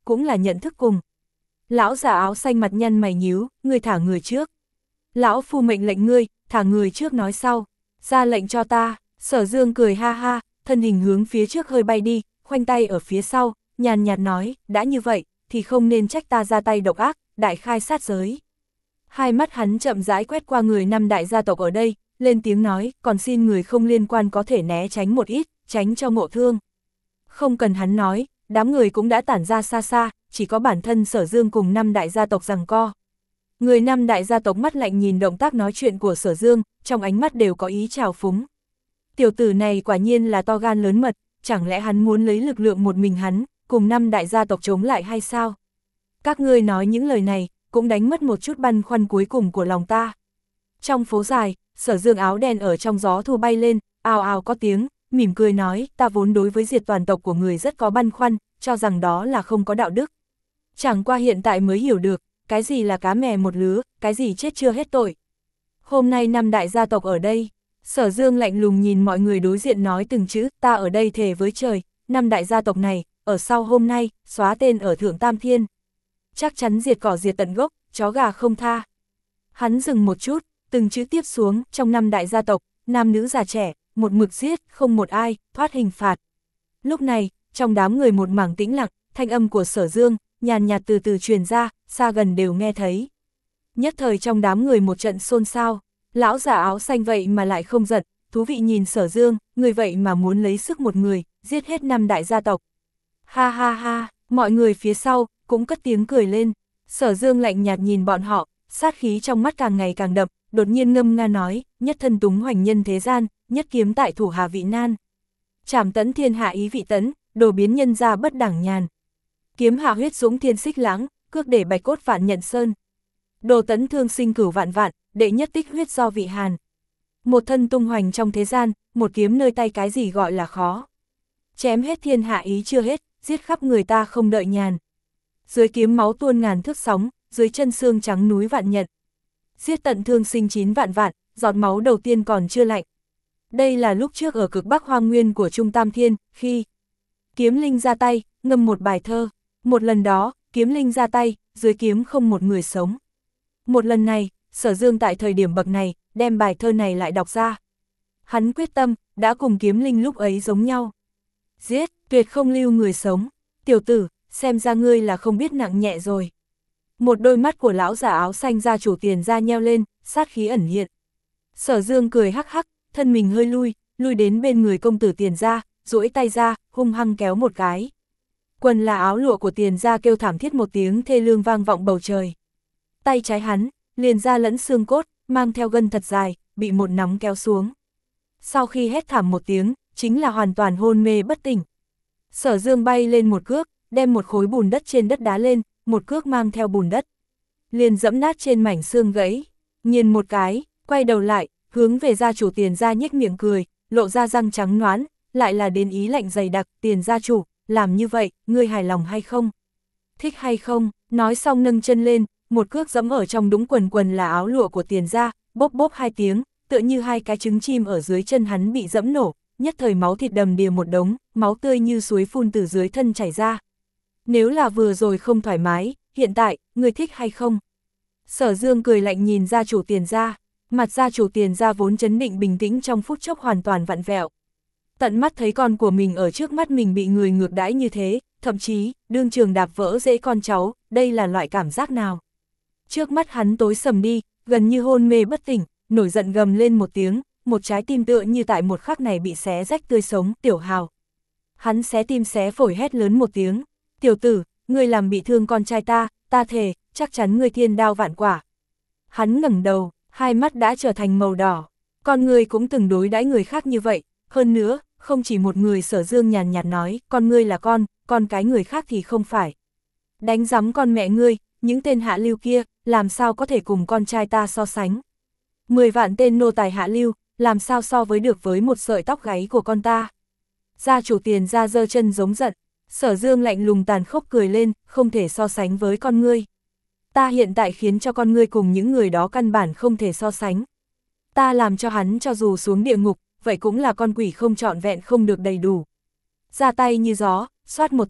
cũng là nhận thức cùng. Lão già áo xanh mặt nhăn mày nhíu, ngươi thả người trước. Lão phu mệnh lệnh ngươi, thả người trước nói sau. Ra lệnh cho ta. Sở Dương cười ha ha, thân hình hướng phía trước hơi bay đi, khoanh tay ở phía sau, nhàn nhạt nói, đã như vậy, thì không nên trách ta ra tay độc ác, đại khai sát giới. Hai mắt hắn chậm rãi quét qua người năm đại gia tộc ở đây, lên tiếng nói, còn xin người không liên quan có thể né tránh một ít, tránh cho ngộ thương. Không cần hắn nói, đám người cũng đã tản ra xa xa, chỉ có bản thân Sở Dương cùng năm đại gia tộc giằng co. Người năm đại gia tộc mắt lạnh nhìn động tác nói chuyện của Sở Dương, trong ánh mắt đều có ý trào phúng. Tiểu tử này quả nhiên là to gan lớn mật, chẳng lẽ hắn muốn lấy lực lượng một mình hắn, cùng năm đại gia tộc chống lại hay sao? Các ngươi nói những lời này, cũng đánh mất một chút băn khoăn cuối cùng của lòng ta. Trong phố dài, Sở Dương áo đen ở trong gió thu bay lên, ào ào có tiếng, mỉm cười nói, ta vốn đối với diệt toàn tộc của người rất có băn khoăn, cho rằng đó là không có đạo đức. Chẳng qua hiện tại mới hiểu được, cái gì là cá mè một lứa, cái gì chết chưa hết tội. Hôm nay năm đại gia tộc ở đây, Sở Dương lạnh lùng nhìn mọi người đối diện nói từng chữ, ta ở đây thề với trời, năm đại gia tộc này, ở sau hôm nay, xóa tên ở Thượng Tam Thiên. Chắc chắn diệt cỏ diệt tận gốc, chó gà không tha. Hắn dừng một chút, từng chữ tiếp xuống, trong năm đại gia tộc, nam nữ già trẻ, một mực giết, không một ai, thoát hình phạt. Lúc này, trong đám người một mảng tĩnh lặng, thanh âm của Sở Dương, nhàn nhạt từ từ truyền ra, xa gần đều nghe thấy. Nhất thời trong đám người một trận xôn xao, lão già áo xanh vậy mà lại không giận, thú vị nhìn Sở Dương, người vậy mà muốn lấy sức một người, giết hết năm đại gia tộc. Ha ha ha, mọi người phía sau, cũng cất tiếng cười lên. Sở Dương lạnh nhạt nhìn bọn họ, sát khí trong mắt càng ngày càng đậm, đột nhiên ngâm nga nói, nhất thân túng hoành nhân thế gian, nhất kiếm tại thủ hà vị nan. Trảm tấn thiên hạ ý vị tấn, đồ biến nhân ra bất đẳng nhàn. Kiếm hạ huyết dũng thiên xích lãng, cước để bạch cốt vạn nhận sơn. Đồ tấn thương sinh cửu vạn vạn, đệ nhất tích huyết do vị hàn. Một thân tung hoành trong thế gian, một kiếm nơi tay cái gì gọi là khó. Chém hết thiên hạ ý chưa hết, giết khắp người ta không đợi nhàn. Dưới kiếm máu tuôn ngàn thước sóng, dưới chân xương trắng núi vạn nhận. Giết tận thương sinh chín vạn vạn, giọt máu đầu tiên còn chưa lạnh. Đây là lúc trước ở cực bắc hoang nguyên của Trung Tam Thiên, khi kiếm linh ra tay, ngâm một bài thơ. Một lần đó, kiếm linh ra tay, dưới kiếm không một người sống. Một lần này, Sở Dương tại thời điểm bậc này, đem bài thơ này lại đọc ra. Hắn quyết tâm, đã cùng kiếm linh lúc ấy giống nhau. Giết, tuyệt không lưu người sống. Tiểu tử, xem ra ngươi là không biết nặng nhẹ rồi. Một đôi mắt của lão giả áo xanh gia chủ Tiền Gia nheo lên, sát khí ẩn hiện. Sở Dương cười hắc hắc, thân mình hơi lui, lui đến bên người công tử Tiền Gia, duỗi tay ra, hung hăng kéo một cái. Quần là áo lụa của Tiền Gia kêu thảm thiết một tiếng thê lương vang vọng bầu trời. Tay trái hắn, liền ra lẫn xương cốt, mang theo gân thật dài, bị một nắm kéo xuống. Sau khi hét thảm một tiếng, chính là hoàn toàn hôn mê bất tỉnh. Sở Dương bay lên một cước, đem một khối bùn đất trên đất đá lên, một cước mang theo bùn đất. Liền dẫm nát trên mảnh xương gãy, nhìn một cái, quay đầu lại, hướng về gia chủ Tiền Gia nhếch miệng cười, lộ ra răng trắng ноán, lại là đến ý lạnh dày đặc, Tiền gia chủ, làm như vậy, ngươi hài lòng hay không? Thích hay không? Nói xong nâng chân lên, một cước dẫm ở trong đũng quần quần là áo lụa của Tiền Gia, bốp bốp hai tiếng, tựa như hai cái trứng chim ở dưới chân hắn bị dẫm nổ, nhất thời máu thịt đầm đìa một đống, máu tươi như suối phun từ dưới thân chảy ra. Nếu là vừa rồi không thoải mái, hiện tại, ngươi thích hay không? Sở Dương cười lạnh nhìn gia chủ Tiền Gia, mặt gia chủ Tiền Gia vốn trấn định bình tĩnh trong phút chốc hoàn toàn vặn vẹo. Tận mắt thấy con của mình ở trước mắt mình bị người ngược đãi như thế, thậm chí, đương trường đạp vỡ rễ con cháu, đây là loại cảm giác nào? Trước mắt hắn tối sầm đi, gần như hôn mê bất tỉnh, nổi giận gầm lên một tiếng, một trái tim tựa như tại một khắc này bị xé rách tươi sống, Tiểu Hào. Hắn xé tim xé phổi hét lớn một tiếng, tiểu tử, ngươi làm bị thương con trai ta, ta thề, chắc chắn ngươi thiên đao vạn quả. Hắn ngẩng đầu, hai mắt đã trở thành màu đỏ, con ngươi cũng từng đối đãi người khác như vậy, hơn nữa, không chỉ một người. Sở Dương nhàn nhạt nói, con ngươi là con, con cái người khác thì không phải. Đánh giấm con mẹ ngươi, những tên hạ lưu kia, làm sao có thể cùng con trai ta so sánh. Mười vạn tên nô tài hạ lưu, làm sao so với được với một sợi tóc gáy của con ta. Gia chủ Tiền Gia giơ chân giống giận, Sở Dương lạnh lùng tàn khốc cười lên, không thể so sánh với con ngươi. Ta hiện tại khiến cho con ngươi cùng những người đó căn bản không thể so sánh. Ta làm cho hắn cho dù xuống địa ngục, vậy cũng là con quỷ không trọn vẹn không được đầy đủ. Ra tay như gió, xoát một tiếng,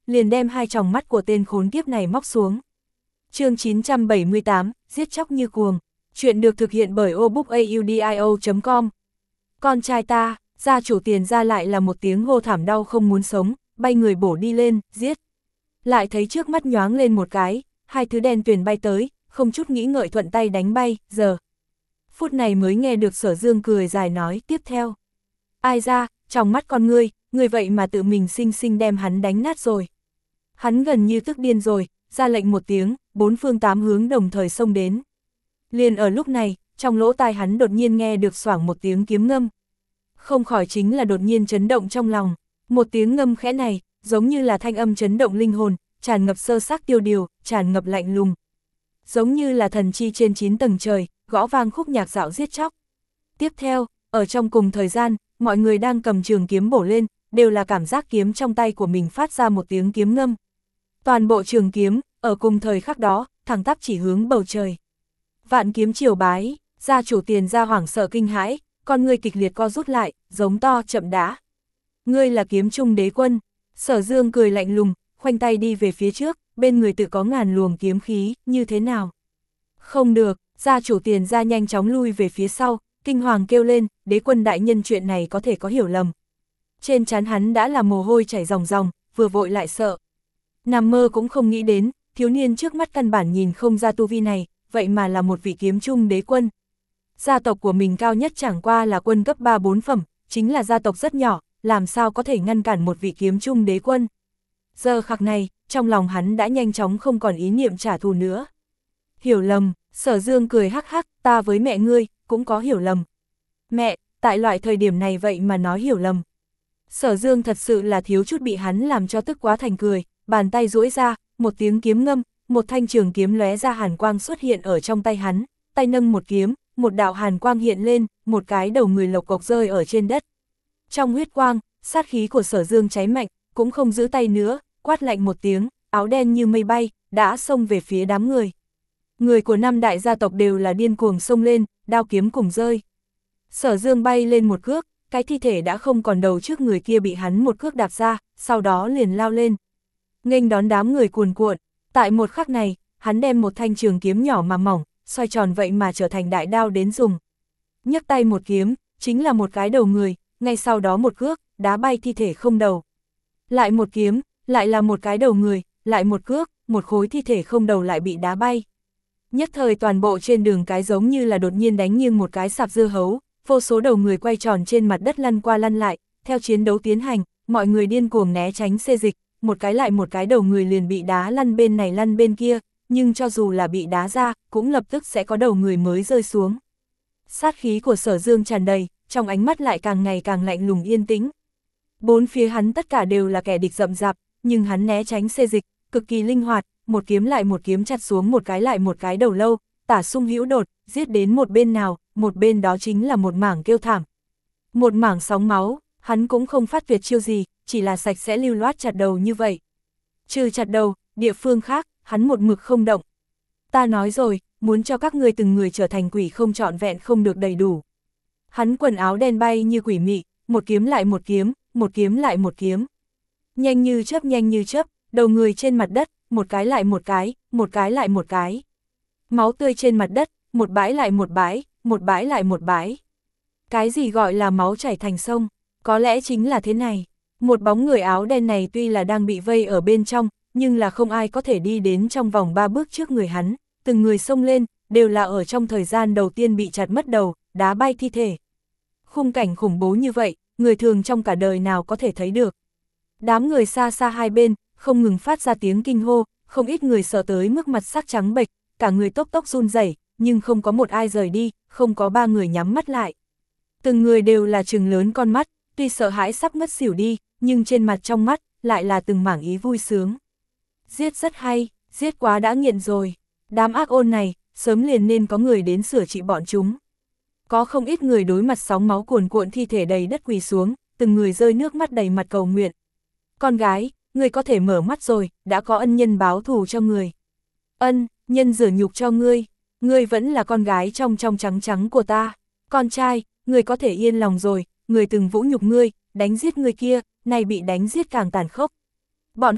liền đem hai tròng mắt của tên khốn kiếp này móc xuống. Chương chín trăm bảy mươi tám, giết chóc như cuồng. Chuyện được thực hiện bởi obookaudio chấm com. Con trai ta, gia chủ Tiền gia lại là một tiếng hô thảm đau không muốn sống, bay người bổ đi lên, giết. Lại thấy trước mắt nhoáng lên một cái, hai thứ đen tuyền bay tới, không chút nghĩ ngợi thuận tay đánh bay, giờ. Phút này mới nghe được Sở Dương cười dài nói tiếp theo. Ai ra, trong mắt con ngươi, ngươi vậy mà tự mình xinh xinh đem hắn đánh nát rồi. Hắn gần như tức điên rồi, ra lệnh một tiếng, bốn phương tám hướng đồng thời xông đến. Liền ở lúc này, trong lỗ tai hắn đột nhiên nghe được xoảng một tiếng kiếm ngâm. Không khỏi chính là đột nhiên chấn động trong lòng, một tiếng ngâm khẽ này, giống như là thanh âm chấn động linh hồn, tràn ngập sơ xác tiêu điều, tràn ngập lạnh lùng. Giống như là thần chi trên chín tầng trời, gõ vang khúc nhạc dạo giết chóc. Tiếp theo, ở trong cùng thời gian, mọi người đang cầm trường kiếm bổ lên, đều là cảm giác kiếm trong tay của mình phát ra một tiếng kiếm ngâm. Toàn bộ trường kiếm, ở cùng thời khắc đó, thẳng tắp chỉ hướng bầu trời. Vạn kiếm triều bái, gia chủ Tiền gia hoảng sợ kinh hãi, con ngươi kịch liệt co rút lại, giống to chậm đã. Ngươi là kiếm trung đế quân. Sở Dương cười lạnh lùng, khoanh tay đi về phía trước, bên người tự có ngàn luồng kiếm khí, như thế nào? Không được, gia chủ Tiền gia nhanh chóng lui về phía sau, kinh hoàng kêu lên, đế quân đại nhân chuyện này có thể có hiểu lầm. Trên trán hắn đã là mồ hôi chảy ròng ròng, vừa vội lại sợ. Nằm mơ cũng không nghĩ đến, thiếu niên trước mắt căn bản nhìn không ra tu vi này, vậy mà là một vị kiếm trung đế quân. Gia tộc của mình cao nhất chẳng qua là quân cấp ba bốn phẩm, chính là gia tộc rất nhỏ, làm sao có thể ngăn cản một vị kiếm trung đế quân. Giờ khắc này, trong lòng hắn đã nhanh chóng không còn ý niệm trả thù nữa. Hiểu lầm, Sở Dương cười hắc hắc, ta với mẹ ngươi, cũng có hiểu lầm. Mẹ, tại loại thời điểm này vậy mà nói hiểu lầm. Sở Dương thật sự là thiếu chút bị hắn làm cho tức quá thành cười, bàn tay duỗi ra, một tiếng kiếm ngâm, một thanh trường kiếm lóe ra hàn quang xuất hiện ở trong tay hắn, tay nâng một kiếm, một đạo hàn quang hiện lên, một cái đầu người lộc cộc rơi ở trên đất. Trong huyết quang, sát khí của Sở Dương cháy mạnh, cũng không giữ tay nữa, quát lạnh một tiếng, áo đen như mây bay, đã xông về phía đám người. Người của năm đại gia tộc đều là điên cuồng xông lên, đao kiếm cùng rơi. Sở Dương bay lên một cước, cái thi thể đã không còn đầu trước người kia bị hắn một cước đạp ra, sau đó liền lao lên. Nghênh đón đám người cuồn cuộn, tại một khắc này, hắn đem một thanh trường kiếm nhỏ mà mỏng, xoay tròn vậy mà trở thành đại đao đến dùng. Nhấc tay một kiếm, chính là một cái đầu người, ngay sau đó một cước, đá bay thi thể không đầu. Lại một kiếm, lại là một cái đầu người, lại một cước, một khối thi thể không đầu lại bị đá bay. Nhất thời toàn bộ trên đường cái giống như là đột nhiên đánh nghiêng một cái sạp dưa hấu, vô số đầu người quay tròn trên mặt đất lăn qua lăn lại, theo chiến đấu tiến hành, mọi người điên cuồng né tránh xê dịch, một cái lại một cái đầu người liền bị đá lăn bên này lăn bên kia, nhưng cho dù là bị đá ra, cũng lập tức sẽ có đầu người mới rơi xuống. Sát khí của Sở Dương tràn đầy, trong ánh mắt lại càng ngày càng lạnh lùng yên tĩnh. Bốn phía hắn tất cả đều là kẻ địch rậm rạp, nhưng hắn né tránh xê dịch, cực kỳ linh hoạt, một kiếm lại một kiếm chặt xuống một cái lại một cái đầu lâu, tả sung hữu đột, giết đến một bên nào, một bên đó chính là một mảng kêu thảm. Một mảng sóng máu, hắn cũng không phát tuyệt chiêu gì, chỉ là sạch sẽ lưu loát chặt đầu như vậy. Trừ chặt đầu, địa phương khác, hắn một mực không động. Ta nói rồi, muốn cho các ngươi từng người trở thành quỷ không trọn vẹn không được đầy đủ. Hắn quần áo đen bay như quỷ mị, một kiếm lại một kiếm, một kiếm lại một kiếm. Nhanh như chớp nhanh như chớp, đầu người trên mặt đất, một cái lại một cái, một cái lại một cái. Máu tươi trên mặt đất, một bãi lại một bãi, một bãi lại một bãi. Cái gì gọi là máu chảy thành sông, có lẽ chính là thế này. Một bóng người áo đen này tuy là đang bị vây ở bên trong, nhưng là không ai có thể đi đến trong vòng ba bước trước người hắn, từng người xông lên, đều là ở trong thời gian đầu tiên bị chặt mất đầu, đá bay thi thể. Khung cảnh khủng bố như vậy, người thường trong cả đời nào có thể thấy được. Đám người xa xa hai bên, không ngừng phát ra tiếng kinh hô, không ít người sợ tới mức mặt sắc trắng bệch, cả người tốc tốc run rẩy, nhưng không có một ai rời đi, không có ba người nhắm mắt lại. Từng người đều là trừng lớn con mắt, tuy sợ hãi sắp ngất xỉu đi, nhưng trên mặt trong mắt, lại là từng mảng ý vui sướng. Giết rất hay, giết quá đã nghiện rồi. Đám ác ôn này, sớm liền nên có người đến sửa trị bọn chúng. Có không ít người đối mặt sóng máu cuồn cuộn thi thể đầy đất quỳ xuống, từng người rơi nước mắt đầy mặt cầu nguyện. Con gái, người có thể mở mắt rồi, đã có ân nhân báo thù cho người. Ân, nhân rửa nhục cho ngươi, ngươi vẫn là con gái trong trong trắng trắng của ta. Con trai, ngươi có thể yên lòng rồi, người từng vũ nhục ngươi, đánh giết người kia, nay bị đánh giết càng tàn khốc. Bọn họ,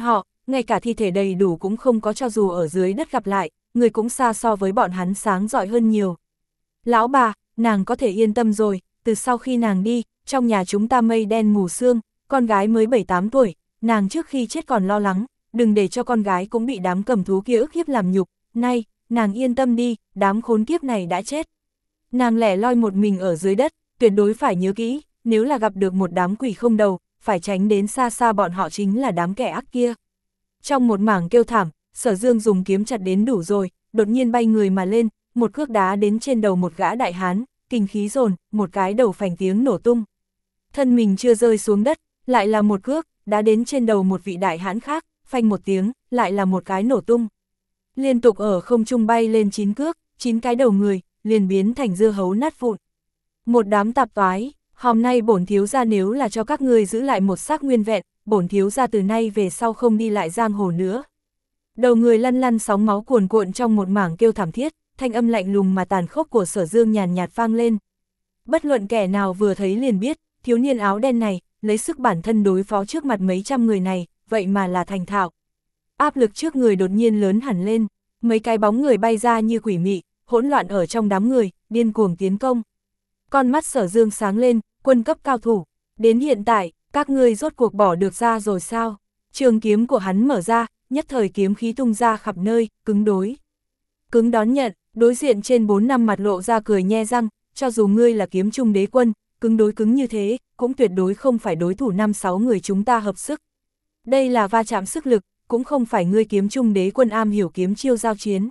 ngay cả thi thể đầy đủ cũng không có, cho dù ở dưới đất gặp lại, người cũng xa so với bọn hắn sáng rọi hơn nhiều. Lão bà, nàng có thể yên tâm rồi, từ sau khi nàng đi, trong nhà chúng ta mây đen mù sương, con gái mới bảy tám tuổi, nàng trước khi chết còn lo lắng, đừng để cho con gái cũng bị đám cầm thú kia ức hiếp làm nhục, nay, nàng yên tâm đi, đám khốn kiếp này đã chết. Nàng lẻ loi một mình ở dưới đất, tuyệt đối phải nhớ kỹ, nếu là gặp được một đám quỷ không đầu, phải tránh đến xa xa, bọn họ chính là đám kẻ ác kia. Trong một mảng kêu thảm, Sở Dương dùng kiếm chặt đến đủ rồi, đột nhiên bay người mà lên, một cước đá đến trên đầu một gã đại hán, kinh khí dồn, một cái đầu phành tiếng nổ tung. Thân mình chưa rơi xuống đất, lại là một cước, đá đến trên đầu một vị đại hán khác, phanh một tiếng, lại là một cái nổ tung. Liên tục ở không trung bay lên chín cước, chín cái đầu người, liền biến thành dưa hấu nát vụn. Một đám tạp toái, hôm nay bổn thiếu gia nếu là cho các ngươi giữ lại một xác nguyên vẹn, bổn thiếu gia từ nay về sau không đi lại giang hồ nữa. Đầu người lăn lăn sóng máu cuồn cuộn trong một mảng kêu thảm thiết, thanh âm lạnh lùng mà tàn khốc của Sở Dương nhàn nhạt vang lên. Bất luận kẻ nào vừa thấy liền biết, thiếu niên áo đen này, lấy sức bản thân đối phó trước mặt mấy trăm người này, vậy mà là thành thạo. Áp lực trước người đột nhiên lớn hẳn lên, mấy cái bóng người bay ra như quỷ mị, hỗn loạn ở trong đám người, điên cuồng tiến công. Con mắt Sở Dương sáng lên, quân cấp cao thủ, đến hiện tại, các ngươi rốt cuộc bỏ được ra rồi sao? Trường kiếm của hắn mở ra, nhất thời kiếm khí tung ra khắp nơi, cứng đối. Cứng đón nhận, đối diện trên bốn năm mặt lộ ra cười nhe răng, cho dù ngươi là kiếm trung đế quân, cứng đối cứng như thế, cũng tuyệt đối không phải đối thủ năm sáu người chúng ta hợp sức. Đây là va chạm sức lực, cũng không phải ngươi kiếm trung đế quân am hiểu kiếm chiêu giao chiến.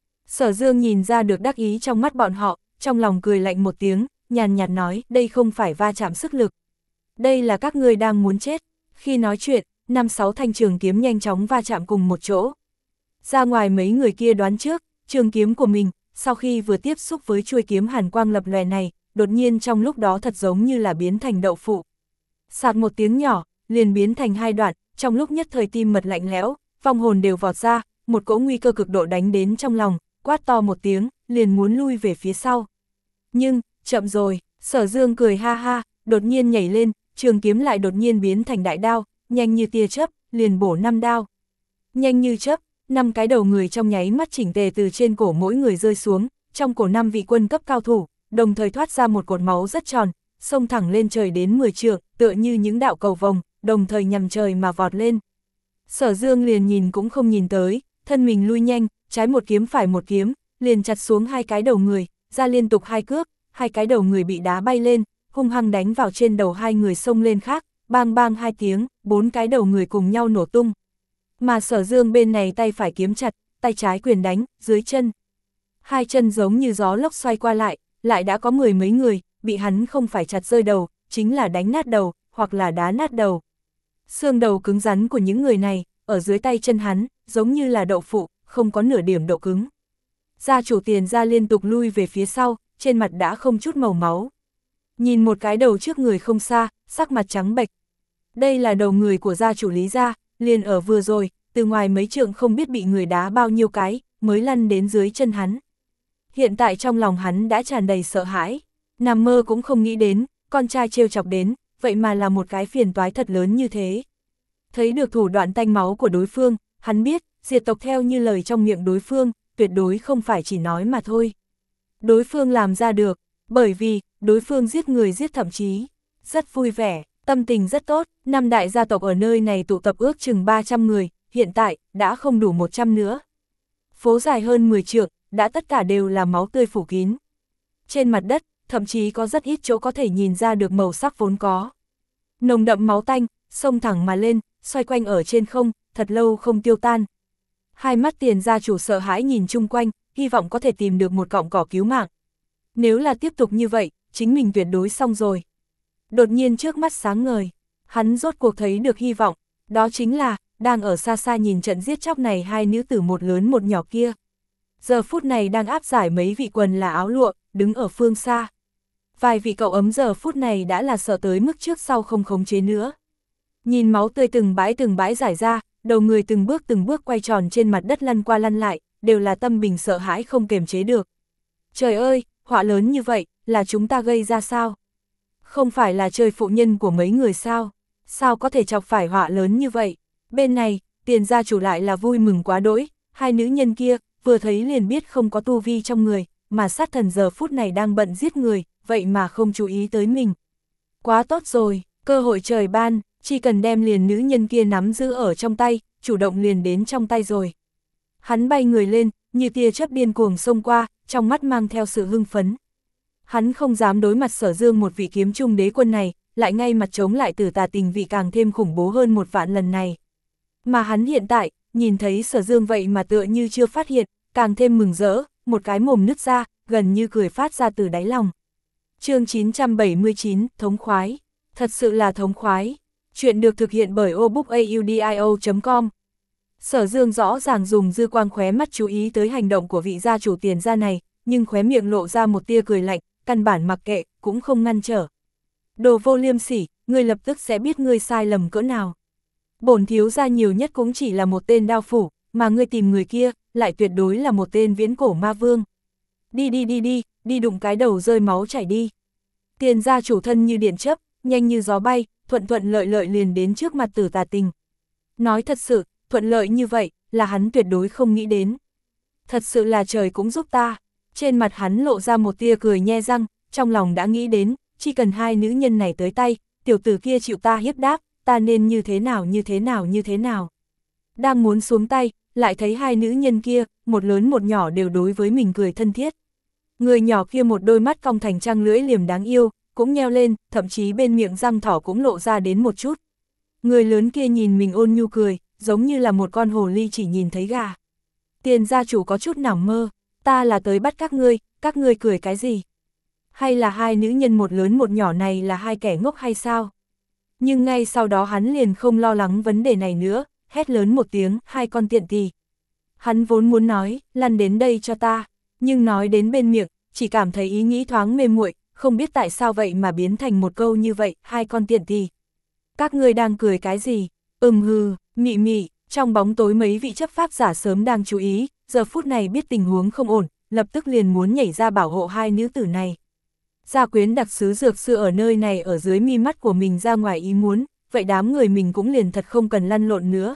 Sở Dương nhìn ra được đắc ý trong mắt bọn họ, trong lòng cười lạnh một tiếng, nhàn nhạt nói, đây không phải va chạm sức lực. Đây là các ngươi đang muốn chết. Khi nói chuyện, năm sáu thanh trường kiếm nhanh chóng va chạm cùng một chỗ. Ra ngoài mấy người kia đoán trước, trường kiếm của mình, sau khi vừa tiếp xúc với chuôi kiếm hàn quang lập lòe này, đột nhiên trong lúc đó thật giống như là biến thành đậu phụ. Sạt một tiếng nhỏ, liền biến thành hai đoạn, trong lúc nhất thời tim mật lạnh lẽo, vong hồn đều vọt ra, một cỗ nguy cơ cực độ đánh đến trong lòng, quát to một tiếng, liền muốn lui về phía sau. Nhưng, chậm rồi, Sở Dương cười ha ha, đột nhiên nhảy lên, trường kiếm lại đột nhiên biến thành đại đao, nhanh như tia chớp, liền bổ năm đao. Nhanh như chớp, năm cái đầu người trong nháy mắt chỉnh tề từ trên cổ mỗi người rơi xuống, trong cổ năm vị quân cấp cao thủ, đồng thời thoát ra một cột máu rất tròn, xông thẳng lên trời đến mười trượng, tựa như những đạo cầu vồng, đồng thời nhằm trời mà vọt lên. Sở Dương liền nhìn cũng không nhìn tới, thân mình lui nhanh, trái một kiếm phải một kiếm, liền chặt xuống hai cái đầu người, ra liên tục hai cước, hai cái đầu người bị đá bay lên, hung hăng đánh vào trên đầu hai người xông lên khác, bang bang hai tiếng, bốn cái đầu người cùng nhau nổ tung. Mà Sở Dương bên này tay phải kiếm chặt, tay trái quyền đánh, dưới chân. Hai chân giống như gió lốc xoay qua lại, lại đã có mười mấy người, bị hắn không phải chặt rơi đầu, chính là đánh nát đầu, hoặc là đá nát đầu. Xương đầu cứng rắn của những người này, ở dưới tay chân hắn, giống như là đậu phụ, không có nửa điểm độ cứng. Gia chủ Tiền gia liên tục lui về phía sau, trên mặt đã không chút màu máu. Nhìn một cái đầu trước người không xa, sắc mặt trắng bệch. Đây là đầu người của gia chủ Lý gia, liền ở vừa rồi, từ ngoài mấy trượng không biết bị người đá bao nhiêu cái, mới lăn đến dưới chân hắn. Hiện tại trong lòng hắn đã tràn đầy sợ hãi, nằm mơ cũng không nghĩ đến, con trai trêu chọc đến, vậy mà là một cái phiền toái thật lớn như thế. Thấy được thủ đoạn tanh máu của đối phương, hắn biết, diệt tộc theo như lời trong miệng đối phương, tuyệt đối không phải chỉ nói mà thôi. Đối phương làm ra được, bởi vì, đối phương giết người giết thậm chí, rất vui vẻ, tâm tình rất tốt, năm đại gia tộc ở nơi này tụ tập ước chừng ba trăm người, hiện tại, đã không đủ một trăm nữa. Phố dài hơn mười trượng, đã tất cả đều là máu tươi phủ kín. Trên mặt đất, thậm chí có rất ít chỗ có thể nhìn ra được màu sắc vốn có. Nồng đậm máu tanh, xông thẳng mà lên, xoay quanh ở trên không, thật lâu không tiêu tan. Hai mắt Tiền gia chủ sợ hãi nhìn chung quanh, hy vọng có thể tìm được một cọng cỏ cứu mạng. Nếu là tiếp tục như vậy, chính mình tuyệt đối xong rồi. Đột nhiên trước mắt sáng ngời, hắn rốt cuộc thấy được hy vọng, đó chính là, đang ở xa xa nhìn trận giết chóc này hai nữ tử một lớn một nhỏ kia. Giờ phút này đang áp giải mấy vị quần là áo lụa, đứng ở phương xa. Vài vị cậu ấm giờ phút này đã là sợ tới mức trước sau không khống chế nữa. Nhìn máu tươi từng bãi từng bãi rải ra, đầu người từng bước từng bước quay tròn trên mặt đất lăn qua lăn lại, đều là tâm bình sợ hãi không kiềm chế được. Trời ơi, họa lớn như vậy, là chúng ta gây ra sao? Không phải là chơi phụ nhân của mấy người sao? Sao có thể chọc phải họa lớn như vậy? Bên này, Tiền gia chủ lại là vui mừng quá đỗi, hai nữ nhân kia, vừa thấy liền biết không có tu vi trong người, mà sát thần giờ phút này đang bận giết người, vậy mà không chú ý tới mình. Quá tốt rồi, cơ hội trời ban, chỉ cần đem liền nữ nhân kia nắm giữ ở trong tay, chủ động liền đến trong tay rồi. Hắn bay người lên, như tia chớp điên cuồng xông qua, trong mắt mang theo sự hưng phấn. Hắn không dám đối mặt Sở Dương một vị kiếm trung đế quân này, lại ngay mặt chống lại Tử Tà Tình vị càng thêm khủng bố hơn một vạn lần này. Mà hắn hiện tại, nhìn thấy Sở Dương vậy mà tựa như chưa phát hiện, càng thêm mừng rỡ, một cái mồm nứt ra, gần như cười phát ra từ đáy lòng. Chương chín trăm bảy mươi chín, thống khoái. Thật sự là thống khoái. Chuyện được thực hiện bởi obookaudio chấm com. Sở Dương rõ ràng dùng dư quang khóe mắt chú ý tới hành động của vị gia chủ Tiền gia này, nhưng khóe miệng lộ ra một tia cười lạnh, căn bản mặc kệ, cũng không ngăn trở. Đồ vô liêm sỉ, ngươi lập tức sẽ biết ngươi sai lầm cỡ nào. Bổn thiếu gia nhiều nhất cũng chỉ là một tên đao phủ, mà ngươi tìm người kia, lại tuyệt đối là một tên viễn cổ ma vương. Đi đi đi đi, đi đụng cái đầu rơi máu chảy đi. Tiền gia chủ thân như điện chớp, nhanh như gió bay, thuận thuận lợi lợi liền đến trước mặt Tử Tà Tình. Nói thật sự, thuận lợi như vậy, là hắn tuyệt đối không nghĩ đến. Thật sự là trời cũng giúp ta. Trên mặt hắn lộ ra một tia cười nhe răng, trong lòng đã nghĩ đến, chỉ cần hai nữ nhân này tới tay, tiểu tử kia chịu ta hiếp đáp, ta nên như thế nào như thế nào như thế nào. Đang muốn xuống tay, lại thấy hai nữ nhân kia, một lớn một nhỏ đều đối với mình cười thân thiết. Người nhỏ kia một đôi mắt cong thành trăng lưỡi liềm đáng yêu, cũng nheo lên, thậm chí bên miệng răng thỏ cũng lộ ra đến một chút. Người lớn kia nhìn mình ôn nhu cười, giống như là một con hồ ly chỉ nhìn thấy gà. Tiền gia chủ có chút nằm mơ, ta là tới bắt các ngươi, các ngươi cười cái gì? Hay là hai nữ nhân một lớn một nhỏ này là hai kẻ ngốc hay sao? Nhưng ngay sau đó hắn liền không lo lắng vấn đề này nữa, hét lớn một tiếng, hai con tiện tỳ. Hắn vốn muốn nói, lăn đến đây cho ta, nhưng nói đến bên miệng, chỉ cảm thấy ý nghĩ thoáng mê muội, không biết tại sao vậy mà biến thành một câu như vậy, hai con tiện tỳ. Các ngươi đang cười cái gì? Ừm hừ, mị mị, trong bóng tối mấy vị chấp pháp giả sớm đang chú ý, giờ phút này biết tình huống không ổn, lập tức liền muốn nhảy ra bảo hộ hai nữ tử này. Gia quyến đặc sứ dược sư ở nơi này ở dưới mi mắt của mình ra ngoài ý muốn, vậy đám người mình cũng liền thật không cần lăn lộn nữa.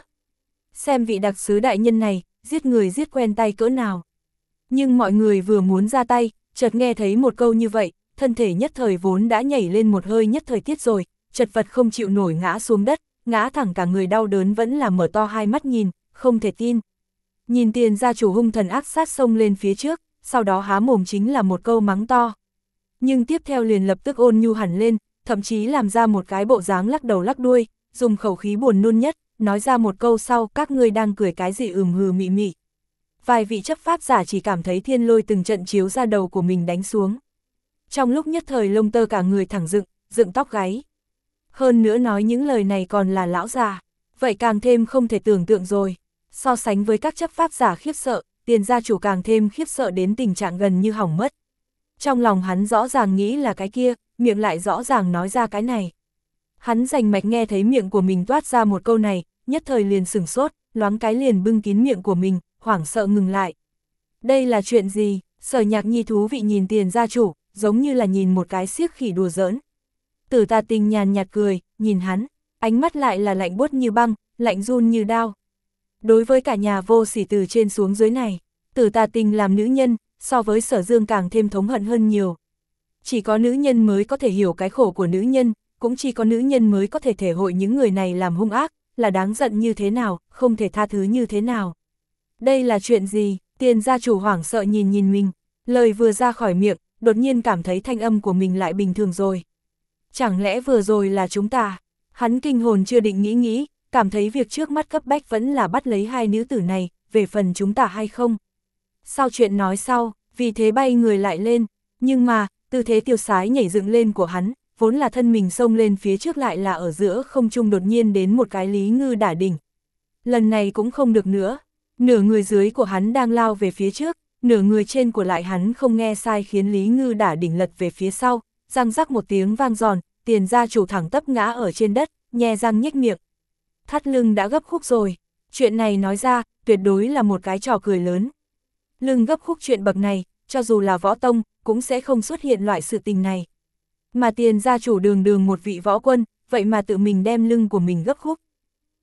Xem vị đặc sứ đại nhân này, giết người giết quen tay cỡ nào. Nhưng mọi người vừa muốn ra tay, chợt nghe thấy một câu như vậy, thân thể nhất thời vốn đã nhảy lên một hơi nhất thời tiết rồi, chật vật không chịu nổi ngã xuống đất, ngã thẳng cả người đau đớn vẫn là mở to hai mắt nhìn, không thể tin. Nhìn Tiền gia chủ hung thần ác sát xông lên phía trước, sau đó há mồm chính là một câu mắng to. Nhưng tiếp theo liền lập tức ôn nhu hẳn lên, thậm chí làm ra một cái bộ dáng lắc đầu lắc đuôi, dùng khẩu khí buồn nôn nhất, nói ra một câu sau, các ngươi đang cười cái gì ừm hừ mị mị. Vài vị chấp pháp giả chỉ cảm thấy thiên lôi từng trận chiếu ra đầu của mình đánh xuống. Trong lúc nhất thời lông tơ cả người thẳng dựng, dựng tóc gáy. Hơn nữa nói những lời này còn là lão già, vậy càng thêm không thể tưởng tượng rồi. So sánh với các chấp pháp giả khiếp sợ, Tiền gia chủ càng thêm khiếp sợ đến tình trạng gần như hỏng mất. Trong lòng hắn rõ ràng nghĩ là cái kia, miệng lại rõ ràng nói ra cái này. Hắn rành mạch nghe thấy miệng của mình toát ra một câu này, nhất thời liền sửng sốt, loáng cái liền bưng kín miệng của mình, hoảng sợ ngừng lại. Đây là chuyện gì? Sở Nhạc Nhi thú vị nhìn Tiền gia chủ, giống như là nhìn một cái xiếc khỉ đùa giỡn. Tử Tà Tình nhàn nhạt cười, nhìn hắn, ánh mắt lại là lạnh buốt như băng, lạnh run như đao. Đối với cả nhà vô sỉ từ trên xuống dưới này, Tử Tà Tình làm nữ nhân, so với Sở Dương càng thêm thống hận hơn nhiều. Chỉ có nữ nhân mới có thể hiểu cái khổ của nữ nhân, cũng chỉ có nữ nhân mới có thể thể hội những người này làm hung ác, là đáng giận như thế nào, không thể tha thứ như thế nào. Đây là chuyện gì? Tiền gia chủ hoảng sợ nhìn nhìn mình, lời vừa ra khỏi miệng, đột nhiên cảm thấy thanh âm của mình lại bình thường rồi. Chẳng lẽ vừa rồi là chúng ta? Hắn kinh hồn chưa định nghĩ nghĩ, cảm thấy việc trước mắt cấp bách vẫn là bắt lấy hai nữ tử này, về phần chúng ta hay không. Sau chuyện nói sau, vì thế bay người lại lên, nhưng mà, tư thế tiêu sái nhảy dựng lên của hắn, vốn là thân mình xông lên phía trước lại là ở giữa không trung đột nhiên đến một cái Lý Ngư đả đỉnh. Lần này cũng không được nữa, nửa người dưới của hắn đang lao về phía trước, nửa người trên của lại hắn không nghe sai khiến Lý Ngư đả đỉnh lật về phía sau, răng rắc một tiếng vang giòn, Tiền gia chủ thẳng tấp ngã ở trên đất, nhe răng nhếch miệng. Thắt lưng đã gấp khúc rồi, chuyện này nói ra, tuyệt đối là một cái trò cười lớn. Lưng gấp khúc chuyện bậc này, cho dù là võ tông, cũng sẽ không xuất hiện loại sự tình này. Mà Tiền gia chủ đường đường một vị võ quân, vậy mà tự mình đem lưng của mình gấp khúc.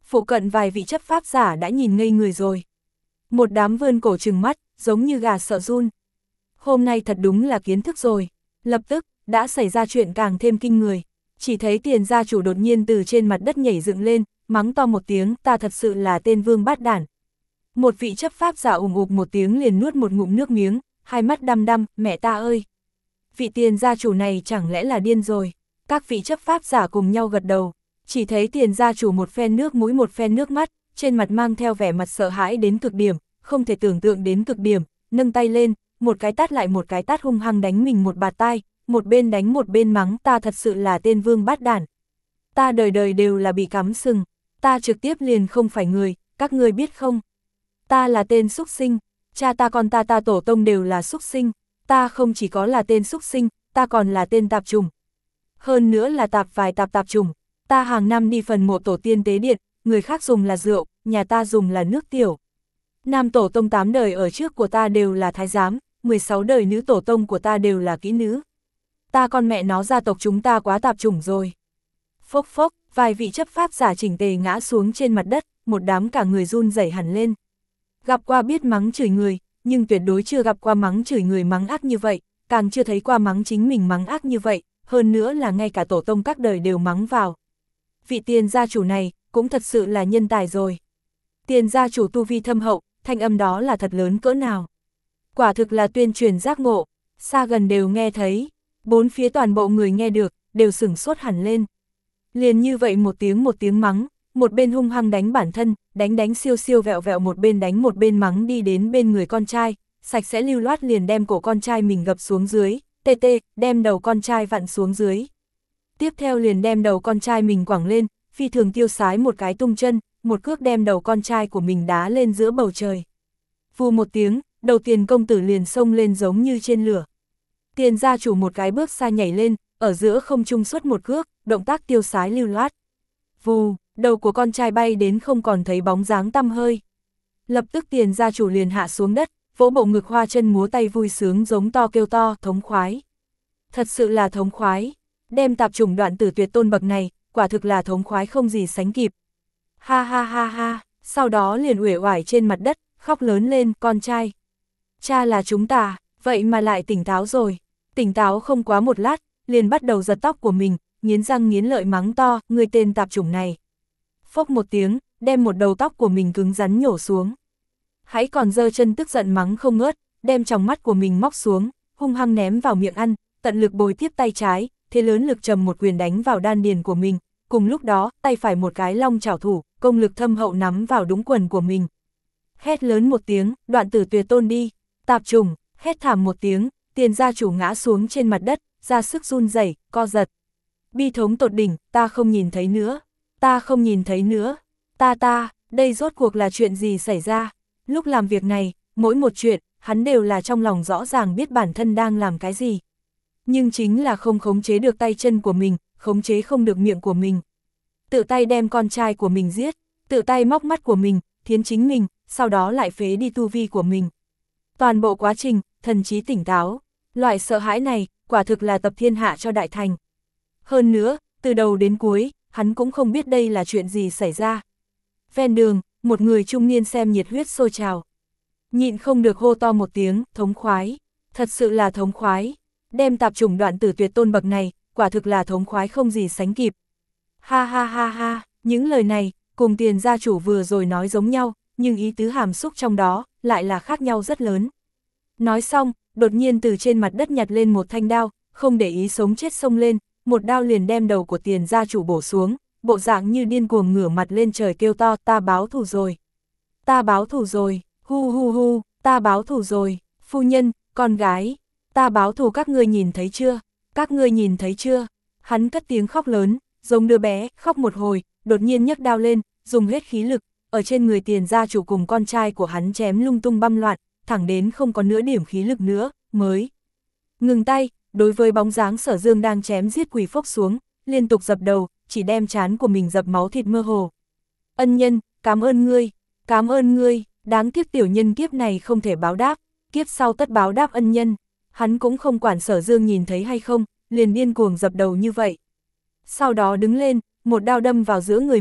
phụ cận vài vị chấp pháp giả đã nhìn ngây người rồi. Một đám vươn cổ trừng mắt, giống như gà sợ run. Hôm nay thật đúng là kiến thức rồi. Lập tức, đã xảy ra chuyện càng thêm kinh người. Chỉ thấy Tiền gia chủ đột nhiên từ trên mặt đất nhảy dựng lên, mắng to một tiếng, ta thật sự là tên vương bát đản. Một vị chấp pháp giả ủng ục một tiếng liền nuốt một ngụm nước miếng, hai mắt đăm đăm, mẹ ta ơi! Vị Tiền gia chủ này chẳng lẽ là điên rồi? Các vị chấp pháp giả cùng nhau gật đầu, chỉ thấy Tiền gia chủ một phen nước mũi một phen nước mắt, trên mặt mang theo vẻ mặt sợ hãi đến cực điểm, không thể tưởng tượng đến cực điểm, nâng tay lên, một cái tát lại một cái tát hung hăng đánh mình một bạt tai, một bên đánh một bên mắng, ta thật sự là tên vương bát đản. Ta đời đời đều là bị cắm sừng, ta trực tiếp liền không phải người, các ngươi biết không? Ta là tên súc sinh, cha ta con ta ta tổ tông đều là súc sinh, ta không chỉ có là tên súc sinh, ta còn là tên tạp trùng. Hơn nữa là tạp vài tạp tạp trùng, ta hàng năm đi phần mộ tổ tiên tế điện, người khác dùng là rượu, nhà ta dùng là nước tiểu. Nam tổ tông tám đời ở trước của ta đều là thái giám, mười sáu đời nữ tổ tông của ta đều là kỹ nữ. Ta con mẹ nó gia tộc chúng ta quá tạp chủng rồi. Phốc phốc, vài vị chấp pháp giả chỉnh tề ngã xuống trên mặt đất, một đám cả người run rẩy hẳn lên. Gặp qua biết mắng chửi người, nhưng tuyệt đối chưa gặp qua mắng chửi người mắng ác như vậy, càng chưa thấy qua mắng chính mình mắng ác như vậy, hơn nữa là ngay cả tổ tông các đời đều mắng vào. Vị Tiền gia chủ này, cũng thật sự là nhân tài rồi. Tiền gia chủ tu vi thâm hậu, thanh âm đó là thật lớn cỡ nào. Quả thực là tuyên truyền giác ngộ, xa gần đều nghe thấy, bốn phía toàn bộ người nghe được, đều sửng sốt hẳn lên. Liền như vậy một tiếng một tiếng mắng, một bên hung hăng đánh bản thân, đánh đánh siêu siêu vẹo vẹo một bên đánh một bên mắng đi đến bên người con trai, sạch sẽ lưu loát liền đem cổ con trai mình gập xuống dưới, tê tê, đem đầu con trai vặn xuống dưới. Tiếp theo liền đem đầu con trai mình quẳng lên, phi thường tiêu sái một cái tung chân, một cước đem đầu con trai của mình đá lên giữa bầu trời. Vù một tiếng, đầu Tiền công tử liền xông lên giống như trên lửa. Tiền gia chủ một cái bước xa nhảy lên, ở giữa không trung xuất một cước, động tác tiêu sái lưu loát. Vù, đầu của con trai bay đến không còn thấy bóng dáng tăm hơi. Lập tức Tiền gia chủ liền hạ xuống đất, vỗ bộ ngực hoa chân múa tay vui sướng giống to kêu to, thống khoái. Thật sự là thống khoái, đem tạp chủng đoạn tử tuyệt tôn bậc này, quả thực là thống khoái không gì sánh kịp. Ha ha ha ha, sau đó liền uể oải trên mặt đất, khóc lớn lên, con trai. Cha là chúng ta, vậy mà lại tỉnh táo rồi. Tỉnh táo không quá một lát, liền bắt đầu giật tóc của mình, nghiến răng nghiến lợi mắng to, người tên tạp chủng này. Phốc một tiếng, đem một đầu tóc của mình cứng rắn nhổ xuống. Hãy còn giơ chân tức giận mắng không ngớt, đem tròng mắt của mình móc xuống, hung hăng ném vào miệng ăn, tận lực bồi tiếp tay trái, thế lớn lực trầm một quyền đánh vào đan điền của mình. Cùng lúc đó, tay phải một cái long chảo thủ, công lực thâm hậu nắm vào đúng quần của mình. Hét lớn một tiếng, đoạn tử tuyệt tôn đi, tạp trùng, hét thảm một tiếng, Tiền gia chủ ngã xuống trên mặt đất, ra sức run rẩy, co giật. Bi thống tột đỉnh, ta không nhìn thấy nữa, ta không nhìn thấy nữa, ta ta, đây rốt cuộc là chuyện gì xảy ra. Lúc làm việc này, mỗi một chuyện, hắn đều là trong lòng rõ ràng biết bản thân đang làm cái gì. Nhưng chính là không khống chế được tay chân của mình, khống chế không được miệng của mình. Tự tay đem con trai của mình giết, tự tay móc mắt của mình, thiến chính mình, sau đó lại phế đi tu vi của mình. Toàn bộ quá trình, thần trí tỉnh táo, loại sợ hãi này, quả thực là tập thiên hạ cho đại thành. Hơn nữa, từ đầu đến cuối, hắn cũng không biết đây là chuyện gì xảy ra. Ven đường, một người trung niên xem nhiệt huyết sôi trào. Nhịn không được hô to một tiếng, thống khoái, thật sự là thống khoái. Đem tạp chủng đoạn tử tuyệt tôn bậc này, quả thực là thống khoái không gì sánh kịp. Ha ha ha ha, những lời này, cùng Tiền gia chủ vừa rồi nói giống nhau, nhưng ý tứ hàm xúc trong đó, lại là khác nhau rất lớn. Nói xong, đột nhiên từ trên mặt đất nhặt lên một thanh đao, không để ý sống chết xông lên, một đao liền đem đầu của Tiền gia chủ bổ xuống, bộ dạng như điên cuồng ngửa mặt lên trời kêu to, ta báo thù rồi. Ta báo thù rồi, hu hu hu, ta báo thù rồi, phu nhân, con gái, ta báo thù các ngươi nhìn thấy chưa, các ngươi nhìn thấy chưa. Hắn cất tiếng khóc lớn, giống đứa bé, khóc một hồi, đột nhiên nhấc đao lên, dùng hết khí lực, ở trên người Tiền gia chủ cùng con trai của hắn chém lung tung băm loạn, thẳng đến không có nửa điểm khí lực nữa, mới ngừng tay. Đối với bóng dáng Sở Dương đang chém giết quỳ phốc xuống, liên tục dập đầu, chỉ đem trán của mình dập máu thịt mơ hồ. Ân nhân, cảm ơn ngươi, cảm ơn ngươi, đáng tiếc tiểu nhân kiếp này không thể báo đáp, kiếp sau tất báo đáp ân nhân. Hắn cũng không quản Sở Dương nhìn thấy hay không, liền điên cuồng dập đầu như vậy. Sau đó đứng lên, một đao đâm vào giữa người mình,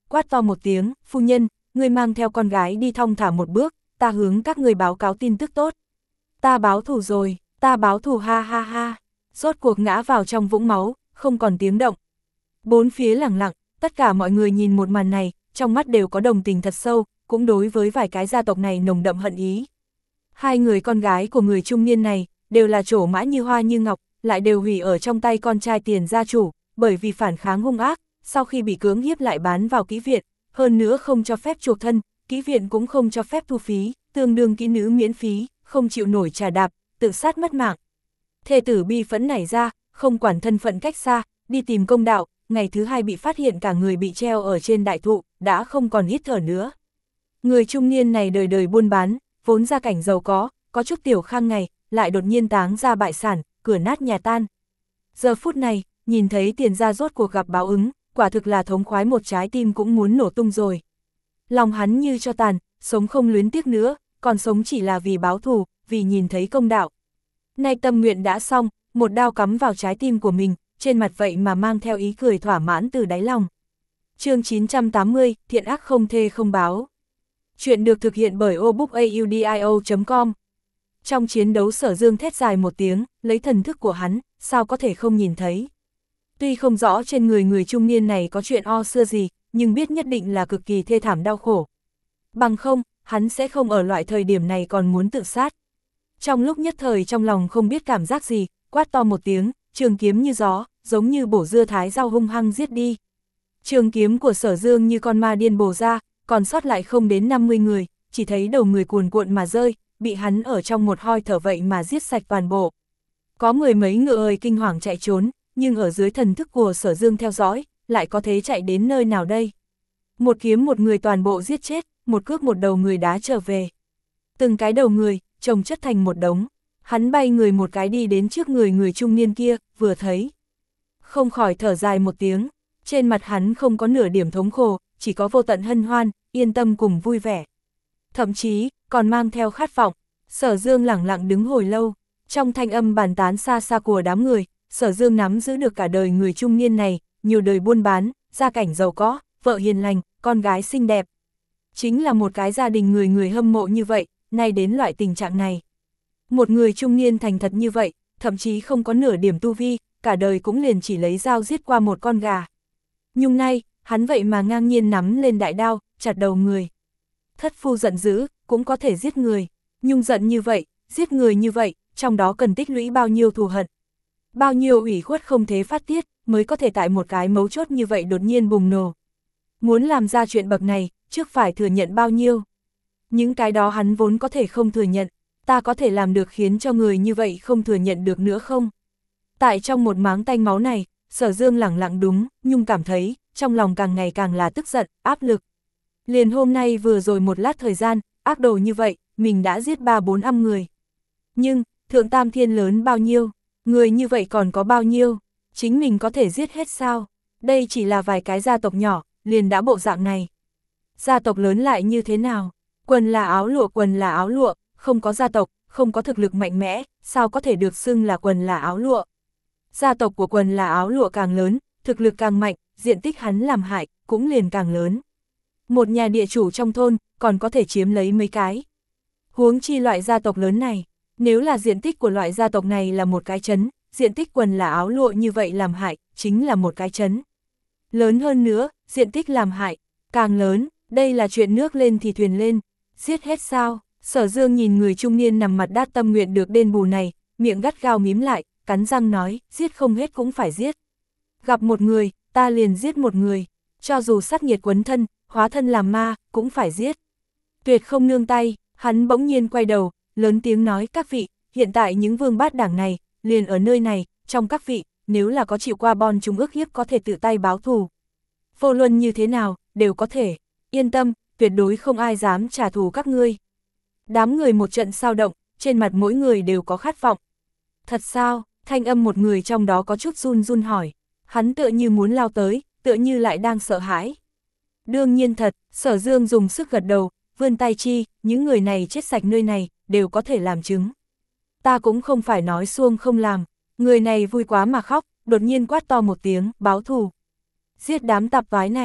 quát to một tiếng, phu nhân, ngươi mang theo con gái đi thong thả một bước, ta hướng các ngươi báo cáo tin tức tốt. Ta báo thù rồi, ta báo thù ha ha ha, rốt cuộc ngã vào trong vũng máu, không còn tiếng động. Bốn phía lặng lặng, tất cả mọi người nhìn một màn này, trong mắt đều có đồng tình thật sâu, cũng đối với vài cái gia tộc này nồng đậm hận ý. Hai người con gái của người trung niên này, đều là trổ mã như hoa như ngọc, lại đều hủy ở trong tay con trai tiền gia chủ, bởi vì phản kháng hung ác, sau khi bị cưỡng hiếp lại bán vào kỹ viện, hơn nữa không cho phép chuộc thân, kỹ viện cũng không cho phép thu phí, tương đương kỹ nữ miễn phí, không chịu nổi trà đạp, tự sát mất mạng. Thê tử bi phẫn nảy ra, không quản thân phận cách xa, đi tìm công đạo, ngày thứ hai bị phát hiện cả người bị treo ở trên đại thụ, đã không còn hít thở nữa. Người trung niên này đời đời buôn bán, vốn gia cảnh giàu có, có chút tiểu khang ngày, lại đột nhiên táng ra bại sản, cửa nát nhà tan. Giờ phút này, nhìn thấy tiền gia rốt cuộc gặp báo ứng, quả thực là thống khoái một trái tim cũng muốn nổ tung rồi. Lòng hắn như cho tàn, sống không luyến tiếc nữa, còn sống chỉ là vì báo thù, vì nhìn thấy công đạo. Nay tâm nguyện đã xong, một đao cắm vào trái tim của mình, trên mặt vậy mà mang theo ý cười thỏa mãn từ đáy lòng. Chương chín trăm tám mươi, thiện ác không thê không báo. Chuyện được thực hiện bởi obookaudio chấm com. Trong chiến đấu Sở Dương thét dài một tiếng, lấy thần thức của hắn, sao có thể không nhìn thấy. Tuy không rõ trên người người trung niên này có chuyện o xưa gì, nhưng biết nhất định là cực kỳ thê thảm đau khổ. Bằng không, hắn sẽ không ở loại thời điểm này còn muốn tự sát. Trong lúc nhất thời trong lòng không biết cảm giác gì, quát to một tiếng, trường kiếm như gió, giống như bổ dưa thái rau hung hăng giết đi. Trường kiếm của Sở Dương như con ma điên bổ ra, còn sót lại không đến năm mươi người, chỉ thấy đầu người cuồn cuộn mà rơi, bị hắn ở trong một hoi thở vậy mà giết sạch toàn bộ. Có mười mấy ngựa ơi kinh hoàng chạy trốn, nhưng ở dưới thần thức của Sở Dương theo dõi, lại có thế chạy đến nơi nào đây? Một kiếm một người toàn bộ giết chết, một cước một đầu người đá trở về. Từng cái đầu người, chồng chất thành một đống, hắn bay người một cái đi đến trước người người trung niên kia, vừa thấy. Không khỏi thở dài một tiếng, trên mặt hắn không có nửa điểm thống khổ, chỉ có vô tận hân hoan, yên tâm cùng vui vẻ. Thậm chí, còn mang theo khát vọng. Sở Dương lẳng lặng đứng hồi lâu, trong thanh âm bàn tán xa xa của đám người, Sở Dương nắm giữ được cả đời người trung niên này, nhiều đời buôn bán, gia cảnh giàu có, vợ hiền lành, con gái xinh đẹp. Chính là một cái gia đình người người hâm mộ như vậy, nay đến loại tình trạng này. Một người trung niên thành thật như vậy, thậm chí không có nửa điểm tu vi, cả đời cũng liền chỉ lấy dao giết qua một con gà. Nhưng nay, hắn vậy mà ngang nhiên nắm lên đại đao, chặt đầu người. Thất phu giận dữ, cũng có thể giết người, nhưng giận như vậy, giết người như vậy, trong đó cần tích lũy bao nhiêu thù hận. Bao nhiêu ủy khuất không thế phát tiết, mới có thể tại một cái mấu chốt như vậy đột nhiên bùng nổ. Muốn làm ra chuyện bậc này, trước phải thừa nhận bao nhiêu. Những cái đó hắn vốn có thể không thừa nhận, ta có thể làm được khiến cho người như vậy không thừa nhận được nữa không? Tại trong một máng tanh máu này, Sở Dương lẳng lặng đúng, nhưng cảm thấy, trong lòng càng ngày càng là tức giận, áp lực. Liền hôm nay vừa rồi một lát thời gian, ác đồ như vậy, mình đã giết ba bốn âm người. Nhưng, thượng tam thiên lớn bao nhiêu, người như vậy còn có bao nhiêu, chính mình có thể giết hết sao? Đây chỉ là vài cái gia tộc nhỏ, liền đã bộ dạng này. Gia tộc lớn lại như thế nào? Quần là áo lụa, quần là áo lụa, không có gia tộc, không có thực lực mạnh mẽ, sao có thể được xưng là quần là áo lụa? Gia tộc của quần là áo lụa càng lớn, thực lực càng mạnh, diện tích hắn làm hại, cũng liền càng lớn. Một nhà địa chủ trong thôn, còn có thể chiếm lấy mấy cái. Huống chi loại gia tộc lớn này, nếu là diện tích của loại gia tộc này là một cái trấn, diện tích quần là áo lụa như vậy làm hại, chính là một cái trấn. Lớn hơn nữa, diện tích làm hại, càng lớn, đây là chuyện nước lên thì thuyền lên, giết hết sao? Sở Dương nhìn người trung niên nằm mặt đát tâm nguyện được đền bù này, miệng gắt gao mím lại, cắn răng nói, giết không hết cũng phải giết. Gặp một người, ta liền giết một người, cho dù sát nghiệt quấn thân, hóa thân làm ma, cũng phải giết. Tuyệt không nương tay, hắn bỗng nhiên quay đầu, lớn tiếng nói, các vị, hiện tại những vương bát đảng này, liền ở nơi này, trong các vị, nếu là có chịu qua bon chúng ức hiếp có thể tự tay báo thù. Vô luận như thế nào, đều có thể, yên tâm, tuyệt đối không ai dám trả thù các ngươi. Đám người một trận sao động, trên mặt mỗi người đều có khát vọng. Thật sao? Thanh âm một người trong đó có chút run run hỏi. Hắn tựa như muốn lao tới, tựa như lại đang sợ hãi. Đương nhiên thật, Sở Dương dùng sức gật đầu, vươn tay chi, những người này chết sạch nơi này, đều có thể làm chứng. Ta cũng không phải nói xuông không làm, người này vui quá mà khóc, đột nhiên quát to một tiếng, báo thù. Giết đám tạp toái này,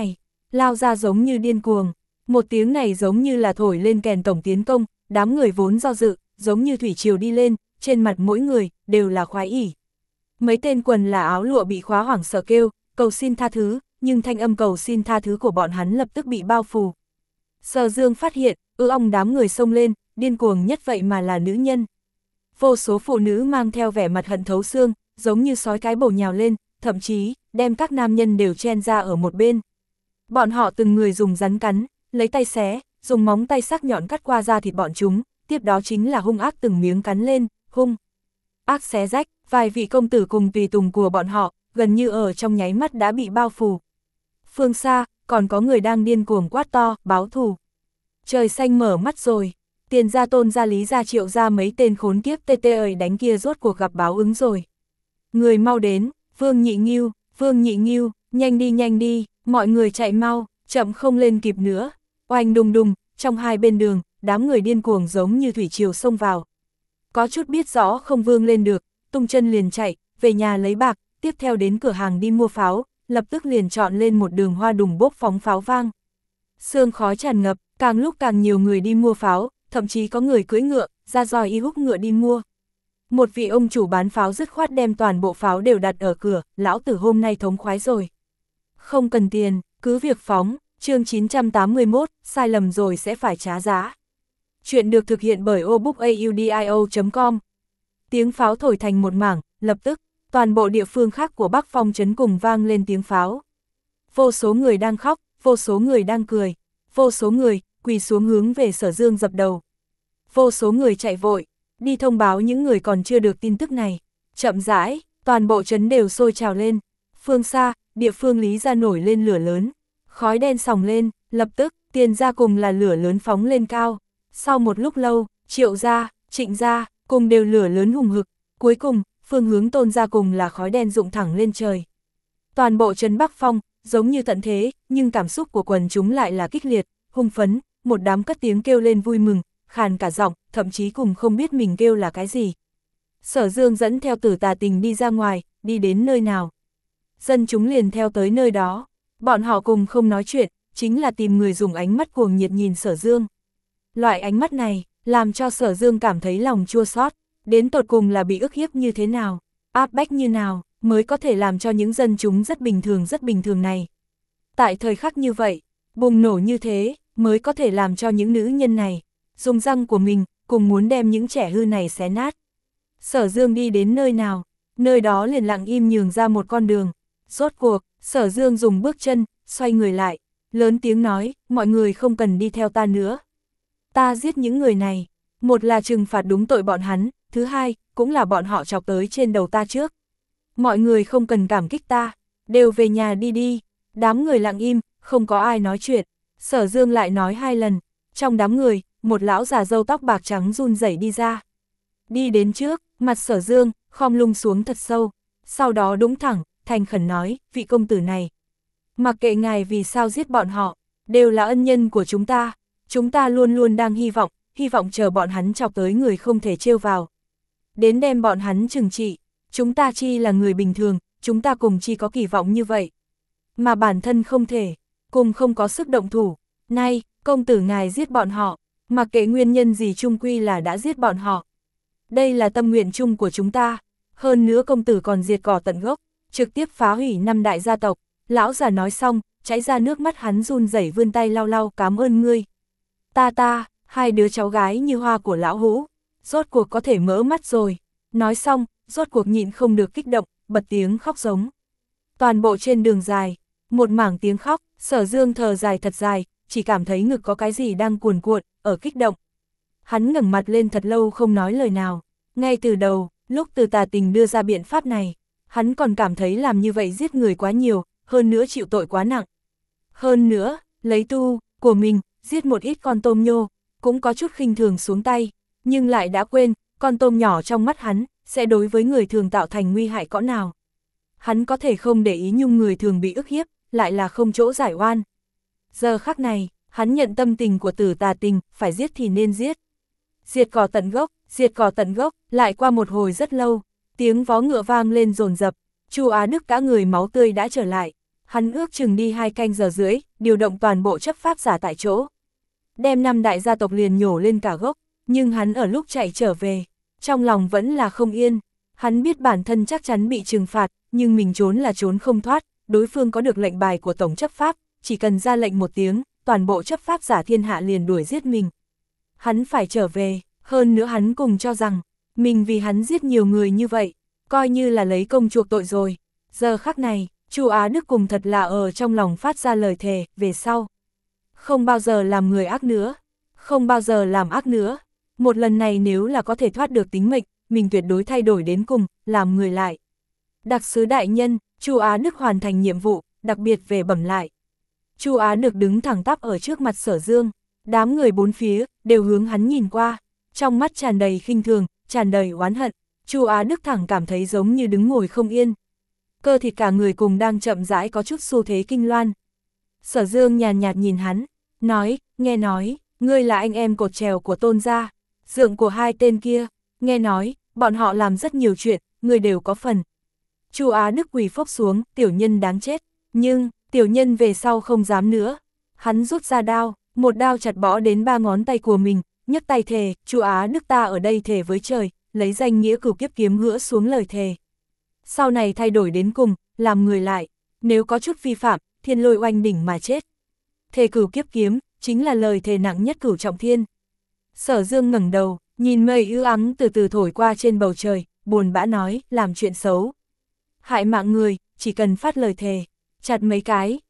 lao ra giống như điên cuồng. Một tiếng này giống như là thổi lên kèn tổng tiến công, đám người vốn do dự, giống như thủy triều đi lên, trên mặt mỗi người, đều là khoái ỉ. Mấy tên quần là áo lụa bị khóa hoảng sợ kêu, cầu xin tha thứ, nhưng thanh âm cầu xin tha thứ của bọn hắn lập tức bị bao phủ. Sở Dương phát hiện, ư ong đám người xông lên, điên cuồng nhất vậy mà là nữ nhân. Vô số phụ nữ mang theo vẻ mặt hận thấu xương, giống như sói cái bổ nhào lên, thậm chí, đem các nam nhân đều chen ra ở một bên. Bọn họ từng người dùng rắn cắn, lấy tay xé, dùng móng tay sắc nhọn cắt qua da thịt bọn chúng, tiếp đó chính là hung ác từng miếng cắn lên, hung ác xé rách, vài vị công tử cùng tùy tùng của bọn họ, gần như ở trong nháy mắt đã bị bao phủ. Phương xa, còn có người đang điên cuồng quát to, báo thù. Trời xanh mở mắt rồi, Tiền gia Tôn gia Lý gia Triệu gia mấy tên khốn kiếp tê tê ơi đánh kia rốt cuộc gặp báo ứng rồi. Người mau đến, Vương Nhị Ngưu, Vương Nhị Ngưu, nhanh đi nhanh đi, mọi người chạy mau, chậm không lên kịp nữa. Oanh đùng đùng, trong hai bên đường, đám người điên cuồng giống như thủy triều xông vào. Có chút biết rõ không vương lên được, tung chân liền chạy, về nhà lấy bạc, tiếp theo đến cửa hàng đi mua pháo, lập tức liền chọn lên một đường hoa đùng bốc phóng pháo vang. Sương khói tràn ngập, càng lúc càng nhiều người đi mua pháo, thậm chí có người cưỡi ngựa, ra roi y húc ngựa đi mua. Một vị ông chủ bán pháo dứt khoát đem toàn bộ pháo đều đặt ở cửa, lão tử hôm nay thống khoái rồi. Không cần tiền, cứ việc phóng, chương chín trăm tám mươi mốt, sai lầm rồi sẽ phải trả giá. Chuyện được thực hiện bởi obookaudio chấm com. Tiếng pháo thổi thành một mảng, lập tức, toàn bộ địa phương khác của Bắc Phong trấn cùng vang lên tiếng pháo. Vô số người đang khóc, vô số người đang cười, vô số người quỳ xuống hướng về Sở Dương dập đầu. Vô số người chạy vội, đi thông báo những người còn chưa được tin tức này. Chậm rãi, toàn bộ trấn đều sôi trào lên. Phương xa, địa phương Lý gia nổi lên lửa lớn, khói đen sòng lên, lập tức, Tiền gia cùng là lửa lớn phóng lên cao. Sau một lúc lâu, Triệu gia, Trịnh gia, cùng đều lửa lớn hùng hực, cuối cùng, phương hướng Tôn gia cùng là khói đen rụng thẳng lên trời. Toàn bộ trấn Bắc Phong, giống như tận thế, nhưng cảm xúc của quần chúng lại là kích liệt, hung phấn, một đám cất tiếng kêu lên vui mừng, khàn cả giọng, thậm chí cùng không biết mình kêu là cái gì. Sở Dương dẫn theo Tử Tà Tình đi ra ngoài, đi đến nơi nào. Dân chúng liền theo tới nơi đó, bọn họ cùng không nói chuyện, chính là tìm người dùng ánh mắt cuồng nhiệt nhìn Sở Dương. Loại ánh mắt này, làm cho Sở Dương cảm thấy lòng chua xót, đến tột cùng là bị ức hiếp như thế nào, áp bách như nào, mới có thể làm cho những dân chúng rất bình thường rất bình thường này. Tại thời khắc như vậy, bùng nổ như thế, mới có thể làm cho những nữ nhân này, dùng răng của mình, cùng muốn đem những trẻ hư này xé nát. Sở Dương đi đến nơi nào, nơi đó liền lặng im nhường ra một con đường. Rốt cuộc, Sở Dương dùng bước chân, xoay người lại, lớn tiếng nói, mọi người không cần đi theo ta nữa. Ta giết những người này, một là trừng phạt đúng tội bọn hắn, thứ hai, cũng là bọn họ chọc tới trên đầu ta trước. Mọi người không cần cảm kích ta, đều về nhà đi đi. Đám người lặng im, không có ai nói chuyện. Sở Dương lại nói hai lần, trong đám người, một lão già râu tóc bạc trắng run rẩy đi ra. Đi đến trước, mặt Sở Dương, khom lung xuống thật sâu, sau đó đúng thẳng, thành khẩn nói, vị công tử này. Mặc kệ ngài vì sao giết bọn họ, đều là ân nhân của chúng ta, chúng ta luôn luôn đang hy vọng, hy vọng chờ bọn hắn chọc tới người không thể trêu vào. Đến đem bọn hắn trừng trị, chúng ta chi là người bình thường, chúng ta cùng chi có kỳ vọng như vậy. Mà bản thân không thể, cùng không có sức động thủ. Nay, công tử ngài giết bọn họ, mặc kệ nguyên nhân gì chung quy là đã giết bọn họ. Đây là tâm nguyện chung của chúng ta, hơn nữa công tử còn diệt cỏ tận gốc, trực tiếp phá hủy năm đại gia tộc. Lão già nói xong, chảy ra nước mắt hắn run rẩy vươn tay lau lau, cảm ơn ngươi. Ta ta, hai đứa cháu gái như hoa của lão hũ, rốt cuộc có thể mở mắt rồi. Nói xong, rốt cuộc nhịn không được kích động, bật tiếng khóc giống. Toàn bộ trên đường dài, một mảng tiếng khóc, Sở Dương thở dài thật dài, chỉ cảm thấy ngực có cái gì đang cuồn cuộn, ở kích động. Hắn ngẩng mặt lên thật lâu không nói lời nào. Ngay từ đầu, lúc Từ Tà Tình đưa ra biện pháp này, hắn còn cảm thấy làm như vậy giết người quá nhiều, hơn nữa chịu tội quá nặng. Hơn nữa, lấy tu của mình, giết một ít con tôm nhô, cũng có chút khinh thường xuống tay, nhưng lại đã quên, con tôm nhỏ trong mắt hắn, sẽ đối với người thường tạo thành nguy hại cỡ nào. Hắn có thể không để ý nhung người thường bị ức hiếp, lại là không chỗ giải oan. Giờ khắc này, hắn nhận tâm tình của Tử Tà Tình, phải giết thì nên giết. Diệt cỏ tận gốc, diệt cỏ tận gốc, lại qua một hồi rất lâu, tiếng vó ngựa vang lên dồn dập, Chu Á Đức cả người máu tươi đã trở lại, Hắn ước chừng đi hai canh giờ rưỡi, điều động toàn bộ chấp pháp giả tại chỗ. Đem năm đại gia tộc liền nhổ lên cả gốc, nhưng hắn ở lúc chạy trở về, trong lòng vẫn là không yên. Hắn biết bản thân chắc chắn bị trừng phạt, nhưng mình trốn là trốn không thoát, đối phương có được lệnh bài của tổng chấp pháp, chỉ cần ra lệnh một tiếng, toàn bộ chấp pháp giả thiên hạ liền đuổi giết mình. Hắn phải trở về, hơn nữa hắn cùng cho rằng, mình vì hắn giết nhiều người như vậy, coi như là lấy công chuộc tội rồi. Giờ khắc này, Chu Á Đức cùng thật là ở trong lòng phát ra lời thề, về sau. Không bao giờ làm người ác nữa, không bao giờ làm ác nữa. Một lần này nếu là có thể thoát được tính mệnh, mình tuyệt đối thay đổi đến cùng, làm người lại. Đặc sứ đại nhân, Chu Á Đức hoàn thành nhiệm vụ, đặc biệt về bẩm lại. Chu Á Đức đứng thẳng tắp ở trước mặt Sở Dương, đám người bốn phía đều hướng hắn nhìn qua, trong mắt tràn đầy khinh thường, tràn đầy oán hận. Chu Á Đức thẳng cảm thấy giống như đứng ngồi không yên. Cơ thịt cả người cùng đang chậm rãi có chút xu thế kinh loan. Sở Dương nhàn nhạt nhìn hắn, nói, nghe nói, ngươi là anh em cột trèo của Tôn gia, dượng của hai tên kia, nghe nói, bọn họ làm rất nhiều chuyện, ngươi đều có phần. Chu Á Đức quỳ phốc xuống, tiểu nhân đáng chết, nhưng, tiểu nhân về sau không dám nữa. Hắn rút ra đao, một đao chặt bỏ đến ba ngón tay của mình, nhấc tay thề, Chu Á Đức ta ở đây thề với trời, lấy danh nghĩa cửu kiếp kiếm gỡ xuống lời thề. Sau này thay đổi đến cùng, làm người lại, nếu có chút vi phạm, thiên lôi oanh đỉnh mà chết. Thề cửu kiếp kiếm, chính là lời thề nặng nhất cửu trọng thiên. Sở Dương ngẩng đầu, nhìn mây ưu ắng từ từ thổi qua trên bầu trời, buồn bã nói, làm chuyện xấu. Hại mạng người, chỉ cần phát lời thề, chặt mấy cái,